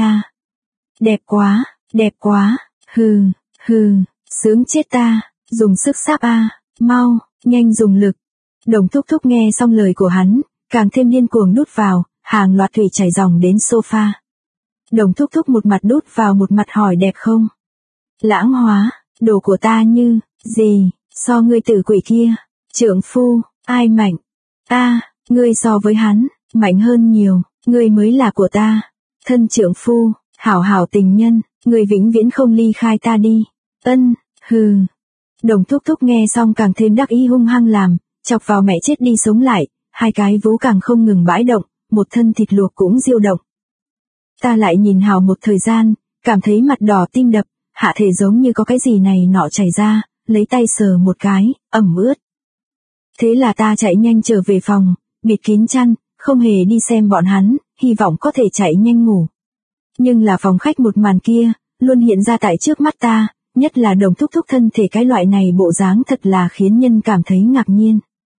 đẹp quá, hừ, sướng chết ta, dùng sức sáp mau, nhanh dùng lực. Đồng thúc thúc nghe xong lời của hắn, càng thêm điên cuồng đút vào, hàng loạt thủy chảy dòng đến sofa. Đồng thúc thúc một mặt đút vào một mặt hỏi đẹp không? Lãng hóa, đồ của ta như, gì, so ngươi tử quỷ kia, trượng phu, ai mạnh? Ngươi so với hắn, mạnh hơn nhiều, ngươi mới là của ta. Thân trượng phu, hảo tình nhân, ngươi vĩnh viễn không ly khai ta đi. Ân, hừ. Đồng thúc thúc nghe xong càng thêm đắc ý hung hăng làm, chọc vào mẹ chết đi sống lại, hai cái vú càng không ngừng bãi động, một thân thịt luộc cũng diêu động. Ta lại nhìn Hào một thời gian, cảm thấy mặt đỏ tim đập, hạ thể giống như có cái gì này nọ chảy ra, lấy tay sờ một cái, ẩm ướt. Thế là ta chạy nhanh trở về phòng, bịt kín chăn, không hề đi xem bọn hắn, hy vọng có thể chạy nhanh ngủ. Nhưng là phòng khách một màn kia, luôn hiện ra tại trước mắt ta, nhất là Đồng Thúc Thúc thân thể cái loại này bộ dáng thật là khiến nhân cảm thấy ngạc nhiên.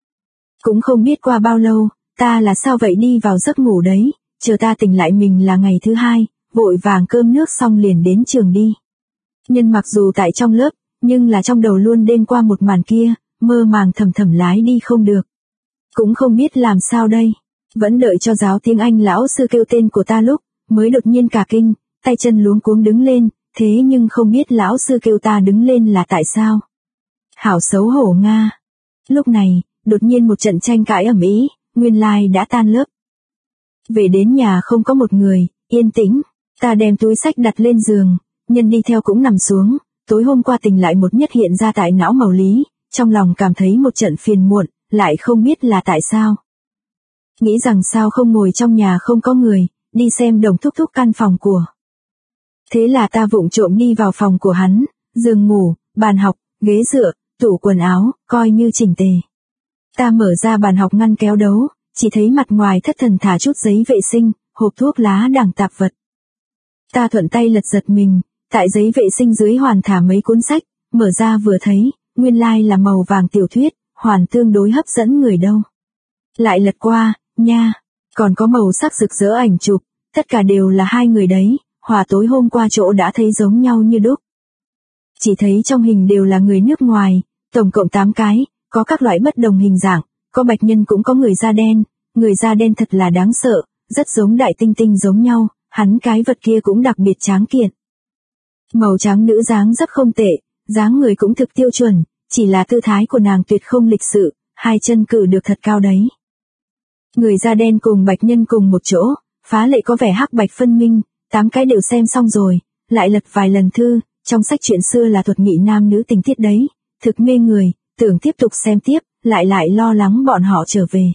Cũng không biết qua bao lâu, ta là sao vậy đi vào giấc ngủ đấy, chờ ta tỉnh lại mình là ngày thứ hai, vội vàng cơm nước xong liền đến trường đi. Nhân mặc dù tại trong lớp, nhưng là trong đầu luôn đêm qua một màn kia, mơ màng thầm thầm lái đi không được. Cũng không biết làm sao đây, vẫn đợi cho giáo tiếng Anh lão sư kêu tên của ta lúc, mới đột nhiên cả kinh, tay chân luống cuống đứng lên, thế nhưng không biết lão sư kêu ta đứng lên là tại sao. Hảo xấu hổ Nga. Lúc này, đột nhiên một trận tranh cãi ầm ĩ, nguyên lai đã tan lớp. Về đến nhà không có một người, yên tĩnh, ta đem túi sách đặt lên giường, Nhân đi theo cũng nằm xuống, tối hôm qua tình lại một nhất hiện ra tại não màu lý, trong lòng cảm thấy một trận phiền muộn, lại không biết là tại sao. Nghĩ rằng sao không ngồi trong nhà không có người, đi xem Đồng Thúc Thúc căn phòng của. Thế là ta vụng trộm đi vào phòng của hắn, giường ngủ, bàn học, ghế dựa, tủ quần áo, coi như chỉnh tề. Ta mở ra bàn học ngăn kéo đấu, chỉ thấy mặt ngoài thất thần thả chút giấy vệ sinh, hộp thuốc lá đằng tạp vật. Ta thuận tay lật giật mình, tại giấy vệ sinh dưới hoàn thả mấy cuốn sách, mở ra vừa thấy, nguyên lai là màu vàng tiểu thuyết, hoàn tương đối hấp dẫn người đâu. Lại lật qua, nha, còn có màu sắc rực rỡ ảnh chụp, tất cả đều là hai người đấy, hòa tối hôm qua chỗ đã thấy giống nhau như đúc. Chỉ thấy trong hình đều là người nước ngoài, tổng cộng 8 cái, có các loại bất đồng hình dạng, có bạch nhân cũng có người da đen thật là đáng sợ, rất giống đại tinh tinh giống nhau, hắn cái vật kia cũng đặc biệt tráng kiện. Màu trắng nữ dáng rất không tệ, dáng người cũng thực tiêu chuẩn, chỉ là tư thái của nàng tuyệt không lịch sự, hai chân cử được thật cao đấy. Người da đen cùng bạch nhân cùng một chỗ, phá lệ có vẻ hắc bạch phân minh, 8 cái đều xem xong rồi, lại lật vài lần thư, trong sách chuyện xưa là thuật nghị nam nữ tình tiết đấy, thực mê người, tưởng tiếp tục xem tiếp, lại lo lắng bọn họ trở về.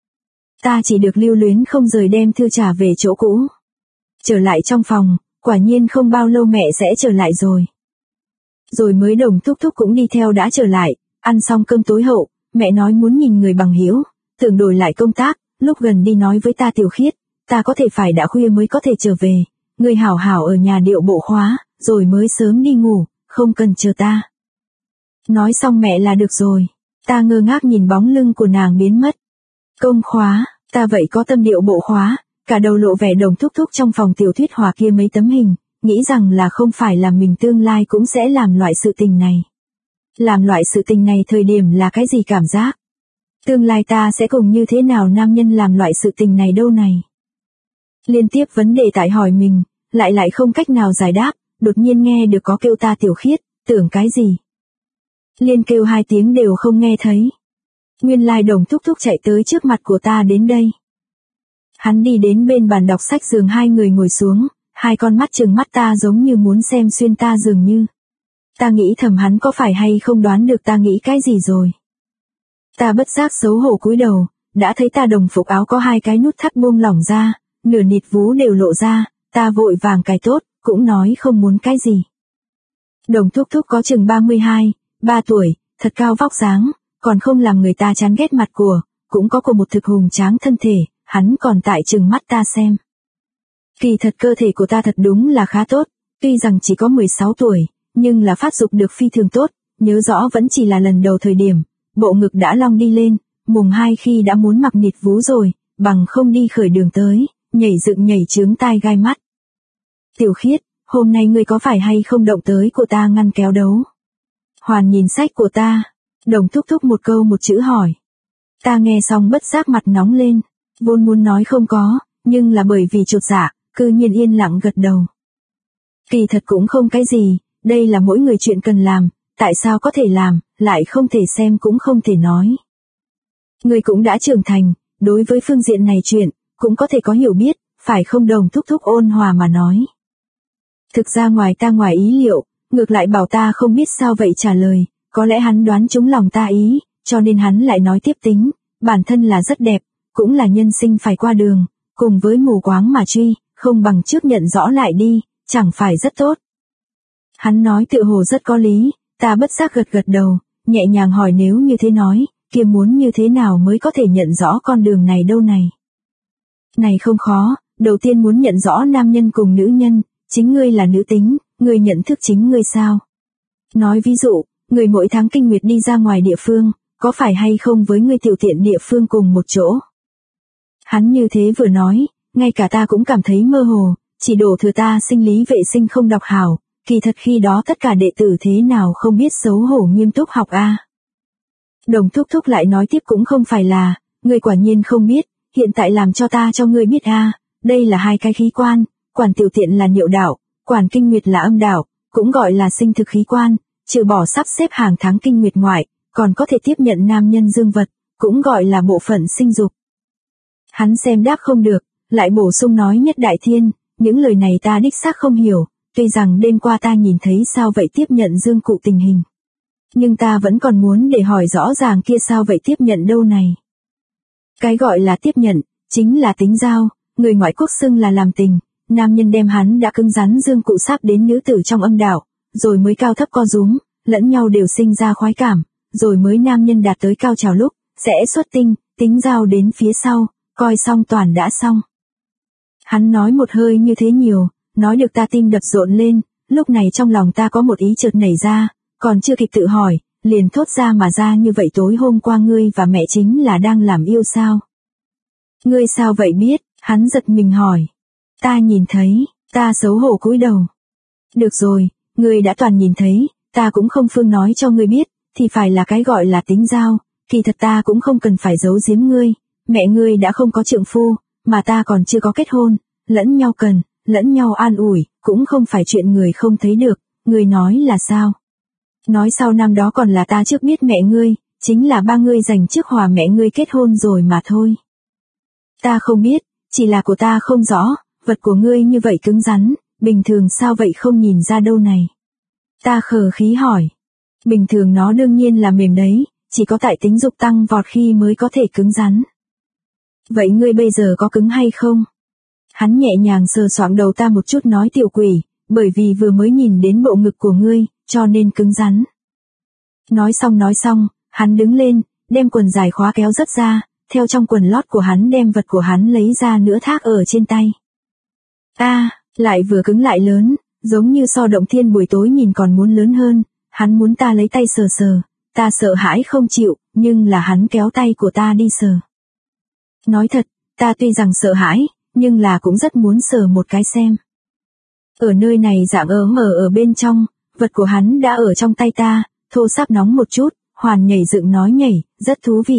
Ta chỉ được lưu luyến không rời đem thư trả về chỗ cũ. Trở lại trong phòng, quả nhiên không bao lâu mẹ sẽ trở lại rồi. Rồi mới Đồng Thúc Thúc cũng đi theo đã trở lại, ăn xong cơm tối hậu, mẹ nói muốn nhìn người bằng hữu, tưởng đổi lại công tác, lúc gần đi nói với ta Tiểu Khiết, ta có thể phải đã khuya mới có thể trở về, người hảo hảo ở nhà điệu bộ khóa, rồi mới sớm đi ngủ, không cần chờ ta. Nói xong mẹ là được rồi, ta ngơ ngác nhìn bóng lưng của nàng biến mất. Công khóa, ta vậy có tâm điệu bộ khóa, cả đầu lộ vẻ Đồng Thúc Thúc trong phòng tiểu thuyết hòa kia mấy tấm hình, nghĩ rằng là không phải là mình tương lai cũng sẽ làm loại sự tình này. Làm loại sự tình này thời điểm là cái gì cảm giác? Tương lai ta sẽ cùng như thế nào nam nhân làm loại sự tình này đâu này? Liên tiếp vấn đề tại hỏi mình, lại không cách nào giải đáp, đột nhiên nghe được có kêu ta Tiểu Khiết, tưởng cái gì? Liên kêu 2 tiếng đều không nghe thấy. Nguyên lai Đồng Thúc Thúc chạy tới trước mặt của ta đến đây. Hắn đi đến bên bàn đọc sách giường hai người ngồi xuống, hai con mắt trừng mắt ta giống như muốn xem xuyên ta dường như. Ta nghĩ thầm hắn có phải hay không đoán được ta nghĩ cái gì rồi. Ta bất giác xấu hổ cúi đầu, đã thấy ta đồng phục áo có 2 cái nút thắt buông lỏng ra, nửa nịt vú đều lộ ra, ta vội vàng cài tốt, cũng nói không muốn cái gì. Đồng Thúc Thúc có chừng 3 tuổi, thật cao vóc dáng, còn không làm người ta chán ghét mặt của, cũng có một thực hùng tráng thân thể, hắn còn tại trừng mắt ta xem. Kỳ thật cơ thể của ta thật đúng là khá tốt, tuy rằng chỉ có 16 tuổi, nhưng là phát dục được phi thường tốt, nhớ rõ vẫn chỉ là lần đầu thời điểm, bộ ngực đã long đi lên, mùng 2 khi đã muốn mặc nịt vú rồi, bằng không đi khởi đường tới, nhảy dựng nhảy chướng tai gai mắt. Tiểu Khiết, hôm nay ngươi có phải hay không động tới của ta ngăn kéo đấu? Hoàn nhìn sách của ta, Đồng Thúc Thúc một câu một chữ hỏi. Ta nghe xong bất giác mặt nóng lên, vốn muốn nói không có, nhưng là bởi vì chột dạ, cư nhiên yên lặng gật đầu. Kỳ thật cũng không cái gì, đây là mỗi người chuyện cần làm, tại sao có thể làm, lại không thể xem cũng không thể nói. Người cũng đã trưởng thành, đối với phương diện này chuyện, cũng có thể có hiểu biết, phải không? Đồng Thúc Thúc ôn hòa mà nói. Thực ra ngoài ý liệu, ngược lại bảo ta không biết sao vậy trả lời, có lẽ hắn đoán trúng lòng ta ý, cho nên hắn lại nói tiếp tính, bản thân là rất đẹp, cũng là nhân sinh phải qua đường, cùng với mù quáng mà truy, không bằng trước nhận rõ lại đi, chẳng phải rất tốt. Hắn nói tựa hồ rất có lý, ta bất giác gật gật đầu, nhẹ nhàng hỏi nếu như thế nói, kia muốn như thế nào mới có thể nhận rõ con đường này đâu này. Này không khó, đầu tiên muốn nhận rõ nam nhân cùng nữ nhân, chính ngươi là nữ tính, ngươi nhận thức chính ngươi sao. Nói ví dụ, người mỗi tháng kinh nguyệt đi ra ngoài địa phương, có phải hay không với người tiểu tiện địa phương cùng một chỗ. Hắn như thế vừa nói, ngay cả ta cũng cảm thấy mơ hồ, chỉ đổ thừa ta sinh lý vệ sinh không đọc hảo, kỳ thật khi đó tất cả đệ tử thế nào không biết xấu hổ nghiêm túc học a. Đồng thúc thúc lại nói tiếp cũng không phải là, ngươi quả nhiên không biết, hiện tại làm cho ta cho ngươi biết a, đây là hai cái khí quan, quản tiểu tiện là niệu đạo, quản kinh nguyệt là âm đạo, cũng gọi là sinh thực khí quan, trừ bỏ sắp xếp hàng tháng kinh nguyệt ngoại, còn có thể tiếp nhận nam nhân dương vật, cũng gọi là bộ phận sinh dục. Hắn xem đáp không được, lại bổ sung nói nhất đại thiên, những lời này ta đích xác không hiểu, tuy rằng đêm qua ta nhìn thấy sao vậy tiếp nhận dương cụ tình hình. Nhưng ta vẫn còn muốn để hỏi rõ ràng kia sao vậy tiếp nhận đâu này. Cái gọi là tiếp nhận, chính là tính giao, người ngoại quốc xưng là làm tình, nam nhân đem hắn đã cứng rắn dương cụ sắp đến nữ tử trong âm đạo, rồi mới cao thấp co rúm, lẫn nhau đều sinh ra khoái cảm, rồi mới nam nhân đạt tới cao trào lúc, sẽ xuất tinh, tính giao đến phía sau, coi xong toàn đã xong. Hắn nói một hơi như thế nhiều, nói được ta tim đập rộn lên, lúc này trong lòng ta có một ý chợt nảy ra, còn chưa kịp tự hỏi, liền thốt ra mà ra như vậy tối hôm qua ngươi và mẹ chính là đang làm yêu sao? Ngươi sao vậy biết? Hắn giật mình hỏi. Ta nhìn thấy, ta xấu hổ cúi đầu. Được rồi, ngươi đã toàn nhìn thấy, ta cũng không phương nói cho ngươi biết, thì phải là cái gọi là tính giao, kỳ thật ta cũng không cần phải giấu giếm ngươi, mẹ ngươi đã không có trượng phu, mà ta còn chưa có kết hôn, lẫn nhau cần, lẫn nhau an ủi, cũng không phải chuyện người không thấy được, ngươi nói là sao? Nói sau năm đó còn là ta trước biết mẹ ngươi, chính là ba ngươi dành trước hòa mẹ ngươi kết hôn rồi mà thôi. Ta không biết, chỉ là của ta không rõ, vật của ngươi như vậy cứng rắn, bình thường sao vậy không nhìn ra đâu này. Ta khờ khí hỏi. Bình thường nó đương nhiên là mềm đấy, chỉ có tại tính dục tăng vọt khi mới có thể cứng rắn. Vậy ngươi bây giờ có cứng hay không? Hắn nhẹ nhàng sờ soạng đầu ta một chút nói tiểu quỷ, bởi vì vừa mới nhìn đến bộ ngực của ngươi, cho nên cứng rắn. Nói xong, hắn đứng lên, đem quần dài khóa kéo rất ra, theo trong quần lót của hắn đem vật của hắn lấy ra nữa thác ở trên tay. Lại vừa cứng lại lớn, giống như so động thiên buổi tối nhìn còn muốn lớn hơn, hắn muốn ta lấy tay sờ sờ, ta sợ hãi không chịu, nhưng là hắn kéo tay của ta đi sờ. Nói thật, ta tuy rằng sợ hãi, nhưng là cũng rất muốn sờ một cái xem. Ở nơi này dạng ấm ở bên trong, vật của hắn đã ở trong tay ta, thô sáp nóng một chút, hoàn nhảy dựng nói nhảy, rất thú vị.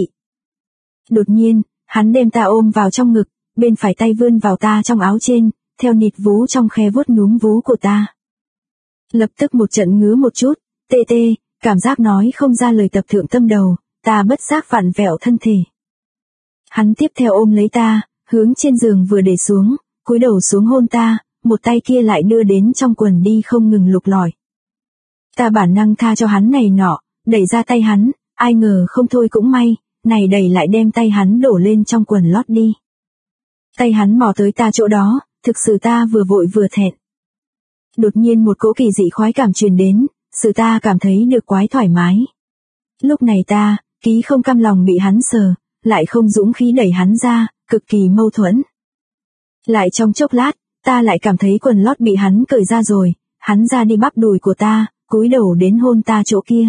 Đột nhiên, hắn đem ta ôm vào trong ngực, bên phải tay vươn vào ta trong áo trên, theo nịt vú trong khe vuốt núm vú của ta. Lập tức một trận ngứa một chút, tê, cảm giác nói không ra lời tập thượng tâm đầu, ta bất giác vặn vẹo thân thể. Hắn tiếp theo ôm lấy ta, hướng trên giường vừa để xuống, cúi đầu xuống hôn ta, một tay kia lại đưa đến trong quần đi không ngừng lục lọi. Ta bản năng tha cho hắn này nọ, đẩy ra tay hắn, ai ngờ không thôi cũng may, này đẩy lại đem tay hắn đổ lên trong quần lót đi. Tay hắn mò tới ta chỗ đó, thực sự ta vừa vội vừa thẹn. Đột nhiên một cỗ kỳ dị khoái cảm truyền đến, sự ta cảm thấy được quái thoải mái. Lúc này ta, ký không cam lòng bị hắn sờ, lại không dũng khí đẩy hắn ra, cực kỳ mâu thuẫn. Lại trong chốc lát, ta lại cảm thấy quần lót bị hắn cởi ra rồi, hắn ra đi bắp đùi của ta, cúi đầu đến hôn ta chỗ kia.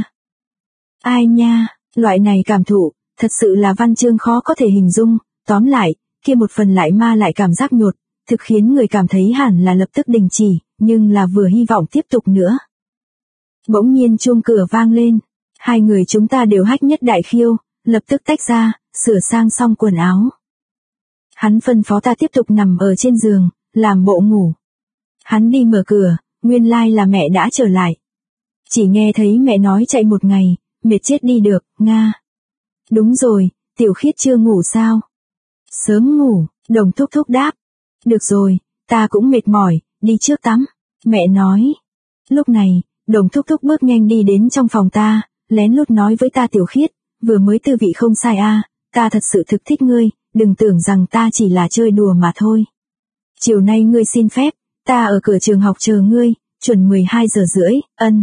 Ai nha, loại này cảm thụ, thật sự là văn chương khó có thể hình dung, tóm lại, kia một phần lại ma lại cảm giác nhột, thực khiến người cảm thấy hẳn là lập tức đình chỉ, nhưng là vừa hy vọng tiếp tục nữa. Bỗng nhiên chuông cửa vang lên, hai người chúng ta đều hách nhất đại khiêu, lập tức tách ra, sửa sang xong quần áo. Hắn phân phó ta tiếp tục nằm ở trên giường, làm bộ ngủ. Hắn đi mở cửa, nguyên lai là mẹ đã trở lại. Chỉ nghe thấy mẹ nói chạy một ngày, mệt chết đi được, Nga. Đúng rồi, Tiểu Khiết chưa ngủ sao? Sớm ngủ, Đồng thúc thúc đáp. Được rồi, ta cũng mệt mỏi, đi trước tắm. Mẹ nói. Lúc này, Đồng thúc thúc bước nhanh đi đến trong phòng ta, lén lút nói với ta Tiểu Khiết, vừa mới tư vị không sai a, ta thật sự thực thích ngươi, đừng tưởng rằng ta chỉ là chơi đùa mà thôi. Chiều nay ngươi xin phép, ta ở cửa trường học chờ ngươi, chuẩn 12 giờ rưỡi, ân.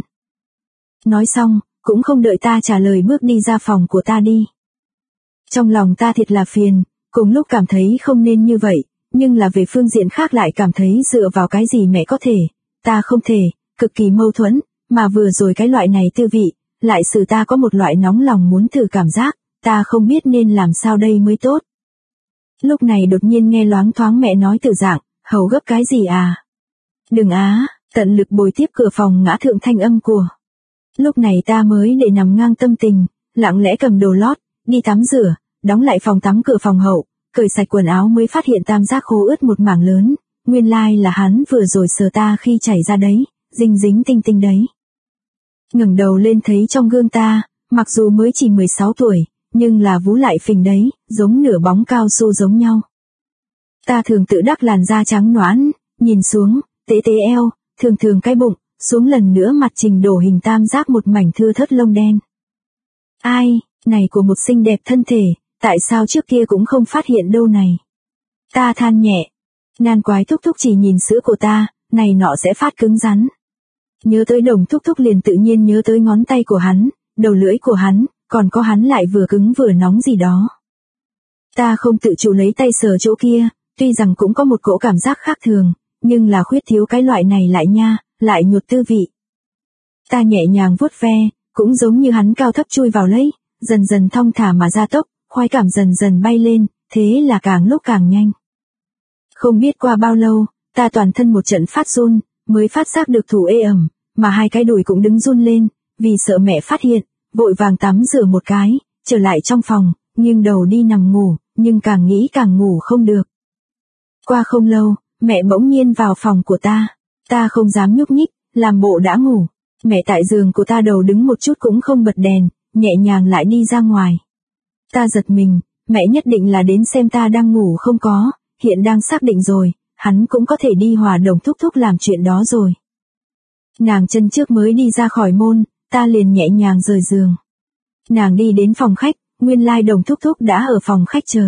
Nói xong, cũng không đợi ta trả lời bước đi ra phòng của ta đi. Trong lòng ta thiệt là phiền, cùng lúc cảm thấy không nên như vậy, nhưng là về phương diện khác lại cảm thấy dựa vào cái gì mẹ có thể, ta không thể, cực kỳ mâu thuẫn, mà vừa rồi cái loại này tư vị, lại xử ta có một loại nóng lòng muốn thử cảm giác, ta không biết nên làm sao đây mới tốt. Lúc này đột nhiên nghe loáng thoáng mẹ nói từ dạng, hầu gấp cái gì à? Đừng á, tận lực bồi tiếp cửa phòng ngã thượng thanh âm của. Lúc này ta mới để nằm ngang tâm tình, lặng lẽ cầm đồ lót, đi tắm rửa, đóng lại phòng tắm cửa phòng hậu, cởi sạch quần áo mới phát hiện tam giác khô ướt một mảng lớn, nguyên lai là hắn vừa rồi sờ ta khi chảy ra đấy, dinh dính tinh tinh đấy. Ngẩng đầu lên thấy trong gương ta, mặc dù mới chỉ 16 tuổi, nhưng là vú lại phình đấy, giống nửa bóng cao su giống nhau. Ta thường tự đắc làn da trắng nõn, nhìn xuống, tế tế eo, thường thường cái bụng, xuống lần nữa mặt trình đổ hình tam giác một mảnh thưa thớt lông đen. Ai, này của một xinh đẹp thân thể, tại sao trước kia cũng không phát hiện đâu này. Ta than nhẹ, nan quái thúc thúc chỉ nhìn sữa của ta, này nọ sẽ phát cứng rắn. Nhớ tới Đồng thúc thúc liền tự nhiên nhớ tới ngón tay của hắn, đầu lưỡi của hắn, còn có hắn lại vừa cứng vừa nóng gì đó. Ta không tự chủ lấy tay sờ chỗ kia, tuy rằng cũng có một cỗ cảm giác khác thường, nhưng là khuyết thiếu cái loại này lại nha, lại nhột tư vị. Ta nhẹ nhàng vuốt ve, cũng giống như hắn cao thấp chui vào lấy, dần dần thong thả mà gia tốc, khoái cảm dần dần bay lên, thế là càng lúc càng nhanh. Không biết qua bao lâu, ta toàn thân một trận phát run, mới phát giác được thủ ê ẩm, mà hai cái đùi cũng đứng run lên, vì sợ mẹ phát hiện, vội vàng tắm rửa một cái, trở lại trong phòng, nghiêng đầu đi nằm ngủ, nhưng càng nghĩ càng ngủ không được. Qua không lâu, mẹ bỗng nhiên vào phòng của ta không dám nhúc nhích, làm bộ đã ngủ, mẹ tại giường của ta đầu đứng một chút cũng không bật đèn, nhẹ nhàng lại đi ra ngoài. Ta giật mình, mẹ nhất định là đến xem ta đang ngủ không có, hiện đang xác định rồi, hắn cũng có thể đi hòa Đồng thúc thúc làm chuyện đó rồi. Nàng chân trước mới đi ra khỏi môn, ta liền nhẹ nhàng rời giường. Nàng đi đến phòng khách, nguyên lai Đồng thúc thúc đã ở phòng khách chờ.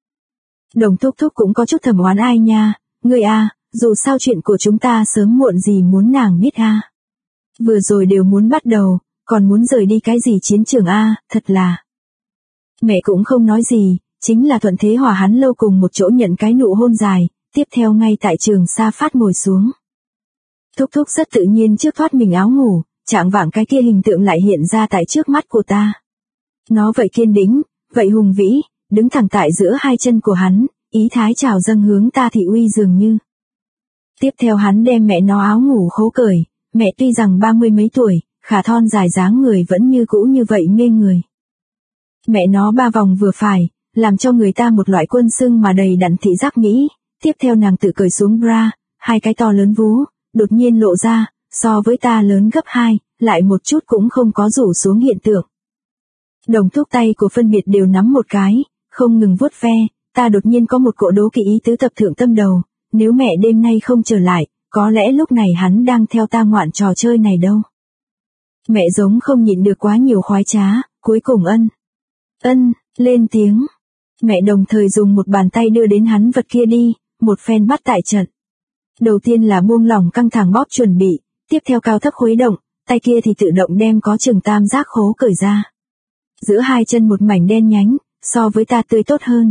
Đồng thúc thúc cũng có chút thầm oán ai nha, ngươi a, dù sao chuyện của chúng ta sớm muộn gì muốn nàng biết a. Vừa rồi đều muốn bắt đầu, còn muốn rời đi cái gì chiến trường a, thật là. Mẹ cũng không nói gì, chính là thuận thế hòa hắn lâu cùng một chỗ nhận cái nụ hôn dài, tiếp theo ngay tại trường sa phát ngồi xuống. Thúc thúc rất tự nhiên trước thoát mình áo ngủ, trạng vạng cái kia hình tượng lại hiện ra tại trước mắt của ta. Nó vậy kiên định, vậy hùng vĩ, đứng thẳng tại giữa hai chân của hắn, ý thái trào dâng hướng ta thị uy dường như. Tiếp theo hắn đem mẹ nó áo ngủ khố cởi, mẹ tuy rằng 30 mấy tuổi, khả thon dài dáng người vẫn như cũ như vậy mê người. Mẹ nó ba vòng vừa phải, làm cho người ta một loại quân sưng mà đầy đặn thị giác mỹ, tiếp theo nàng tự cởi xuống bra, hai cái to lớn vú, đột nhiên lộ ra, so với ta lớn gấp 2, lại một chút cũng không có rủ xuống hiện tượng. Đồng thúc tay của phân biệt đều nắm một cái, không ngừng vuốt ve, ta đột nhiên có một cỗ đố kỵ ý tứ tập thượng tâm đầu, nếu mẹ đêm nay không trở lại, có lẽ lúc này hắn đang theo ta ngoạn trò chơi này đâu. Mẹ giống không nhịn được quá nhiều khoái trá, cuối cùng ân, lên tiếng. Mẹ đồng thời dùng một bàn tay đưa đến hắn vật kia đi, một phen bắt tại trận. Đầu tiên là buông lỏng căng thẳng bóp chuẩn bị, tiếp theo cao thấp khuấy động, tay kia thì tự động đem có chừng tam giác khố cởi ra. Giữa hai chân một mảnh đen nhánh, so với ta tươi tốt hơn.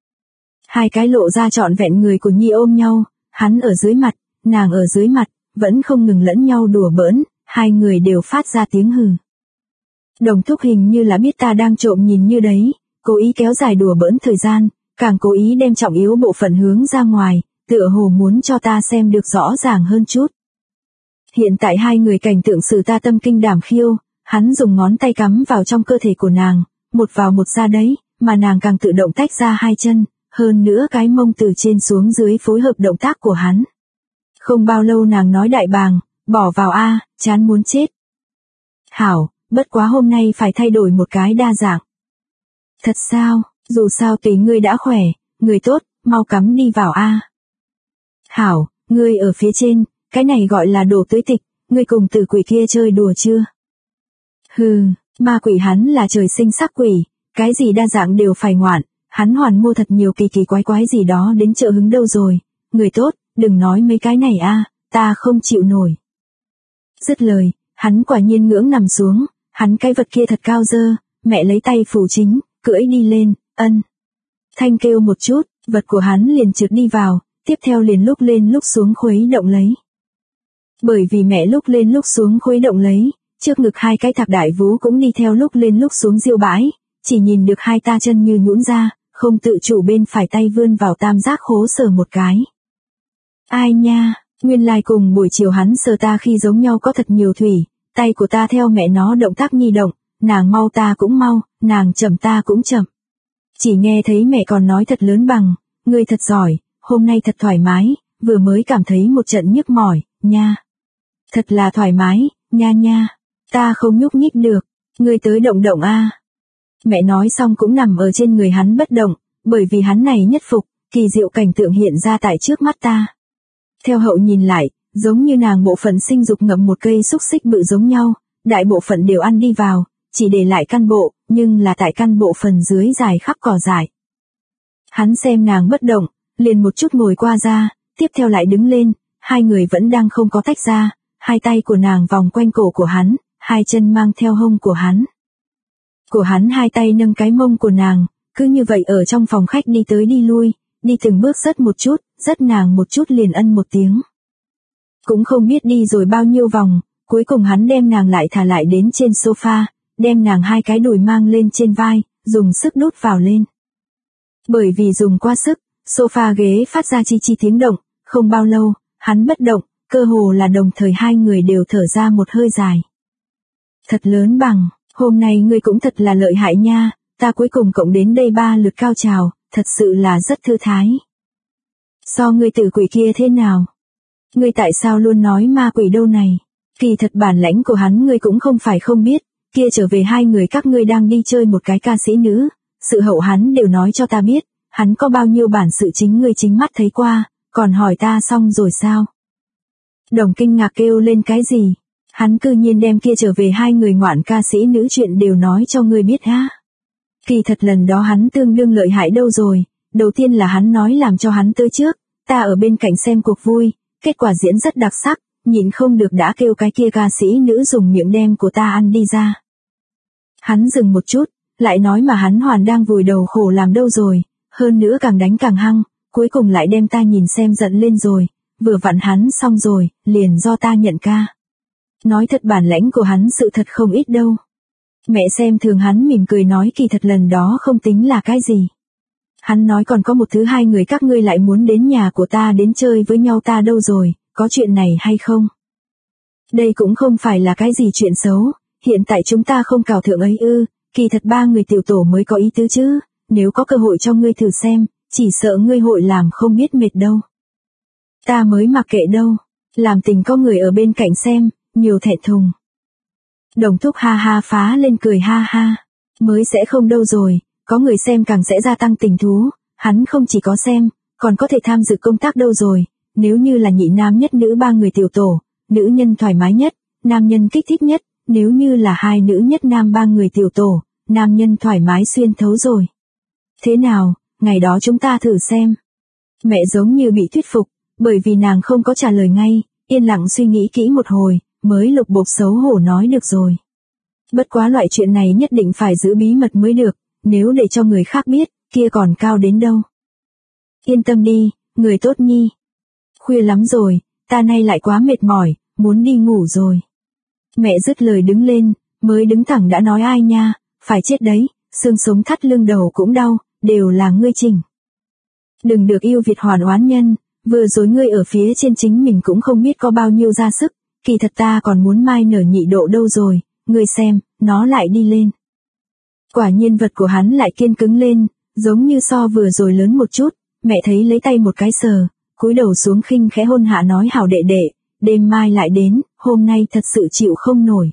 Hai cái lộ ra trọn vẹn người của Nhi ôm nhau, hắn ở dưới mặt, nàng ở dưới mặt, vẫn không ngừng lẫn nhau đùa bỡn, hai người đều phát ra tiếng hừ. Đồng thúc hình như là biết ta đang trộm nhìn như đấy, cố ý kéo dài đùa bỡn thời gian, càng cố ý đem trọng yếu bộ phận hướng ra ngoài, tựa hồ muốn cho ta xem được rõ ràng hơn chút. Hiện tại hai người cảnh tượng xử ta tâm kinh đảm khiêu, hắn dùng ngón tay cắm vào trong cơ thể của nàng, một vào một ra đấy, mà nàng càng tự động tách ra hai chân, hơn nữa cái mông từ trên xuống dưới phối hợp động tác của hắn. Không bao lâu nàng nói đại bàng, bỏ vào a, chán muốn chết. Hảo, bất quá hôm nay phải thay đổi một cái đa dạng. Thật sao, dù sao tùy ngươi đã khỏe, người tốt, mau cắm đi vào a. Hảo, ngươi ở phía trên, cái này gọi là đồ tưới tịch, ngươi cùng tử quỷ kia chơi đùa chưa? Hừ, Ma quỷ hắn là trời sinh sắc quỷ, cái gì đa dạng đều phải ngoạn, hắn hoàn mua thật nhiều kỳ kỳ quái gì đó đến chợ hứng đâu rồi, người tốt, đừng nói mấy cái này a, ta không chịu nổi. Dứt lời, hắn quả nhiên ngưỡng nằm xuống, hắn cái vật kia thật cao dơ, mẹ lấy tay phủ chính, cưỡi đi lên, ân. Thanh kêu một chút, vật của hắn liền trượt đi vào, tiếp theo liền lúc lên lúc xuống khuấy động lấy. Bởi vì mẹ lúc lên lúc xuống khuấy động lấy, trước ngực hai cái thạc đại vú cũng đi theo lúc lên lúc xuống diêu bãi, chỉ nhìn được hai ta chân như nhũn ra, không tự chủ bên phải tay vươn vào tam giác khố sờ một cái. Ai nha, nguyên lai cùng buổi chiều hắn sờ ta khi giống nhau có thật nhiều thủy, tay của ta theo mẹ nó động tác nhi động, nàng mau ta cũng mau, nàng chậm ta cũng chậm. Chỉ nghe thấy mẹ còn nói thật lớn bằng, ngươi thật giỏi, hôm nay thật thoải mái, vừa mới cảm thấy một trận nhức mỏi, nha. Thật là thoải mái, nha nha, ta không nhúc nhích được, ngươi tới động động a. Mẹ nói xong cũng nằm ở trên người hắn bất động, bởi vì hắn này nhất phục, kỳ diệu cảnh tượng hiện ra tại trước mắt ta. Theo hậu nhìn lại, giống như nàng bộ phận sinh dục ngậm một cây xúc xích bự giống nhau, đại bộ phận đều ăn đi vào, chỉ để lại căn bộ, nhưng là tại căn bộ phần dưới dài khắp cỏ dại. Hắn xem nàng bất động, liền một chút ngồi qua ra, tiếp theo lại đứng lên, hai người vẫn đang không có tách ra, hai tay của nàng vòng quanh cổ của hắn, hai chân mang theo hông của hắn. Của hắn hai tay nâng cái mông của nàng, cứ như vậy ở trong phòng khách đi tới đi lui, đi từng bước rất một chút, rất nàng một chút liền ân một tiếng. Cũng không biết đi rồi bao nhiêu vòng, cuối cùng hắn đem nàng lại thả lại đến trên sofa, đem nàng hai cái đùi mang lên trên vai, dùng sức đút vào lên. Bởi vì dùng quá sức, sofa ghế phát ra chi chi tiếng động, không bao lâu, hắn bất động, cơ hồ là đồng thời hai người đều thở ra một hơi dài. Thật lớn bằng, hôm nay ngươi cũng thật là lợi hại nha, ta cuối cùng cộng đến đây 3 lượt cao trào, thật sự là rất thư thái. So ngươi tử quỷ kia thế nào? Ngươi tại sao luôn nói ma quỷ đâu này? Kỳ thật bản lãnh của hắn ngươi cũng không phải không biết, kia trở về hai người các ngươi đang đi chơi một cái ca sĩ nữ, sự hậu hắn đều nói cho ta biết, hắn có bao nhiêu bản sự chính ngươi chính mắt thấy qua, còn hỏi ta xong rồi sao? Đồng kinh ngạc kêu lên cái gì? Hắn cư nhiên đem kia trở về hai người ngoạn ca sĩ nữ chuyện đều nói cho ngươi biết ha. Kỳ thật lần đó hắn tương đương lợi hại đâu rồi, đầu tiên là hắn nói làm cho hắn tới trước, ta ở bên cạnh xem cuộc vui, kết quả diễn rất đặc sắc, nhịn không được đã kêu cái kia ca sĩ nữ dùng miệng đem của ta ăn đi ra. Hắn dừng một chút, lại nói mà hắn hoàn đang vùi đầu khổ làm đâu rồi, hơn nữa càng đánh càng hăng, cuối cùng lại đem ta nhìn xem giận lên rồi, vừa vặn hắn xong rồi, liền do ta nhận ca. Nói thật bản lãnh của hắn sự thật không ít đâu. Mẹ xem thường hắn mỉm cười nói kỳ thật lần đó không tính là cái gì. Hắn nói còn có một thứ hai người các ngươi lại muốn đến nhà của ta đến chơi với nhau ta đâu rồi, có chuyện này hay không? Đây cũng không phải là cái gì chuyện xấu, hiện tại chúng ta không cào thượng ấy ư, kỳ thật 3 người tiểu tổ mới có ý tứ chứ, nếu có cơ hội cho ngươi thử xem, chỉ sợ ngươi hội làm không biết mệt đâu. Ta mới mặc kệ đâu, làm tình có người ở bên cạnh xem, nhiều thẹn thùng. Đồng thúc ha ha phá lên cười ha ha, mới sẽ không đâu rồi, có người xem càng sẽ gia tăng tình thú, hắn không chỉ có xem, còn có thể tham dự công tác đâu rồi, nếu như là nhị nam nhất nữ 3 người tiểu tổ, nữ nhân thoải mái nhất, nam nhân kích thích nhất, nếu như là 2 nữ nhất nam 3 người tiểu tổ, nam nhân thoải mái xuyên thấu rồi. Thế nào, ngày đó chúng ta thử xem. Mẹ giống như bị thuyết phục, bởi vì nàng không có trả lời ngay, yên lặng suy nghĩ kỹ một hồi, mới lục bục xấu hổ nói được rồi. Bất quá loại chuyện này nhất định phải giữ bí mật mới được, nếu để cho người khác biết, kia còn cao đến đâu. Yên tâm đi, người tốt nhi. Khuya lắm rồi, ta nay lại quá mệt mỏi, muốn đi ngủ rồi. Mẹ dứt lời đứng lên, mới đứng thẳng đã nói ai nha, phải chết đấy, xương sống thắt lưng đầu cũng đau, đều là ngươi chỉnh. Đừng được yêu Việt hoàn oán nhân, vừa rồi ngươi ở phía trên chính mình cũng không biết có bao nhiêu ra sức, kỳ thật ta còn muốn mai nở nhị độ đâu rồi, ngươi xem, nó lại đi lên. Quả nhiên vật của hắn lại kiên cứng lên, giống như so vừa rồi lớn một chút, mẹ thấy lấy tay một cái sờ, cúi đầu xuống khinh khẽ hôn hạ nói hảo đệ đệ, đêm mai lại đến, hôm nay thật sự chịu không nổi.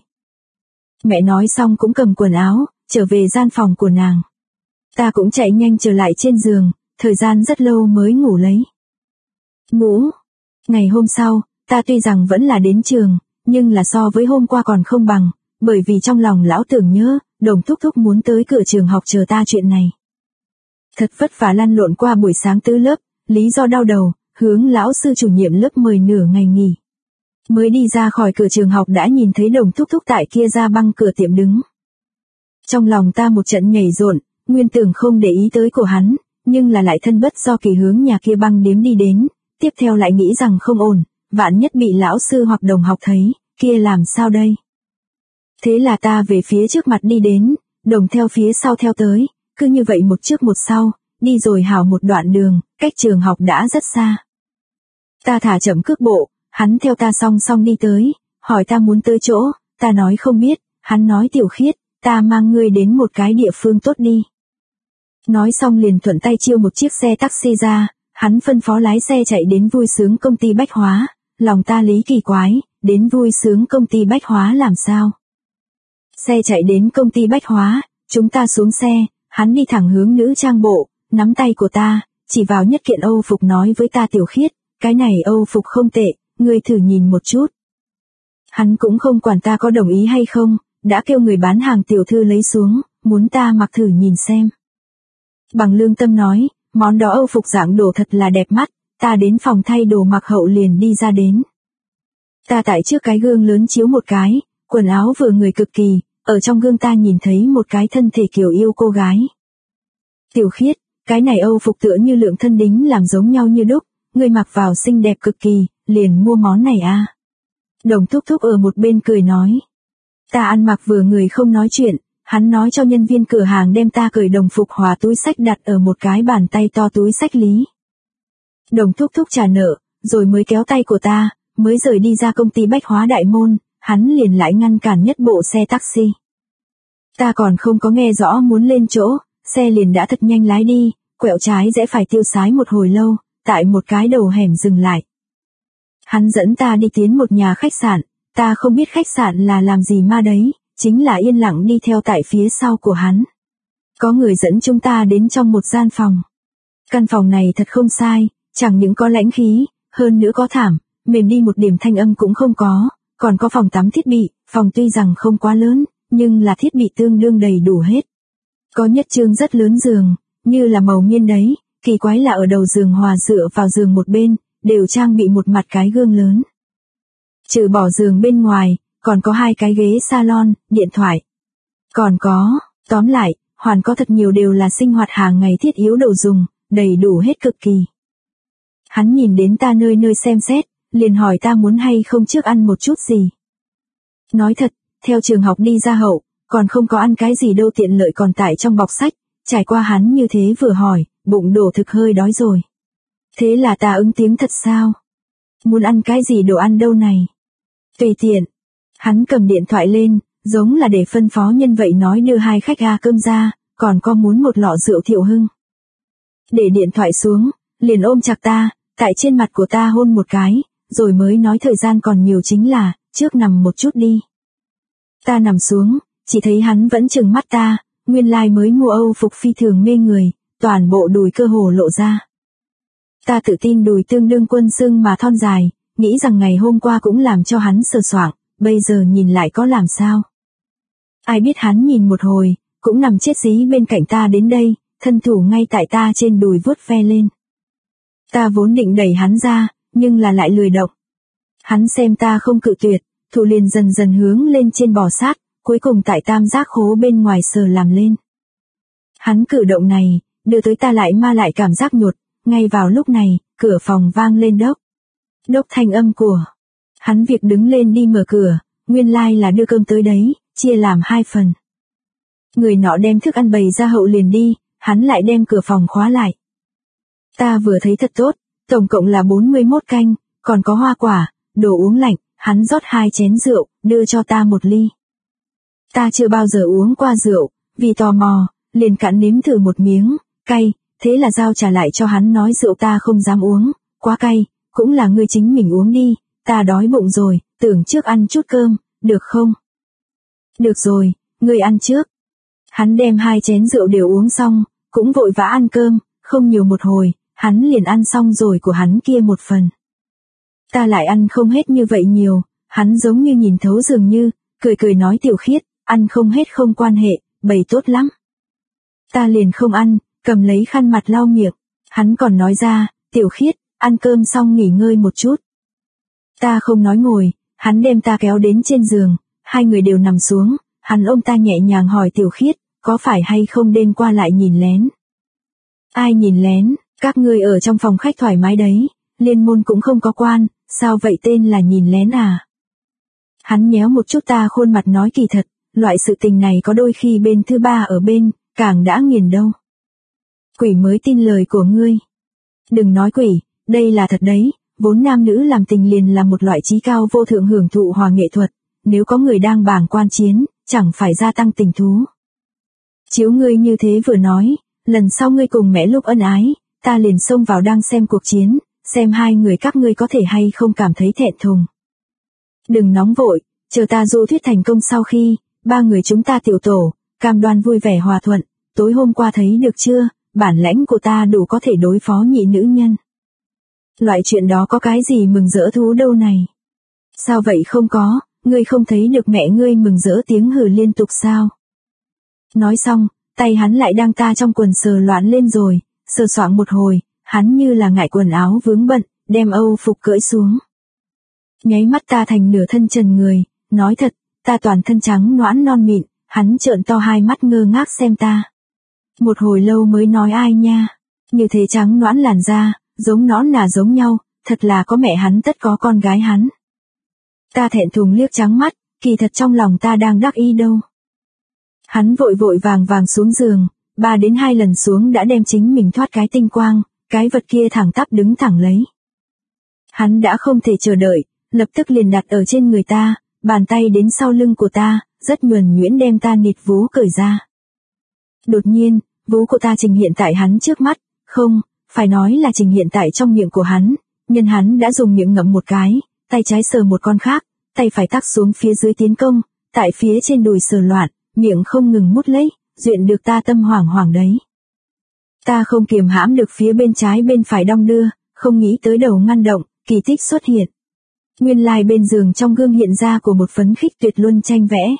Mẹ nói xong cũng cầm quần áo, trở về gian phòng của nàng. Ta cũng chạy nhanh trở lại trên giường, thời gian rất lâu mới ngủ lấy. Ngủ. Ngày hôm sau, ta tuy rằng vẫn là đến trường, nhưng là so với hôm qua còn không bằng, bởi vì trong lòng lão tưởng nhớ, Đồng thúc thúc muốn tới cửa trường học chờ ta chuyện này. Thật vất vả lăn lộn qua buổi sáng tứ lớp, lý do đau đầu, hướng lão sư chủ nhiệm lớp mời nửa ngày nghỉ. Mới đi ra khỏi cửa trường học đã nhìn thấy Đồng thúc thúc tại kia ra băng cửa tiệm đứng. Trong lòng ta một trận nhảy rộn, nguyên tưởng không để ý tới của hắn, nhưng là lại thân bất do kỳ hướng nhà kia băng điếm đi đến, tiếp theo lại nghĩ rằng không ổn, vạn nhất bị lão sư hoặc đồng học thấy, kia làm sao đây? Thế là ta về phía trước mặt đi đến, Đồng theo phía sau theo tới, cứ như vậy một trước một sau, đi rồi hảo một đoạn đường, cách trường học đã rất xa. Ta thả chậm cước bộ, hắn theo ta song song đi tới, hỏi ta muốn tới chỗ, ta nói không biết, hắn nói Tiểu Khiết, ta mang ngươi đến một cái địa phương tốt đi. Nói xong liền thuận tay chiêu một chiếc xe taxi ra, hắn phân phó lái xe chạy đến vui sướng công ty bách hóa, lòng ta lý kỳ quái, đến vui sướng công ty bách hóa làm sao? Xe chạy đến công ty bách hóa, chúng ta xuống xe, hắn đi thẳng hướng nữ trang bộ, nắm tay của ta, chỉ vào nhất kiện Âu phục nói với ta Tiểu Khiết, cái này Âu phục không tệ, ngươi thử nhìn một chút. Hắn cũng không quản ta có đồng ý hay không, đã kêu người bán hàng tiểu thư lấy xuống, muốn ta mặc thử nhìn xem. Bằng lương tâm nói, món đó Âu phục dạng đồ thật là đẹp mắt, ta đến phòng thay đồ mặc hậu liền đi ra đến. Ta tại trước cái gương lớn chiếu một cái, quần áo vừa người cực kỳ, ở trong gương ta nhìn thấy một cái thân thể kiểu yêu cô gái. Tiểu Khiết, cái này Âu phục tựa như lượng thân đính làm giống nhau như đúc, người mặc vào xinh đẹp cực kỳ, liền mua món này a. Đồng thúc thúc ở một bên cười nói. Ta ăn mặc vừa người không nói chuyện, hắn nói cho nhân viên cửa hàng đem ta cởi đồng phục hòa túi sách đặt ở một cái bàn tay to túi sách lý. Đồng thúc thúc trả nợ, rồi mới kéo tay của ta, mới rời đi ra công ty bách hóa đại môn, hắn liền lại ngăn cản nhất bộ xe taxi. Ta còn không có nghe rõ muốn lên chỗ, xe liền đã thật nhanh lái đi, quẹo trái rẽ phải tiêu sái một hồi lâu, tại một cái đầu hẻm dừng lại. Hắn dẫn ta đi tiến một nhà khách sạn, ta không biết khách sạn là làm gì ma đấy, chính là yên lặng đi theo tại phía sau của hắn. Có người dẫn chúng ta đến trong một gian phòng. Căn phòng này thật không sai, chẳng những có lãnh khí, hơn nữa có thảm, mềm đi một điểm thanh âm cũng không có, còn có phòng tắm thiết bị, phòng tuy rằng không quá lớn, nhưng là thiết bị tương đương đầy đủ hết. Có nhất trương rất lớn giường, như là màu miên đấy, kỳ quái là ở đầu giường hòa dựa vào giường một bên, đều trang bị một mặt cái gương lớn. Trừ bỏ giường bên ngoài, còn có 2 cái ghế salon, điện thoại. Còn có, tóm lại, hoàn có thật nhiều đều là sinh hoạt hàng ngày thiết yếu đồ dùng, đầy đủ hết cực kỳ. Hắn nhìn đến ta nơi nơi xem xét, liền hỏi ta muốn hay không trước ăn một chút gì. Nói thật, theo trường học đi ra hậu, còn không có ăn cái gì đâu, tiện lợi còn tải trong bọc sách, trải qua hắn như thế vừa hỏi, bụng đổ thực hơi đói rồi. Thế là ta ứng tiếng thật sao? Muốn ăn cái gì đồ ăn đâu này? Tùy tiện. Hắn cầm điện thoại lên, giống là để phân phó nhân vậy nói đưa 2 khách cơm ra, còn có muốn một lọ rượu Thiệu Hưng. Để điện thoại xuống, liền ôm chặt ta, tại trên mặt của ta hôn một cái, rồi mới nói thời gian còn nhiều chính là, trước nằm một chút đi. Ta nằm xuống, chỉ thấy hắn vẫn trừng mắt ta, nguyên lai mới mua Âu phục phi thường mê người, toàn bộ đùi cơ hồ lộ ra. Ta tự tin đùi tương đương quân xương mà thon dài, nghĩ rằng ngày hôm qua cũng làm cho hắn sờ soạng, bây giờ nhìn lại có làm sao. Ai biết hắn nhìn một hồi, cũng nằm chết dí bên cạnh ta đến đây, thân thủ ngay tại ta trên đùi vuốt ve lên. Ta vốn định đẩy hắn ra, nhưng là lại lười động. Hắn xem ta không cự tuyệt, thủ liền dần dần hướng lên trên bò sát, cuối cùng tại tam giác khố bên ngoài sờ làm lên. Hắn cử động này, đưa tới ta lại ma lại cảm giác nhột, ngay vào lúc này, cửa phòng vang lên đốc. Đốc thanh âm của. Hắn việc đứng lên đi mở cửa, nguyên lai là đưa cơm tới đấy, chia làm 2 phần. Người nọ đem thức ăn bày ra hậu liền đi, hắn lại đem cửa phòng khóa lại. Ta vừa thấy thật tốt, tổng cộng là 41 canh, còn có hoa quả, đồ uống lạnh, hắn rót 2 chén rượu, đưa cho ta 1 ly. Ta chưa bao giờ uống qua rượu, vì tò mò, liền cạn nếm thử một miếng, cay, thế là giao trả lại cho hắn nói rượu ta không dám uống, quá cay, cũng là ngươi chính mình uống đi, ta đói bụng rồi, tưởng trước ăn chút cơm, được không? Được rồi, ngươi ăn trước. Hắn đem 2 chén rượu đều uống xong, cũng vội vã ăn cơm, không nhiều một hồi, hắn liền ăn xong rồi của hắn kia 1 phần. Ta lại ăn không hết như vậy nhiều, hắn giống như nhìn thấu dường như, cười cười nói Tiểu Khiết, ăn không hết không quan hệ, bày tốt lắm. Ta liền không ăn, cầm lấy khăn mặt lau miệng. Hắn còn nói ra, Tiểu Khiết, ăn cơm xong nghỉ ngơi một chút. Ta không nói ngồi, hắn đem ta kéo đến trên giường, hai người đều nằm xuống, hắn ôm ta nhẹ nhàng hỏi Tiểu Khiết, có phải hay không đêm qua lại nhìn lén? Ai nhìn lén, các ngươi ở trong phòng khách thoải mái đấy, liên môn cũng không có quan, sao vậy tên là nhìn lén à? Hắn nhéo một chút ta khuôn mặt nói kỳ thật, loại sự tình này có đôi khi bên thứ ba ở bên, càng đã nghiền đâu. Quỷ mới tin lời của ngươi. Đừng nói quỷ, đây là thật đấy, vốn nam nữ làm tình liền là một loại trí cao vô thượng hưởng thụ hòa nghệ thuật, nếu có người đang bàng quan chiến, chẳng phải gia tăng tình thú. Chiếu ngươi như thế vừa nói, lần sau ngươi cùng mẹ lúc ân ái, ta liền xông vào đang xem cuộc chiến, xem hai người các ngươi có thể hay không cảm thấy thẹn thùng. Đừng nóng vội, chờ ta du thuyết thành công sau khi, ba người chúng ta tiểu tổ, cam đoan vui vẻ hòa thuận, tối hôm qua thấy được chưa, bản lãnh của ta đủ có thể đối phó nhị nữ nhân. Loại chuyện đó có cái gì mừng rỡ thú đâu này. Sao vậy không có, ngươi không thấy được mẹ ngươi mừng rỡ tiếng hừ liên tục sao? Nói xong, tay hắn lại đang ta trong quần sờ loạn lên rồi, sờ soạng một hồi, hắn như là ngại quần áo vướng bận, đem âu phục cởi xuống. Nháy mắt ta thành nửa thân trần người, nói thật, ta toàn thân trắng nõn non mịn, hắn trợn to hai mắt ngơ ngác xem ta. Một hồi lâu mới nói ai nha, như thế trắng nõn làn da, giống nõn nà giống nhau, thật là có mẹ hắn tất có con gái hắn. Ta thẹn thùng liếc trắng mắt, kỳ thật trong lòng ta đang đắc ý đâu. Hắn vội vội vàng vàng xuống giường, 3 đến 2 lần xuống đã đem chính mình thoát cái tinh quang, cái vật kia thẳng tắp đứng thẳng lấy. Hắn đã không thể chờ đợi, lập tức liền đặt ở trên người ta, bàn tay đến sau lưng của ta, rất nhuần nhuyễn đem ta nịt vú cởi ra. Đột nhiên, vú của ta trình hiện tại hắn trước mắt, không, phải nói là trình hiện tại trong miệng của hắn, nhân hắn đã dùng miệng ngậm một cái, tay trái sờ một con khác, tay phải tắc xuống phía dưới tiến công, tại phía trên đùi sờ loạn, miệng không ngừng mút lấy, duyện được ta tâm hoảng hoảng đấy. Ta không kiềm hãm được phía bên trái bên phải đong đưa, không nghĩ tới đầu ngăn động, kỳ tích xuất hiện. Nguyên lai bên giường trong gương hiện ra của một phấn khích tuyệt luân tranh vẽ.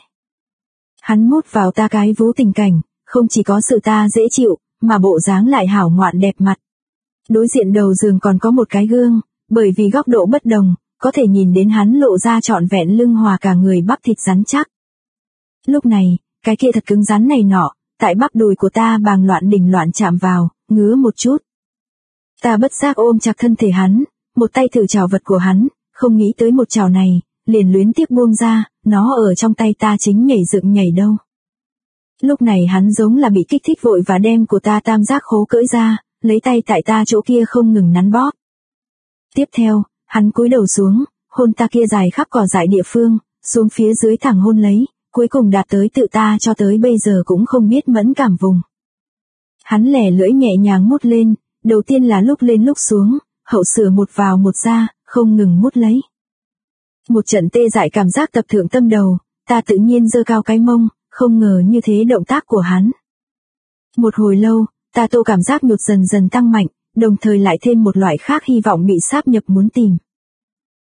Hắn mút vào ta cái vú tình cảnh, không chỉ có sự ta dễ chịu, mà bộ dáng lại hảo ngoạn đẹp mặt. Đối diện đầu giường còn có một cái gương, bởi vì góc độ bất đồng, có thể nhìn đến hắn lộ ra trọn vẹn lưng hòa cả người bắp thịt rắn chắc. Lúc này, cái kia thật cứng rắn này nọ, tại bắp đùi của ta bàng loạn đỉnh loạn chạm vào, ngứa một chút. Ta bất giác ôm chặt thân thể hắn, một tay thử chảo vật của hắn, không nghĩ tới một chảo này, liền luyến tiếc buông ra, nó ở trong tay ta chính nhảy dựng nhảy đâu. Lúc này hắn giống là bị kích thích vội và đem của ta tam giác khố cởi ra, lấy tay tại ta chỗ kia không ngừng nắn bóp. Tiếp theo, hắn cúi đầu xuống, hôn ta kia dài khắp cỏ dại địa phương, xuống phía dưới thẳng hôn lấy, cuối cùng đạt tới tự ta cho tới bây giờ cũng không biết mẫn cảm vùng. Hắn lẻ lưỡi nhẹ nhàng mút lên, đầu tiên là lúc lên lúc xuống, hậu sửa một vào một ra, không ngừng mút lấy. Một trận tê dại cảm giác tập thượng tâm đầu, ta tự nhiên giơ cao cái mông, không ngờ như thế động tác của hắn. Một hồi lâu, ta tô cảm giác nhột dần dần tăng mạnh, đồng thời lại thêm một loại khác hy vọng bị sáp nhập muốn tìm.